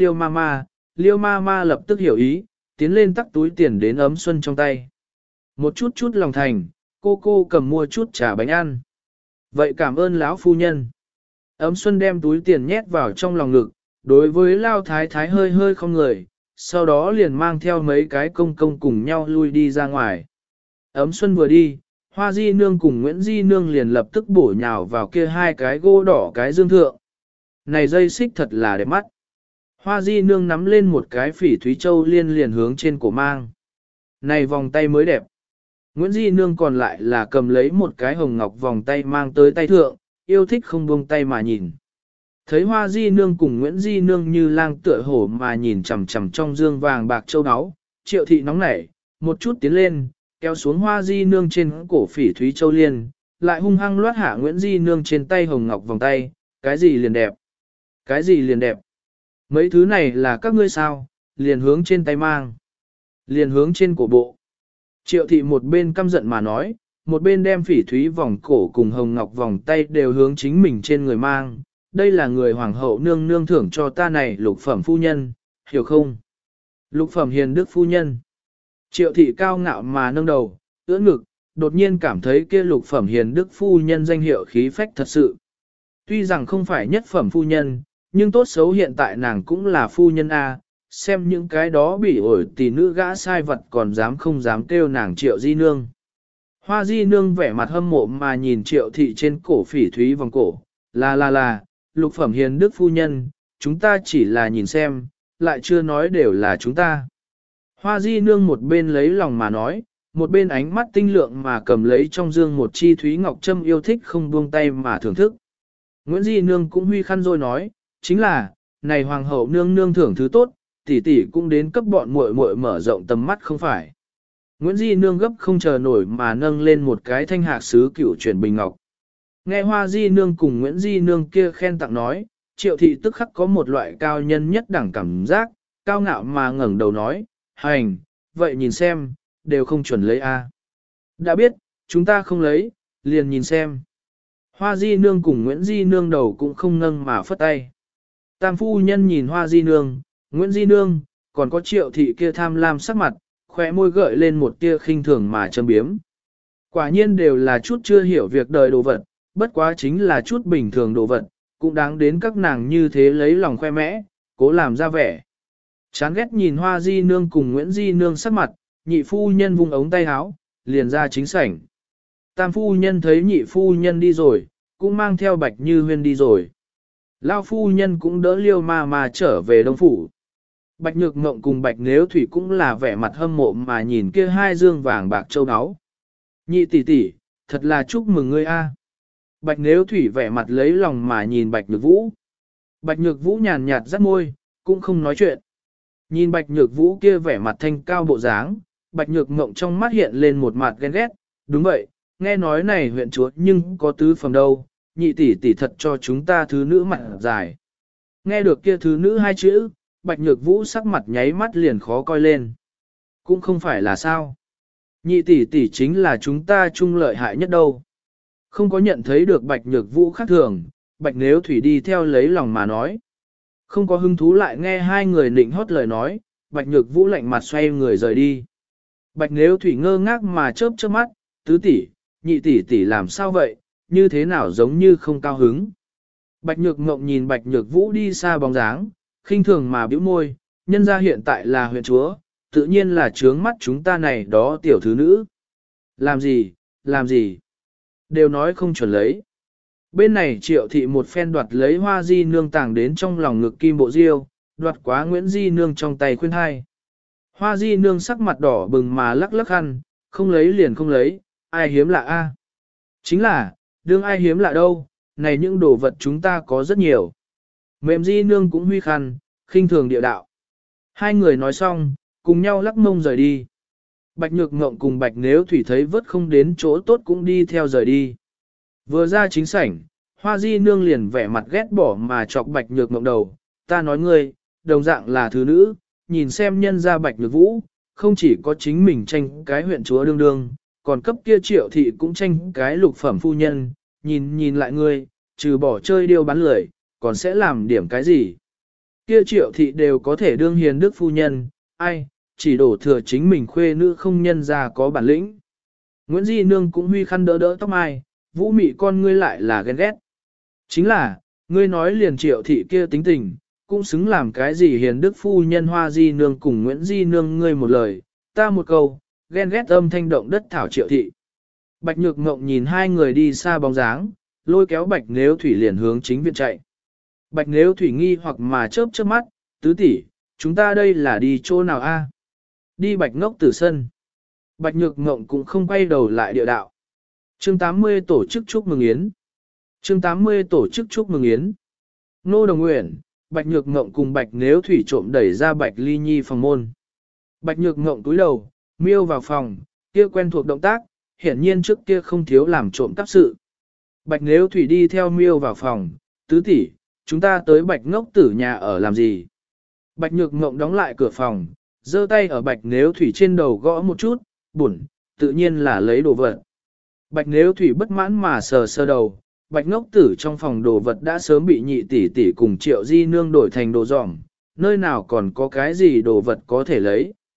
Liêu ma ma lập tức hiểu ý, tiến lên tắc túi tiền đến Ấm Xuân trong tay. Một chút lòng thành, cô cầm mua chút trà bánh ăn. Vậy cảm ơn lão phu nhân. Ấm Xuân đem túi tiền nhét vào trong lòng ngực, đối với Lão thái thái hơi hơi không người, sau đó liền mang theo mấy cái công công cùng nhau lui đi ra ngoài. Ấm Xuân vừa đi, Hoa Di Nương cùng Nguyễn Di Nương liền lập tức bổ nhào vào kia hai cái gỗ đỏ cái dương thượng. Này dây xích thật là đẹp mắt. Hoa Di Nương nắm lên một cái phỉ thúy châu liên liền hướng trên cổ mang. Này vòng tay mới đẹp. Nguyễn Di Nương còn lại là cầm lấy một cái hồng ngọc vòng tay mang tới tay thượng, yêu thích không buông tay mà nhìn. Thấy Hoa Di Nương cùng Nguyễn Di Nương như lang tựa hổ mà nhìn chằm chằm trong dương vàng bạc châu áo, Triệu thị nóng nảy, một chút tiến lên, kéo xuống Hoa Di Nương trên cổ phỉ thúy châu liên, lại hung hăng loát hạ Nguyễn Di Nương trên tay hồng ngọc vòng tay, cái gì liền đẹp? Cái gì liền đẹp? Mấy thứ này là các ngươi sao? Liền hướng trên tay mang, liền hướng trên cổ bộ. Triệu thị một bên căm giận mà nói, một bên đem phỉ thúy vòng cổ cùng hồng ngọc vòng tay đều hướng chính mình trên người mang. Đây là người hoàng hậu nương nương thưởng cho ta này lục phẩm phu nhân, hiểu không? Lục phẩm hiền đức phu nhân. Triệu thị cao ngạo mà nâng đầu, ưỡn ngực, đột nhiên cảm thấy kia lục phẩm hiền đức phu nhân danh hiệu khí phách thật sự. Tuy rằng không phải nhất phẩm phu nhân, nhưng tốt xấu hiện tại nàng cũng là phu nhân A, xem những cái đó bị ổi tỷ nữ gã sai vật còn dám không dám kêu nàng Triệu di nương. Hoa di nương vẻ mặt hâm mộ mà nhìn Triệu thị trên cổ phỉ thúy vòng cổ, là, lục phẩm hiền đức phu nhân, chúng ta chỉ là nhìn xem, lại chưa nói đều là chúng ta. Hoa di nương một bên lấy lòng mà nói, một bên ánh mắt tinh lượng mà cầm lấy trong dương một chi thúy ngọc trâm yêu thích không buông tay mà thưởng thức. Nguyễn di nương cũng huy khăn rồi nói, chính là, này hoàng hậu nương nương thưởng thứ tốt, tỷ tỷ cũng đến cấp bọn muội muội mở rộng tầm mắt không phải. Nguyễn di nương gấp không chờ nổi mà nâng lên một cái thanh hạc sứ cựu chuyển bình ngọc. Nghe hoa di nương cùng Nguyễn di nương kia khen tặng nói, Triệu thị tức khắc có một loại cao nhân nhất đẳng cảm giác, cao ngạo mà ngẩng đầu nói, hành, vậy nhìn xem, đều không chuẩn lấy a. Đã biết, chúng ta không lấy, liền nhìn xem. Hoa di nương cùng Nguyễn di nương đầu cũng không nâng mà phất tay. Tam phu nhân nhìn hoa di nương, Nguyễn di nương, còn có Triệu thị kia tham lam sắc mặt, khóe môi gợi lên một tia khinh thường mà châm biếm. Quả nhiên đều là chút chưa hiểu việc đời đồ vật, bất quá chính là chút bình thường đồ vật, cũng đáng đến các nàng như thế lấy lòng khoe mẽ, cố làm ra vẻ. Chán ghét nhìn hoa di nương cùng Nguyễn di nương sắc mặt, nhị phu nhân vung ống tay áo, liền ra chính sảnh. Tam phu nhân thấy nhị phu nhân đi rồi, cũng mang theo Bạch Như Huyên đi rồi. Lao phu nhân cũng đỡ Liêu mà trở về Đông Phủ. Bạch Nhược Ngộng cùng Bạch Nếu Thủy cũng là vẻ mặt hâm mộ mà nhìn kia hai dương vàng bạc châu áo. Nhị tỷ tỷ, thật là chúc mừng ngươi a. Bạch Nếu Thủy vẻ mặt lấy lòng mà nhìn Bạch Nhược Vũ. Bạch Nhược Vũ nhàn nhạt rắt môi, cũng không nói chuyện. Nhìn Bạch Nhược Vũ kia vẻ mặt thanh cao bộ dáng, Bạch Nhược Ngộng trong mắt hiện lên một mặt ghen ghét. Đúng vậy, nghe nói này huyện chúa nhưng có tứ phẩm đâu, nhị tỷ tỷ thật cho chúng ta thứ nữ mặt dài. Nghe được kia thứ nữ hai chữ, Bạch Nhược Vũ sắc mặt nháy mắt liền khó coi lên. Cũng không phải là sao. Nhị tỷ tỷ chính là chúng ta chung lợi hại nhất đâu. Không có nhận thấy được Bạch Nhược Vũ khác thường, Bạch Nếu Thủy đi theo lấy lòng mà nói. Không có hứng thú lại nghe hai người nịnh hót lời nói, Bạch Nhược Vũ lạnh mặt xoay người rời đi. Bạch Nếu Thủy ngơ ngác mà chớp chớp mắt, tứ tỷ, nhị tỷ tỷ làm sao vậy, như thế nào giống như không cao hứng. Bạch Nhược Ngộng nhìn Bạch Nhược Vũ đi xa bóng dáng, khinh thường mà bĩu môi, nhân ra hiện tại là huyện chúa, tự nhiên là trướng mắt chúng ta này đó tiểu thứ nữ. Làm gì, đều nói không chuẩn lấy. Bên này Triệu thị một phen đoạt lấy hoa di nương tàng đến trong lòng ngực kim bộ diêu, đoạt quá Nguyễn di nương trong tay khuyên hai. Hoa di nương sắc mặt đỏ bừng mà lắc lắc khăn, không lấy liền không lấy, ai hiếm lạ a? Chính là, đương ai hiếm lạ đâu, này những đồ vật chúng ta có rất nhiều. Mềm di nương cũng huy khăn, khinh thường địa đạo. Hai người nói xong, cùng nhau lắc mông rời đi. Bạch Nhược Ngộng cùng Bạch Nếu Thủy thấy vớt không đến chỗ tốt cũng đi theo rời đi. Vừa ra chính sảnh, Hoa di nương liền vẻ mặt ghét bỏ mà chọc Bạch Nhược Ngộng đầu. Ta nói ngươi, đồng dạng là thứ nữ, nhìn xem nhân ra Bạch Nhược Vũ, không chỉ có chính mình tranh cái huyện chúa đương đương, còn cấp kia Triệu thị cũng tranh cái lục phẩm phu nhân, nhìn lại ngươi, trừ bỏ chơi điêu bán lười, còn sẽ làm điểm cái gì. Kia Triệu thị đều có thể đương hiền đức phu nhân, ai, chỉ đổ thừa chính mình khuê nữ không nhân ra có bản lĩnh. Nguyễn Di Nương cũng huy khăn đỡ đỡ tóc mai, Vũ mị con ngươi lại là ghen ghét. Chính là, ngươi nói liền Triệu thị kia tính tình, cũng xứng làm cái gì hiền đức phu nhân. Hoa Di Nương cùng Nguyễn Di Nương ngươi một lời, ta một câu, ghen ghét âm thanh động đất thảo Triệu thị. Bạch Nhược Ngộng nhìn hai người đi xa bóng dáng, lôi kéo Bạch Nếu Thủy liền hướng chính viện chạy. Bạch Nếu Thủy nghi hoặc mà chớp chớp mắt, tứ tỷ, chúng ta đây là đi chỗ nào a? Đi Bạch Ngốc Tử sân. Bạch Nhược Ngộng cũng không quay đầu lại địa đạo. Chương 80 tổ chức chúc mừng yến. Chương 80 tổ chức chúc mừng yến. Nô Đồng Nguyện, Bạch Nhược Ngộng cùng Bạch Nếu Thủy trộm đẩy ra Bạch Ly Nhi phòng môn. Bạch Nhược Ngộng túi đầu, miêu vào phòng, kia quen thuộc động tác, hiển nhiên trước kia không thiếu làm trộm cắp sự. Bạch Nếu Thủy đi theo miêu vào phòng, tứ tỷ, chúng ta tới Bạch Ngốc Tử nhà ở làm gì? Bạch Nhược Ngộng đóng lại cửa phòng, giơ tay ở Bạch Nếu Thủy trên đầu gõ một chút, bụn, tự nhiên là lấy đồ vật. Bạch Nếu Thủy bất mãn mà sờ sờ đầu, Bạch Ngốc Tử trong phòng đồ vật đã sớm bị nhị tỷ tỷ cùng Triệu Di Nương đổi thành đồ dỏng, nơi nào còn có cái gì đồ vật có thể lấy.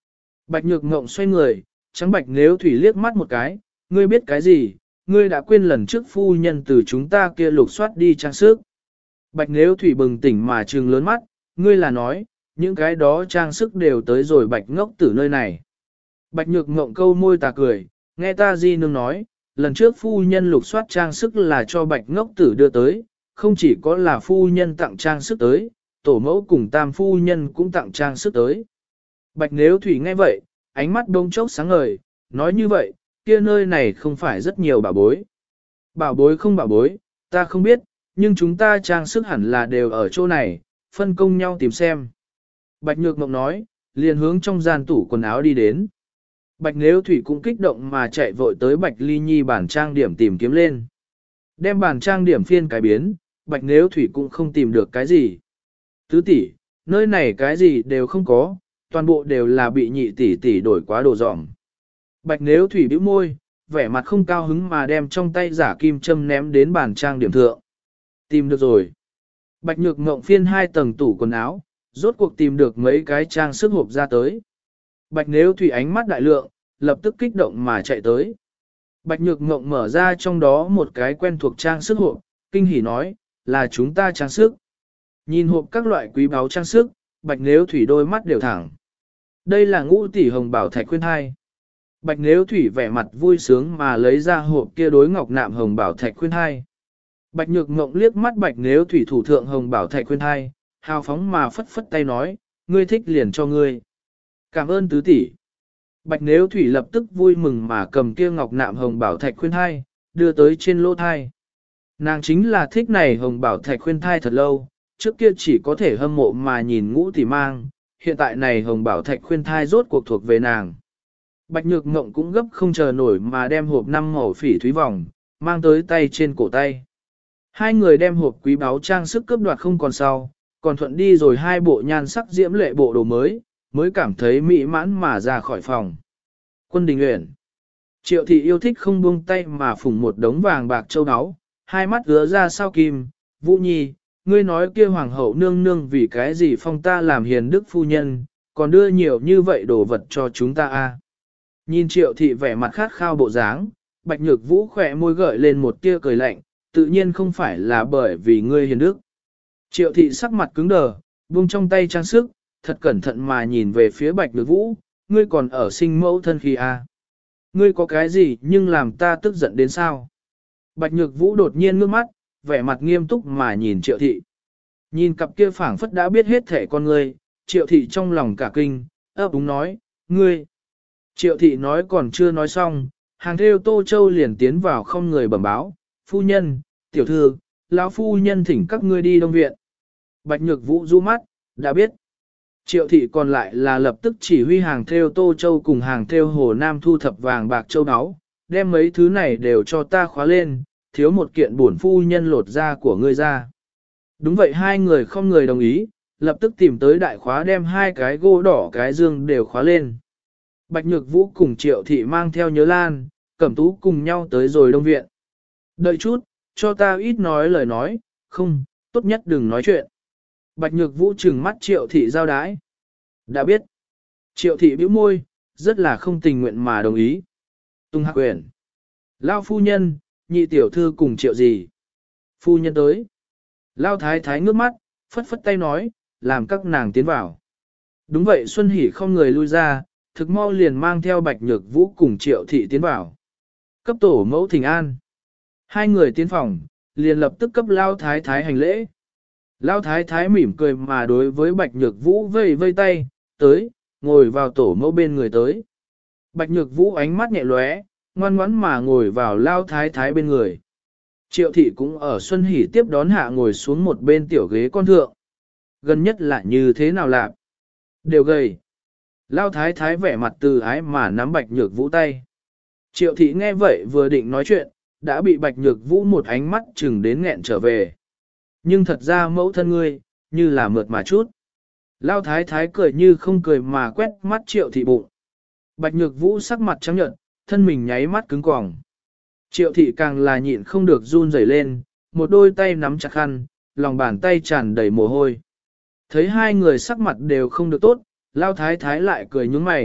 Bạch Nhược Ngộng xoay người, trắng Bạch Nếu Thủy liếc mắt một cái, ngươi biết cái gì, ngươi đã quên lần trước phu nhân từ chúng ta kia lục soát đi trang sức. Bạch Nếu Thủy bừng tỉnh mà trừng lớn mắt, ngươi là nói, những cái đó trang sức đều tới rồi Bạch ngốc tử nơi này. Bạch Nhược Ngộng câu môi tà cười, nghe ta di nương nói, lần trước phu nhân lục soát trang sức là cho Bạch ngốc tử đưa tới, không chỉ có là phu nhân tặng trang sức tới, tổ mẫu cùng tam phu nhân cũng tặng trang sức tới. Bạch Nếu Thủy nghe vậy, ánh mắt đông chốc sáng ngời, nói như vậy, kia nơi này không phải rất nhiều bảo bối. Bảo bối không bảo bối, ta không biết, nhưng chúng ta trang sức hẳn là đều ở chỗ này, phân công nhau tìm xem. Bạch Nhược Mộng nói, liền hướng trong gian tủ quần áo đi đến. Bạch Nếu Thủy cũng kích động mà chạy vội tới Bạch Ly Nhi bản trang điểm tìm kiếm lên. Đem bản trang điểm phiên cái biến, Bạch Nếu Thủy cũng không tìm được cái gì. Tứ tỷ, nơi này cái gì đều không có, toàn bộ đều là bị nhị tỷ tỷ đổi quá đồ dỏng. Bạch Nếu Thủy bĩu môi, vẻ mặt không cao hứng mà đem trong tay giả kim châm ném đến bàn trang điểm thượng. Tìm được rồi. Bạch Nhược Ngộng phiên 2 tầng tủ quần áo, rốt cuộc tìm được mấy cái trang sức hộp ra tới. Bạch Nếu Thủy ánh mắt đại lượng, lập tức kích động mà chạy tới. Bạch Nhược Ngộng mở ra trong đó một cái quen thuộc trang sức hộp, kinh hỉ nói, là chúng ta trang sức. Nhìn hộp các loại quý báu trang sức, Bạch Nếu Thủy đôi mắt đều thẳng. Đây là ngũ tỷ hồng bảo thạch khuyên thai. Bạch Nếu Thủy vẻ mặt vui sướng mà lấy ra hộp kia đối ngọc nạm hồng bảo thạch khuyên thai. Bạch Nhược Ngộng liếc mắt Bạch Nếu Thủy thủ thượng hồng bảo thạch khuyên thai, hào phóng mà phất phất tay nói, ngươi thích liền cho ngươi. Cảm ơn tứ tỷ. Bạch Nếu Thủy lập tức vui mừng mà cầm kia ngọc nạm hồng bảo thạch khuyên thai, đưa tới trên lỗ thai. Nàng chính là thích này hồng bảo thạch khuyên thai thật lâu, trước kia chỉ có thể hâm mộ mà nhìn ngũ tỷ mang, hiện tại này hồng bảo thạch khuyên thai rốt cuộc thuộc về nàng. Bạch Nhược Ngộng cũng gấp không chờ nổi mà đem hộp 5 màu phỉ thúy vòng, mang tới tay trên cổ tay. Hai người đem hộp quý báu trang sức cướp đoạt không còn sau, còn thuận đi rồi 2 bộ nhan sắc diễm lệ bộ đồ mới cảm thấy mỹ mãn mà ra khỏi phòng. Quân Đình Uyển. Triệu thị yêu thích không buông tay mà phủng một đống vàng bạc châu áo, hai mắt ứa ra sao kim, Vũ Nhi, ngươi nói kia hoàng hậu nương nương vì cái gì phong ta làm hiền đức phu nhân, còn đưa nhiều như vậy đồ vật cho chúng ta a. Nhìn Triệu thị vẻ mặt khát khao bộ dáng, Bạch Nhược Vũ khỏe môi gợi lên một tia cười lạnh, tự nhiên không phải là bởi vì ngươi hiền đức. Triệu thị sắc mặt cứng đờ, buông trong tay trang sức, thật cẩn thận mà nhìn về phía Bạch Nhược Vũ, ngươi còn ở sinh mẫu thân khi a? Ngươi có cái gì nhưng làm ta tức giận đến sao? Bạch Nhược Vũ đột nhiên ngước mắt, vẻ mặt nghiêm túc mà nhìn Triệu thị. Nhìn cặp kia phảng phất đã biết hết thể con ngươi, Triệu thị trong lòng cả kinh, ấp úng nói, ngươi. Triệu thị nói còn chưa nói xong, hàng theo Tô Châu liền tiến vào không người bẩm báo, phu nhân, tiểu thư, lão phu nhân thỉnh các ngươi đi đông viện. Bạch Nhược Vũ du mắt, đã biết. Triệu thị còn lại là lập tức chỉ huy hàng theo Tô Châu cùng hàng theo Hồ Nam thu thập vàng bạc châu áo, đem mấy thứ này đều cho ta khóa lên, thiếu một kiện bổn phu nhân lột da của ngươi ra. Đúng vậy, hai người không người đồng ý, lập tức tìm tới đại khóa đem 2 cái gỗ đỏ cái dương đều khóa lên. Bạch Nhược Vũ cùng Triệu thị mang theo Nhớ Lan, Cẩm Tú cùng nhau tới rồi đông viện. Đợi chút, cho ta ít nói lời nói, không, tốt nhất đừng nói chuyện. Bạch Nhược Vũ trừng mắt Triệu thị giao đái. Đã biết. Triệu thị bĩu môi, rất là không tình nguyện mà đồng ý. Tung Hạc Quyển. Lao phu nhân, nhị tiểu thư cùng Triệu gì? Phu nhân tới. Lao thái thái ngước mắt, phất phất tay nói, làm các nàng tiến vào. Đúng vậy, Xuân Hỷ không người lui ra, thực mau liền mang theo Bạch Nhược Vũ cùng Triệu thị tiến vào. Cấp tổ mẫu thỉnh an. Hai người tiến phòng, liền lập tức cấp Lao thái thái hành lễ. Lao thái thái mỉm cười mà đối với Bạch Nhược Vũ vây vây tay, tới, ngồi vào tổ mẫu bên người tới. Bạch Nhược Vũ ánh mắt nhẹ lóe, ngoan ngoãn mà ngồi vào Lao thái thái bên người. Triệu thị cũng ở Xuân Hỷ tiếp đón hạ ngồi xuống một bên tiểu ghế con thượng. Gần nhất là như thế nào lạc? Đều gầy. Lao thái thái vẻ mặt từ ái mà nắm Bạch Nhược Vũ tay. Triệu thị nghe vậy vừa định nói chuyện, đã bị Bạch Nhược Vũ một ánh mắt chừng đến nghẹn trở về. Nhưng thật ra mẫu thân ngươi, như là mượt mà chút. Lao thái thái cười như không cười mà quét mắt Triệu thị bụng. Bạch Nhược Vũ sắc mặt trắng nhợt, thân mình nháy mắt cứng cỏng. Triệu thị càng là nhịn không được run rẩy lên, một đôi tay nắm chặt khăn, lòng bàn tay tràn đầy mồ hôi. Thấy hai người sắc mặt đều không được tốt, Lao thái thái lại cười nhướng mày,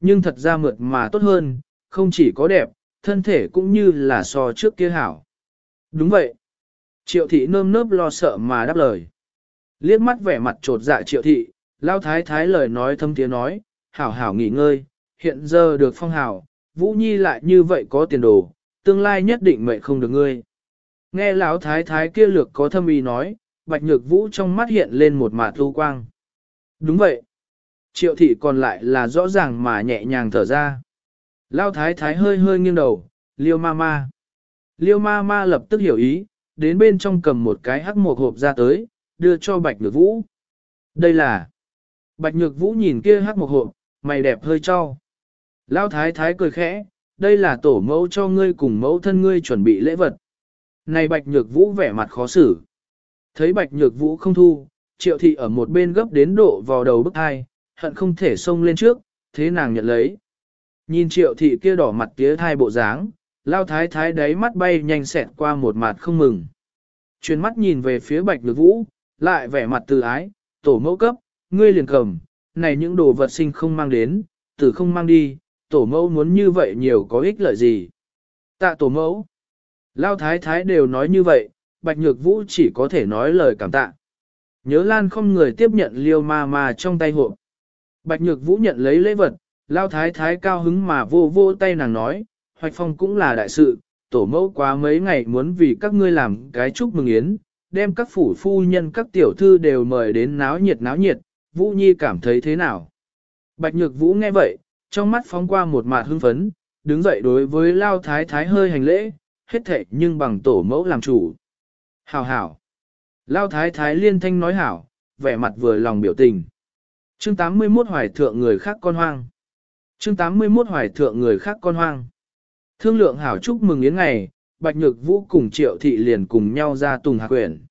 nhưng thật ra mượt mà tốt hơn, không chỉ có đẹp, thân thể cũng như là so trước kia hảo. Đúng vậy. Triệu thị nơm nớp lo sợ mà đáp lời. Liếc mắt vẻ mặt trột dạ triệu thị, lao thái thái lời nói thâm tiếng nói, hảo hảo nghỉ ngơi, hiện giờ được phong hảo, Vũ Nhi lại như vậy có tiền đồ, tương lai nhất định mệnh không được ngươi. Nghe lão thái thái kia lược có thâm ý nói, Bạch Nhược Vũ trong mắt hiện lên một mạt lưu quang. Đúng vậy. Triệu thị còn lại là rõ ràng mà nhẹ nhàng thở ra. Lão thái thái hơi hơi nghiêng đầu, Liêu ma ma. Liêu ma ma lập tức hiểu ý, đến bên trong cầm một cái hắc mộc hộp ra tới, đưa cho Bạch Nhược Vũ. Đây là... Bạch Nhược Vũ nhìn kia hắc mộc hộp, mày đẹp hơi cho. Lão thái thái cười khẽ, đây là tổ mẫu cho ngươi cùng mẫu thân ngươi chuẩn bị lễ vật. Này Bạch Nhược Vũ vẻ mặt khó xử. Thấy Bạch Nhược Vũ không thu, Triệu thị ở một bên gấp đến độ vào đầu bức hai, hận không thể xông lên trước, thế nàng nhận lấy. Nhìn Triệu thị kia đỏ mặt tía thai bộ dáng, lao thái thái đáy mắt bay nhanh xẹt qua một mặt không mừng. Chuyến mắt nhìn về phía Bạch Nhược Vũ, lại vẻ mặt từ ái, tổ mẫu cấp, ngươi liền cầm, này những đồ vật sinh không mang đến, tử không mang đi, tổ mẫu muốn như vậy nhiều có ích lợi gì. Tạ tổ mẫu. Lao thái thái đều nói như vậy, Bạch Nhược Vũ chỉ có thể nói lời cảm tạ. Nhớ Lan không người tiếp nhận Liêu ma ma trong tay hộp. Bạch Nhược Vũ nhận lấy lễ vật, Lao thái thái cao hứng mà vô vô tay nàng nói, Hoạch Phong cũng là đại sự, tổ mẫu quá mấy ngày muốn vì các ngươi làm cái chúc mừng yến, đem các phủ phu nhân các tiểu thư đều mời đến náo nhiệt, Vũ Nhi cảm thấy thế nào? Bạch Nhược Vũ nghe vậy, trong mắt phóng qua một mạt hưng phấn, đứng dậy đối với Lao thái thái hơi hành lễ, hết thệ nhưng bằng tổ mẫu làm chủ. Hảo hảo. Lao thái thái liên thanh nói hảo, vẻ mặt vừa lòng biểu tình. Chương 81 hoài thượng người khác con hoang. Chương 81 hoài thượng người khác con hoang. Thương lượng hảo chúc mừng yến ngày, Bạch Nhược Vũ cùng Triệu thị liền cùng nhau ra Tùng Hạc Quyển.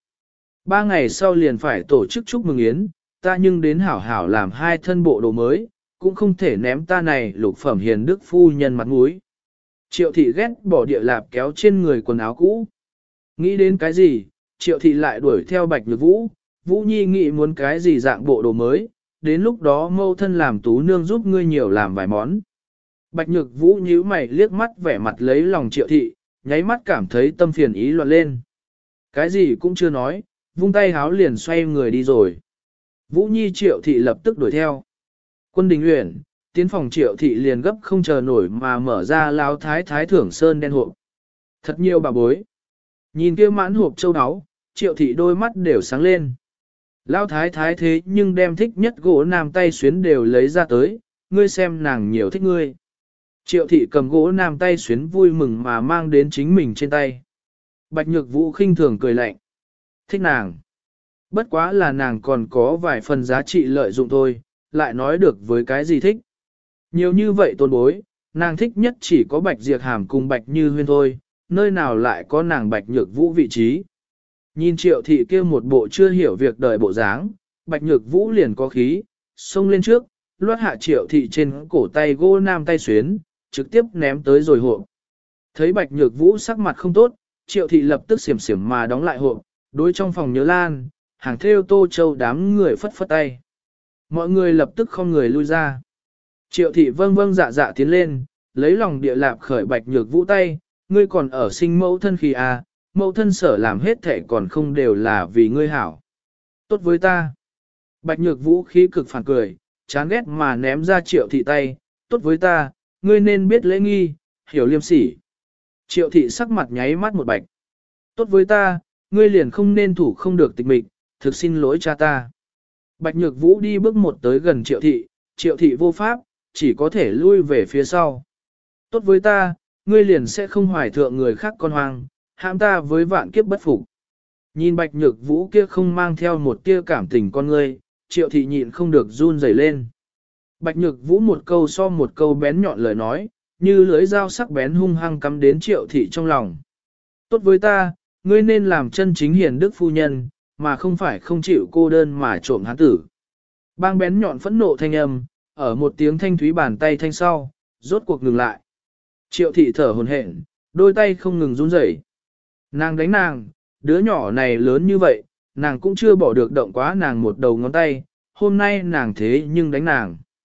3 ngày sau liền phải tổ chức chúc mừng yến, ta nhưng đến hảo hảo làm 2 thân bộ đồ mới, cũng không thể ném ta này lục phẩm hiền đức phu nhân mặt mũi. Triệu thị ghét bỏ địa lạp kéo trên người quần áo cũ. Nghĩ đến cái gì, Triệu thị lại đuổi theo Bạch Nhược Vũ, Vũ Nhi nghĩ muốn cái gì dạng bộ đồ mới, đến lúc đó mâu thân làm tú nương giúp ngươi nhiều làm vài món. Bạch Nhược Vũ nhíu mày liếc mắt vẻ mặt lấy lòng Triệu thị, nháy mắt cảm thấy tâm phiền ý loạn lên. Cái gì cũng chưa nói, vung tay háo liền xoay người đi rồi. Vũ Nhi Triệu thị lập tức đuổi theo. Quân Đình Uyển, tiến phòng Triệu thị liền gấp không chờ nổi mà mở ra lao thái thái thưởng sơn đen hộp. Thật nhiều bà bối. Nhìn kia mãn hộp châu áo, Triệu thị đôi mắt đều sáng lên. Lao thái thái thế nhưng đem thích nhất gỗ nam tay xuyến đều lấy ra tới, ngươi xem nàng nhiều thích ngươi. Triệu thị cầm gỗ nam tay xuyến vui mừng mà mang đến chính mình trên tay. Bạch Nhược Vũ khinh thường cười lạnh. Thích nàng. Bất quá là nàng còn có vài phần giá trị lợi dụng thôi, lại nói được với cái gì thích. Nhiều như vậy tôn bối, nàng thích nhất chỉ có Bạch Diệp Hàm cùng Bạch Như Huyên thôi, nơi nào lại có nàng Bạch Nhược Vũ vị trí. Nhìn Triệu thị kia một bộ chưa hiểu việc đời bộ dáng, Bạch Nhược Vũ liền có khí, xông lên trước, loát hạ Triệu thị trên cổ tay gỗ nam tay xuyến, trực tiếp ném tới rồi hộp. Thấy Bạch Nhược Vũ sắc mặt không tốt, Triệu thị lập tức xiểm xiểm mà đóng lại hộp, đối trong phòng Nhớ Lan, hàng theo Tô Châu đám người phất phất tay. Mọi người lập tức không người lui ra. Triệu thị vâng vâng dạ dạ tiến lên, lấy lòng địa lạp khởi Bạch Nhược Vũ tay, ngươi còn ở sinh mẫu thân khi à, mẫu thân sở làm hết thể còn không đều là vì ngươi hảo. Tốt với ta. Bạch Nhược Vũ khí cực phản cười, chán ghét mà ném ra Triệu thị tay, tốt với ta, ngươi nên biết lễ nghi, hiểu liêm sỉ. Triệu thị sắc mặt nháy mắt một bạch. Tốt với ta, ngươi liền không nên thủ không được tịch mịch, thực xin lỗi cha ta. Bạch Nhược Vũ đi bước một tới gần Triệu thị vô pháp, chỉ có thể lui về phía sau. Tốt với ta, ngươi liền sẽ không hoài thượng người khác con hoang, hãm ta với vạn kiếp bất phục. Nhìn Bạch Nhược Vũ kia không mang theo một tia cảm tình con ngươi, Triệu thị nhịn không được run rẩy lên. Bạch Nhược Vũ một câu so một câu bén nhọn lời nói, như lưỡi dao sắc bén hung hăng cắm đến Triệu thị trong lòng. Tốt với ta, ngươi nên làm chân chính hiền đức phu nhân, mà không phải không chịu cô đơn mà trộm hán tử. Bang bén nhọn phẫn nộ thanh âm, ở một tiếng thanh thúy bàn tay thanh sau, rốt cuộc ngừng lại. Triệu thị thở hổn hển, đôi tay không ngừng run rẩy. Nàng đánh nàng, đứa nhỏ này lớn như vậy, nàng cũng chưa bỏ được động quá nàng một đầu ngón tay, hôm nay nàng thế nhưng đánh nàng.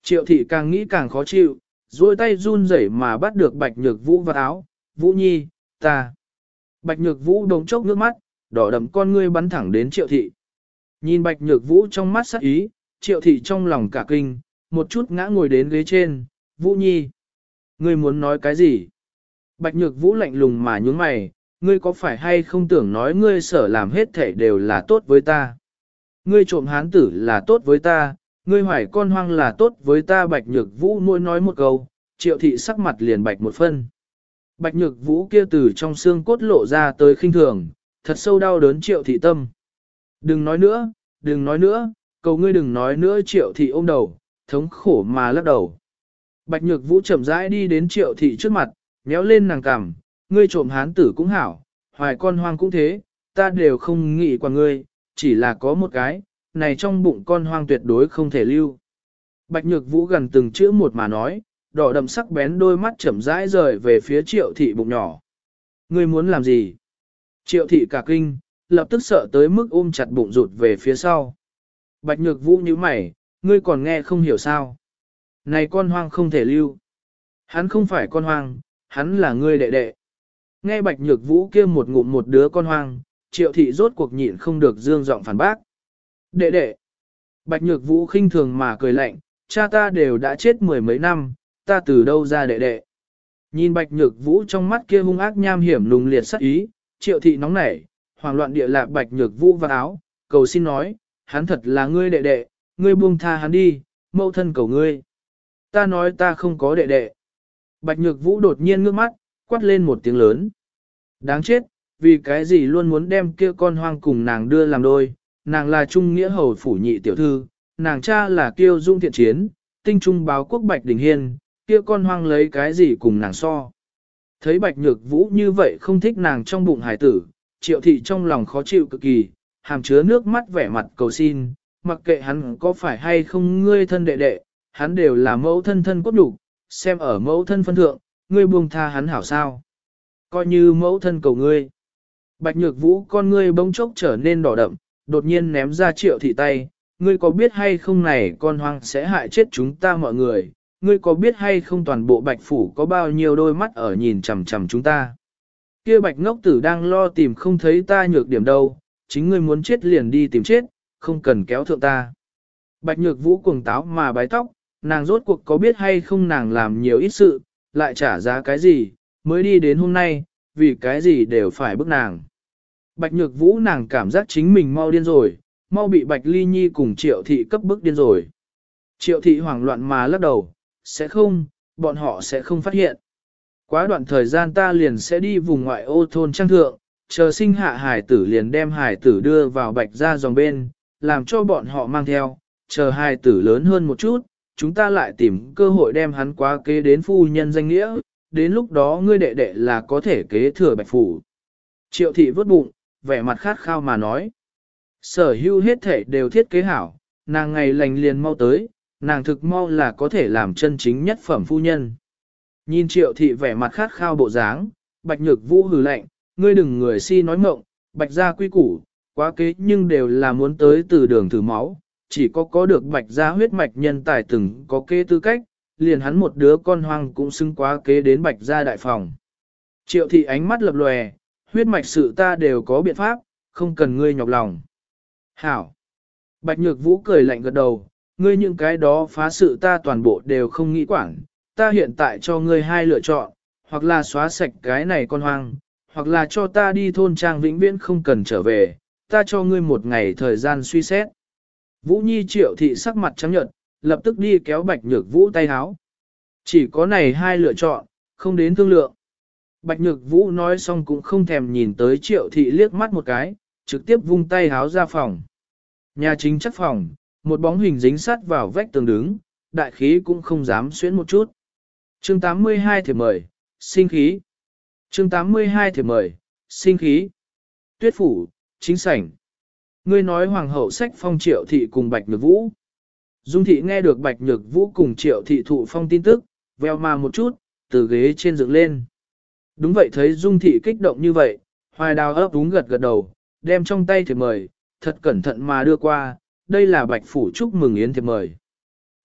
Triệu thị càng nghĩ càng khó chịu, duỗi tay run rẩy mà bắt được Bạch Nhược Vũ vào áo, Vũ Nhi, ta. Bạch Nhược Vũ đống chốc nước mắt, đỏ đậm con ngươi bắn thẳng đến Triệu thị. Nhìn Bạch Nhược Vũ trong mắt sắc ý, Triệu thị trong lòng cả kinh, một chút ngã ngồi đến ghế trên, Vũ Nhi. Ngươi muốn nói cái gì? Bạch Nhược Vũ lạnh lùng mà nhướng mày, ngươi có phải hay không tưởng nói ngươi sở làm hết thể đều là tốt với ta? Ngươi trộm hán tử là tốt với ta, ngươi hoài con hoang là tốt với ta. Bạch Nhược Vũ mỗi nói một câu, Triệu thị sắc mặt liền bạch một phân. Bạch Nhược Vũ kia từ trong xương cốt lộ ra tới khinh thường, thật sâu đau đớn Triệu thị tâm. Đừng nói nữa, đừng nói nữa, cầu ngươi đừng nói nữa. Triệu thị ôm đầu, thống khổ mà lắc đầu. Bạch Nhược Vũ chậm rãi đi đến Triệu thị trước mặt, nhéo lên nàng cằm, ngươi trộm hán tử cũng hảo, hoài con hoang cũng thế, ta đều không nghĩ qua ngươi, chỉ là có một cái, này trong bụng con hoang tuyệt đối không thể lưu. Bạch Nhược Vũ gần từng chữ một mà nói, đỏ đậm sắc bén đôi mắt chậm rãi rời về phía Triệu thị bụng nhỏ. Ngươi muốn làm gì? Triệu thị cả kinh, lập tức sợ tới mức ôm chặt bụng rụt về phía sau. Bạch Nhược Vũ nhíu mày, ngươi còn nghe không hiểu sao? Này con hoang không thể lưu. Hắn không phải con hoang, hắn là ngươi đệ đệ. Nghe Bạch Nhược Vũ kia một ngụm một đứa con hoang, Triệu thị rốt cuộc nhịn không được dương giọng phản bác. Đệ đệ. Bạch Nhược Vũ khinh thường mà cười lạnh, cha ta đều đã chết mười mấy năm, ta từ đâu ra đệ đệ. Nhìn Bạch Nhược Vũ trong mắt kia hung ác nham hiểm lùng liệt sắc ý, Triệu thị nóng nảy, hoảng loạn địa lạc Bạch Nhược Vũ vào áo, cầu xin nói, hắn thật là ngươi đệ đệ, ngươi buông tha hắn đi, mẫu thân cầu ngươi. Ta nói ta không có đệ đệ. Bạch Nhược Vũ đột nhiên ngước mắt, quát lên một tiếng lớn. Đáng chết, vì cái gì luôn muốn đem kia con hoang cùng nàng đưa làm đôi, nàng là trung nghĩa hầu phủ nhị tiểu thư, nàng cha là kiêu dung thiện chiến, tinh trung báo quốc Bạch Đình Hiên, kia con hoang lấy cái gì cùng nàng so. Thấy Bạch Nhược Vũ như vậy không thích nàng trong bụng hải tử, Triệu thị trong lòng khó chịu cực kỳ, hàm chứa nước mắt vẻ mặt cầu xin, mặc kệ hắn có phải hay không ngươi thân đệ đệ, hắn đều là mẫu thân thân cốt đủ, xem ở mẫu thân phân thượng, ngươi buông tha hắn hảo sao. Coi như mẫu thân cầu ngươi. Bạch Nhược Vũ con ngươi bỗng chốc trở nên đỏ đậm, đột nhiên ném ra Triệu thị tay, ngươi có biết hay không này con hoang sẽ hại chết chúng ta mọi người, ngươi có biết hay không toàn bộ Bạch Phủ có bao nhiêu đôi mắt ở nhìn chằm chằm chúng ta. Kia Bạch ngốc tử đang lo tìm không thấy ta nhược điểm đâu, chính ngươi muốn chết liền đi tìm chết, không cần kéo thượng ta. Bạch Nhược Vũ cuồng táo mà bái tóc, nàng rốt cuộc có biết hay không nàng làm nhiều ít sự, lại trả giá cái gì, mới đi đến hôm nay, vì cái gì đều phải bức nàng. Bạch Nhược Vũ nàng cảm giác chính mình mau điên rồi, mau bị Bạch Ly Nhi cùng Triệu thị cấp bức điên rồi. Triệu thị hoảng loạn mà lắc đầu, sẽ không, bọn họ sẽ không phát hiện. Quá đoạn thời gian ta liền sẽ đi vùng ngoại ô thôn trang thượng, chờ sinh hạ hải tử liền đem hải tử đưa vào Bạch ra dòng bên, làm cho bọn họ mang theo, chờ hải tử lớn hơn một chút, chúng ta lại tìm cơ hội đem hắn quá kế đến phu nhân danh nghĩa, đến lúc đó ngươi đệ đệ là có thể kế thừa Bạch Phủ. Triệu thị vớt bụng, vẻ mặt khát khao mà nói. Sở hữu hết thể đều thiết kế hảo, nàng ngày lành liền mau tới, nàng thực mau là có thể làm chân chính nhất phẩm phu nhân. Nhìn Triệu thị vẻ mặt khát khao bộ dáng, Bạch Nhược Vũ hừ lạnh, ngươi đừng người si nói mộng, Bạch gia quy củ, quá kế nhưng đều là muốn tới từ đường thử máu, chỉ có được Bạch gia huyết mạch nhân tài từng có kế tư cách, liền hắn một đứa con hoang cũng xứng quá kế đến Bạch gia đại phòng. Triệu thị ánh mắt lập lòe, huyết mạch sự ta đều có biện pháp, không cần ngươi nhọc lòng. Hảo! Bạch Nhược Vũ cười lạnh gật đầu, ngươi những cái đó phá sự ta toàn bộ đều không nghĩ quản, ta hiện tại cho ngươi hai lựa chọn, hoặc là xóa sạch cái này con hoang, hoặc là cho ta đi thôn trang vĩnh viễn không cần trở về, ta cho ngươi một ngày thời gian suy xét. Vũ Nhi Triệu thị sắc mặt trắng nhợt, lập tức đi kéo Bạch Nhược Vũ tay háo. Chỉ có này hai lựa chọn, không đến thương lượng. Bạch Nhược Vũ nói xong cũng không thèm nhìn tới Triệu thị liếc mắt một cái, trực tiếp vung tay háo ra phòng. Nhà chính chắc phòng, một bóng hình dính sát vào vách tường đứng, đại khí cũng không dám xuyến một chút. Chương 82 thiệp mời, sinh khí. Chương 82 thiệp mời, sinh khí. Tuyết phủ, chính sảnh. Ngươi nói hoàng hậu sách phong Triệu thị cùng Bạch Nhược Vũ. Dung thị nghe được Bạch Nhược Vũ cùng Triệu thị thụ phong tin tức, veo mà một chút, từ ghế trên dựng lên. Đúng vậy, thấy Dung thị kích động như vậy, Hoài Đào ấp úng gật gật đầu, đem trong tay thiệp mời, thật cẩn thận mà đưa qua, đây là Bạch phủ chúc mừng yến thiệp mời.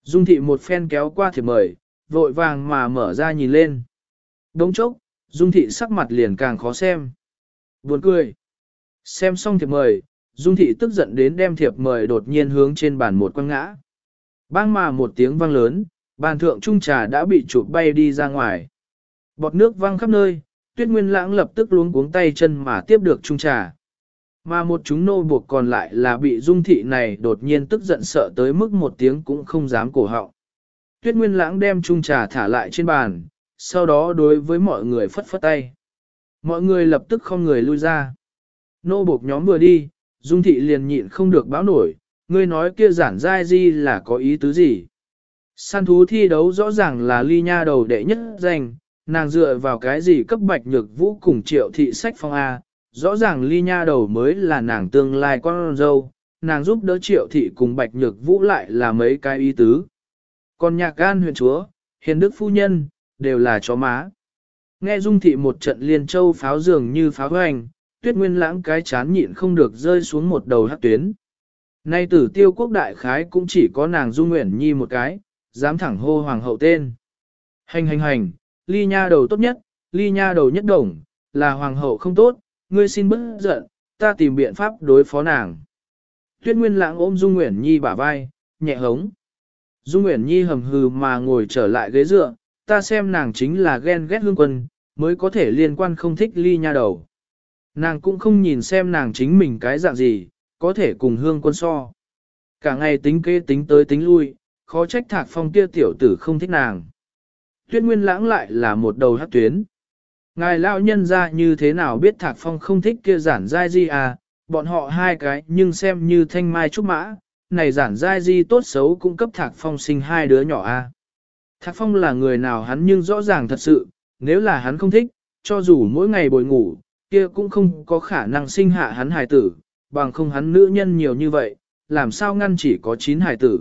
Dung thị một phen kéo qua thiệp mời, vội vàng mà mở ra nhìn lên. Đống chốc, Dung thị sắc mặt liền càng khó xem. Buồn cười. Xem xong thiệp mời, Dung thị tức giận đến đem thiệp mời đột nhiên hướng trên bàn một quăng ngã. Bang mà một tiếng vang lớn, bàn thượng chung trà đã bị chụp bay đi ra ngoài. Bọt nước văng khắp nơi, Tuyết Nguyên Lãng lập tức luống cuống tay chân mà tiếp được chung trà. Mà một chúng nô buộc còn lại là bị Dung thị này đột nhiên tức giận sợ tới mức một tiếng cũng không dám cổ họng. Tuyết Nguyên Lãng đem chung trà thả lại trên bàn, sau đó đối với mọi người phất phất tay. Mọi người lập tức không người lui ra. Nô buộc nhóm vừa đi, Dung thị liền nhịn không được báo nổi, ngươi nói kia giản giai di là có ý tứ gì. Săn thú thi đấu rõ ràng là ly nha đầu đệ nhất danh, nàng dựa vào cái gì cấp bạch nhược vũ cùng triệu thị sách phong A, rõ ràng ly nha đầu mới là nàng tương lai con dâu, nàng giúp đỡ triệu thị cùng bạch nhược vũ lại là mấy cái ý tứ. Còn nhạc gan huyện chúa, hiền đức phu nhân, đều là chó má. Nghe Dung thị một trận liên châu pháo dường như pháo hoành, Tuyết Nguyên Lãng cái chán nhịn không được rơi xuống một đầu hắc tuyến. Nay Tử Tiêu quốc đại khái cũng chỉ có nàng Dung Nguyễn Nhi một cái, dám thẳng hô hoàng hậu tên. Hành, ly nha đầu tốt nhất, ly nha đầu nhất đồng, là hoàng hậu không tốt, ngươi xin bớt giận, ta tìm biện pháp đối phó nàng. Tuyết Nguyên Lãng ôm Dung Nguyễn Nhi bả vai, nhẹ hống. Dung Nguyễn Nhi hầm hừ mà ngồi trở lại ghế dựa, ta xem nàng chính là ghen ghét Hương Quân, mới có thể liên quan không thích ly nha đầu. Nàng cũng không nhìn xem nàng chính mình cái dạng gì, có thể cùng Hương Quân so. Cả ngày tính kế tính tới tính lui, khó trách Thạc Phong kia tiểu tử không thích nàng. Tuyết Nguyên Lãng lại là một đầu hắc tuyến. Ngài lão nhân ra như thế nào biết Thạc Phong không thích kia giản giai di à, bọn họ hai cái nhưng xem như thanh mai trúc mã, này giản giai di tốt xấu cũng cấp Thạc Phong sinh hai đứa nhỏ à. Thạc Phong là người nào hắn nhưng rõ ràng thật sự, nếu là hắn không thích, cho dù mỗi ngày bồi ngủ, kia cũng không có khả năng sinh hạ hắn hài tử, bằng không hắn nữ nhân nhiều như vậy, làm sao ngăn chỉ có 9 hài tử.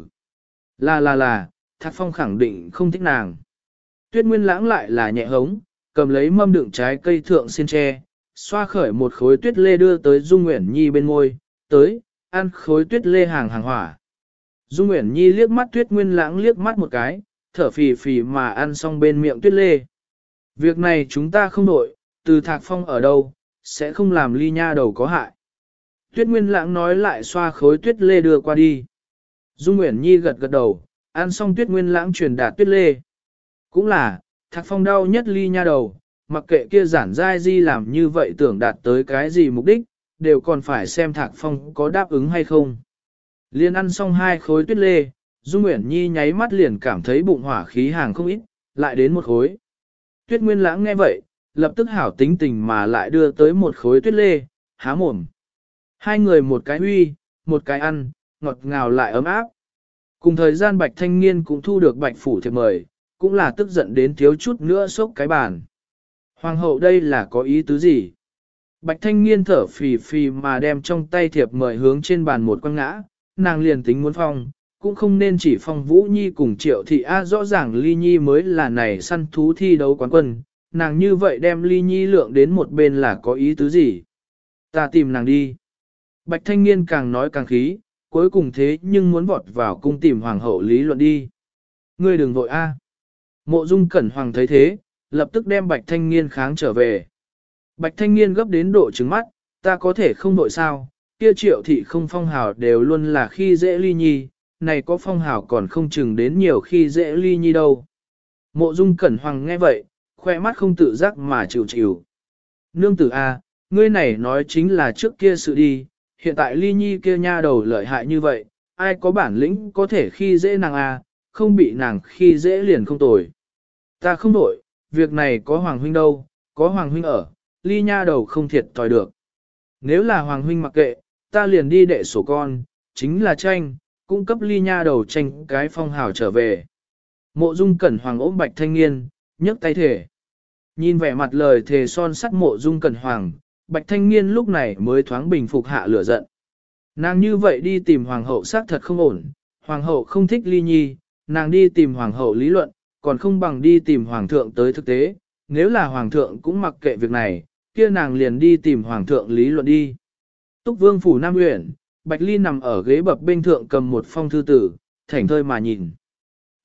Là, Thạc Phong khẳng định không thích nàng. Tuyết Nguyên Lãng lại là nhẹ hống, cầm lấy mâm đựng trái cây thượng xiên tre, xoa khởi một khối tuyết lê đưa tới Dung Nguyễn Nhi bên môi, tới, ăn khối tuyết lê hàng hỏa. Dung Nguyễn Nhi liếc mắt Tuyết Nguyên Lãng liếc mắt một cái, thở phì phì mà ăn xong bên miệng tuyết lê. Việc này chúng ta không đội, từ Thạc Phong ở đâu, sẽ không làm ly nha đầu có hại. Tuyết Nguyên Lãng nói lại xoa khối tuyết lê đưa qua đi. Dung Nguyễn Nhi gật gật đầu, ăn xong Tuyết Nguyên Lãng truyền đạt tuyết lê. Cũng là, Thạc Phong đau nhất ly nha đầu, mặc kệ kia giản giai di làm như vậy tưởng đạt tới cái gì mục đích, đều còn phải xem Thạc Phong có đáp ứng hay không. Liên ăn xong 2 khối tuyết lê, Dung Nguyễn Nhi nháy mắt liền cảm thấy bụng hỏa khí hàng không ít, lại đến một khối. Tuyết Nguyên Lãng nghe vậy, lập tức hảo tính tình mà lại đưa tới một khối tuyết lê, há mồm. Hai người một cái huy, một cái ăn, ngọt ngào lại ấm áp. Cùng thời gian Bạch Thanh Niên cũng thu được Bạch Phủ thiệp mời, cũng là tức giận đến thiếu chút nữa sốc cái bàn. Hoàng hậu đây là có ý tứ gì? Bạch Thanh Niên thở phì phì mà đem trong tay thiệp mời hướng trên bàn một quăng ngã, nàng liền tính muốn phong, cũng không nên chỉ phong Vũ Nhi cùng Triệu Thị A, rõ ràng Ly Nhi mới là này săn thú thi đấu quán quân, nàng như vậy đem Ly Nhi lượng đến một bên là có ý tứ gì? Ta tìm nàng đi. Bạch Thanh Niên càng nói càng khí, cuối cùng thế nhưng muốn vọt vào cung tìm hoàng hậu lý luận đi. Ngươi đừng vội A. Mộ Dung Cẩn Hoàng thấy thế, lập tức đem Bạch Thanh Niên kháng trở về. Bạch Thanh Niên gấp đến độ trứng mắt, ta có thể không vội sao, kia Triệu Thị không phong hào đều luôn là khi dễ Ly Nhi, này có phong hào còn không chừng đến nhiều khi dễ Ly Nhi đâu. Mộ Dung Cẩn Hoàng nghe vậy, khoe mắt không tự giác mà chịu chịu. Nương tử A, ngươi này nói chính là trước kia sự đi, hiện tại Ly Nhi kia nha đầu lợi hại như vậy, ai có bản lĩnh có thể khi dễ nàng A, không bị nàng khi dễ liền không tồi. Ta không đổi, việc này có Hoàng huynh đâu, có Hoàng huynh ở, Ly nha đầu không thiệt thòi được. Nếu là Hoàng huynh mặc kệ, ta liền đi đệ sổ con, chính là tranh, cung cấp Ly nha đầu tranh cái phong hào trở về. Mộ Dung Cẩn Hoàng ôm Bạch Thanh Niên, nhấc tay thể. Nhìn vẻ mặt lời thề son sắt Mộ Dung Cẩn Hoàng, Bạch Thanh Niên lúc này mới thoáng bình phục hạ lửa giận. Nàng như vậy đi tìm Hoàng hậu xác thật không ổn, Hoàng hậu không thích Ly Nhi, nàng đi tìm Hoàng hậu lý luận, còn không bằng đi tìm Hoàng thượng tới thực tế, nếu là Hoàng thượng cũng mặc kệ việc này, kia nàng liền đi tìm Hoàng thượng lý luận đi. Túc Vương Phủ Nam Uyển, Bạch Ly nằm ở ghế bập bên thượng cầm một phong thư tử, thảnh thơi mà nhìn.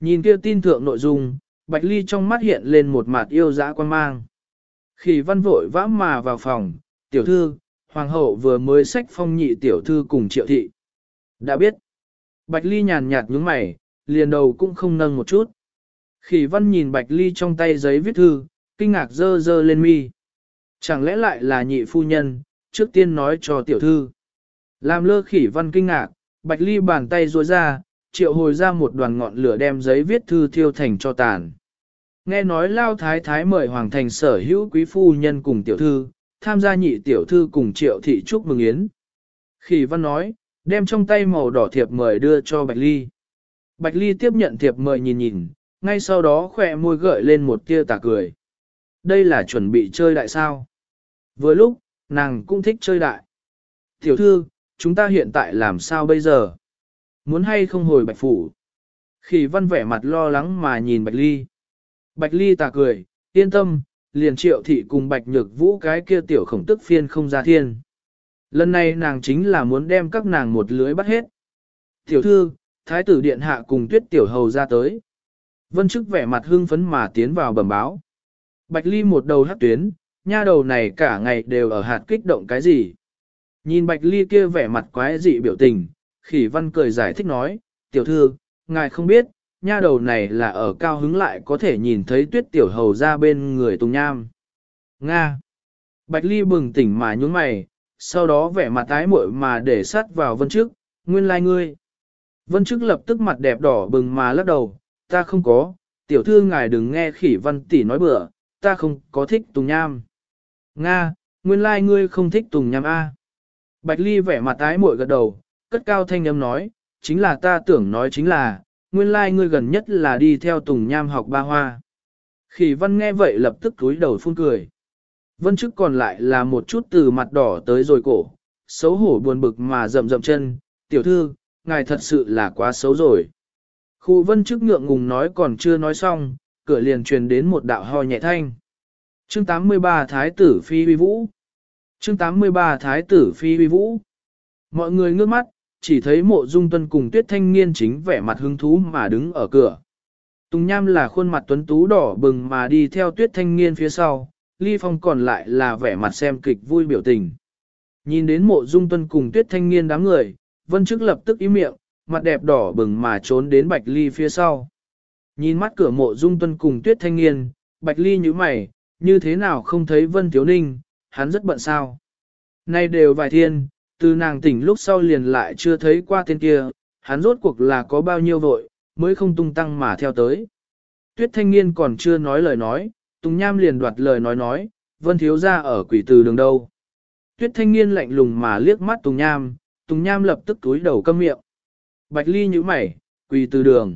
Nhìn kia tin thượng nội dung, Bạch Ly trong mắt hiện lên một mặt yêu dã quan mang. Khỉ văn vội vã mà vào phòng, tiểu thư, hoàng hậu vừa mới xách phong nhị tiểu thư cùng triệu thị. Đã biết. Bạch Ly nhàn nhạt nhướng mày, liền đầu cũng không nâng một chút. Khỉ văn nhìn Bạch Ly trong tay giấy viết thư, kinh ngạc dơ dơ lên mi. Chẳng lẽ lại là nhị phu nhân, trước tiên nói cho tiểu thư. Làm lơ khỉ văn kinh ngạc, Bạch Ly bàn tay duỗi ra, triệu hồi ra một đoàn ngọn lửa đem giấy viết thư thiêu thành cho tàn. Nghe nói Lao Thái Thái mời Hoàng Thành sở hữu quý phu nhân cùng tiểu thư, tham gia nhị tiểu thư cùng triệu thị chúc mừng yến. Khỉ văn nói, đem trong tay màu đỏ thiệp mời đưa cho Bạch Ly. Bạch Ly tiếp nhận thiệp mời nhìn nhìn, ngay sau đó khỏe môi gợi lên một tia tà cười. Đây là chuẩn bị chơi đại sao. Vừa lúc, nàng cũng thích chơi đại. Tiểu thư, chúng ta hiện tại làm sao bây giờ? Muốn hay không hồi Bạch Phủ? Khỉ văn vẻ mặt lo lắng mà nhìn Bạch Ly. Bạch Ly tà cười, yên tâm, liền triệu thị cùng Bạch Nhược Vũ cái kia tiểu khổng tức phiên không ra thiên. Lần này nàng chính là muốn đem các nàng một lưới bắt hết. Tiểu thư, Thái tử Điện Hạ cùng Tuyết Tiểu Hầu ra tới. Vân Chức vẻ mặt hưng phấn mà tiến vào bẩm báo. Bạch Ly một đầu hắc tuyến, nha đầu này cả ngày đều ở hạt kích động cái gì. Nhìn Bạch Ly kia vẻ mặt quái dị biểu tình, Khỉ văn cười giải thích nói, tiểu thư, ngài không biết, nha đầu này là ở cao hứng lại có thể nhìn thấy Tuyết Tiểu Hầu ra bên người Tùng Nham. Nga. Bạch Ly bừng tỉnh mà nhún mày, sau đó vẻ mặt tái muội mà để sát vào Vân Chức, nguyên lai ngươi. Vân Chức lập tức mặt đẹp đỏ bừng mà lắc đầu, ta không có, tiểu thư ngài đừng nghe Khỉ văn tỷ nói bừa, ta không có thích Tùng Nham. Nga, nguyên lai ngươi không thích Tùng Nham A. Bạch Ly vẻ mặt tái muội gật đầu, cất cao thanh âm nói, chính là ta tưởng nói chính là, nguyên lai ngươi gần nhất là đi theo Tùng Nham học ba hoa. Khỉ văn nghe vậy lập tức cúi đầu phun cười. Vân Chức còn lại là một chút từ mặt đỏ tới rồi cổ, xấu hổ buồn bực mà rậm rậm chân, tiểu thư, ngài thật sự là quá xấu rồi. Khu Vân Chức ngượng ngùng nói còn chưa nói xong, cửa liền truyền đến một đạo ho nhẹ thanh. Chương 83 Thái tử Phi Uy Vũ. Chương 83 Thái tử Phi Uy Vũ. Mọi người ngước mắt, chỉ thấy Mộ Dung Tuân cùng Tuyết Thanh Niên chính vẻ mặt hứng thú mà đứng ở cửa. Tùng Nham là khuôn mặt tuấn tú đỏ bừng mà đi theo Tuyết Thanh Niên phía sau, Ly Phong còn lại là vẻ mặt xem kịch vui biểu tình. Nhìn đến Mộ Dung Tuân cùng Tuyết Thanh Niên đám người, Vân Chức lập tức im miệng, mặt đẹp đỏ bừng mà trốn đến Bạch Ly phía sau. Nhìn mắt cửa Mộ Dung Tuân cùng Tuyết Thanh Niên, Bạch Ly nhíu mày, như thế nào không thấy Vân Thiếu Ninh, hắn rất bận sao. Nay đều vài thiên, từ nàng tỉnh lúc sau liền lại chưa thấy qua tên kia, hắn rốt cuộc là có bao nhiêu vội, mới không tung tăng mà theo tới. Tuyết Thanh Niên còn chưa nói lời nói, Tùng Nham liền đoạt lời nói, Vân Thiếu ra ở quỷ từ đường đâu. Tuyết Thanh Niên lạnh lùng mà liếc mắt Tùng Nham lập tức túi đầu câm miệng. Bạch Ly nhíu mày, quỷ từ đường.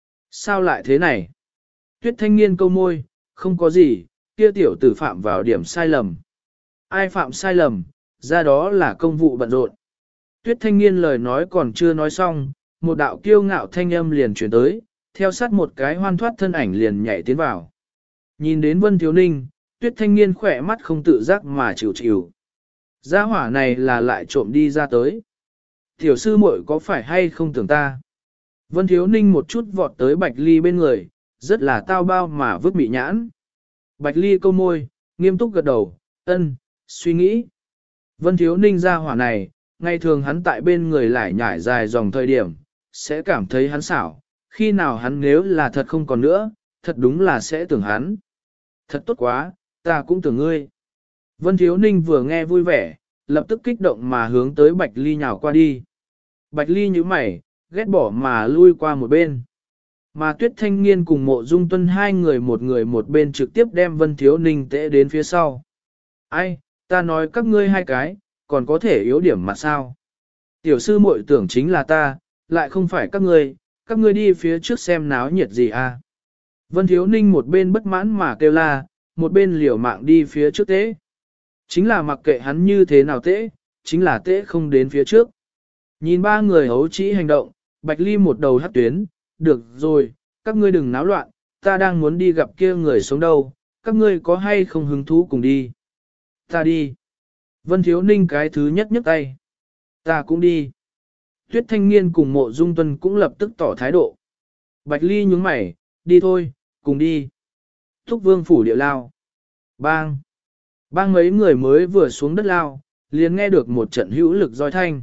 Sao lại thế này? Tuyết Thanh Niên câu môi, không có gì, kia tiểu tử phạm vào điểm sai lầm. Ai phạm sai lầm, ra đó là công vụ bận rộn. Tuyết Thanh Niên lời nói còn chưa nói xong, một đạo kiêu ngạo thanh âm liền chuyển tới, theo sát một cái hoan thoát thân ảnh liền nhảy tiến vào. Nhìn đến Vân Thiếu Ninh, Tuyết Thanh Niên khỏe mắt không tự giác mà chịu chịu. Gia hỏa này là lại trộm đi ra tới. Tiểu sư muội có phải hay không tưởng ta? Vân Thiếu Ninh một chút vọt tới Bạch Ly bên người, rất là tao bao mà vứt bị nhãn. Bạch Ly câu môi, nghiêm túc gật đầu, ân, suy nghĩ. Vân Thiếu Ninh gia hỏa này, ngày thường hắn tại bên người lại nhải dài dòng thời điểm, sẽ cảm thấy hắn xảo, khi nào hắn nếu là thật không còn nữa, thật đúng là sẽ tưởng hắn. Thật tốt quá, ta cũng tưởng ngươi. Vân Thiếu Ninh vừa nghe vui vẻ, lập tức kích động mà hướng tới Bạch Ly nhào qua đi. Bạch Ly nhíu mày, ghét bỏ mà lui qua một bên. Mà Tuyết Thanh Niên cùng Mộ Dung Tuân hai người một bên trực tiếp đem Vân Thiếu Ninh tễ đến phía sau. Ai, ta nói các ngươi hai cái, còn có thể yếu điểm mặt sao? Tiểu sư muội tưởng chính là ta, lại không phải các ngươi đi phía trước xem náo nhiệt gì à? Vân Thiếu Ninh một bên bất mãn mà kêu la, một bên liều mạng đi phía trước tế. Chính là mặc kệ hắn như thế nào tế, chính là tế không đến phía trước. Nhìn ba người hấu trĩ hành động, Bạch Ly một đầu hắt tuyến, được rồi, các ngươi đừng náo loạn, ta đang muốn đi gặp kia người sống đâu, các ngươi có hay không hứng thú cùng đi. Ta đi. Vân Thiếu Ninh cái thứ nhất nhấc tay. Ta cũng đi. Tuyết Thanh Niên cùng Mộ Dung Tuân cũng lập tức tỏ thái độ. Bạch Ly nhướng mày, đi thôi, cùng đi. Thúc vương phủ địa lao. Bang. Bang mấy người mới vừa xuống đất lao, liền nghe được một trận hữu lực roi thanh.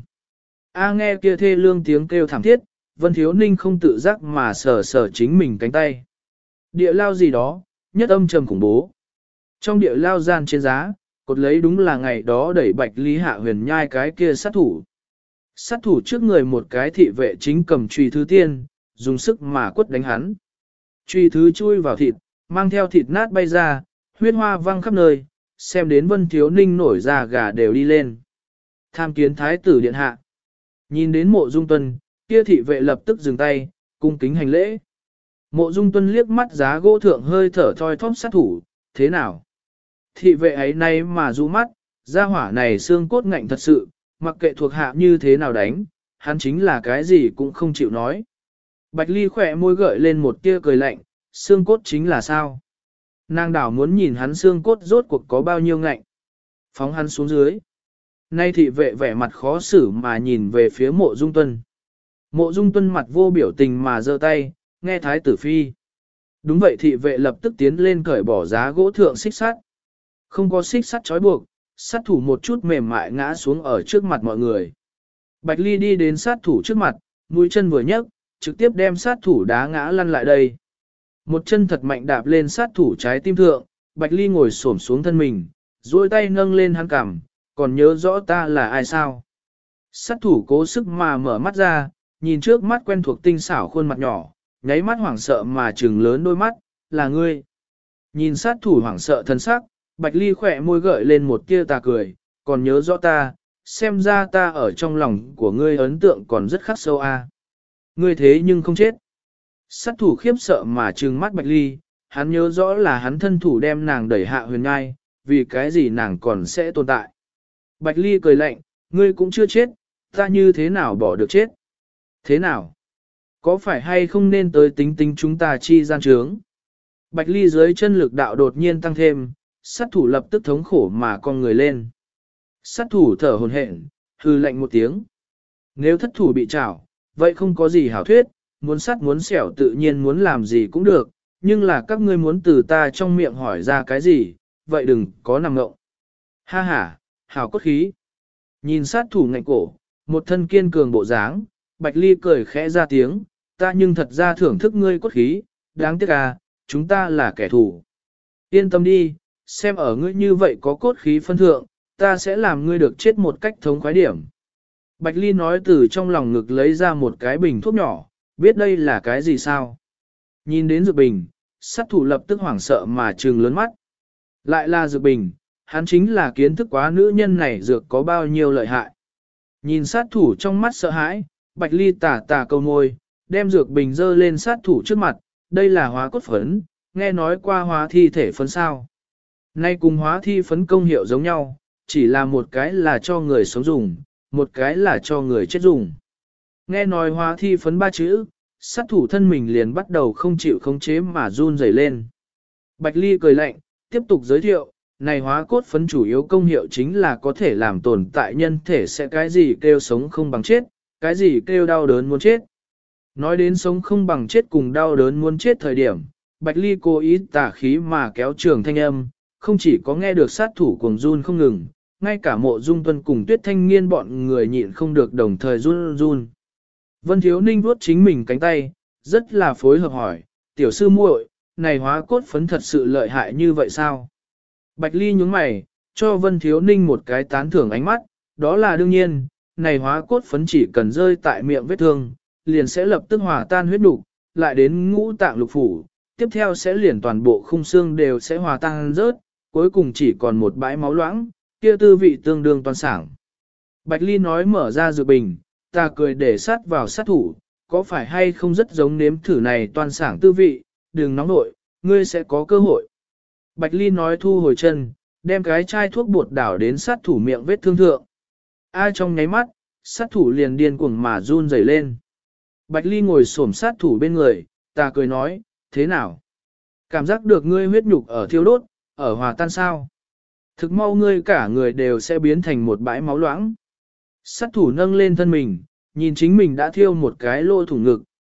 A nghe kia thê lương tiếng kêu thảm thiết, Vân Thiếu Ninh không tự giác mà sờ sờ chính mình cánh tay. Địa lao gì đó, nhất âm trầm khủng bố. Trong địa lao gian trên giá, cột lấy đúng là ngày đó đẩy Bạch Ly hạ huyền nhai cái kia sát thủ. Sát thủ trước người một cái thị vệ chính cầm chùy thứ tiên, dùng sức mà quất đánh hắn. Chùy thứ chui vào thịt, mang theo thịt nát bay ra, huyết hoa văng khắp nơi, xem đến Vân Thiếu Ninh nổi da gà đều đi lên. Tham kiến thái tử điện hạ. Nhìn đến Mộ Dung Tuân, kia thị vệ lập tức dừng tay, cung kính hành lễ. Mộ Dung Tuân liếc mắt giá gỗ thượng hơi thở thoi thóp sát thủ, thế nào? Thị vệ ấy nay mà du mắt, gia hỏa này xương cốt ngạnh thật sự, mặc kệ thuộc hạ như thế nào đánh, hắn chính là cái gì cũng không chịu nói. Bạch Ly khỏe môi gợi lên một tia cười lạnh, xương cốt chính là sao? Nàng đảo muốn nhìn hắn xương cốt rốt cuộc có bao nhiêu ngạnh. Phóng hắn xuống dưới. Nay thị vệ vẻ mặt khó xử mà nhìn về phía Mộ Dung Tuân. Mộ Dung Tuân mặt vô biểu tình mà giơ tay, nghe thái tử phi. Đúng vậy, thị vệ lập tức tiến lên cởi bỏ giá gỗ thượng xích sắt. Không có xích sắt trói buộc, sát thủ một chút mềm mại ngã xuống ở trước mặt mọi người. Bạch Ly đi đến sát thủ trước mặt, mũi chân vừa nhấc, trực tiếp đem sát thủ đá ngã lăn lại đây. Một chân thật mạnh đạp lên sát thủ trái tim thượng, Bạch Ly ngồi xổm xuống thân mình, duỗi tay nâng lên hắn cằm, còn nhớ rõ ta là ai sao? Sát thủ cố sức mà mở mắt ra, nhìn trước mắt quen thuộc tinh xảo khuôn mặt nhỏ, nháy mắt hoảng sợ mà trừng lớn đôi mắt, là ngươi. Nhìn sát thủ hoảng sợ thân sắc, Bạch Ly khỏe môi gợi lên một tia tà cười, còn nhớ rõ ta, xem ra ta ở trong lòng của ngươi ấn tượng còn rất khắc sâu a. Ngươi thế nhưng không chết. Sát thủ khiếp sợ mà trừng mắt Bạch Ly, hắn nhớ rõ là hắn thân thủ đem nàng đẩy hạ huyền ngai, vì cái gì nàng còn sẽ tồn tại. Bạch Ly cười lạnh, ngươi cũng chưa chết, ta như thế nào bỏ được chết? Thế nào? Có phải hay không nên tới tính tính chúng ta chi gian trướng? Bạch Ly dưới chân lực đạo đột nhiên tăng thêm, sát thủ lập tức thống khổ mà con người lên. Sát thủ thở hổn hển, hư lạnh một tiếng. Nếu thất thủ bị trảo, vậy không có gì hảo thuyết, muốn sắt muốn xẻo tự nhiên muốn làm gì cũng được, nhưng là các ngươi muốn từ ta trong miệng hỏi ra cái gì, vậy đừng có nằm ngộng. Ha ha, hảo cốt khí. Nhìn sát thủ ngạnh cổ, một thân kiên cường bộ dáng, Bạch Ly cười khẽ ra tiếng, ta nhưng thật ra thưởng thức ngươi cốt khí, đáng tiếc à, chúng ta là kẻ thù. Yên tâm đi, xem ở ngươi như vậy có cốt khí phân thượng, ta sẽ làm ngươi được chết một cách thống khoái điểm. Bạch Ly nói từ trong lòng ngực lấy ra một cái bình thuốc nhỏ, biết đây là cái gì sao? Nhìn đến dược bình, sát thủ lập tức hoảng sợ mà trừng lớn mắt. Lại là dược bình, hắn chính là kiến thức quá nữ nhân này dược có bao nhiêu lợi hại. Nhìn sát thủ trong mắt sợ hãi, Bạch Ly tà tà câu môi, đem dược bình dơ lên sát thủ trước mặt, đây là hóa cốt phấn, nghe nói qua hóa thi thể phấn sao. Nay cùng hóa thi phấn công hiệu giống nhau, chỉ là một cái là cho người sống dùng, một cái là cho người chết dùng. Nghe nói hóa thi phấn ba chữ, sát thủ thân mình liền bắt đầu không chịu khống chế mà run rẩy lên. Bạch Ly cười lạnh, tiếp tục giới thiệu, này hóa cốt phấn chủ yếu công hiệu chính là có thể làm tồn tại nhân thể sẽ cái gì kêu sống không bằng chết, cái gì kêu đau đớn muốn chết. Nói đến sống không bằng chết cùng đau đớn muốn chết thời điểm, Bạch Ly cố ý tả khí mà kéo trường thanh âm, không chỉ có nghe được sát thủ cuồng run không ngừng, ngay cả Mộ Dung Tuân cùng Tuyết Thanh Nghiên bọn người nhịn không được đồng thời run run. Vân Thiếu Ninh vuốt chính mình cánh tay, rất là phối hợp hỏi, tiểu sư muội, này hóa cốt phấn thật sự lợi hại như vậy sao? Bạch Ly nhướng mày, cho Vân Thiếu Ninh một cái tán thưởng ánh mắt, đó là đương nhiên, này hóa cốt phấn chỉ cần rơi tại miệng vết thương, liền sẽ lập tức hòa tan huyết nục, lại đến ngũ tạng lục phủ, tiếp theo sẽ liền toàn bộ khung xương đều sẽ hòa tan rớt, cuối cùng chỉ còn một bãi máu loãng, kia tư vị tương đương toàn sảng. Bạch Ly nói mở ra dược bình, ta cười để sát vào sát thủ, có phải hay không rất giống nếm thử này toàn sảng tư vị, đừng nóng nội, ngươi sẽ có cơ hội. Bạch Ly nói thu hồi chân, đem cái chai thuốc bột đảo đến sát thủ miệng vết thương thượng. Ai trong nháy mắt, sát thủ liền điên cuồng mà run rẩy lên. Bạch Ly ngồi xổm sát thủ bên người, ta cười nói, thế nào? Cảm giác được ngươi huyết nhục ở thiêu đốt, ở hòa tan sao? Thực mau ngươi cả người đều sẽ biến thành một bãi máu loãng. Sát thủ nâng lên thân mình, nhìn chính mình đã thiêu một cái lỗ thủng ngực,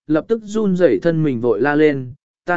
lập tức run rẩy thân mình vội la lên,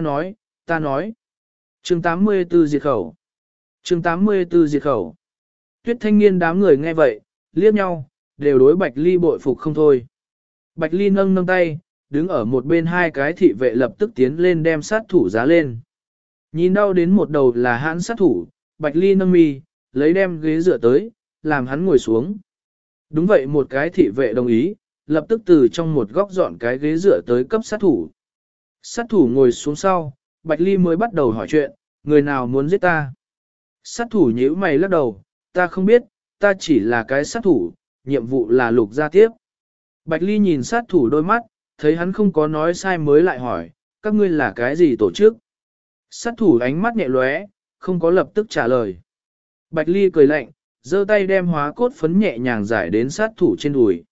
ta nói. Chương 84 diệt khẩu. Chương 84 diệt khẩu. Tuyết Thanh Niên đám người nghe vậy, liếc nhau, đều đối Bạch Ly bội phục không thôi. Bạch Ly nâng nâng tay, đứng ở một bên hai cái thị vệ lập tức tiến lên đem sát thủ giá lên. Nhìn đau đến một đầu là hãn sát thủ, Bạch Ly nâng mi, lấy đem ghế dựa tới, làm hắn ngồi xuống. Đúng vậy một cái thị vệ đồng ý, lập tức từ trong một góc dọn cái ghế dựa tới cấp sát thủ. Sát thủ ngồi xuống sau, Bạch Ly mới bắt đầu hỏi chuyện, người nào muốn giết ta? Sát thủ nhíu mày lắc đầu, ta không biết, ta chỉ là cái sát thủ, nhiệm vụ là Lục gia tiếp. Bạch Ly nhìn sát thủ đôi mắt, thấy hắn không có nói sai mới lại hỏi, các ngươi là cái gì tổ chức? Sát thủ ánh mắt nhẹ lóe, không có lập tức trả lời. Bạch Ly cười lạnh, giơ tay đem hóa cốt phấn nhẹ nhàng giải đến sát thủ trên đùi.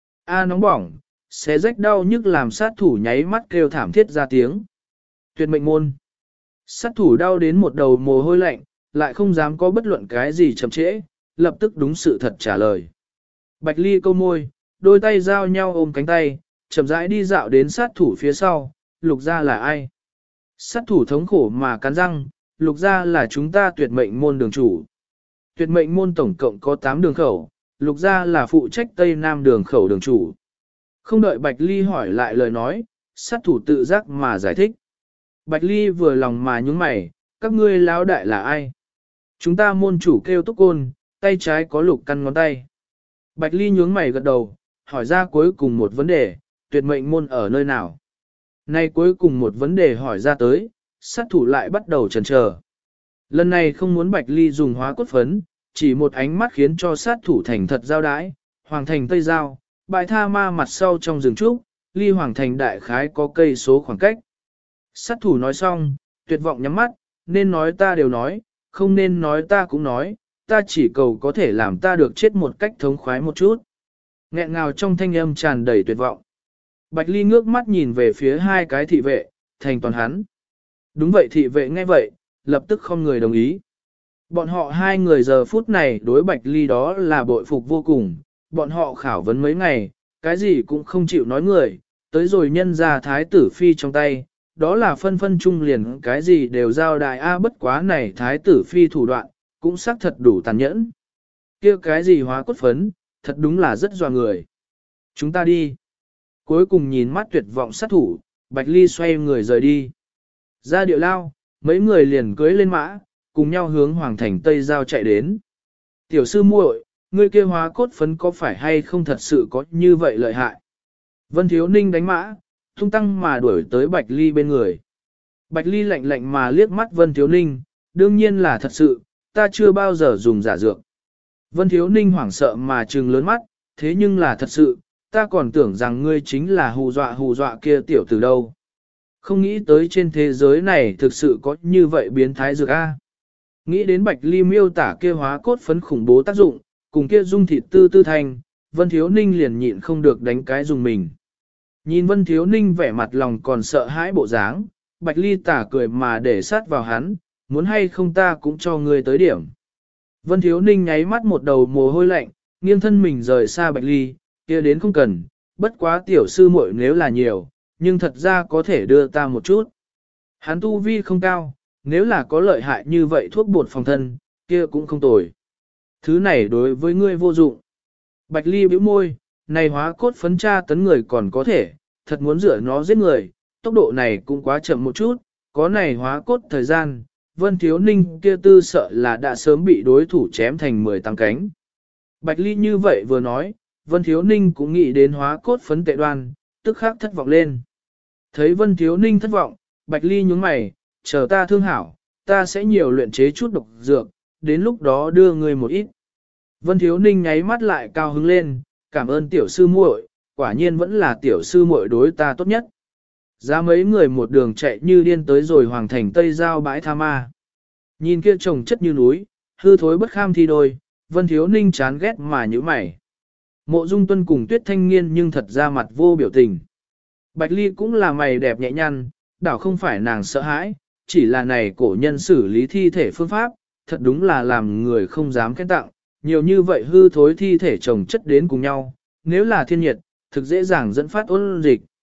A nóng bỏng, xé rách đau nhức làm sát thủ nháy mắt kêu thảm thiết ra tiếng. Tuyệt mệnh môn. Sát thủ đau đến một đầu mồ hôi lạnh, lại không dám có bất luận cái gì chậm trễ, lập tức đúng sự thật trả lời. Bạch Ly câu môi, đôi tay giao nhau ôm cánh tay, chậm rãi đi dạo đến sát thủ phía sau, Lục gia là ai? Sát thủ thống khổ mà cắn răng, Lục gia là chúng ta tuyệt mệnh môn đường chủ. Tuyệt mệnh môn tổng cộng có 8 đường khẩu, Lục gia là phụ trách Tây Nam đường khẩu đường chủ. Không đợi Bạch Ly hỏi lại lời nói, sát thủ tự giác mà giải thích. Bạch Ly vừa lòng mà nhúng mày, các ngươi lão đại là ai? Chúng ta môn chủ kêu Túc Côn, tay trái có lục căn ngón tay. Bạch Ly nhướng mày gật đầu, hỏi ra cuối cùng một vấn đề, tuyệt mệnh môn ở nơi nào? Nay cuối cùng một vấn đề hỏi ra tới, sát thủ lại bắt đầu chần chờ. Lần này không muốn Bạch Ly dùng hóa cốt phấn, chỉ một ánh mắt khiến cho sát thủ thành thật giao đái, hoàng thành Tây Giao, bãi tha ma mặt sau trong rừng trúc, ly hoàng thành đại khái có cây số khoảng cách. Sát thủ nói xong, tuyệt vọng nhắm mắt, nên nói ta đều nói, không nên nói ta cũng nói, ta chỉ cầu có thể làm ta được chết một cách thống khoái một chút. Nghẹn ngào trong thanh âm tràn đầy tuyệt vọng. Bạch Ly ngước mắt nhìn về phía hai cái thị vệ, thành toàn hắn. Đúng vậy thị vệ nghe vậy, lập tức không người đồng ý. Bọn họ hai người giờ phút này đối Bạch Ly đó là bội phục vô cùng, bọn họ khảo vấn mấy ngày, cái gì cũng không chịu nói người, tới rồi nhân ra thái tử phi trong tay, đó là phân phân chung liền cái gì đều giao đại A bất quá này thái tử phi thủ đoạn, cũng xác thật đủ tàn nhẫn. Kia cái gì hóa cốt phấn, thật đúng là rất dọa người. Chúng ta đi. Cuối cùng nhìn mắt tuyệt vọng sát thủ, Bạch Ly xoay người rời đi. Ra điệu lao, mấy người liền cưới lên mã, cùng nhau hướng hoàng thành Tây Giao chạy đến. Tiểu sư muội, ngươi kia hóa cốt phấn có phải hay không thật sự có như vậy lợi hại? Vân Thiếu Ninh đánh mã, tung tăng mà đuổi tới Bạch Ly bên người. Bạch Ly lạnh lạnh mà liếc mắt Vân Thiếu Ninh, đương nhiên là thật sự, ta chưa bao giờ dùng giả dược. Vân Thiếu Ninh hoảng sợ mà trừng lớn mắt, thế nhưng là thật sự, ta còn tưởng rằng ngươi chính là hù dọa kia tiểu từ đâu. Không nghĩ tới trên thế giới này thực sự có như vậy biến thái dược a. Nghĩ đến Bạch Ly miêu tả kia hóa cốt phấn khủng bố tác dụng, cùng kia dung thịt tư tư thành, Vân Thiếu Ninh liền nhịn không được đánh cái dùng mình. Nhìn Vân Thiếu Ninh vẻ mặt lòng còn sợ hãi bộ dáng, Bạch Ly tả cười mà để sát vào hắn, muốn hay không ta cũng cho ngươi tới điểm. Vân Thiếu Ninh nháy mắt một đầu mồ hôi lạnh, nghiêng thân mình rời xa Bạch Ly, kia đến không cần, bất quá tiểu sư muội nếu là nhiều, nhưng thật ra có thể đưa ta một chút. Hắn tu vi không cao, nếu là có lợi hại như vậy thuốc bột phòng thân, kia cũng không tồi. Thứ này đối với ngươi vô dụng. Bạch Ly bĩu môi, này hóa cốt phấn tra tấn người còn có thể, thật muốn rửa nó giết người, tốc độ này cũng quá chậm một chút, có này hóa cốt thời gian, Vân Thiếu Ninh kia tư sợ là đã sớm bị đối thủ chém thành 18 cánh. Bạch Ly như vậy vừa nói, Vân Thiếu Ninh cũng nghĩ đến hóa cốt phấn tệ đoan, tức khắc thất vọng lên. Thấy Vân Thiếu Ninh thất vọng, Bạch Ly nhướng mày, chờ ta thương hảo, ta sẽ nhiều luyện chế chút độc dược, đến lúc đó đưa ngươi một ít. Vân Thiếu Ninh nháy mắt lại cao hứng lên, cảm ơn tiểu sư muội, quả nhiên vẫn là tiểu sư muội đối ta tốt nhất. Ra mấy người một đường chạy như điên tới rồi hoàng thành Tây Giao bãi tha ma. Nhìn kia trồng chất như núi, hư thối bất kham thi đôi, Vân Thiếu Ninh chán ghét mà nhíu mày. Mộ Dung Tuân cùng Tuyết Thanh Niên nhưng thật ra mặt vô biểu tình. Bạch Ly cũng là mày đẹp nhẹ nhăn, đảo không phải nàng sợ hãi, chỉ là này cổ nhân xử lý thi thể phương pháp, thật đúng là làm người không dám khen tặng, nhiều như vậy hư thối thi thể chồng chất đến cùng nhau, nếu là thiên nhiệt, thực dễ dàng dẫn phát ôn dịch.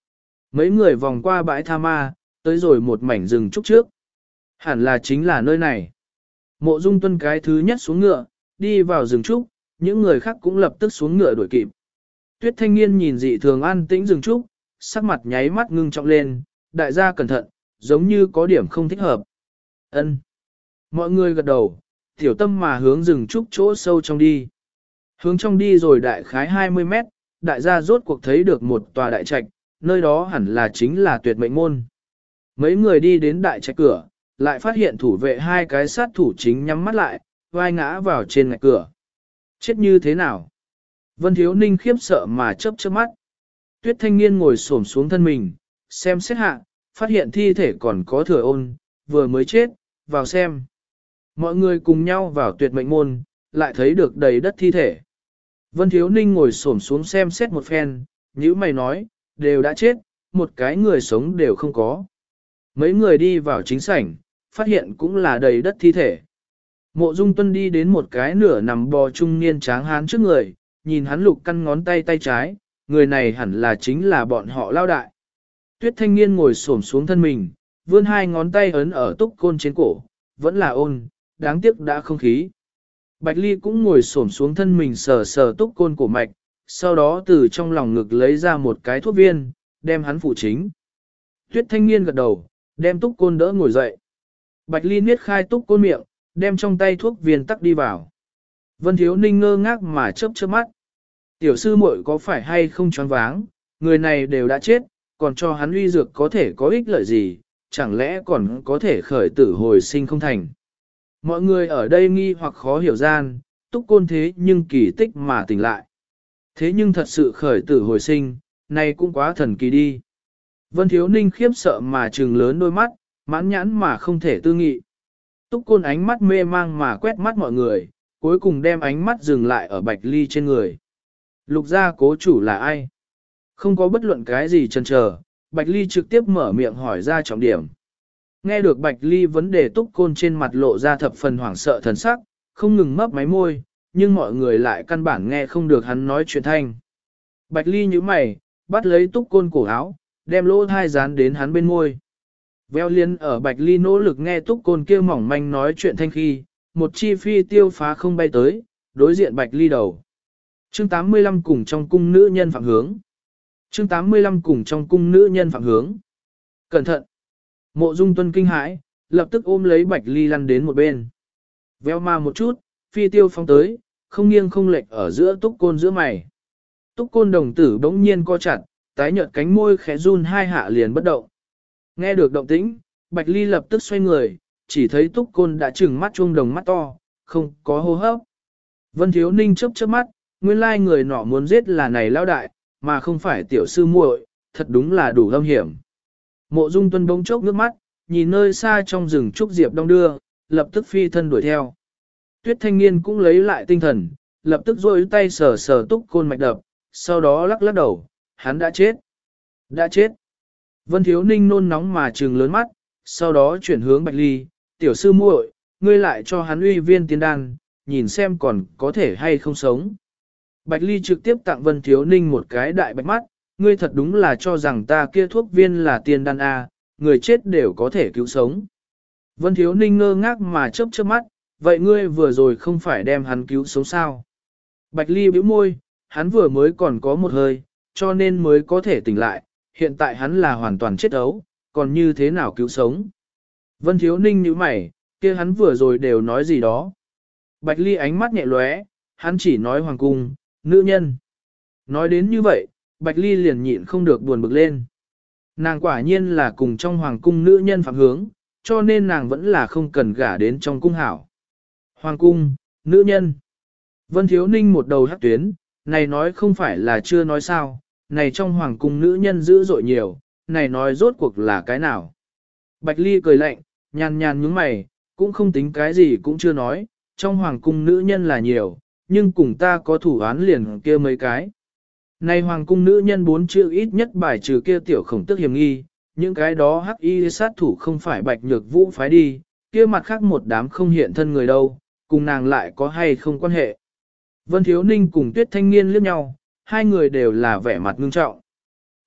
Mấy người vòng qua bãi tha ma, tới rồi một mảnh rừng trúc trước. Hẳn là chính là nơi này. Mộ Dung Tuân cái thứ nhất xuống ngựa, đi vào rừng trúc, những người khác cũng lập tức xuống ngựa đuổi kịp. Tuyết Thanh Nghiên nhìn dị thường an tĩnh rừng trúc, sắc mặt nháy mắt ngưng trọng lên, đại gia cẩn thận, giống như có điểm không thích hợp. Ân. Mọi người gật đầu, tiểu tâm mà hướng rừng trúc chỗ sâu trong đi. Hướng trong đi rồi đại khái 20 mét, đại gia rốt cuộc thấy được một tòa đại trạch, nơi đó hẳn là chính là tuyệt mệnh môn. Mấy người đi đến đại trạch cửa, lại phát hiện thủ vệ hai cái sát thủ chính nhắm mắt lại, vai ngã vào trên ngạch cửa. Chết như thế nào? Vân Thiếu Ninh khiếp sợ mà chớp chớp mắt. Tuyết Thanh Nghiên ngồi xổm xuống thân mình, xem xét hạ, phát hiện thi thể còn có thừa ôn, vừa mới chết, vào xem. Mọi người cùng nhau vào tuyệt mệnh môn, lại thấy được đầy đất thi thể. Vân Thiếu Ninh ngồi xổm xuống xem xét một phen, nhữ mày nói, đều đã chết, một cái người sống đều không có. Mấy người đi vào chính sảnh, phát hiện cũng là đầy đất thi thể. Mộ Dung Tuân đi đến một cái nửa nằm bò trung niên tráng hán trước người, nhìn hắn lục căn ngón tay tay trái, người này hẳn là chính là bọn họ lao đại. Tuyết Thanh Nghiên ngồi xổm xuống thân mình, vươn hai ngón tay ấn ở túc côn trên cổ, vẫn là ôn, đáng tiếc đã không khí. Bạch Ly cũng ngồi xổm xuống thân mình sờ sờ túc côn cổ mạch, sau đó từ trong lòng ngực lấy ra một cái thuốc viên, đem hắn phụ chính. Tuyết Thanh Nghiên gật đầu, đem túc côn đỡ ngồi dậy. Bạch Ly niết khai túc côn miệng, đem trong tay thuốc viên tắc đi vào. Vân Thiếu Ninh ngơ ngác mà chớp chớp mắt. Tiểu sư muội có phải hay không choáng váng, người này đều đã chết, còn cho hắn uy dược có thể có ích lợi gì, chẳng lẽ còn có thể khởi tử hồi sinh không thành. Mọi người ở đây nghi hoặc khó hiểu gian, túc côn thế nhưng kỳ tích mà tỉnh lại. Thế nhưng thật sự khởi tử hồi sinh, này cũng quá thần kỳ đi. Vân Thiếu Ninh khiếp sợ mà trừng lớn đôi mắt, mãn nhãn mà không thể tư nghị. Túc côn ánh mắt mê mang mà quét mắt mọi người, cuối cùng đem ánh mắt dừng lại ở Bạch Ly trên người. Lục gia cố chủ là ai? Không có bất luận cái gì chần chờ, Bạch Ly trực tiếp mở miệng hỏi ra trọng điểm. Nghe được Bạch Ly vấn đề túc côn trên mặt lộ ra thập phần hoảng sợ thần sắc, không ngừng mấp máy môi, nhưng mọi người lại căn bản nghe không được hắn nói chuyện thanh. Bạch Ly nhíu mày, bắt lấy túc côn cổ áo, đem lỗ thai dán đến hắn bên môi. Veo liên ở Bạch Ly nỗ lực nghe túc côn kia mỏng manh nói chuyện thanh khi, một chi phi tiêu phá không bay tới, đối diện Bạch Ly đầu. Chương 85 cùng trong cung nữ nhân phạm hướng. Chương 85 cùng trong cung nữ nhân phạm hướng. Cẩn thận! Mộ Dung Tuân kinh hãi, lập tức ôm lấy Bạch Ly lăn đến một bên. Veo ma một chút, phi tiêu phóng tới, không nghiêng không lệch ở giữa túc côn giữa mày. Túc côn đồng tử bỗng nhiên co chặt, tái nhợt cánh môi khẽ run hai hạ liền bất động. Nghe được động tĩnh, Bạch Ly lập tức xoay người, chỉ thấy túc côn đã trừng mắt chuông đồng mắt to, không có hô hấp. Vân Thiếu Ninh chớp chớp mắt, nguyên lai người nọ muốn giết là này lão đại, mà không phải tiểu sư muội, thật đúng là đủ âm hiểm. Mộ Dung Tuân bỗng chốc nước mắt, nhìn nơi xa trong rừng trúc diệp đông đưa, lập tức phi thân đuổi theo. Tuyết Thanh Nghiên cũng lấy lại tinh thần, lập tức duỗi tay sờ sờ túc côn mạch đập, sau đó lắc lắc đầu, hắn đã chết. Đã chết. Vân Thiếu Ninh nôn nóng mà trừng lớn mắt, sau đó chuyển hướng Bạch Ly, tiểu sư muội, ngươi lại cho hắn uy viên tiên đan, nhìn xem còn có thể hay không sống. Bạch Ly trực tiếp tặng Vân Thiếu Ninh một cái đại bạch mắt, ngươi thật đúng là cho rằng ta kia thuốc viên là tiên đan A, người chết đều có thể cứu sống. Vân Thiếu Ninh ngơ ngác mà chớp chớp mắt, vậy ngươi vừa rồi không phải đem hắn cứu sống sao? Bạch Ly bĩu môi, hắn vừa mới còn có một hơi, cho nên mới có thể tỉnh lại, hiện tại hắn là hoàn toàn chết ấu, còn như thế nào cứu sống? Vân Thiếu Ninh nhíu mày, kia hắn vừa rồi đều nói gì đó? Bạch Ly ánh mắt nhẹ lóe, hắn chỉ nói hoàng cung, nữ nhân. Nói đến như vậy, Bạch Ly liền nhịn không được buồn bực lên. Nàng quả nhiên là cùng trong hoàng cung nữ nhân phạm hướng, cho nên nàng vẫn là không cần gả đến trong cung hảo. Hoàng cung, nữ nhân. Vân Thiếu Ninh một đầu hắc tuyến, này nói không phải là chưa nói sao, này trong hoàng cung nữ nhân dữ dội nhiều, này nói rốt cuộc là cái nào. Bạch Ly cười lạnh, nhàn nhàn nhướng mày, cũng không tính cái gì cũng chưa nói, trong hoàng cung nữ nhân là nhiều, nhưng cùng ta có thủ án liền kia mấy cái. Này hoàng cung nữ nhân 4 chữ ít nhất bài trừ kia tiểu khổng tức hiểm nghi, những cái đó hắc y sát thủ không phải Bạch Nhược Vũ phái đi, kia mặt khác một đám không hiện thân người đâu, cùng nàng lại có hay không quan hệ. Vân Thiếu Ninh cùng Tuyết Thanh Nghiên liếc nhau, hai người đều là vẻ mặt ngưng trọng.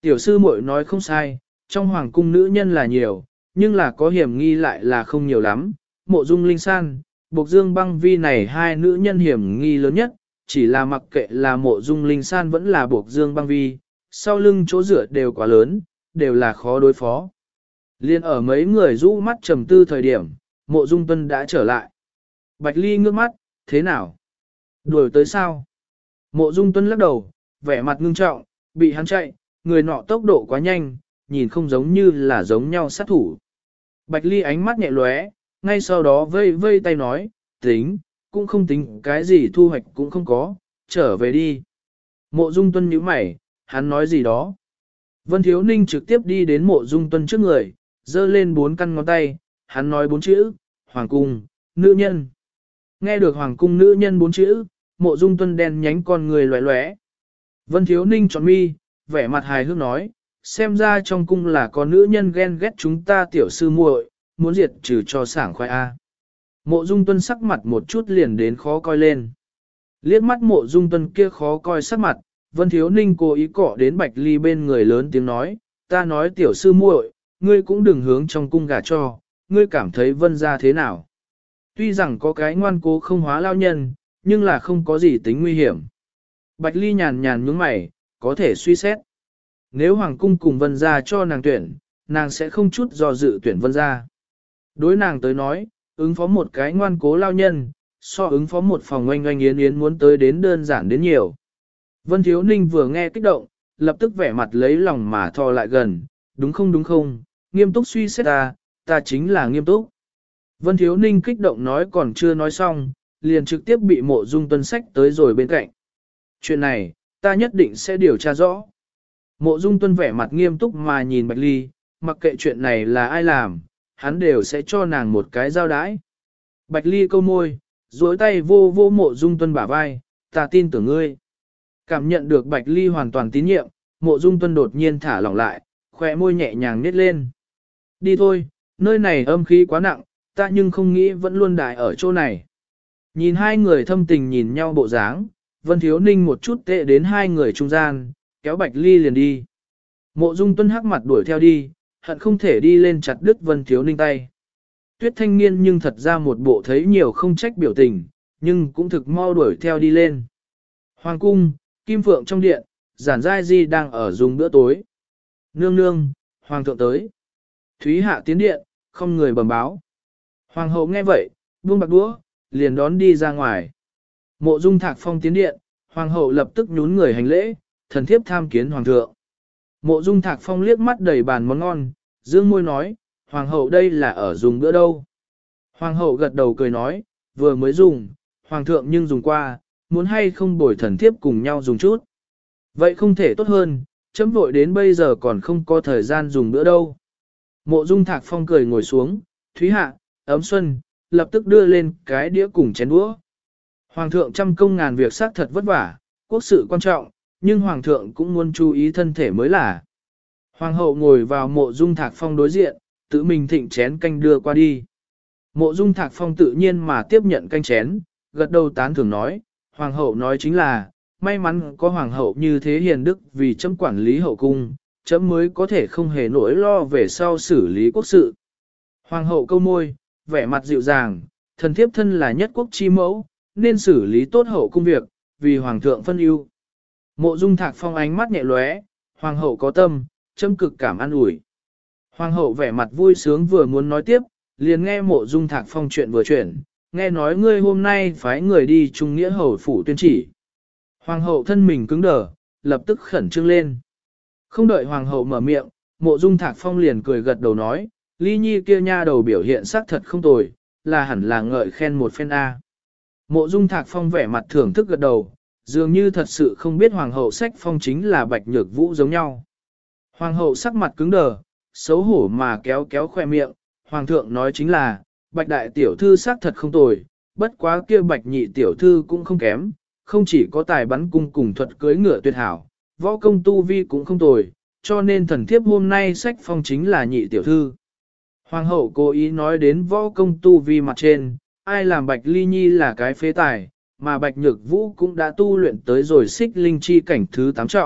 Tiểu sư muội nói không sai, trong hoàng cung nữ nhân là nhiều, nhưng là có hiểm nghi lại là không nhiều lắm. Mộ Dung Linh San, Bộc Dương Băng Vi này hai nữ nhân hiểm nghi lớn nhất, chỉ là mặc kệ là Mộ Dung Linh San vẫn là Bộc Dương Băng Vi, sau lưng chỗ dựa đều quá lớn, đều là khó đối phó. Liên ở mấy người rũ mắt trầm tư thời điểm, Mộ Dung Tuân đã trở lại. Bạch Ly ngước mắt, thế nào? Đuổi tới sao? Mộ Dung Tuân lắc đầu, vẻ mặt ngưng trọng, bị hắn chạy, người nọ tốc độ quá nhanh, nhìn không giống như là giống nhau sát thủ. Bạch Ly ánh mắt nhẹ lóe, ngay sau đó vây vây tay nói, tính, cũng không tính cái gì thu hoạch cũng không có, trở về đi. Mộ Dung Tuân nhíu mày, hắn nói gì đó. Vân Thiếu Ninh trực tiếp đi đến Mộ Dung Tuân trước người, giơ lên 4 căn ngón tay, hắn nói 4 chữ, Hoàng cung, nữ nhân. Nghe được Hoàng cung nữ nhân 4 chữ, Mộ Dung Tuân đen nhánh con người lóe lóe. Vân Thiếu Ninh tròn mi, vẻ mặt hài hước nói, xem ra trong cung là có nữ nhân ghen ghét chúng ta tiểu sư muội, muốn diệt trừ cho sảng khoai A. Mộ Dung Tuân sắc mặt một chút liền đến khó coi lên. Liếc mắt Mộ Dung Tuân kia khó coi sắc mặt, Vân Thiếu Ninh cố ý cọ đến Bạch Ly bên người lớn tiếng nói, ta nói tiểu sư muội, ngươi cũng đừng hướng trong cung gả cho, ngươi cảm thấy Vân gia thế nào. Tuy rằng có cái ngoan cố không hóa lao nhân, nhưng là không có gì tính nguy hiểm. Bạch Ly nhàn nhàn nhướng mày, có thể suy xét. Nếu Hoàng cung cùng Vân gia cho nàng tuyển, nàng sẽ không chút do dự tuyển Vân gia. Đối nàng tới nói, ứng phó một cái ngoan cố lao nhân, so ứng phó một phòng oanh oanh yến yến muốn tới đến đơn giản đến nhiều. Vân Thiếu Ninh vừa nghe kích động, lập tức vẻ mặt lấy lòng mà thò lại gần, đúng không, nghiêm túc suy xét ta chính là nghiêm túc. Vân Thiếu Ninh kích động nói còn chưa nói xong, liền trực tiếp bị Mộ Dung Tuân sách tới rồi bên cạnh. Chuyện này, ta nhất định sẽ điều tra rõ. Mộ Dung Tuân vẻ mặt nghiêm túc mà nhìn Bạch Ly, mặc kệ chuyện này là ai làm, hắn đều sẽ cho nàng một cái giao đãi. Bạch Ly câu môi, duỗi tay vô vô Mộ Dung Tuân bả vai, ta tin tưởng ngươi. Cảm nhận được Bạch Ly hoàn toàn tín nhiệm, Mộ Dung Tuân đột nhiên thả lỏng lại, khóe môi nhẹ nhàng nhếch lên. Đi thôi, nơi này âm khí quá nặng, ta nhưng không nghĩ vẫn luôn đại ở chỗ này. Nhìn hai người thâm tình nhìn nhau bộ dáng, Vân Thiếu Ninh một chút tệ đến hai người trung gian, kéo Bạch Ly liền đi. Mộ Dung Tuân hắc mặt đuổi theo đi, hận không thể đi lên chặt đứt Vân Thiếu Ninh tay. Tuyết Thanh Niên nhưng thật ra một bộ thấy nhiều không trách biểu tình, nhưng cũng thực mau đuổi theo đi lên. Hoàng cung, Kim Phượng trong điện, Giản Giai Di đang ở dùng bữa tối. Nương nương, Hoàng thượng tới. Thúy Hạ tiến điện, không người bẩm báo. Hoàng hậu nghe vậy, buông bạc đũa, liền đón đi ra ngoài. Mộ Dung Thạc Phong tiến điện, Hoàng hậu lập tức nhún người hành lễ, thần thiếp tham kiến Hoàng thượng. Mộ Dung Thạc Phong liếc mắt đầy bàn món ngon, dương môi nói, Hoàng hậu đây là ở dùng bữa đâu. Hoàng hậu gật đầu cười nói, vừa mới dùng, Hoàng thượng nhưng dùng qua, muốn hay không bồi thần thiếp cùng nhau dùng chút. Vậy không thể tốt hơn, chấm vội đến bây giờ còn không có thời gian dùng bữa đâu. Mộ Dung Thạc Phong cười ngồi xuống, Thúy Hạ, Ấm Xuân, lập tức đưa lên cái đĩa cùng chén đũa. Hoàng thượng trăm công ngàn việc xác thật vất vả, quốc sự quan trọng, nhưng Hoàng thượng cũng muốn chú ý thân thể mới là. Hoàng hậu ngồi vào Mộ Dung Thạc Phong đối diện, tự mình thịnh chén canh đưa qua đi. Mộ Dung Thạc Phong tự nhiên mà tiếp nhận canh chén, gật đầu tán thưởng nói, Hoàng hậu nói chính là, may mắn có Hoàng hậu như thế hiền đức vì chấm quản lý hậu cung, chấm mới có thể không hề nỗi lo về sau xử lý quốc sự. Hoàng hậu câu môi, vẻ mặt dịu dàng, thần thiếp thân là nhất quốc chi mẫu, nên xử lý tốt hậu cung việc, vì Hoàng thượng phân ưu. Mộ Dung Thạc Phong ánh mắt nhẹ lóe, Hoàng hậu có tâm, chấm cực cảm an ủi. Hoàng hậu vẻ mặt vui sướng vừa muốn nói tiếp, liền nghe Mộ Dung Thạc Phong chuyện vừa chuyển, nghe nói ngươi hôm nay phái người đi trung nghĩa hầu phủ tuyên chỉ. Hoàng hậu thân mình cứng đờ, lập tức khẩn trương lên. Không đợi Hoàng hậu mở miệng, Mộ Dung Thạc Phong liền cười gật đầu nói, Ly Nhi kia nha đầu biểu hiện sắc thật không tồi, là hẳn là ngợi khen một phen A. Mộ Dung Thạc Phong vẻ mặt thưởng thức gật đầu, dường như thật sự không biết Hoàng hậu sách phong chính là Bạch Nhược Vũ giống nhau. Hoàng hậu sắc mặt cứng đờ, xấu hổ mà kéo kéo khoe miệng, Hoàng thượng nói chính là, Bạch đại tiểu thư sắc thật không tồi, bất quá kia Bạch nhị tiểu thư cũng không kém, không chỉ có tài bắn cung cùng thuật cưới ngựa tuyệt hảo, võ công tu vi cũng không tồi, cho nên thần thiếp hôm nay sách phong chính là nhị tiểu thư. Hoàng hậu cố ý nói đến võ công tu vi mặt trên, ai làm Bạch Ly Nhi là cái phế tài, mà Bạch Nhược Vũ cũng đã tu luyện tới rồi xích linh chi cảnh thứ 8 trọng,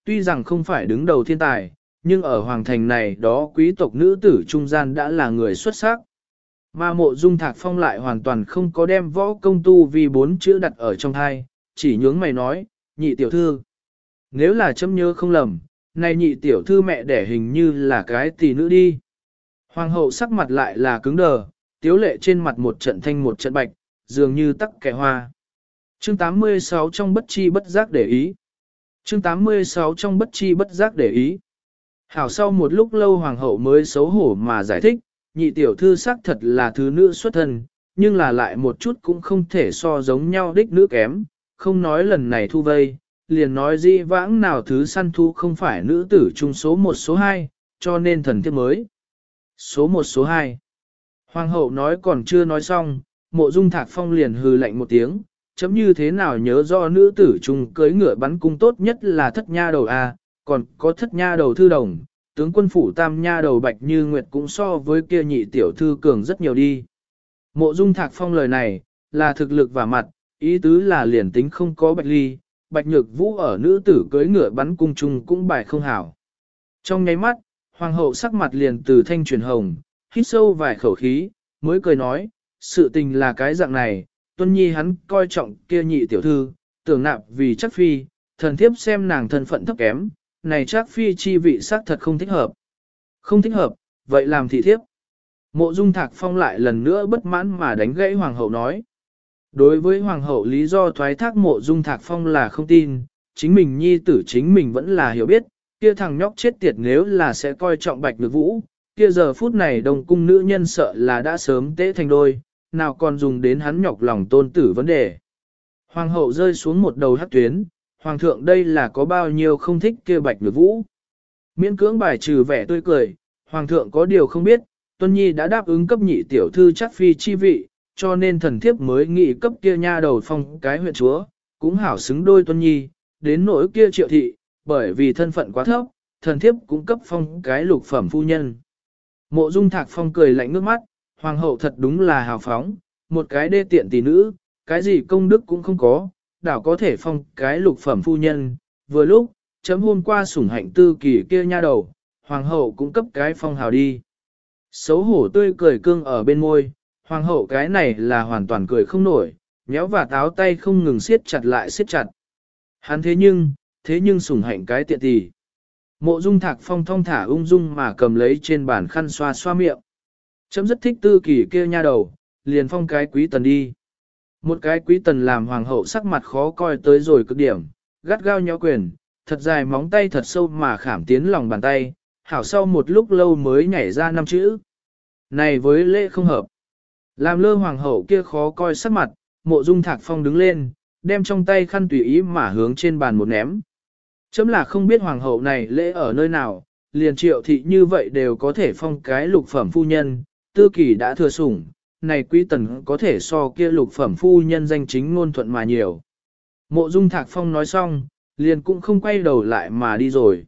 tuy rằng không phải đứng đầu thiên tài, nhưng ở hoàng thành này đó quý tộc nữ tử trung gian đã là người xuất sắc. Mà Mộ Dung Thạc Phong lại hoàn toàn không có đem võ công tu vì 4 chữ đặt ở trong thai, chỉ nhướng mày nói, nhị tiểu thư. Nếu là chấm nhớ không lầm, này nhị tiểu thư mẹ đẻ hình như là cái tỷ nữ đi. Hoàng hậu sắc mặt lại là cứng đờ, tiếu lệ trên mặt một trận thanh một trận bạch, dường như tắc kẻ hoa. Chương 86 trong bất chi bất giác để ý. Chương 86 trong bất chi bất giác để ý. Hảo sau một lúc lâu hoàng hậu mới xấu hổ mà giải thích, nhị tiểu thư xác thật là thứ nữ xuất thân, nhưng là lại một chút cũng không thể so giống nhau đích nữ kém, không nói lần này thu vây, liền nói di vãng nào thứ săn thu không phải nữ tử chung số 1 số 2, cho nên thần thiếp mới. Số 1 số 2. Hoàng hậu nói còn chưa nói xong, Mộ Dung Thạc Phong liền hừ lạnh một tiếng, chấm như thế nào nhớ do nữ tử chung cưới ngựa bắn cung tốt nhất là thất nha đầu A, còn có thất nha đầu thư đồng, tướng quân phủ tam nha đầu bạch như nguyệt cũng so với kia nhị tiểu thư cường rất nhiều đi. Mộ Dung Thạc Phong lời này, là thực lực và mặt, ý tứ là liền tính không có bạch ly, bạch nhược vũ ở nữ tử cưới ngựa bắn cung chung cũng bài không hảo. Trong nháy mắt, hoàng hậu sắc mặt liền từ thanh chuyển hồng, hít sâu vài khẩu khí, mới cười nói, sự tình là cái dạng này, Tuân Nhi hắn coi trọng kia nhị tiểu thư, tưởng nạp vì chắc phi, thần thiếp xem nàng thân phận thấp kém, này chắc phi chi vị xác thật không thích hợp. Không thích hợp, vậy làm thị thiếp. Mộ Dung Thạc Phong lại lần nữa bất mãn mà đánh gãy hoàng hậu nói. Đối với hoàng hậu lý do thoái thác Mộ Dung Thạc Phong là không tin, chính mình nhi tử chính mình vẫn là hiểu biết, kia thằng nhóc chết tiệt nếu là sẽ coi trọng Bạch Nhược Vũ, kia giờ phút này đồng cung nữ nhân sợ là đã sớm tế thành đôi, nào còn dùng đến hắn nhọc lòng tôn tử vấn đề. Hoàng hậu rơi xuống một đầu hắc tuyến, hoàng thượng đây là có bao nhiêu không thích kia Bạch Nhược Vũ. Miễn cưỡng bài trừ vẻ tươi cười, hoàng thượng có điều không biết, Tuân Nhi đã đáp ứng cấp nhị tiểu thư chắc phi chi vị, cho nên thần thiếp mới nghị cấp kia nha đầu phong cái huyện chúa, cũng hảo xứng đôi Tuân Nhi, đến nỗi kia Triệu thị, bởi vì thân phận quá thấp, thần thiếp cũng cấp phong cái lục phẩm phu nhân. Mộ Dung Thạc Phong cười lạnh nước mắt, hoàng hậu thật đúng là hào phóng, một cái đê tiện tỷ nữ, cái gì công đức cũng không có, đảo có thể phong cái lục phẩm phu nhân, vừa lúc, chấm hôm qua sủng hạnh tư kỳ kia nha đầu, hoàng hậu cũng cấp cái phong hào đi. Xấu hổ tươi cười cương ở bên môi, hoàng hậu cái này là hoàn toàn cười không nổi, nhéo và táo tay không ngừng siết chặt lại siết chặt. Hắn thế nhưng sủng hạnh cái tiện tỷ. Mộ Dung Thạc Phong thong thả ung dung mà cầm lấy trên bàn khăn xoa xoa miệng. Chấm rất thích tư kỳ kia nha đầu, liền phong cái quý tần đi. Một cái quý tần làm hoàng hậu sắc mặt khó coi tới rồi cực điểm, gắt gao nhéo quyền, thật dài móng tay thật sâu mà khảm tiến lòng bàn tay, hảo sau một lúc lâu mới nhảy ra 5 chữ. Này với lễ không hợp. Làm lơ hoàng hậu kia khó coi sắc mặt, Mộ Dung Thạc Phong đứng lên, đem trong tay khăn tùy ý mà hướng trên bàn một ném. Chấm là không biết hoàng hậu này lễ ở nơi nào, liền Triệu thị như vậy đều có thể phong cái lục phẩm phu nhân, tư kỳ đã thừa sủng, này quý tần có thể so kia lục phẩm phu nhân danh chính ngôn thuận mà nhiều. Mộ Dung Thạc Phong nói xong, liền cũng không quay đầu lại mà đi rồi.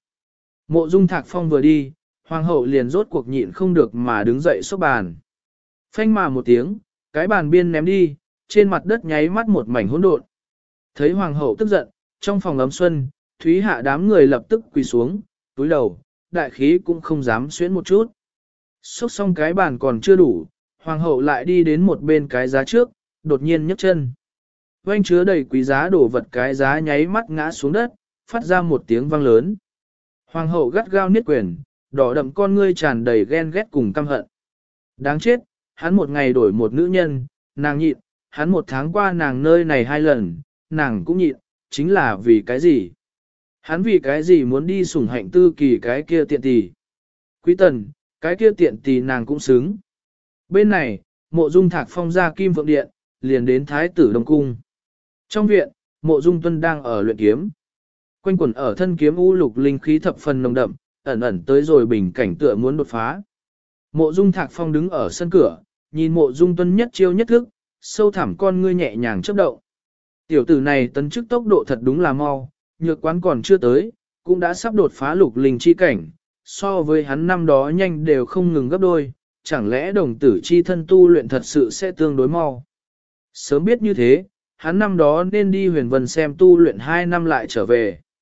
Mộ Dung Thạc Phong vừa đi, hoàng hậu liền rốt cuộc nhịn không được mà đứng dậy xốc bàn. Phanh mà một tiếng, cái bàn biên ném đi, trên mặt đất nháy mắt một mảnh hỗn độn. Thấy hoàng hậu tức giận, trong phòng ấm xuân, Thúy Hạ đám người lập tức quỳ xuống, túi đầu, đại khí cũng không dám xuyến một chút. Xúc xong cái bàn còn chưa đủ, hoàng hậu lại đi đến một bên cái giá trước, đột nhiên nhấc chân. Oanh chứa đầy quý giá đồ vật cái giá nháy mắt ngã xuống đất, phát ra một tiếng vang lớn. Hoàng hậu gắt gao niết quyền, đỏ đậm con ngươi tràn đầy ghen ghét cùng căm hận. Đáng chết, hắn một ngày đổi một nữ nhân, nàng nhịn, hắn một tháng qua nàng nơi này 2 lần, nàng cũng nhịn, chính là vì cái gì? Hắn vì cái gì muốn đi sủng hạnh tư kỳ cái kia tiện tỷ? Quý tần, cái kia tiện tỷ nàng cũng xứng. Bên này, Mộ Dung Thạc Phong ra Kim Phượng Điện, liền đến Thái tử Đông Cung. Trong viện, Mộ Dung Tuân đang ở luyện kiếm. Quanh quẩn ở thân kiếm u lục linh khí thập phần nồng đậm, ẩn ẩn tới rồi bình cảnh tựa muốn đột phá. Mộ Dung Thạc Phong đứng ở sân cửa, nhìn Mộ Dung Tuân nhất chiêu nhất thức, sâu thẳm con ngươi nhẹ nhàng chớp động. Tiểu tử này tấn chức tốc độ thật đúng là mau, nhược quán còn chưa tới, cũng đã sắp đột phá lục linh chi cảnh, so với hắn năm đó nhanh đều không ngừng gấp đôi, chẳng lẽ đồng tử chi thân tu luyện thật sự sẽ tương đối mau. Sớm biết như thế, hắn năm đó nên đi Huyền Vân xem tu luyện 2 năm lại trở về.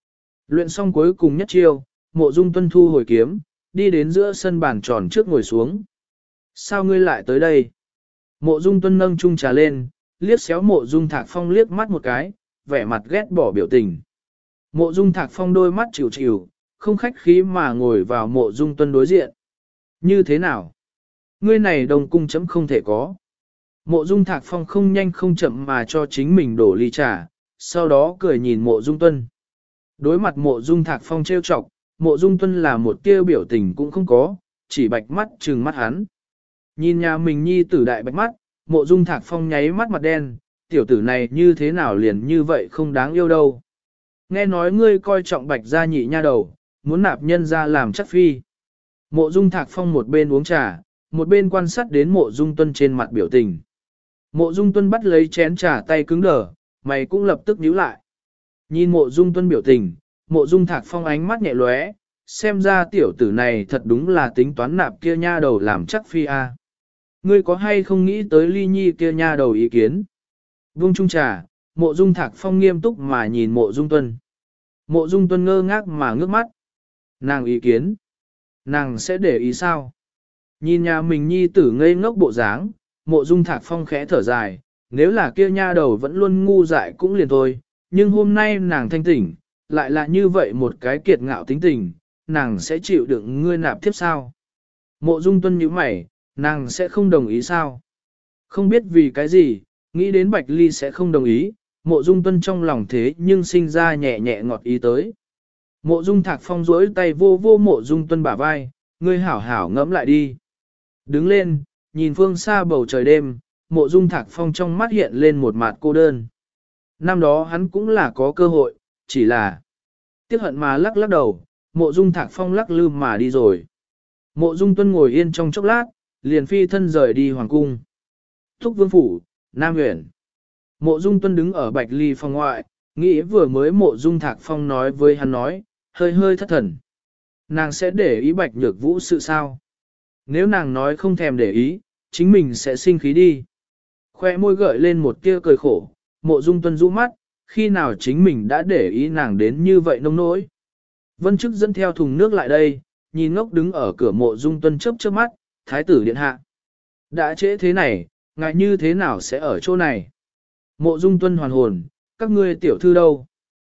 Luyện xong cuối cùng nhất chiêu, Mộ Dung Tuân thu hồi kiếm, đi đến giữa sân bàn tròn trước ngồi xuống. Sao ngươi lại tới đây? Mộ Dung Tuân nâng chung trà lên, liếc xéo Mộ Dung Thạc Phong liếc mắt một cái, vẻ mặt ghét bỏ biểu tình. Mộ Dung Thạc Phong đôi mắt chịu chịu, không khách khí mà ngồi vào Mộ Dung Tuân đối diện. Như thế nào? Ngươi này đồng cung chấm không thể có. Mộ Dung Thạc Phong không nhanh không chậm mà cho chính mình đổ ly trà, sau đó cười nhìn Mộ Dung Tuân. Đối mặt Mộ Dung Thạc Phong trêu chọc, Mộ Dung Tuân là một tia biểu tình cũng không có, chỉ bạch mắt trừng mắt hắn. Nhìn nhà mình nhi tử đại bạch mắt, Mộ Dung Thạc Phong nháy mắt mặt đen, tiểu tử này như thế nào liền như vậy không đáng yêu đâu. Nghe nói ngươi coi trọng bạch gia nhị nha đầu, muốn nạp nhân ra làm chắc phi. Mộ Dung Thạc Phong một bên uống trà, một bên quan sát đến Mộ Dung Tuân trên mặt biểu tình. Mộ Dung Tuân bắt lấy chén trà tay cứng đờ, mày cũng lập tức nhíu lại. Nhìn Mộ Dung Tuân biểu tình, Mộ Dung Thạc Phong ánh mắt nhẹ lóe, xem ra tiểu tử này thật đúng là tính toán nạp kia nha đầu làm chắc phi a. Ngươi có hay không nghĩ tới Ly Nhi kia nha đầu ý kiến? Vung chung trà, Mộ Dung Thạc Phong nghiêm túc mà nhìn Mộ Dung Tuân. Mộ Dung Tuân ngơ ngác mà ngước mắt. Nàng ý kiến? Nàng sẽ để ý sao? Nhìn nhà mình nhi tử ngây ngốc bộ dáng, Mộ Dung Thạc Phong khẽ thở dài, nếu là kia nha đầu vẫn luôn ngu dại cũng liền thôi, nhưng hôm nay nàng thanh tỉnh, lại là như vậy một cái kiệt ngạo tính tình, nàng sẽ chịu đựng ngươi nạp tiếp sao? Mộ Dung Tuân nhíu mày, nàng sẽ không đồng ý sao? Không biết vì cái gì, nghĩ đến Bạch Ly sẽ không đồng ý, Mộ Dung Tuân trong lòng thế nhưng sinh ra nhẹ nhẹ ngọt ý tới. Mộ Dung Thạc Phong duỗi tay vô vô Mộ Dung Tuân bả vai, ngươi hảo hảo ngẫm lại đi. Đứng lên, nhìn phương xa bầu trời đêm, Mộ Dung Thạc Phong trong mắt hiện lên một mặt cô đơn. Năm đó hắn cũng là có cơ hội, chỉ là tiếc hận mà lắc lắc đầu, Mộ Dung Thạc Phong lắc lư mà đi rồi. Mộ Dung Tuân ngồi yên trong chốc lát, liền phi thân rời đi hoàng cung. Thúc Vương Phủ, Nam Huyền. Mộ Dung Tuân đứng ở Bạch Ly phòng ngoại, nghĩ vừa mới Mộ Dung Thạc Phong nói với hắn nói, hơi hơi thất thần. Nàng sẽ để ý Bạch Nhược Vũ sự sao? Nếu nàng nói không thèm để ý, chính mình sẽ sinh khí đi. Khoe môi gợi lên một tia cười khổ, Mộ Dung Tuân rũ mắt, khi nào chính mình đã để ý nàng đến như vậy nông nỗi. Vân Chức dẫn theo thùng nước lại đây, nhìn ngốc đứng ở cửa Mộ Dung Tuân chớp chớp mắt, thái tử điện hạ. Đã trễ thế này, ngại như thế nào sẽ ở chỗ này? Mộ Dung Tuân hoàn hồn, các ngươi tiểu thư đâu?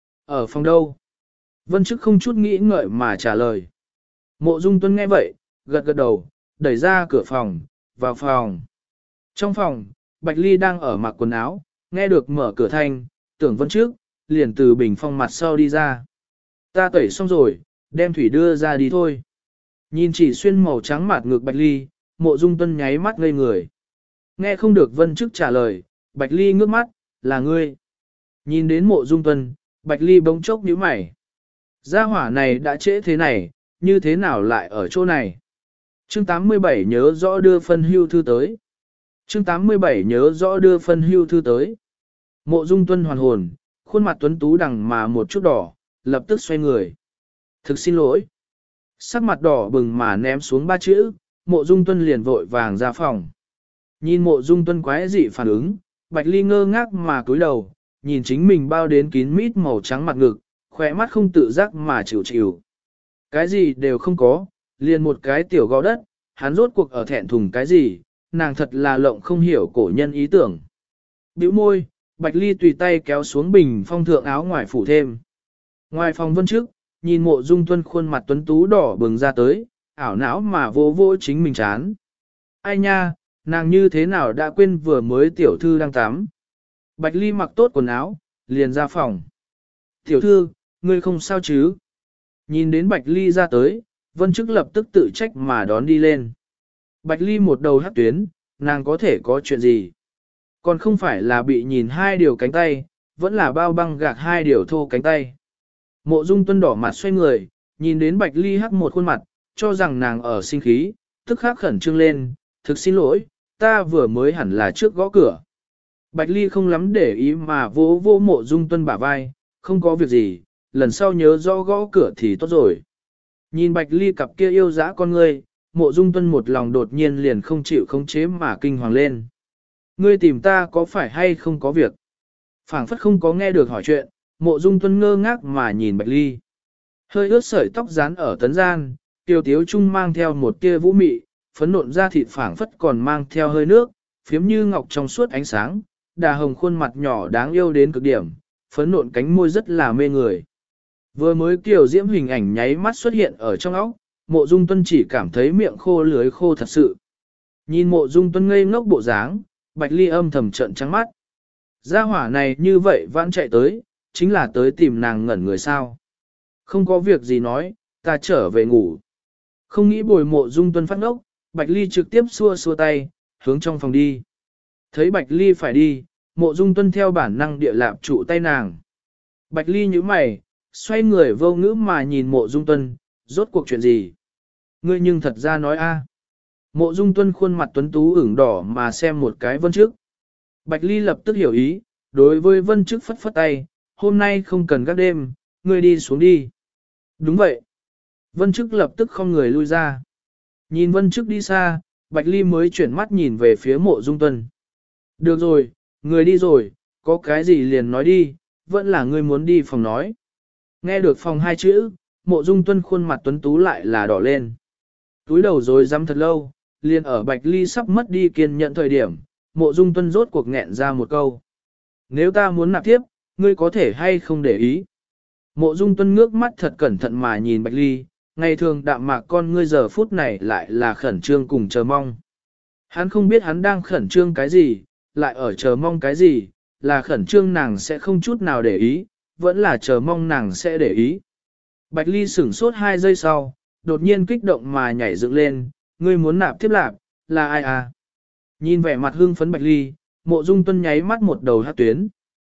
Ở phòng đâu? Vân Chức không chút nghĩ ngợi mà trả lời. Mộ Dung Tuân nghe vậy, gật gật đầu, đẩy ra cửa phòng, vào phòng. Trong phòng, Bạch Ly đang ở mặc quần áo, nghe được mở cửa thanh, tưởng Vân Chức, liền từ bình phong mặt sau đi ra. Ta tẩy xong rồi, đem thủy đưa ra đi thôi. Nhìn chỉ xuyên màu trắng mạt ngược Bạch Ly, Mộ Dung Tuân nháy mắt ngây người. Nghe không được Vân Chức trả lời, Bạch Ly ngước mắt, là ngươi. Nhìn đến Mộ Dung Tuân, Bạch Ly bỗng chốc nhíu mày. Gia hỏa này đã trễ thế này, như thế nào lại ở chỗ này? Chương 87 nhớ rõ đưa phân hưu thư tới. Chương 87 nhớ rõ đưa phân hưu thư tới. Mộ Dung Tuân hoàn hồn, khuôn mặt tuấn tú đằng mà một chút đỏ, lập tức xoay người. Thực xin lỗi. Sắc mặt đỏ bừng mà ném xuống ba chữ, Mộ Dung Tuân liền vội vàng ra phòng. Nhìn Mộ Dung Tuân quái dị phản ứng, Bạch Ly ngơ ngác mà cúi đầu, nhìn chính mình bao đến kín mít màu trắng mặt ngực, khỏe mắt không tự giác mà chịu chịu. Cái gì đều không có, liền một cái tiểu gò đất, hắn rốt cuộc ở thẹn thùng cái gì, nàng thật là lộng không hiểu cổ nhân ý tưởng. Bĩu môi, Bạch Ly tùy tay kéo xuống bình phong thượng áo ngoài phủ thêm. Ngoài phòng Vân Trước, nhìn Mộ Dung Tuân khuôn mặt tuấn tú đỏ bừng ra tới, ảo não mà vô vô chính mình chán. Ai nha, nàng như thế nào đã quên vừa mới tiểu thư đang tắm. Bạch Ly mặc tốt quần áo, liền ra phòng. Tiểu thư, ngươi không sao chứ? Nhìn đến Bạch Ly ra tới, Vân Chức lập tức tự trách mà đón đi lên. Bạch Ly một đầu hắc tuyến, nàng có thể có chuyện gì? Còn không phải là bị nhìn hai điều cánh tay, vẫn là bao băng gạc hai điều thô cánh tay. Mộ Dung Tuân đỏ mặt xoay người, nhìn đến Bạch Ly hắc một khuôn mặt, cho rằng nàng ở sinh khí, tức khắc khẩn trương lên, thực xin lỗi, ta vừa mới hẳn là trước gõ cửa. Bạch Ly không lắm để ý mà vỗ vô Mộ Dung Tuân bả vai, không có việc gì, lần sau nhớ rõ gõ cửa thì tốt rồi. Nhìn Bạch Ly cặp kia yêu dã con ngươi, Mộ Dung Tuân một lòng đột nhiên liền không chịu khống chế mà kinh hoàng lên. Ngươi tìm ta có phải hay không có việc? Phảng phất không có nghe được hỏi chuyện, Mộ Dung Tuân ngơ ngác mà nhìn Bạch Ly. Hơi ướt sợi tóc dán ở tấn gian, tiêu tiếu trung mang theo một tia vũ mị, phấn nộn da thịt phảng phất còn mang theo hơi nước, phiếm như ngọc trong suốt ánh sáng, đà hồng khuôn mặt nhỏ đáng yêu đến cực điểm, phấn nộn cánh môi rất là mê người. Vừa mới kiều diễm hình ảnh nháy mắt xuất hiện ở trong óc, Mộ Dung Tuân chỉ cảm thấy miệng khô lưới khô thật sự. Nhìn Mộ Dung Tuân ngây ngốc bộ dáng, Bạch Ly âm thầm trợn trắng mắt. Gia hỏa này như vậy vãn chạy tới, chính là tới tìm nàng ngẩn người sao. Không có việc gì nói, ta trở về ngủ. Không nghĩ bồi Mộ Dung Tuân phát ngốc, Bạch Ly trực tiếp xua xua tay, hướng trong phòng đi. Thấy Bạch Ly phải đi, Mộ Dung Tuân theo bản năng địa lạp trụ tay nàng. Bạch Ly nhíu mày, xoay người vô ngữ mà nhìn Mộ Dung Tuân, rốt cuộc chuyện gì? Ngươi nhưng thật ra nói a. Mộ Dung Tuân khuôn mặt tuấn tú ửng đỏ mà xem một cái Vân Trước. Bạch Ly lập tức hiểu ý, đối với Vân Trước phất phất tay, hôm nay không cần gác đêm, ngươi đi xuống đi. Đúng vậy. Vân Trước lập tức không người lui ra. Nhìn Vân Trước đi xa, Bạch Ly mới chuyển mắt nhìn về phía Mộ Dung Tuân. Được rồi, người đi rồi, có cái gì liền nói đi, vẫn là ngươi muốn đi phòng nói. Nghe được phòng hai chữ, Mộ Dung Tuân khuôn mặt tuấn tú lại là đỏ lên. Túi đầu rồi dám thật lâu, liền ở Bạch Ly sắp mất đi kiên nhẫn thời điểm, Mộ Dung Tuân rốt cuộc nghẹn ra một câu. Nếu ta muốn nạp tiếp, ngươi có thể hay không để ý. Mộ Dung Tuân ngước mắt thật cẩn thận mà nhìn Bạch Ly, ngày thường đạm mạc con ngươi giờ phút này lại là khẩn trương cùng chờ mong. Hắn không biết hắn đang khẩn trương cái gì, lại ở chờ mong cái gì, là khẩn trương nàng sẽ không chút nào để ý, vẫn là chờ mong nàng sẽ để ý. Bạch Ly sửng sốt 2 giây sau, đột nhiên kích động mà nhảy dựng lên, ngươi muốn nạp tiếp lạp, là ai à? Nhìn vẻ mặt hưng phấn Bạch Ly, Mộ Dung Tuân nháy mắt một đầu hát tuyến.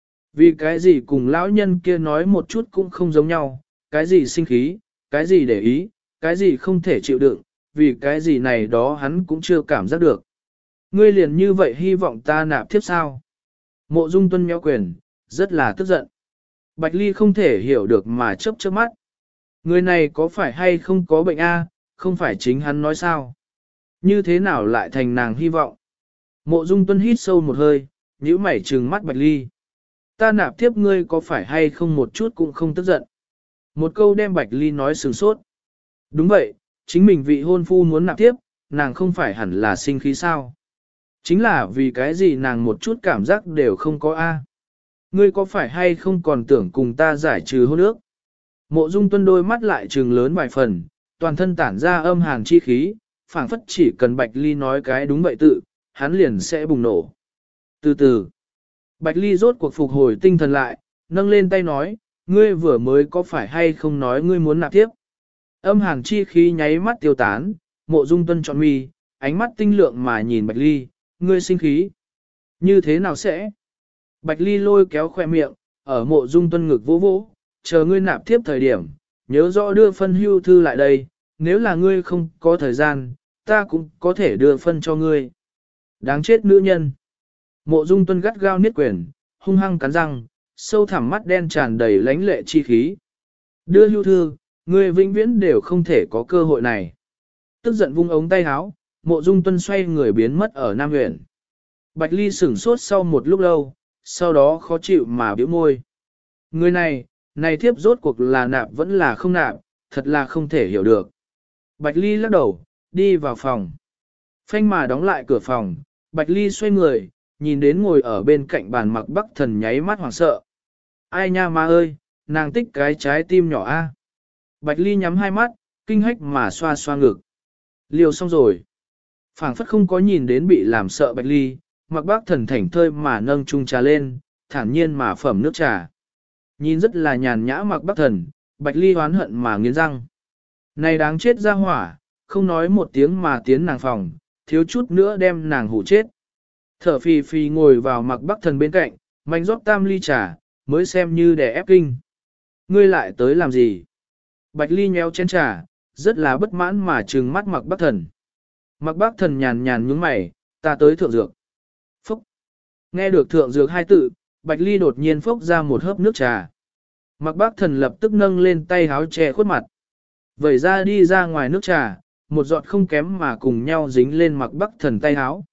Vì cái gì cùng lão nhân kia nói một chút cũng không giống nhau, cái gì sinh khí, cái gì để ý, cái gì không thể chịu đựng, vì cái gì này đó hắn cũng chưa cảm giác được. Ngươi liền như vậy hy vọng ta nạp tiếp sao? Mộ Dung Tuân nhéo quyền, rất là tức giận. Bạch Ly không thể hiểu được mà chớp chớp mắt. Người này có phải hay không có bệnh a? Không phải chính hắn nói sao? Như thế nào lại thành nàng hy vọng? Mộ Dung Tuân hít sâu một hơi, nhíu mày trừng mắt Bạch Ly. Ta nạp tiếp ngươi có phải hay không một chút cũng không tức giận. Một câu đem Bạch Ly nói sừng sốt. Đúng vậy, chính mình vị hôn phu muốn nạp tiếp, nàng không phải hẳn là sinh khí sao? Chính là vì cái gì nàng một chút cảm giác đều không có a. Ngươi có phải hay không còn tưởng cùng ta giải trừ hôn ước? Mộ Dung Tuân đôi mắt lại trừng lớn vài phần, toàn thân tản ra âm hàn chi khí, phảng phất chỉ cần Bạch Ly nói cái đúng vậy tự, hắn liền sẽ bùng nổ. Từ từ, Bạch Ly rốt cuộc phục hồi tinh thần lại, nâng lên tay nói, ngươi vừa mới có phải hay không nói ngươi muốn nạp tiếp? Âm hàn chi khí nháy mắt tiêu tán, Mộ Dung Tuân trọn mi, ánh mắt tinh lượng mà nhìn Bạch Ly, ngươi sinh khí. Như thế nào sẽ? Bạch Ly lôi kéo khoe miệng, ở Mộ Dung Tuân ngực vỗ vỗ, chờ ngươi nạp tiếp thời điểm, nhớ rõ đưa phân hưu thư lại đây, nếu là ngươi không có thời gian, ta cũng có thể đưa phân cho ngươi. Đáng chết nữ nhân. Mộ Dung Tuân gắt gao niết quyền, hung hăng cắn răng, sâu thẳm mắt đen tràn đầy lãnh lệ chi khí. Đưa hưu thư, ngươi vĩnh viễn đều không thể có cơ hội này. Tức giận vung ống tay áo, Mộ Dung Tuân xoay người biến mất ở Nam huyện. Bạch Ly sửng sốt sau một lúc lâu, sau đó khó chịu mà bĩu môi. Người này thiếp rốt cuộc là nạp vẫn là không nạp, thật là không thể hiểu được. Bạch Ly lắc đầu, đi vào phòng. Phanh mà đóng lại cửa phòng, Bạch Ly xoay người, nhìn đến ngồi ở bên cạnh bàn Mặc Bắc Thần nháy mắt hoảng sợ. Ai nha ma ơi, nàng tích cái trái tim nhỏ a. Bạch Ly nhắm hai mắt, kinh hách mà xoa xoa ngực. Liều xong rồi. Phảng phất không có nhìn đến bị làm sợ Bạch Ly, Mặc Bắc Thần thảnh thơi mà nâng chung trà lên, thản nhiên mà phẩm nước trà. Nhìn rất là nhàn nhã Mặc Bắc Thần, Bạch Ly hoán hận mà nghiến răng. Này đáng chết ra hỏa, không nói một tiếng mà tiến nàng phòng, thiếu chút nữa đem nàng hủ chết. Thở phì phì ngồi vào Mặc Bắc Thần bên cạnh, mạnh rót tam ly trà, mới xem như để ép kinh. Ngươi lại tới làm gì? Bạch Ly nhéo chén trà, rất là bất mãn mà trừng mắt Mặc Bắc Thần. Mặc Bắc Thần nhàn nhàn nhướng mày, ta tới thượng dược. Phúc! Nghe được thượng dược hai tự, Bạch Ly đột nhiên phốc ra một hớp nước trà. Mặc Bắc Thần lập tức nâng lên tay háo che khuất mặt. Vẩy ra đi ra ngoài nước trà, một giọt không kém mà cùng nhau dính lên Mặc Bắc Thần tay háo.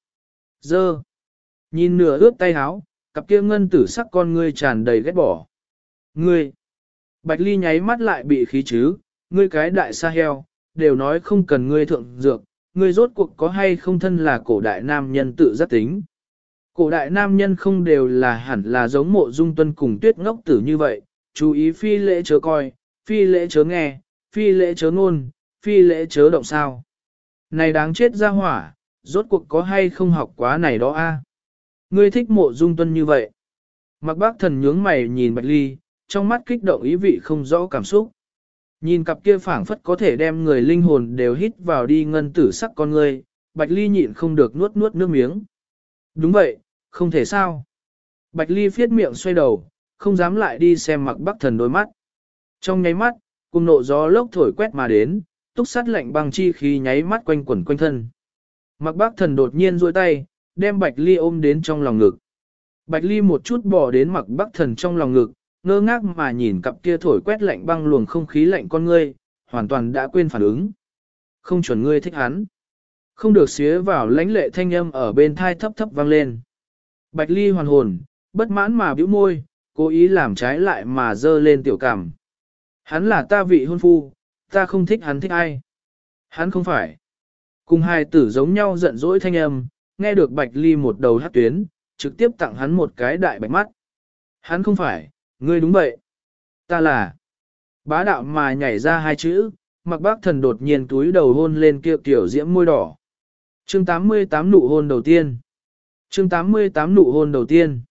Dơ! Nhìn nửa ướt tay háo, cặp kia ngân tử sắc con ngươi tràn đầy ghét bỏ. Ngươi! Bạch Ly nháy mắt lại bị khí chứ, ngươi cái đại sa heo, đều nói không cần ngươi thượng dược, ngươi rốt cuộc có hay không thân là cổ đại nam nhân tự giác tính. Cổ đại nam nhân không đều là hẳn là giống Mộ Dung Tuân cùng Tuyết ngốc tử như vậy, chú ý phi lễ chớ coi, phi lễ chớ nghe, phi lễ chớ ngôn, phi lễ chớ động sao. Này đáng chết ra hỏa, rốt cuộc có hay không học quá này đó a? Ngươi thích Mộ Dung Tuân như vậy. Mặc Bác Thần nhướng mày nhìn Bạch Ly, trong mắt kích động ý vị không rõ cảm xúc. Nhìn cặp kia phảng phất có thể đem người linh hồn đều hít vào đi ngân tử sắc con ngươi, Bạch Ly nhịn không được nuốt nuốt nước miếng. Đúng vậy, không thể sao. Bạch Ly phiết miệng xoay đầu, không dám lại đi xem Mặc Bắc Thần đôi mắt. Trong nháy mắt, cùng nộ gió lốc thổi quét mà đến, túc sát lạnh băng chi khí nháy mắt quanh quẩn quanh thân. Mặc Bắc Thần đột nhiên duỗi tay, đem Bạch Ly ôm đến trong lòng ngực. Bạch Ly một chút bỏ đến Mặc Bắc Thần trong lòng ngực, ngơ ngác mà nhìn cặp kia thổi quét lạnh băng luồng không khí lạnh con ngươi, hoàn toàn đã quên phản ứng. Không chuẩn ngươi thích hắn. Không được xía vào lãnh lệ thanh âm ở bên thai thấp thấp vang lên. Bạch Ly hoàn hồn, bất mãn mà bĩu môi, cố ý làm trái lại mà dơ lên tiểu cảm. Hắn là ta vị hôn phu, ta không thích hắn thích ai. Hắn không phải. Cùng hai tử giống nhau giận dỗi thanh âm, nghe được Bạch Ly một đầu hát tuyến, trực tiếp tặng hắn một cái đại bạch mắt. Hắn không phải, ngươi đúng vậy. Ta là. Bá đạo mà nhảy ra hai chữ, Mặc Bác Thần đột nhiên túi đầu hôn lên kia tiểu diễm môi đỏ. Chương 88 nụ hôn đầu tiên. Chương 88 nụ hôn đầu tiên.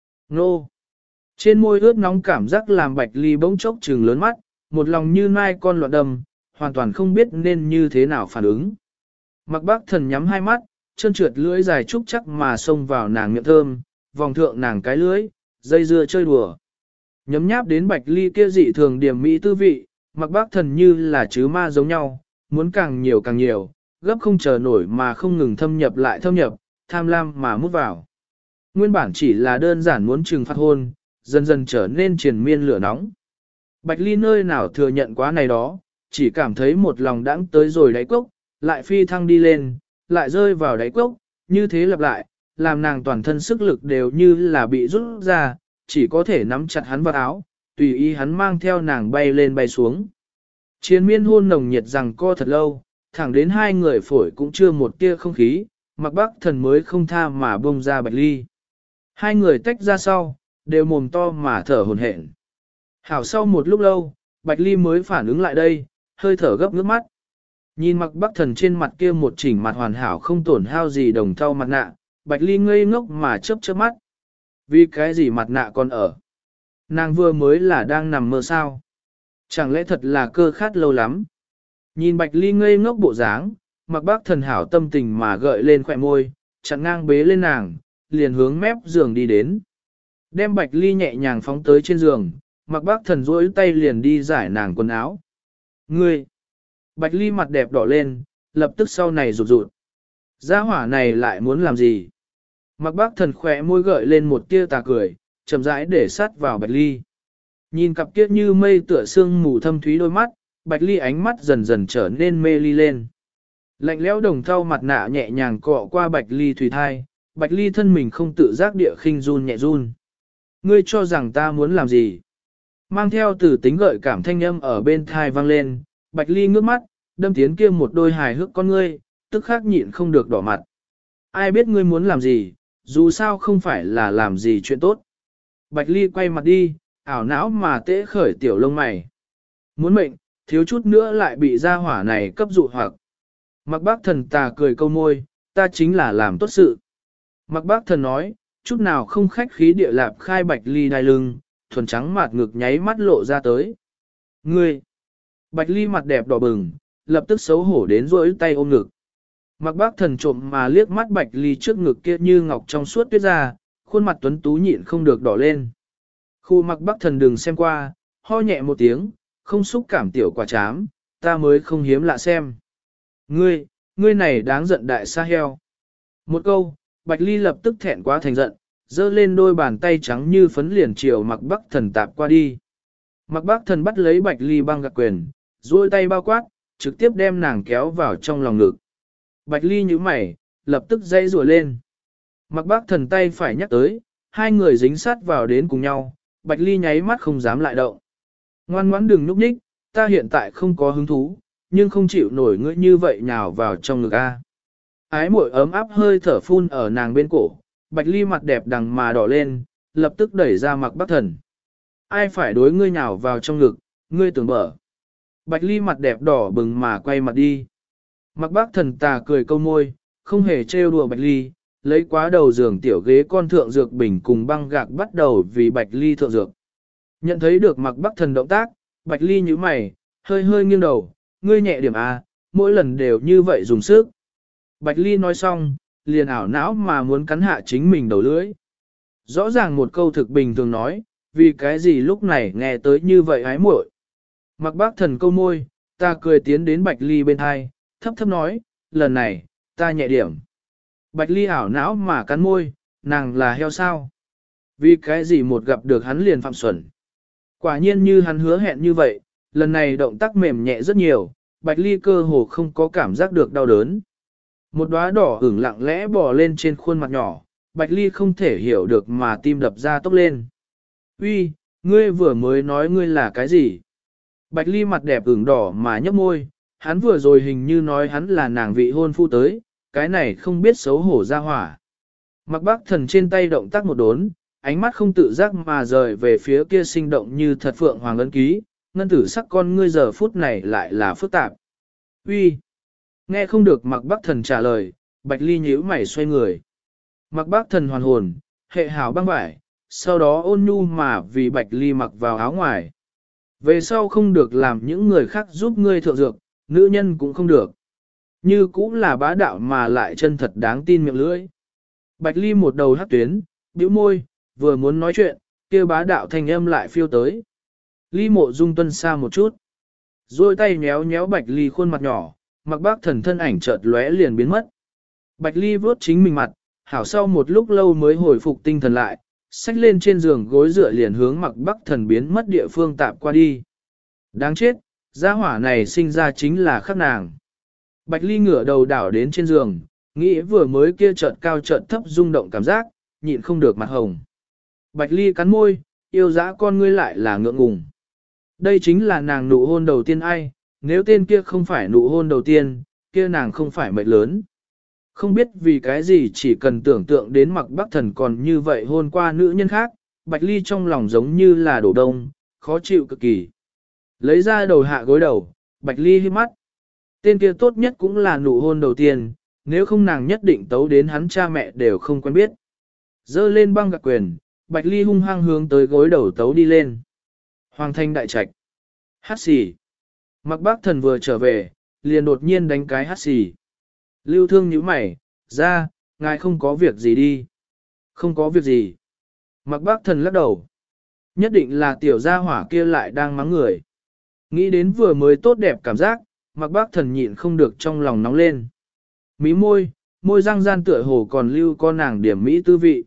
Nô. Trên môi ướt nóng cảm giác làm Bạch Ly bỗng chốc trừng lớn mắt, một lòng như nai con loạn đầm, hoàn toàn không biết nên như thế nào phản ứng. Mặc Bác Thần nhắm hai mắt, chân trượt lưỡi dài trúc chắc mà xông vào nàng miệng thơm, vòng thượng nàng cái lưỡi, dây dưa chơi đùa. Nhấm nháp đến Bạch Ly kia dị thường điểm mỹ tư vị, Mặc Bác Thần như là chứ ma giống nhau, muốn càng nhiều, gấp không chờ nổi mà không ngừng thâm nhập lại thâm nhập, tham lam mà mút vào. Nguyên bản chỉ là đơn giản muốn trừng phạt hôn, dần dần trở nên triền miên lửa nóng. Bạch Ly nơi nào thừa nhận quá này đó, chỉ cảm thấy một lòng đãng tới rồi đáy cốc, lại phi thăng đi lên, lại rơi vào đáy cốc, như thế lặp lại, làm nàng toàn thân sức lực đều như là bị rút ra, chỉ có thể nắm chặt hắn vào áo, tùy ý hắn mang theo nàng bay lên bay xuống. Chiến miên hôn nồng nhiệt rằng co thật lâu, thẳng đến hai người phổi cũng chưa một tia không khí, Mặc Bác Thần mới không tha mà bông ra Bạch Ly. Hai người tách ra sau, đều mồm to mà thở hổn hển. Hảo sau một lúc lâu, Bạch Ly mới phản ứng lại đây, hơi thở gấp nước mắt. Nhìn Mặc Bác Thần trên mặt kia một chỉnh mặt hoàn hảo không tổn hao gì đồng thau mặt nạ, Bạch Ly ngây ngốc mà chớp chớp mắt. Vì cái gì mặt nạ còn ở? Nàng vừa mới là đang nằm mơ sao? Chẳng lẽ thật là cơ khát lâu lắm? Nhìn Bạch Ly ngây ngốc bộ dáng, Mặc Bác Thần hảo tâm tình mà gợi lên khỏe môi, chặn ngang bế lên nàng, liền hướng mép giường đi đến. Đem Bạch Ly nhẹ nhàng phóng tới trên giường, Mặc Bác Thần duỗi tay liền đi giải nàng quần áo. Ngươi! Bạch Ly mặt đẹp đỏ lên, lập tức sau này rụt rụt. Gia hỏa này lại muốn làm gì? Mặc Bác Thần khỏe môi gợi lên một tia tà cười, chậm rãi để sát vào Bạch Ly. Nhìn cặp kiết như mây tựa sương mù thâm thúy đôi mắt, Bạch Ly ánh mắt dần dần trở nên mê ly lên. Lạnh lẽo đồng thau mặt nạ nhẹ nhàng cọ qua Bạch Ly thủy thai, Bạch Ly thân mình không tự giác địa khinh run nhẹ run. Ngươi cho rằng ta muốn làm gì? Mang theo từ tính gợi cảm thanh âm ở bên thai vang lên, Bạch Ly ngước mắt, đâm tiến kia một đôi hài hước con ngươi, tức khắc nhịn không được đỏ mặt. Ai biết ngươi muốn làm gì, dù sao không phải là làm gì chuyện tốt. Bạch Ly quay mặt đi, ảo não mà tễ khởi tiểu lông mày. Muốn mệnh, thiếu chút nữa lại bị gia hỏa này cấp dụ hoặc. Mặc Bác Thần tà cười câu môi, ta chính là làm tốt sự. Mặc Bác Thần nói, chút nào không khách khí địa lạp khai Bạch Ly đai lưng, thuần trắng mạt ngực nháy mắt lộ ra tới. Ngươi! Bạch Ly mặt đẹp đỏ bừng, lập tức xấu hổ đến rỗi tay ôm ngực. Mặc Bác Thần trộm mà liếc mắt Bạch Ly trước ngực kia như ngọc trong suốt tuyết ra, khuôn mặt tuấn tú nhịn không được đỏ lên. Khu Mặc Bác Thần đừng xem qua, ho nhẹ một tiếng, không xúc cảm tiểu quả chám, ta mới không hiếm lạ xem. Ngươi này đáng giận đại sa heo. Một câu, Bạch Ly lập tức thẹn quá thành giận, giơ lên đôi bàn tay trắng như phấn liền chiều Mặc Bác Thần tạp qua đi. Mặc Bác Thần bắt lấy Bạch Ly băng gạc quyền, duỗi tay bao quát, trực tiếp đem nàng kéo vào trong lòng ngực. Bạch Ly nhíu mày, lập tức dây rùa lên. Mặc Bác Thần tay phải nhắc tới, hai người dính sát vào đến cùng nhau, Bạch Ly nháy mắt không dám lại động. Ngoan ngoãn đừng núp nhích, ta hiện tại không có hứng thú, nhưng không chịu nổi ngươi như vậy nhào vào trong ngực a. Ái muội ấm áp hơi thở phun ở nàng bên cổ, Bạch Ly mặt đẹp đằng mà đỏ lên, lập tức đẩy ra Mạc Bắc Thần. Ai phải đối ngươi nhào vào trong ngực, ngươi tưởng bở. Bạch Ly mặt đẹp đỏ bừng mà quay mặt đi. Mạc Bắc Thần tà cười câu môi, không hề trêu đùa Bạch Ly, lấy quá đầu giường tiểu ghế con thượng dược bình cùng băng gạc bắt đầu vì Bạch Ly thượng dược. Nhận thấy được Mạc Bắc Thần động tác, Bạch Ly nhíu mày, hơi hơi nghiêng đầu, ngươi nhẹ điểm a, mỗi lần đều như vậy dùng sức. Bạch Ly nói xong, liền ảo não mà muốn cắn hạ chính mình đầu lưỡi. Rõ ràng một câu thực bình thường nói, vì cái gì lúc này nghe tới như vậy ái muội. Mạc Bắc Thần câu môi, ta cười tiến đến Bạch Ly bên hai, thấp thấp nói, lần này, ta nhẹ điểm. Bạch Ly ảo não mà cắn môi, nàng là heo sao? Vì cái gì một gặp được hắn liền phạm xuẩn. Quả nhiên như hắn hứa hẹn như vậy, lần này động tác mềm nhẹ rất nhiều, Bạch Ly cơ hồ không có cảm giác được đau đớn. Một đóa đỏ ửng lặng lẽ bò lên trên khuôn mặt nhỏ, Bạch Ly không thể hiểu được mà tim đập ra tốc lên. Uy, ngươi vừa mới nói ngươi là cái gì? Bạch Ly mặt đẹp ửng đỏ mà nhấp môi, hắn vừa rồi hình như nói hắn là nàng vị hôn phu tới, cái này không biết xấu hổ ra hỏa. Mạc Bắc Thần trên tay động tác một đốn, ánh mắt không tự giác mà rời về phía kia sinh động như thật phượng hoàng ấn ký, ngân tử sắc con ngươi giờ phút này lại là phức tạp. Uy, nghe không được Mạc Bắc Thần trả lời, Bạch Ly nhíu mày xoay người. Mạc Bắc Thần hoàn hồn, hệ hảo băng vải, sau đó ôn nhu mà vì Bạch Ly mặc vào áo ngoài. Về sau không được làm những người khác giúp ngươi thượng dược, nữ nhân cũng không được. Như cũng là bá đạo mà lại chân thật đáng tin miệng lưỡi. Bạch Ly một đầu hắc tuyến, bĩu môi, vừa muốn nói chuyện, kia bá đạo thanh âm lại phiêu tới. Ly Mộ Dung Tuân xa một chút, rồi tay nhéo nhéo Bạch Ly khuôn mặt nhỏ, Mạc Bắc Thần thân ảnh chợt lóe liền biến mất. Bạch Ly vuốt chính mình mặt, hảo sau một lúc lâu mới hồi phục tinh thần lại, xách lên trên giường gối dựa liền hướng Mạc Bắc Thần biến mất địa phương tạm qua đi. Đáng chết, gia hỏa này sinh ra chính là khắc nàng. Bạch Ly ngửa đầu đảo đến trên giường, nghĩ vừa mới kia chợt cao chợt thấp rung động cảm giác, nhịn không được mặt hồng. Bạch Ly cắn môi, yêu dã con ngươi lại là ngượng ngùng. Đây chính là nàng nụ hôn đầu tiên ai, nếu tên kia không phải nụ hôn đầu tiên, kia nàng không phải mệnh lớn. Không biết vì cái gì chỉ cần tưởng tượng đến Mạc Bắc Thần còn như vậy hôn qua nữ nhân khác, Bạch Ly trong lòng giống như là đổ đông, khó chịu cực kỳ. Lấy ra đầu hạ gối đầu, Bạch Ly hít mắt. Tên kia tốt nhất cũng là nụ hôn đầu tiên, nếu không nàng nhất định tấu đến hắn cha mẹ đều không quen biết. Dơ lên băng gạc quyền, Bạch Ly hung hăng hướng tới gối đầu tấu đi lên. Hoàng thanh đại trạch. Hát xì. Mạc Bắc Thần vừa trở về, liền đột nhiên đánh cái hát xì. Lưu Thương nhíu mày, ra, ngài không có việc gì đi. Không có việc gì. Mạc Bắc Thần lắc đầu. Nhất định là tiểu gia hỏa kia lại đang mắng người. Nghĩ đến vừa mới tốt đẹp cảm giác, Mạc Bắc Thần nhịn không được trong lòng nóng lên. Mí môi, môi răng gian tựa hồ còn lưu con nàng điểm mỹ tư vị.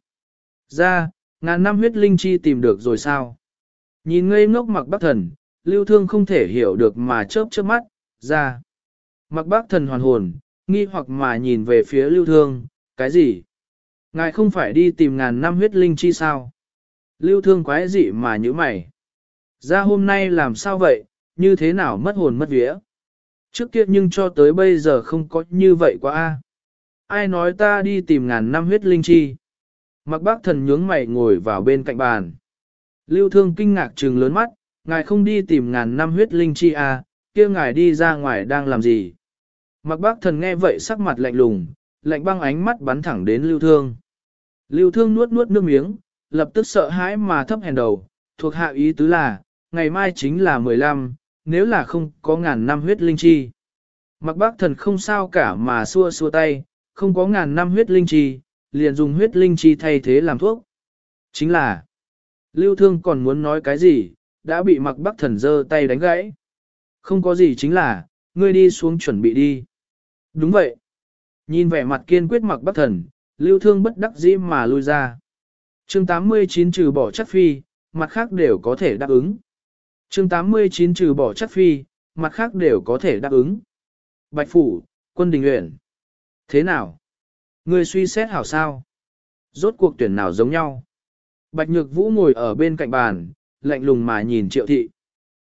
Ra, ngàn năm huyết linh chi tìm được rồi sao? Nhìn ngây ngốc Mạc Bắc Thần, Lưu Thương không thể hiểu được mà chớp chớp mắt, ra. Mạc Bắc Thần hoàn hồn, nghi hoặc mà nhìn về phía Lưu Thương, cái gì? Ngài không phải đi tìm ngàn năm huyết linh chi sao? Lưu Thương quái dị mà nhíu mày. Ra hôm nay làm sao vậy, như thế nào mất hồn mất vía? Trước kia nhưng cho tới bây giờ không có như vậy quá a. Ai nói ta đi tìm ngàn năm huyết linh chi? Mạc Bắc Thần nhướng mày ngồi vào bên cạnh bàn. Lưu Thương kinh ngạc trừng lớn mắt, ngài không đi tìm ngàn năm huyết linh chi à, kia ngài đi ra ngoài đang làm gì? Mạc Bắc Thần nghe vậy sắc mặt lạnh lùng, lạnh băng ánh mắt bắn thẳng đến Lưu Thương. Lưu Thương nuốt nuốt nước miếng, lập tức sợ hãi mà thấp hèn đầu, thuộc hạ ý tứ là, ngày mai chính là 15, nếu là không có ngàn năm huyết linh chi. Mạc Bắc Thần không sao cả mà xua xua tay, không có ngàn năm huyết linh chi, liền dùng huyết linh chi thay thế làm thuốc. Chính là, Lưu Thương còn muốn nói cái gì, đã bị Mạc Bắc Thần giơ tay đánh gãy. Không có gì chính là, ngươi đi xuống chuẩn bị đi. Đúng vậy. Nhìn vẻ mặt kiên quyết Mạc Bắc Thần, Lưu Thương bất đắc dĩ mà lui ra. Chương 89 trừ bỏ chắc phi, mặt khác đều có thể đáp ứng. Chương 89 trừ bỏ chắc phi, mặt khác đều có thể đáp ứng. Bạch Phủ, Quân Đình Uyển. Thế nào? Ngươi suy xét hảo sao? Rốt cuộc tuyển nào giống nhau? Bạch Nhược Vũ ngồi ở bên cạnh bàn, lạnh lùng mà nhìn Triệu Thị.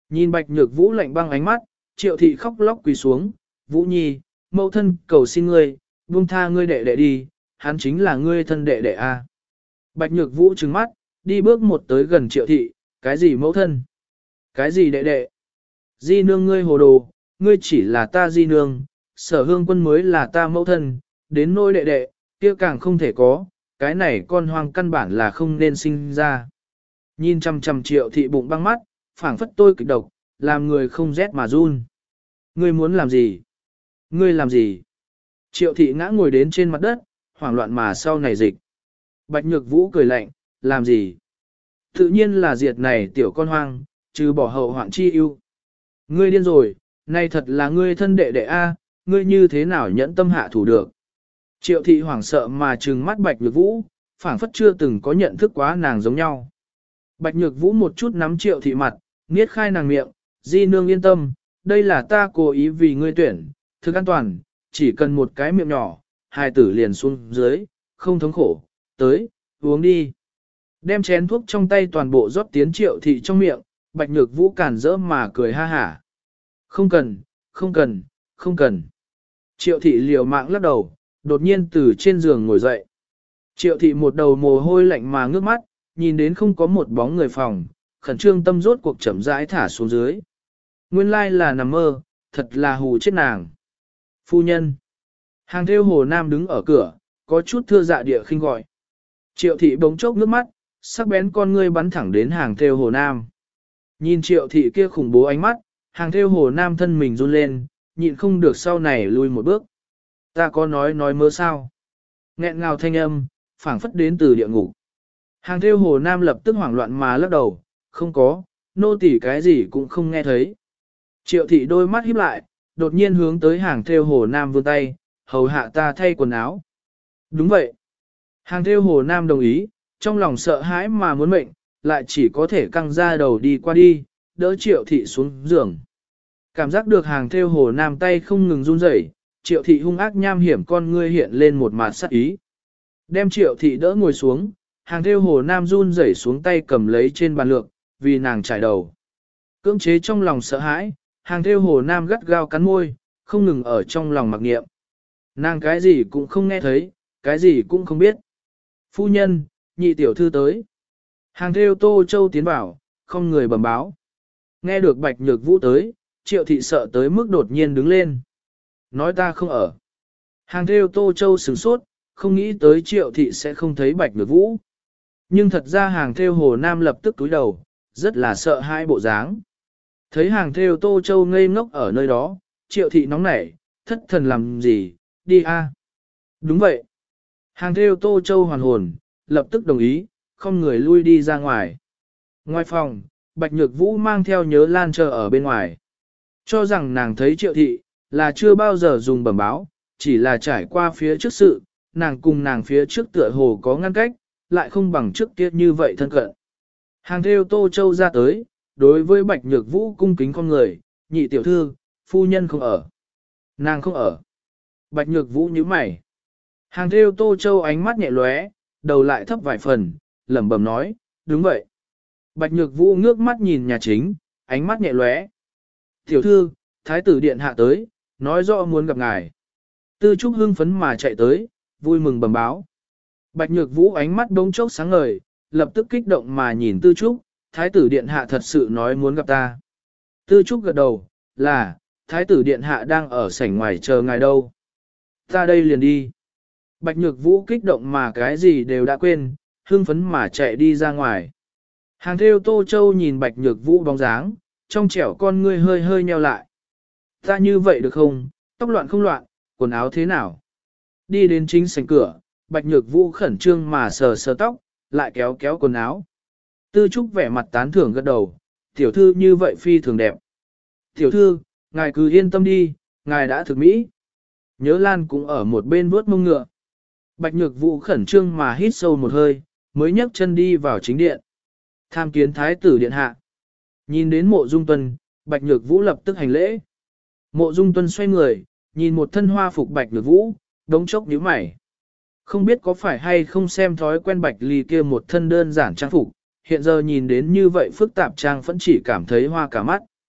Nhìn Bạch Nhược Vũ lạnh băng ánh mắt, Triệu thị khóc lóc quỳ xuống, Vũ Nhi, mẫu thân cầu xin ngươi, buông tha ngươi đệ đệ đi, hắn chính là ngươi thân đệ đệ a. Bạch Nhược Vũ trừng mắt, đi bước một tới gần Triệu thị, cái gì mẫu thân? Cái gì đệ đệ? Di nương ngươi hồ đồ, ngươi chỉ là ta di nương, Sở Hương Quân mới là ta mẫu thân, đến nôi đệ đệ, kia càng không thể có, cái này con hoang căn bản là không nên sinh ra. Nhìn chăm chăm Triệu thị bụng băng mắt, phảng phất tôi kịch độc, làm người không rét mà run. Ngươi muốn làm gì? Ngươi làm gì? Triệu thị ngã ngồi đến trên mặt đất, hoảng loạn mà sau này dịch. Bạch Nhược Vũ cười lạnh, làm gì? Tự nhiên là diệt này tiểu con hoang, trừ bỏ hậu hoạn chi ưu. Ngươi điên rồi, này thật là ngươi thân đệ đệ A, ngươi như thế nào nhẫn tâm hạ thủ được? Triệu thị hoảng sợ mà trừng mắt Bạch Nhược Vũ, phảng phất chưa từng có nhận thức quá nàng giống nhau. Bạch Nhược Vũ một chút nắm Triệu thị mặt, niết khai nàng miệng, di nương yên tâm, đây là ta cố ý vì ngươi tuyển, thực an toàn, chỉ cần một cái miệng nhỏ, hai tử liền xuống dưới, không thống khổ, tới, uống đi. Đem chén thuốc trong tay toàn bộ rót tiến Triệu thị trong miệng, Bạch Nhược Vũ cản rỡ mà cười ha hả. Không cần, không cần, không cần. Triệu thị liều mạng lắc đầu, đột nhiên từ trên giường ngồi dậy. Triệu thị một đầu mồ hôi lạnh mà ngước mắt, nhìn đến không có một bóng người phòng, khẩn trương tâm rốt cuộc chậm rãi thả xuống dưới. Nguyên lai là nằm mơ, thật là hù chết nàng. Phu nhân. Hàng theo Hồ Nam đứng ở cửa, có chút thưa dạ địa khinh gọi. Triệu thị bỗng chốc nước mắt, sắc bén con ngươi bắn thẳng đến hàng theo Hồ Nam. Nhìn Triệu thị kia khủng bố ánh mắt, hàng theo Hồ Nam thân mình run lên, nhịn không được sau này lui một bước. Ta có nói mơ sao? Nghẹn ngào thanh âm, phảng phất đến từ địa ngục. Hàng theo Hồ Nam lập tức hoảng loạn mà lắc đầu, không có, nô tỳ cái gì cũng không nghe thấy. Triệu thị đôi mắt híp lại, đột nhiên hướng tới hàng theo Hồ Nam vươn tay, hầu hạ ta thay quần áo. Đúng vậy. Hàng theo Hồ Nam đồng ý, trong lòng sợ hãi mà muốn mệnh, lại chỉ có thể căng ra đầu đi qua đi, đỡ Triệu thị xuống giường. Cảm giác được hàng theo Hồ Nam tay không ngừng run rẩy, Triệu thị hung ác nham hiểm con ngươi hiện lên một mặt sắc ý. Đem Triệu thị đỡ ngồi xuống, hàng theo Hồ Nam run rẩy xuống tay cầm lấy trên bàn lược, vì nàng trải đầu. Cưỡng chế trong lòng sợ hãi, hàng theo Hồ Nam gắt gao cắn môi, không ngừng ở trong lòng mặc niệm. Nàng cái gì cũng không nghe thấy, cái gì cũng không biết. Phu nhân, nhị tiểu thư tới. Hàng theo Tô Châu tiến vào, không người bẩm báo. Nghe được Bạch Nhược Vũ tới, Triệu thị sợ tới mức đột nhiên đứng lên. Nói ta không ở. Hàng theo Tô Châu sửng sốt, không nghĩ tới Triệu thị sẽ không thấy Bạch Nhược Vũ. Nhưng thật ra hàng theo Hồ Nam lập tức túi đầu, rất là sợ hai bộ dáng. Thấy hàng theo Tô Châu ngây ngốc ở nơi đó, Triệu thị nóng nảy, thất thần làm gì, đi a. Đúng vậy. Hàng theo Tô Châu hoàn hồn, lập tức đồng ý, không người lui đi ra ngoài. Ngoài phòng, Bạch Nhược Vũ mang theo Nhớ Lan chờ ở bên ngoài. Cho rằng nàng thấy Triệu thị, là chưa bao giờ dùng bẩm báo, chỉ là trải qua phía trước sự, nàng cùng nàng phía trước tựa hồ có ngăn cách, lại không bằng trước kia như vậy thân cận. Hàng theo Tô Châu ra tới, đối với Bạch Nhược Vũ cung kính con người, nhị tiểu thư, phu nhân không ở. Nàng không ở. Bạch Nhược Vũ nhíu mày. Hàng theo Tô Châu ánh mắt nhẹ lóe, đầu lại thấp vài phần, lẩm bẩm nói, đúng vậy. Bạch Nhược Vũ ngước mắt nhìn nhà chính, ánh mắt nhẹ lóe. Tiểu thư, thái tử điện hạ tới, nói rõ muốn gặp ngài. Tư Trúc hưng phấn mà chạy tới, vui mừng bẩm báo. Bạch Nhược Vũ ánh mắt đống chốc sáng ngời, lập tức kích động mà nhìn Tư Trúc, thái tử điện hạ thật sự nói muốn gặp ta. Tư Trúc gật đầu, là, thái tử điện hạ đang ở sảnh ngoài chờ ngài đâu. Ta đây liền đi. Bạch Nhược Vũ kích động mà cái gì đều đã quên, hưng phấn mà chạy đi ra ngoài. Hàng theo Tô Châu nhìn Bạch Nhược Vũ bóng dáng, trong trẻo con ngươi hơi hơi nheo lại. Ta như vậy được không, tóc loạn không loạn, quần áo thế nào? Đi đến chính sảnh cửa, Bạch Nhược Vũ khẩn trương mà sờ sờ tóc, lại kéo kéo quần áo. Tư Trúc vẻ mặt tán thưởng gật đầu, tiểu thư như vậy phi thường đẹp. Tiểu thư, ngài cứ yên tâm đi, ngài đã thực mỹ. Nhớ Lan cũng ở một bên vuốt mông ngựa. Bạch Nhược Vũ khẩn trương mà hít sâu một hơi, mới nhấc chân đi vào chính điện. Tham kiến thái tử điện hạ. Nhìn đến Mộ Dung Tuân, Bạch Nhược Vũ lập tức hành lễ. Mộ Dung Tuân xoay người, nhìn một thân hoa phục Bạch Nhược Vũ, đống chốc nhíu mày. Không biết có phải hay không xem thói quen Bạch Ly kia một thân đơn giản trang phục, hiện giờ nhìn đến như vậy phức tạp trang vẫn chỉ cảm thấy hoa cả mắt.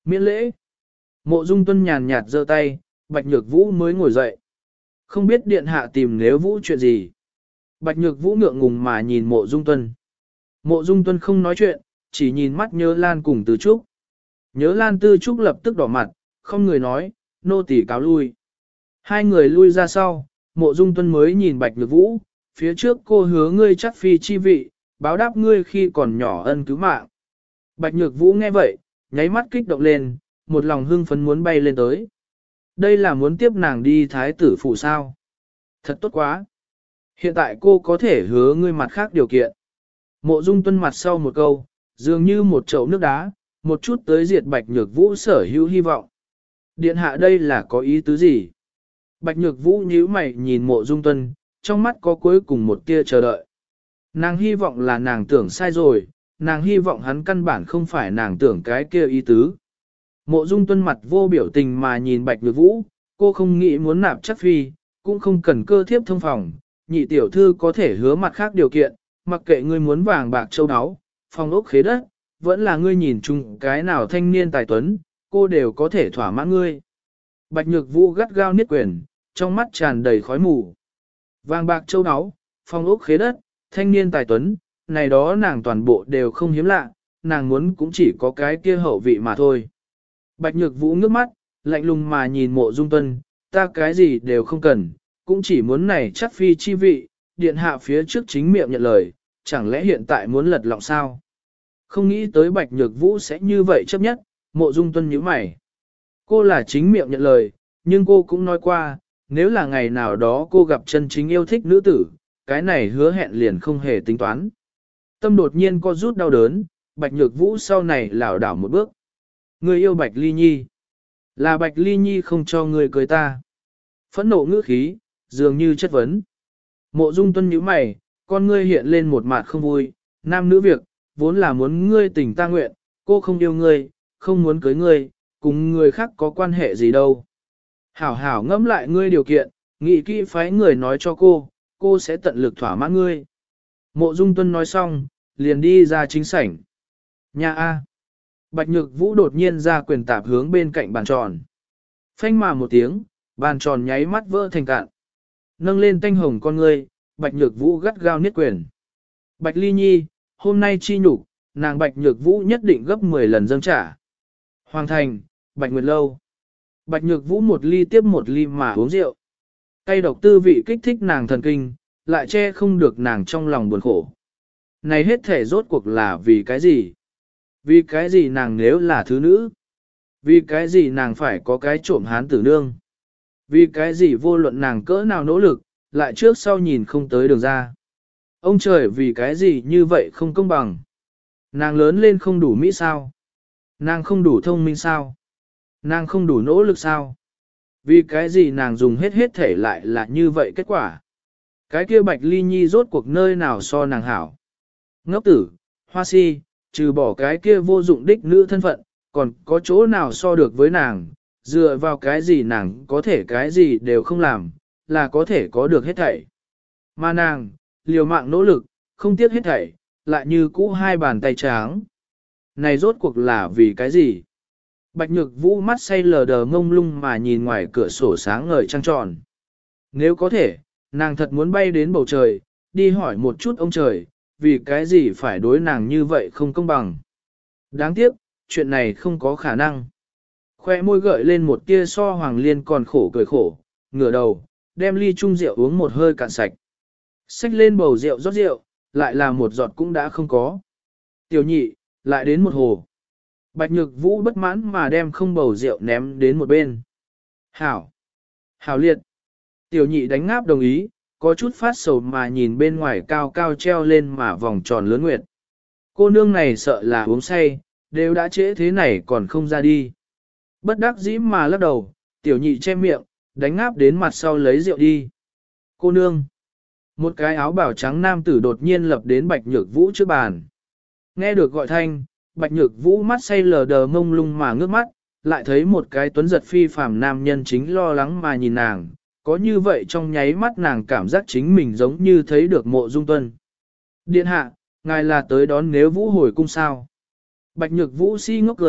Miễn lễ. Mộ Dung Tuân nhàn nhạt giơ tay, Bạch Nhược Vũ mới ngồi dậy. Không biết điện hạ tìm Nếu Vũ chuyện gì. Bạch Nhược Vũ ngượng ngùng mà nhìn Mộ Dung Tuân. Mộ Dung Tuân không nói chuyện, chỉ nhìn mắt Nhớ Lan cùng Tư Trúc. Nhớ Lan Tư Trúc lập tức đỏ mặt, không người nói, nô tỳ cáo lui. Hai người lui ra sau, Mộ Dung Tuân mới nhìn Bạch Nhược Vũ, phía trước cô hứa ngươi chắc phi chi vị, báo đáp ngươi khi còn nhỏ ân cứu mạng. Bạch Nhược Vũ nghe vậy, nháy mắt kích động lên, một lòng hưng phấn muốn bay lên tới. Đây là muốn tiếp nàng đi thái tử phủ sao. Thật tốt quá. Hiện tại cô có thể hứa ngươi mặt khác điều kiện. Mộ Dung Tuân mặt sau một câu, dường như một chậu nước đá, một chút tới diệt Bạch Nhược Vũ sở hữu hy vọng. Điện hạ đây là có ý tứ gì? Bạch Nhược Vũ nhíu mày nhìn Mộ Dung Tuân, trong mắt có cuối cùng một tia chờ đợi. Nàng hy vọng là nàng tưởng sai rồi, nàng hy vọng hắn căn bản không phải nàng tưởng cái kia ý tứ. Mộ Dung Tuân mặt vô biểu tình mà nhìn Bạch Nhược Vũ, cô không nghĩ muốn nạp chắc phi, cũng không cần cơ thiếp thông phòng, nhị tiểu thư có thể hứa mặt khác điều kiện, mặc kệ ngươi muốn vàng bạc châu áo, phong ốc khế đất, vẫn là ngươi nhìn chung cái nào thanh niên tài tuấn, cô đều có thể thỏa mãn ngươi. Bạch Nhược Vũ gắt gao niết quyền, trong mắt tràn đầy khói mù. Vàng bạc châu áo, phong ốc khế đất, thanh niên tài tuấn, này đó nàng toàn bộ đều không hiếm lạ, nàng muốn cũng chỉ có cái kia hậu vị mà thôi. Bạch Nhược Vũ ngước mắt, lạnh lùng mà nhìn Mộ Dung Tuân, ta cái gì đều không cần, cũng chỉ muốn này chắc phi chi vị, điện hạ phía trước chính miệng nhận lời, chẳng lẽ hiện tại muốn lật lọng sao? Không nghĩ tới Bạch Nhược Vũ sẽ như vậy chấp nhất, Mộ Dung Tuân nhíu mày. Cô là chính miệng nhận lời, nhưng cô cũng nói qua, nếu là ngày nào đó cô gặp chân chính yêu thích nữ tử, cái này hứa hẹn liền không hề tính toán. Tâm đột nhiên co rút đau đớn, Bạch Nhược Vũ sau này lảo đảo một bước. Người yêu Bạch Ly Nhi. Là Bạch Ly Nhi không cho người cưới ta. Phẫn nộ ngữ khí, dường như chất vấn. Mộ Dung Tuân nhíu mày, con ngươi hiện lên một mặt không vui, nam nữ việc, vốn là muốn ngươi tình ta nguyện, cô không yêu ngươi, không muốn cưới ngươi, cùng người khác có quan hệ gì đâu. Hảo hảo ngẫm lại ngươi điều kiện, nghĩ kỹ phái người nói cho cô sẽ tận lực thỏa mãn ngươi. Mộ Dung Tuân nói xong, liền đi ra chính sảnh. Nhà A. Bạch Nhược Vũ đột nhiên ra quyền tạp hướng bên cạnh bàn tròn. Phanh mà một tiếng, bàn tròn nháy mắt vỡ thành cạn. Nâng lên tanh hồng con ngươi, Bạch Nhược Vũ gắt gao niết quyền. Bạch Ly Nhi, hôm nay chi nhục, nàng Bạch Nhược Vũ nhất định gấp 10 lần dâng trả. Hoàng thành, Bạch Nguyệt Lâu. Bạch Nhược Vũ một ly tiếp một ly mà uống rượu. Cây độc tư vị kích thích nàng thần kinh, lại che không được nàng trong lòng buồn khổ. Này hết thể rốt cuộc là vì cái gì? Vì cái gì nàng nếu là thứ nữ? Vì cái gì nàng phải có cái trộm hán tử nương? Vì cái gì vô luận nàng cỡ nào nỗ lực, lại trước sau nhìn không tới đường ra? Ông trời vì cái gì như vậy không công bằng? Nàng lớn lên không đủ mỹ sao? Nàng không đủ thông minh sao? Nàng không đủ nỗ lực sao? Vì cái gì nàng dùng hết thể lại là như vậy kết quả? Cái kia Bạch Ly Nhi rốt cuộc nơi nào so nàng hảo? Ngốc tử, hoa si, trừ bỏ cái kia vô dụng đích nữ thân phận, còn có chỗ nào so được với nàng, dựa vào cái gì nàng có thể cái gì đều không làm, là có thể có được hết thảy. Mà nàng, liều mạng nỗ lực, không tiếc hết thảy, lại như cũ hai bàn tay trắng. Này rốt cuộc là vì cái gì? Bạch Nhược Vũ mắt say lờ đờ ngông lung mà nhìn ngoài cửa sổ sáng ngời trăng tròn. Nếu có thể, nàng thật muốn bay đến bầu trời, đi hỏi một chút ông trời, vì cái gì phải đối nàng như vậy không công bằng. Đáng tiếc, chuyện này không có khả năng. Khoe môi gợi lên một tia so Hoàng Liên còn khổ cười khổ, ngửa đầu, đem ly chung rượu uống một hơi cạn sạch. Xách lên bầu rượu rót rượu, lại là một giọt cũng đã không có. Tiểu nhị, lại đến một hồ. Bạch Nhược Vũ bất mãn mà đem không bầu rượu ném đến một bên. Hảo! Hảo liệt! Tiểu nhị đánh ngáp đồng ý, có chút phát sầu mà nhìn bên ngoài cao cao treo lên mà vòng tròn lớn nguyệt. Cô nương này sợ là uống say, đều đã trễ thế này còn không ra đi. Bất đắc dĩ mà lắc đầu, tiểu nhị che miệng, đánh ngáp đến mặt sau lấy rượu đi. Cô nương! Một cái áo bảo trắng nam tử đột nhiên lập đến Bạch Nhược Vũ trước bàn. Nghe được gọi thanh, Bạch Nhược Vũ mắt say lờ đờ mông lung mà ngước mắt, lại thấy một cái tuấn giật phi phàm nam nhân chính lo lắng mà nhìn nàng, có như vậy trong nháy mắt nàng cảm giác chính mình giống như thấy được Mộ Dung Tuân. Điện hạ, ngài là tới đón Nếu Vũ hồi cung sao? Bạch Nhược Vũ si ngốc cười,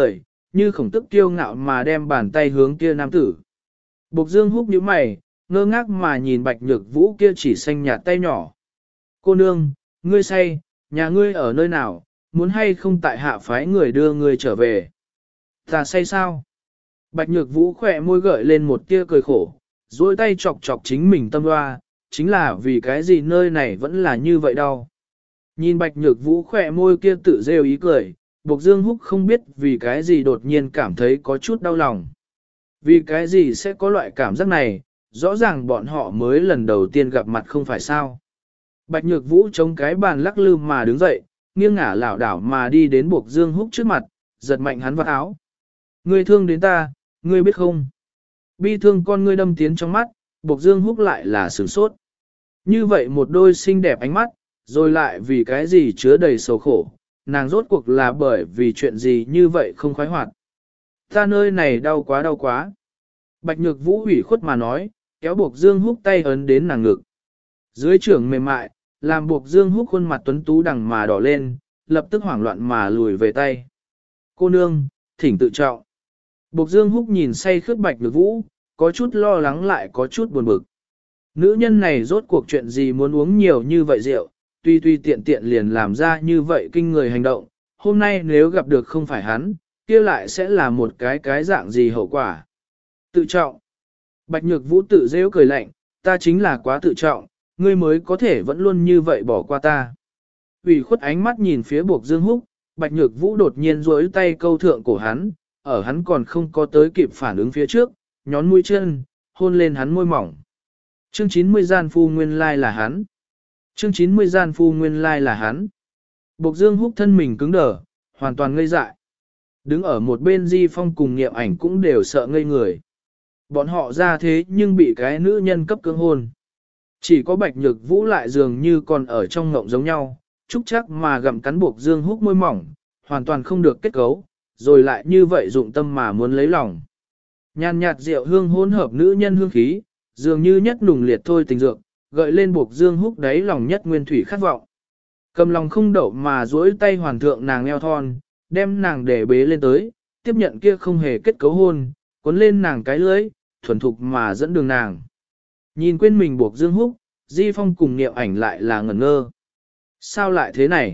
như khổng tức kiêu ngạo mà đem bàn tay hướng kia nam tử. Bộc Dương Húc nhíu mày, ngơ ngác mà nhìn Bạch Nhược Vũ kia chỉ xanh nhạt tay nhỏ. Cô nương, ngươi say, nhà ngươi ở nơi nào, muốn hay không tại hạ phái người đưa ngươi trở về. Ta say sao? Bạch Nhược Vũ khỏe môi gợi lên một tia cười khổ, duỗi tay chọc chọc chính mình tâm hoa, chính là vì cái gì nơi này vẫn là như vậy đâu. Nhìn Bạch Nhược Vũ khỏe môi kia tự rêu ý cười, Bộc Dương Húc không biết vì cái gì đột nhiên cảm thấy có chút đau lòng. Vì cái gì sẽ có loại cảm giác này, rõ ràng bọn họ mới lần đầu tiên gặp mặt không phải sao. Bạch Nhược Vũ chống cái bàn lắc lư mà đứng dậy, nghiêng ngả lảo đảo mà đi đến Bộc Dương Húc trước mặt, giật mạnh hắn vào áo. Ngươi thương đến ta, ngươi biết không? Bi thương con ngươi đâm tiến trong mắt, Bộc Dương Húc lại là sửng sốt. Như vậy một đôi xinh đẹp ánh mắt, rồi lại vì cái gì chứa đầy sầu khổ, nàng rốt cuộc là bởi vì chuyện gì như vậy không khoái hoạt. Ta nơi này đau quá đau quá. Bạch Nhược Vũ ủy khuất mà nói, kéo Bộc Dương Húc tay ấn đến nàng ngực. Dưới trưởng mềm mại, làm Bộc Dương Húc khuôn mặt tuấn tú đằng mà đỏ lên, lập tức hoảng loạn mà lùi về tay. Cô nương, thỉnh tự trọng. Bộc Dương Húc nhìn say khướt Bạch Nhược Vũ, có chút lo lắng lại có chút buồn bực. Nữ nhân này rốt cuộc chuyện gì muốn uống nhiều như vậy rượu, tuy tiện tiện liền làm ra như vậy kinh người hành động, hôm nay nếu gặp được không phải hắn, kia lại sẽ là một cái dạng gì hậu quả. Tự trọng. Bạch Nhược Vũ tự rêu cười lạnh, ta chính là quá tự trọng, ngươi mới có thể vẫn luôn như vậy bỏ qua ta. Ủy khuất ánh mắt nhìn phía Bộc Dương Húc, Bạch Nhược Vũ đột nhiên duỗi tay câu thượng cổ hắn, ở hắn còn không có tới kịp phản ứng phía trước, nhón mũi chân, hôn lên hắn môi mỏng. Chương 90 gian phu nguyên lai là hắn. Chương 90 gian phu nguyên lai là hắn. Bộc Dương Húc thân mình cứng đờ, hoàn toàn ngây dại. Đứng ở một bên Di Phong cùng Niệm Ảnh cũng đều sợ ngây người. Bọn họ ra thế nhưng bị cái nữ nhân cấp cưỡng hôn. Chỉ có Bạch Nhược Vũ lại dường như còn ở trong ngộng giống nhau, trúc chắc mà gặm cắn Bộc Dương Húc môi mỏng, hoàn toàn không được kết cấu, rồi lại như vậy dụng tâm mà muốn lấy lòng. Nhàn nhạt rượu hương hỗn hợp nữ nhân hương khí, dường như nhất nùng liệt thôi tình dược, gợi lên Bộc Dương Húc đáy lòng nhất nguyên thủy khát vọng. Cầm lòng không đậu mà duỗi tay hoàn thượng nàng eo thon, đem nàng để bế lên tới, tiếp nhận kia không hề kết cấu hôn, cuốn lên nàng cái lưỡi, thuần thục mà dẫn đường nàng. Nhìn quên mình Bộc Dương Húc, Di Phong cùng Niệm Ảnh lại là ngẩn ngơ. Sao lại thế này?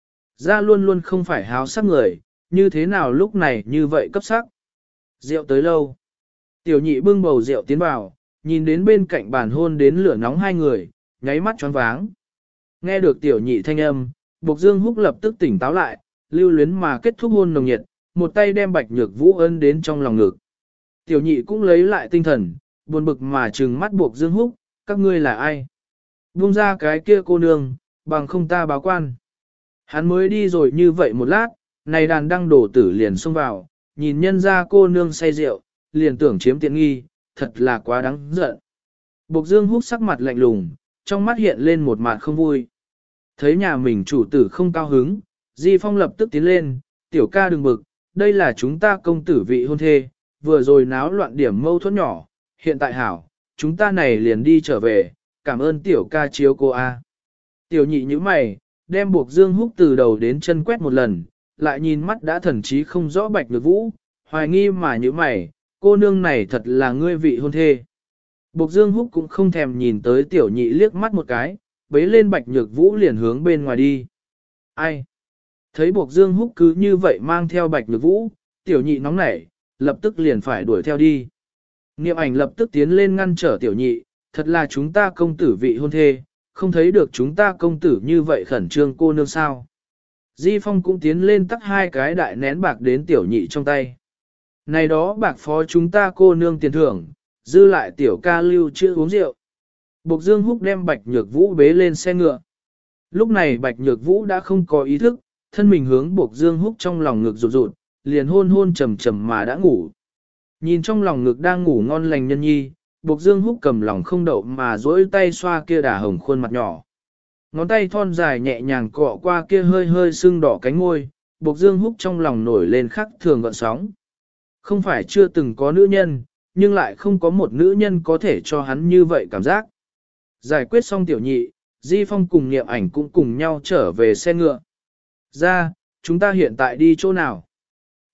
Ra luôn luôn không phải háo sắc người, như thế nào lúc này như vậy cấp sắc? Rượu tới lâu. Tiểu nhị bưng bầu rượu tiến vào, nhìn đến bên cạnh bàn hôn đến lửa nóng hai người, nháy mắt choáng váng. Nghe được tiểu nhị thanh âm, Bộc Dương Húc lập tức tỉnh táo lại, lưu luyến mà kết thúc hôn nồng nhiệt, một tay đem Bạch Nhược Vũ ân đến trong lòng ngực. Tiểu nhị cũng lấy lại tinh thần, buồn bực mà trừng mắt Bộc Dương Húc, các ngươi là ai? Buông ra cái kia cô nương, bằng không ta báo quan. Hắn mới đi rồi như vậy một lát, này đàn đăng đổ tử liền xông vào, nhìn nhân ra cô nương say rượu, liền tưởng chiếm tiện nghi, thật là quá đáng giận. Bộc Dương Húc sắc mặt lạnh lùng, trong mắt hiện lên một mặt không vui. Thấy nhà mình chủ tử không cao hứng, Di Phong lập tức tiến lên, tiểu ca đừng bực, đây là chúng ta công tử vị hôn thê, vừa rồi náo loạn điểm mâu thuẫn nhỏ, hiện tại hảo, chúng ta này liền đi trở về, cảm ơn tiểu ca chiếu cô A. Tiểu nhị như mày, đem Bộc Dương Húc từ đầu đến chân quét một lần, lại nhìn mắt đã thần trí không rõ Bạch Nhược Vũ, hoài nghi mà như mày, cô nương này thật là ngươi vị hôn thê. Bộc Dương Húc cũng không thèm nhìn tới tiểu nhị liếc mắt một cái, bế lên Bạch Nhược Vũ liền hướng bên ngoài đi. Ai? Thấy Bộc Dương Húc cứ như vậy mang theo Bạch Nhược Vũ, tiểu nhị nóng nảy, lập tức liền phải đuổi theo đi. Niệm Ảnh lập tức tiến lên ngăn trở tiểu nhị, thật là chúng ta công tử vị hôn thê, không thấy được chúng ta công tử như vậy khẩn trương cô nương sao. Di Phong cũng tiến lên tắt hai cái đại nén bạc đến tiểu nhị trong tay. Này đó bạc phó chúng ta cô nương tiền thưởng, dư lại tiểu ca lưu chưa uống rượu. Bộc Dương Húc đem Bạch Nhược Vũ bế lên xe ngựa. Lúc này Bạch Nhược Vũ đã không có ý thức, thân mình hướng Bộc Dương Húc trong lòng ngực rụt rụt, liền hôn hôn trầm trầm mà đã ngủ. Nhìn trong lòng ngực đang ngủ ngon lành nhân nhi, Bộc Dương Húc cầm lòng không đậu mà duỗi tay xoa kia đà hồng khuôn mặt nhỏ. Ngón tay thon dài nhẹ nhàng cọ qua kia hơi hơi sưng đỏ cánh môi, Bộc Dương Húc trong lòng nổi lên khắc thường gợn sóng. Không phải chưa từng có nữ nhân, nhưng lại không có một nữ nhân có thể cho hắn như vậy cảm giác. Giải quyết xong tiểu nhị, Di Phong cùng Niệm Ảnh cũng cùng nhau trở về xe ngựa. Ra, chúng ta hiện tại đi chỗ nào?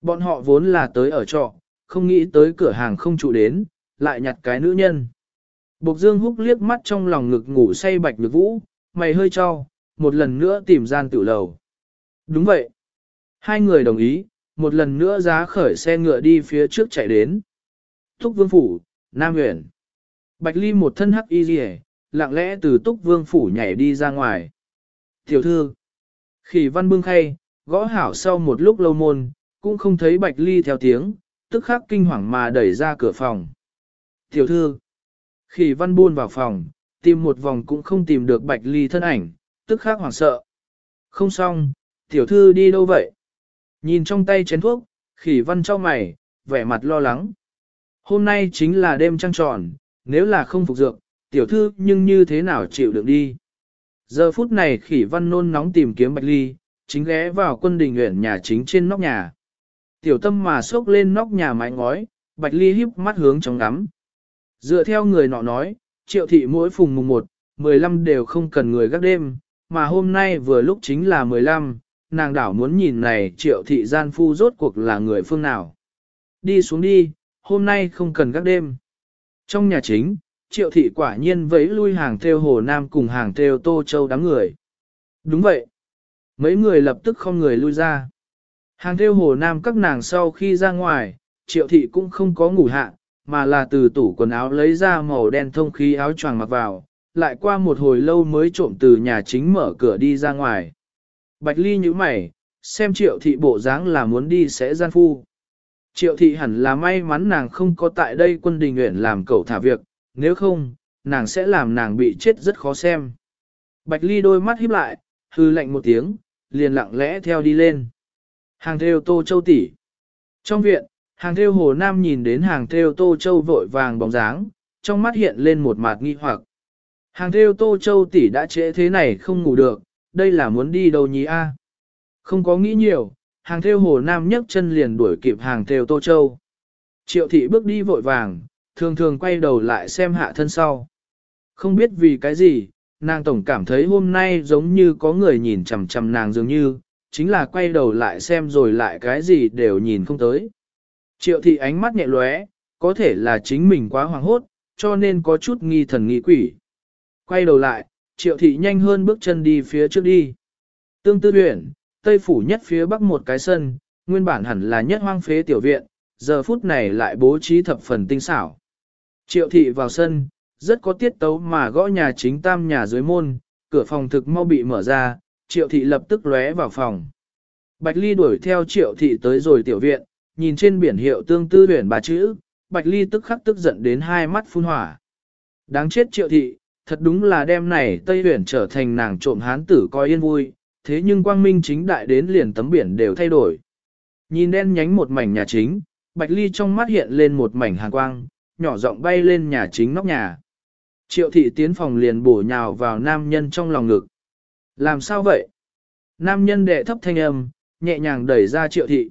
Bọn họ vốn là tới ở trọ, không nghĩ tới cửa hàng không trụ đến, lại nhặt cái nữ nhân. Bộc Dương Húc liếc mắt trong lòng ngực ngủ say Bạch Nhược Vũ, mày hơi cho, một lần nữa tìm gian tiểu lầu. Đúng vậy. Hai người đồng ý, một lần nữa giá khởi xe ngựa đi phía trước chạy đến. Túc Vương Phủ, Nam Huyện. Bạch Ly một thân hắc y rìa, lặng lẽ từ Túc Vương Phủ nhảy đi ra ngoài. Tiểu thư. Khỉ văn bưng khay, gõ hảo sau một lúc lâu môn, cũng không thấy Bạch Ly theo tiếng, tức khắc kinh hoàng mà đẩy ra cửa phòng. Tiểu thư. Khỉ văn buôn vào phòng, tìm một vòng cũng không tìm được Bạch Ly thân ảnh, tức khắc hoảng sợ. Không xong, tiểu thư đi đâu vậy? Nhìn trong tay chén thuốc, Khỉ văn trao mày, vẻ mặt lo lắng. Hôm nay chính là đêm trăng tròn, nếu là không phục dược, tiểu thư nhưng như thế nào chịu đựng đi. Giờ phút này Khỉ văn nôn nóng tìm kiếm Bạch Ly, chính ghé vào quân đình nguyện nhà chính trên nóc nhà. Tiểu tâm mà xốc lên nóc nhà mái ngói, Bạch Ly híp mắt hướng trong ngắm. Dựa theo người nọ nói, Triệu thị mỗi phùng mùng 1, 15 đều không cần người gác đêm, mà hôm nay vừa lúc chính là 15, nàng đảo muốn nhìn này Triệu thị gian phu rốt cuộc là người phương nào. Đi xuống đi, hôm nay không cần gác đêm. Trong nhà chính, Triệu thị quả nhiên vẫy lui hàng theo Hồ Nam cùng hàng theo Tô Châu đám người. Đúng vậy. Mấy người lập tức không người lui ra. Hàng theo Hồ Nam các nàng sau khi ra ngoài, Triệu thị cũng không có ngủ hạ, mà là từ tủ quần áo lấy ra màu đen thông khí áo choàng mặc vào, lại qua một hồi lâu mới trộm từ nhà chính mở cửa đi ra ngoài. Bạch Ly nhíu mày, xem Triệu thị bộ dáng là muốn đi sẽ gian phu. Triệu thị hẳn là may mắn nàng không có tại đây quân đình nguyện làm cẩu thả việc, nếu không, nàng sẽ làm nàng bị chết rất khó xem. Bạch Ly đôi mắt híp lại, hư lạnh một tiếng, liền lặng lẽ theo đi lên. Hàng theo Tô Châu tỷ. Trong viện, hàng theo Hồ Nam nhìn đến hàng theo Tô Châu vội vàng bóng dáng, trong mắt hiện lên một mạt nghi hoặc. Hàng theo Tô Châu tỷ đã trễ thế này không ngủ được, đây là muốn đi đâu nhỉ a? Không có nghĩ nhiều, hàng theo Hồ Nam nhấc chân liền đuổi kịp hàng theo Tô Châu. Triệu thị bước đi vội vàng, thường thường quay đầu lại xem hạ thân sau. Không biết vì cái gì, nàng tổng cảm thấy hôm nay giống như có người nhìn chằm chằm nàng dường như, chính là quay đầu lại xem rồi lại cái gì đều nhìn không tới. Triệu thị ánh mắt nhẹ lóe, có thể là chính mình quá hoảng hốt, cho nên có chút nghi thần nghi quỷ. Quay đầu lại, triệu thị nhanh hơn bước chân đi phía trước đi. Tương Tư huyện, tây phủ nhất phía bắc một cái sân, nguyên bản hẳn là nhất hoang phế tiểu viện, giờ phút này lại bố trí thập phần tinh xảo. Triệu thị vào sân, rất có tiết tấu mà gõ nhà chính tam nhà dưới môn, cửa phòng thực mau bị mở ra, triệu thị lập tức lóe vào phòng. Bạch Ly đuổi theo triệu thị tới rồi tiểu viện, nhìn trên biển hiệu Tương Tư huyện ba chữ, Bạch Ly tức khắc tức giận đến hai mắt phun hỏa. Đáng chết triệu thị, thật đúng là đêm này Tây huyện trở thành nàng trộm hán tử coi yên vui, thế nhưng quang minh chính đại đến liền tấm biển đều thay đổi. Nhìn đen nhánh một mảnh nhà chính, Bạch Ly trong mắt hiện lên một mảnh hàn quang, nhỏ giọng bay lên nhà chính nóc nhà. Triệu thị tiến phòng liền bổ nhào vào nam nhân trong lòng ngực. Làm sao vậy? Nam nhân đệ thấp thanh âm, nhẹ nhàng đẩy ra triệu thị.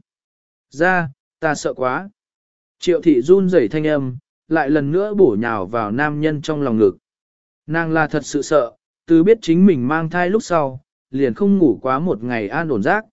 Ra, ta sợ quá. Triệu thị run rẩy thanh âm, lại lần nữa bổ nhào vào nam nhân trong lòng ngực. Nàng là thật sự sợ, từ biết chính mình mang thai lúc sau, liền không ngủ quá một ngày an ổn giấc.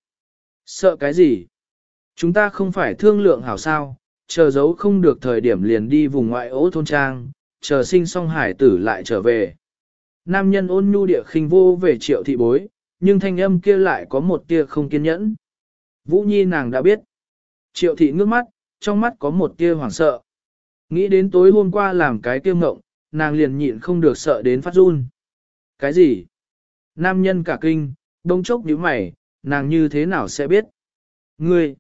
Sợ cái gì? Chúng ta không phải thương lượng hảo sao, chờ giấu không được thời điểm liền đi vùng ngoại ố thôn trang, chờ sinh xong hải tử lại trở về. Nam nhân ôn nhu địa khinh vô về triệu thị bối, nhưng thanh âm kia lại có một tia không kiên nhẫn. Vũ Nhi nàng đã biết. Triệu thị ngước mắt, trong mắt có một tia hoảng sợ. Nghĩ đến tối hôm qua làm cái tiêu ngộng, nàng liền nhịn không được sợ đến phát run. Cái gì? Nam nhân cả kinh, đông chốc nhíu mày, nàng như thế nào sẽ biết? Ngươi!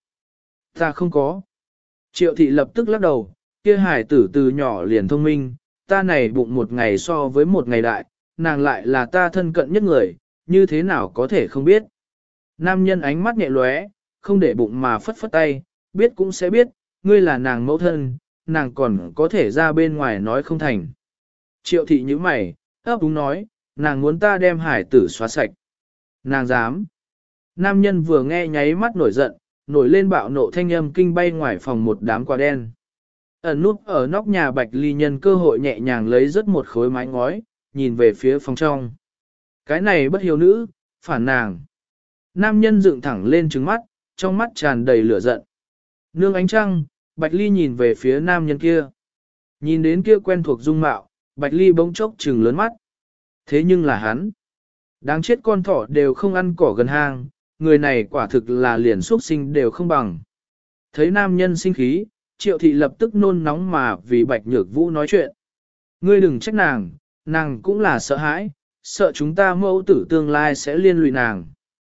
Ta không có. Triệu thị lập tức lắc đầu, kia hải tử từ nhỏ liền thông minh, ta này bụng một ngày so với một ngày đại, nàng lại là ta thân cận nhất người, như thế nào có thể không biết. Nam nhân ánh mắt nhẹ lóe, không để bụng mà phất phất tay, biết cũng sẽ biết, ngươi là nàng mẫu thân, nàng còn có thể ra bên ngoài nói không thành. Triệu thị như mày, ấp úng nói, nàng muốn ta đem hải tử xóa sạch. Nàng dám. Nam nhân vừa nghe nháy mắt nổi giận, nổi lên bạo nộ thanh âm kinh bay ngoài phòng một đám quả đen. Ẩn nút ở nóc nhà Bạch Ly nhân cơ hội nhẹ nhàng lấy rất một khối mái ngói, nhìn về phía phòng trong. Cái này bất hiếu nữ, phản nàng. Nam nhân dựng thẳng lên trứng mắt, trong mắt tràn đầy lửa giận. Nương ánh trăng, Bạch Ly nhìn về phía nam nhân kia. Nhìn đến kia quen thuộc dung mạo, Bạch Ly bỗng chốc trừng lớn mắt. Thế nhưng là hắn. Đáng chết con thỏ đều không ăn cỏ gần hang, người này quả thực là liền xuất sinh đều không bằng. Thấy nam nhân sinh khí, Triệu thị lập tức nôn nóng mà vì Bạch Nhược Vũ nói chuyện. Ngươi đừng trách nàng, nàng cũng là sợ hãi, sợ chúng ta mẫu tử tương lai sẽ liên lụy nàng.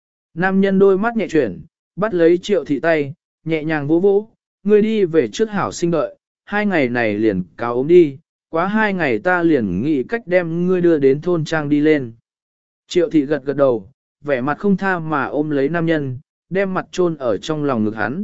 Nam nhân đôi mắt nhẹ chuyển, bắt lấy Triệu thị tay, nhẹ nhàng vỗ vỗ, ngươi đi về trước hảo sinh đợi, 2 ngày này liền cáo ốm đi, quá 2 ngày ta liền nghĩ cách đem ngươi đưa đến thôn trang đi lên. Triệu thị gật gật đầu, vẻ mặt không tha mà ôm lấy nam nhân, đem mặt chôn ở trong lòng ngực hắn.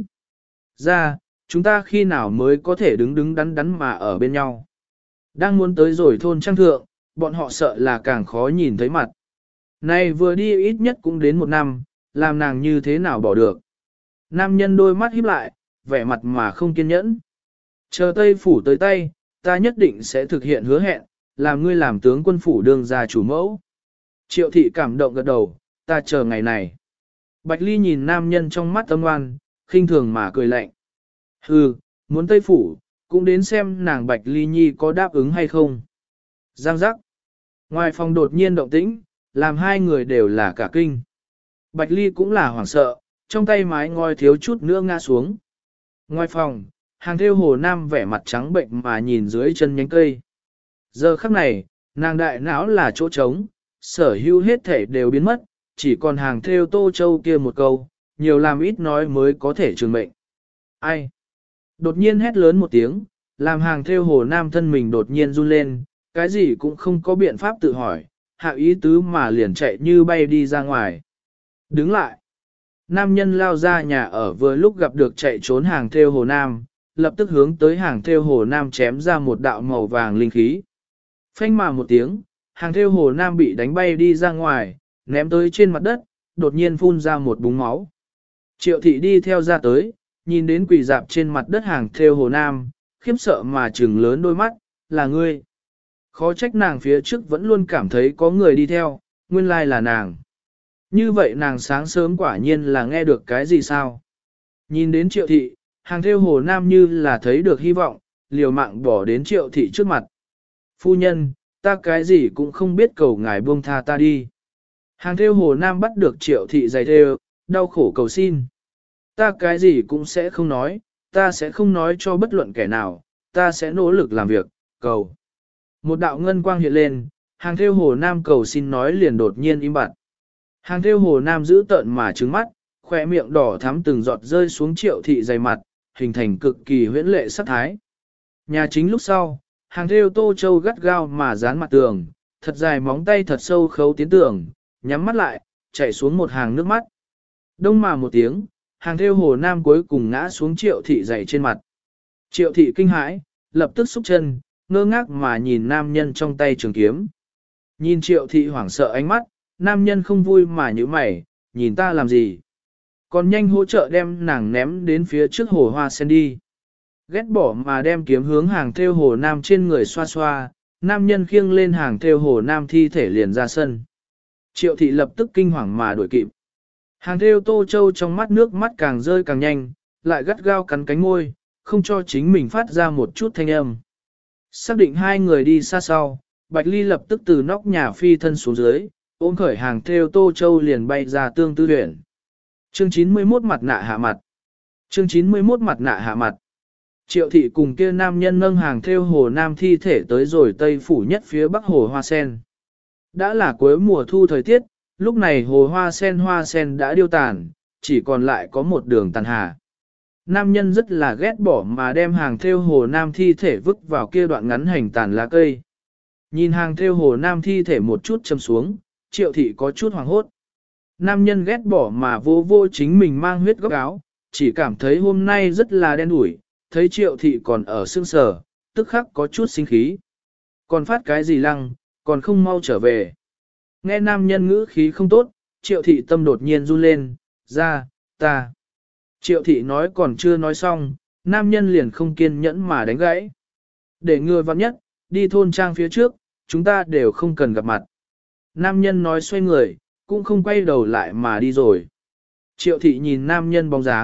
Ra, chúng ta khi nào mới có thể đứng đứng đắn đắn mà ở bên nhau. Đang muốn tới rồi thôn trang thượng, bọn họ sợ là càng khó nhìn thấy mặt. Này vừa đi ít nhất cũng đến 1 năm, làm nàng như thế nào bỏ được. Nam nhân đôi mắt híp lại, vẻ mặt mà không kiên nhẫn. Chờ Tây phủ tới tay, ta nhất định sẽ thực hiện hứa hẹn, làm ngươi làm tướng quân phủ đương gia chủ mẫu. Triệu thị cảm động gật đầu, ta chờ ngày này. Bạch Ly nhìn nam nhân trong mắt âm oan, khinh thường mà cười lạnh. Hừ, muốn Tây phủ, cũng đến xem nàng Bạch Ly Nhi có đáp ứng hay không. Giang giác. Ngoài phòng đột nhiên động tĩnh, làm hai người đều là cả kinh. Bạch Ly cũng là hoảng sợ, trong tay mái ngói thiếu chút nữa ngã xuống. Ngoài phòng, hàng thêu Hồ Nam vẻ mặt trắng bệnh mà nhìn dưới chân nhánh cây. Giờ khắc này, nàng đại não là chỗ trống, sở hữu hết thể đều biến mất, chỉ còn hàng thêu Tô Châu kia một câu, nhiều làm ít nói mới có thể trường mệnh. Ai? Đột nhiên hét lớn một tiếng, làm hàng thêu Hồ Nam thân mình đột nhiên run lên, cái gì cũng không có biện pháp tự hỏi, hạ ý tứ mà liền chạy như bay đi ra ngoài. Đứng lại. Nam nhân lao ra nhà ở vừa lúc gặp được chạy trốn hàng thêu Hồ Nam, lập tức hướng tới hàng thêu Hồ Nam chém ra một đạo màu vàng linh khí. Phanh mà một tiếng, hàng thêu Hồ Nam bị đánh bay đi ra ngoài, ném tới trên mặt đất, đột nhiên phun ra một búng máu. Triệu thị đi theo ra tới, nhìn đến quỳ dạp trên mặt đất hàng thêu Hồ Nam, khiếp sợ mà trừng lớn đôi mắt, là ngươi. Khó trách nàng phía trước vẫn luôn cảm thấy có người đi theo, nguyên lai là nàng. Như vậy nàng sáng sớm quả nhiên là nghe được cái gì sao? Nhìn đến Triệu thị, hàng thêu Hồ Nam như là thấy được hy vọng, liều mạng bỏ đến Triệu thị trước mặt. Phu nhân, ta cái gì cũng không biết, cầu ngài buông tha ta đi. Hàng thêu Hồ Nam bắt được Triệu thị giày thêu, đau khổ cầu xin. Ta cái gì cũng sẽ không nói, ta sẽ không nói cho bất luận kẻ nào, ta sẽ nỗ lực làm việc, cầu. Một đạo ngân quang hiện lên, hàng thêu Hồ Nam cầu xin nói liền đột nhiên im bặt. Hàng thêu Hồ Nam giữ tợn mà trứng mắt, khỏe miệng đỏ thắm từng giọt rơi xuống Triệu thị dày mặt, hình thành cực kỳ huyễn lệ sắc thái. Nhà chính lúc sau, hàng thêu Tô Châu gắt gao mà dán mặt tường, thật dài móng tay thật sâu khấu tiến tường, nhắm mắt lại, chảy xuống một hàng nước mắt. Đông mà một tiếng, hàng thêu Hồ Nam cuối cùng ngã xuống Triệu thị dày trên mặt. Triệu thị kinh hãi, lập tức xúc chân, ngơ ngác mà nhìn nam nhân trong tay trường kiếm. Nhìn Triệu thị hoảng sợ ánh mắt, nam nhân không vui mà nhíu mày, nhìn ta làm gì? Còn nhanh hỗ trợ đem nàng ném đến phía trước hồ hoa sen đi. Ghét bỏ mà đem kiếm hướng hàng thêu Hồ Nam trên người xoa xoa, nam nhân khiêng lên hàng thêu Hồ Nam thi thể liền ra sân. Triệu thị lập tức kinh hoàng mà đuổi kịp. Hàng thêu Tô Châu trong mắt nước mắt càng rơi càng nhanh, lại gắt gao cắn cánh môi, không cho chính mình phát ra một chút thanh âm. Xác định hai người đi xa sau, Bạch Ly lập tức từ nóc nhà phi thân xuống dưới, ôm khởi hàng thêu Tô Châu liền bay ra tương tư huyện. Chương 91 mặt nạ hạ mặt. Chương 91 mặt nạ hạ mặt. Triệu thị cùng kia nam nhân nâng hàng thêu Hồ Nam thi thể tới rồi tây phủ nhất phía bắc hồ hoa sen. Đã là cuối mùa thu thời tiết, lúc này hồ hoa sen đã điêu tàn, chỉ còn lại có một đường tàn hà. Nam nhân rất là ghét bỏ mà đem hàng thêu Hồ Nam thi thể vứt vào kia đoạn ngắn hành tàn lá cây. Nhìn hàng thêu Hồ Nam thi thể một chút châm xuống, Triệu thị có chút hoảng hốt. Nam nhân ghét bỏ mà vô vô chính mình mang huyết góc áo, chỉ cảm thấy hôm nay rất là đen đủi, thấy Triệu thị còn ở sương sờ, tức khắc có chút sinh khí. Còn phát cái gì lăng, còn không mau trở về. Nghe nam nhân ngữ khí không tốt, Triệu thị tâm đột nhiên run lên, ra, ta. Triệu thị nói còn chưa nói xong, nam nhân liền không kiên nhẫn mà đánh gãy. Để ngừa vắng nhất, đi thôn trang phía trước, chúng ta đều không cần gặp mặt. Nam nhân nói xoay người, cũng không quay đầu lại mà đi rồi. Triệu thị nhìn nam nhân bóng dáng,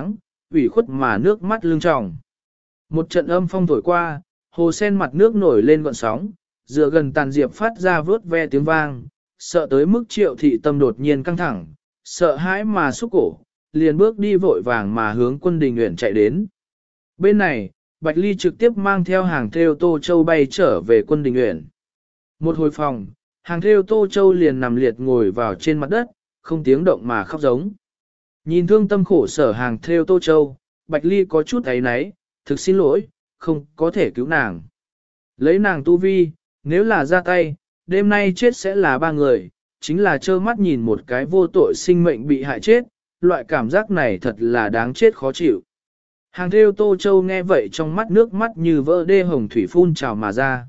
ủy khuất mà nước mắt lưng tròng. Một trận âm phong thổi qua, hồ sen mặt nước nổi lên gọn sóng, dựa gần tàn diệp phát ra vớt ve tiếng vang, sợ tới mức Triệu thị tâm đột nhiên căng thẳng, sợ hãi mà xúc cổ, liền bước đi vội vàng mà hướng Quân Đình Uyển chạy đến. Bên này, Bạch Ly trực tiếp mang theo hàng thêu Tô Châu bay trở về Quân Đình Uyển. Một hồi phòng, hàng thêu Tô Châu liền nằm liệt ngồi vào trên mặt đất, không tiếng động mà khóc giống. Nhìn thương tâm khổ sở hàng thêu Tô Châu, Bạch Ly có chút áy náy, thực xin lỗi, không có thể cứu nàng. Lấy nàng tu vi, nếu là ra tay, đêm nay chết sẽ là 3 người, chính là trơ mắt nhìn một cái vô tội sinh mệnh bị hại chết, loại cảm giác này thật là đáng chết khó chịu. Hàng thêu Tô Châu nghe vậy trong mắt nước mắt như vỡ đê hồng thủy phun trào mà ra.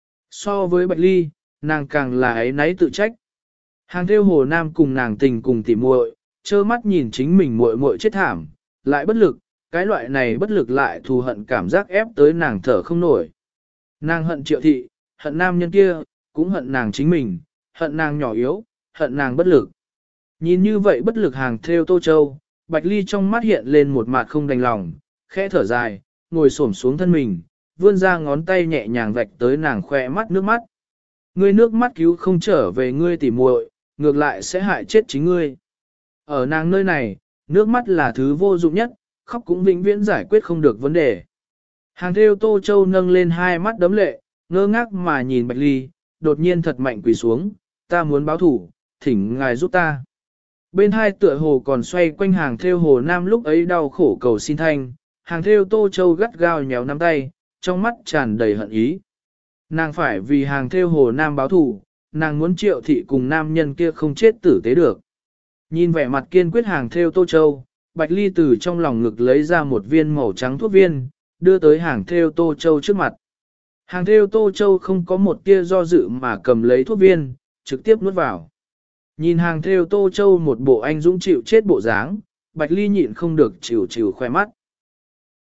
So với Bạch Ly, nàng càng là áy náy tự trách. Hàng thêu Hồ Nam cùng nàng tình cùng tỉ muội, trơ mắt nhìn chính mình muội muội chết thảm, lại bất lực, cái loại này bất lực lại thù hận cảm giác ép tới nàng thở không nổi. Nàng hận Triệu thị, hận nam nhân kia, cũng hận nàng chính mình, hận nàng nhỏ yếu, hận nàng bất lực. Nhìn như vậy bất lực hàng thêu Tô Châu, Bạch Ly trong mắt hiện lên một mặt không đành lòng, khẽ thở dài, ngồi xổm xuống thân mình, vươn ra ngón tay nhẹ nhàng vạch tới nàng khoe mắt nước mắt. Ngươi nước mắt cứu không trở về ngươi tỉ muội, ngược lại sẽ hại chết chính ngươi. Ở nàng nơi này, nước mắt là thứ vô dụng nhất, khóc cũng vĩnh viễn giải quyết không được vấn đề. Hàng thêu Tô Châu nâng lên hai mắt đấm lệ, ngơ ngác mà nhìn Bạch Ly, đột nhiên thật mạnh quỳ xuống, ta muốn báo thủ, thỉnh ngài giúp ta. Bên hai tựa hồ còn xoay quanh hàng thêu Hồ Nam lúc ấy đau khổ cầu xin thanh, hàng thêu Tô Châu gắt gao nhéo nắm tay, trong mắt tràn đầy hận ý. Nàng phải vì hàng thêu Hồ Nam báo thủ, nàng muốn Triệu thị cùng nam nhân kia không chết tử tế được. Nhìn vẻ mặt kiên quyết hàng thêu Tô Châu, Bạch Ly từ trong lòng ngực lấy ra một viên màu trắng thuốc viên, đưa tới hàng thêu Tô Châu trước mặt. Hàng thêu Tô Châu không có một tia do dự mà cầm lấy thuốc viên, trực tiếp nuốt vào. Nhìn hàng thêu Tô Châu một bộ anh dũng chịu chết bộ dáng, Bạch Ly nhịn không được chịu khoe mắt.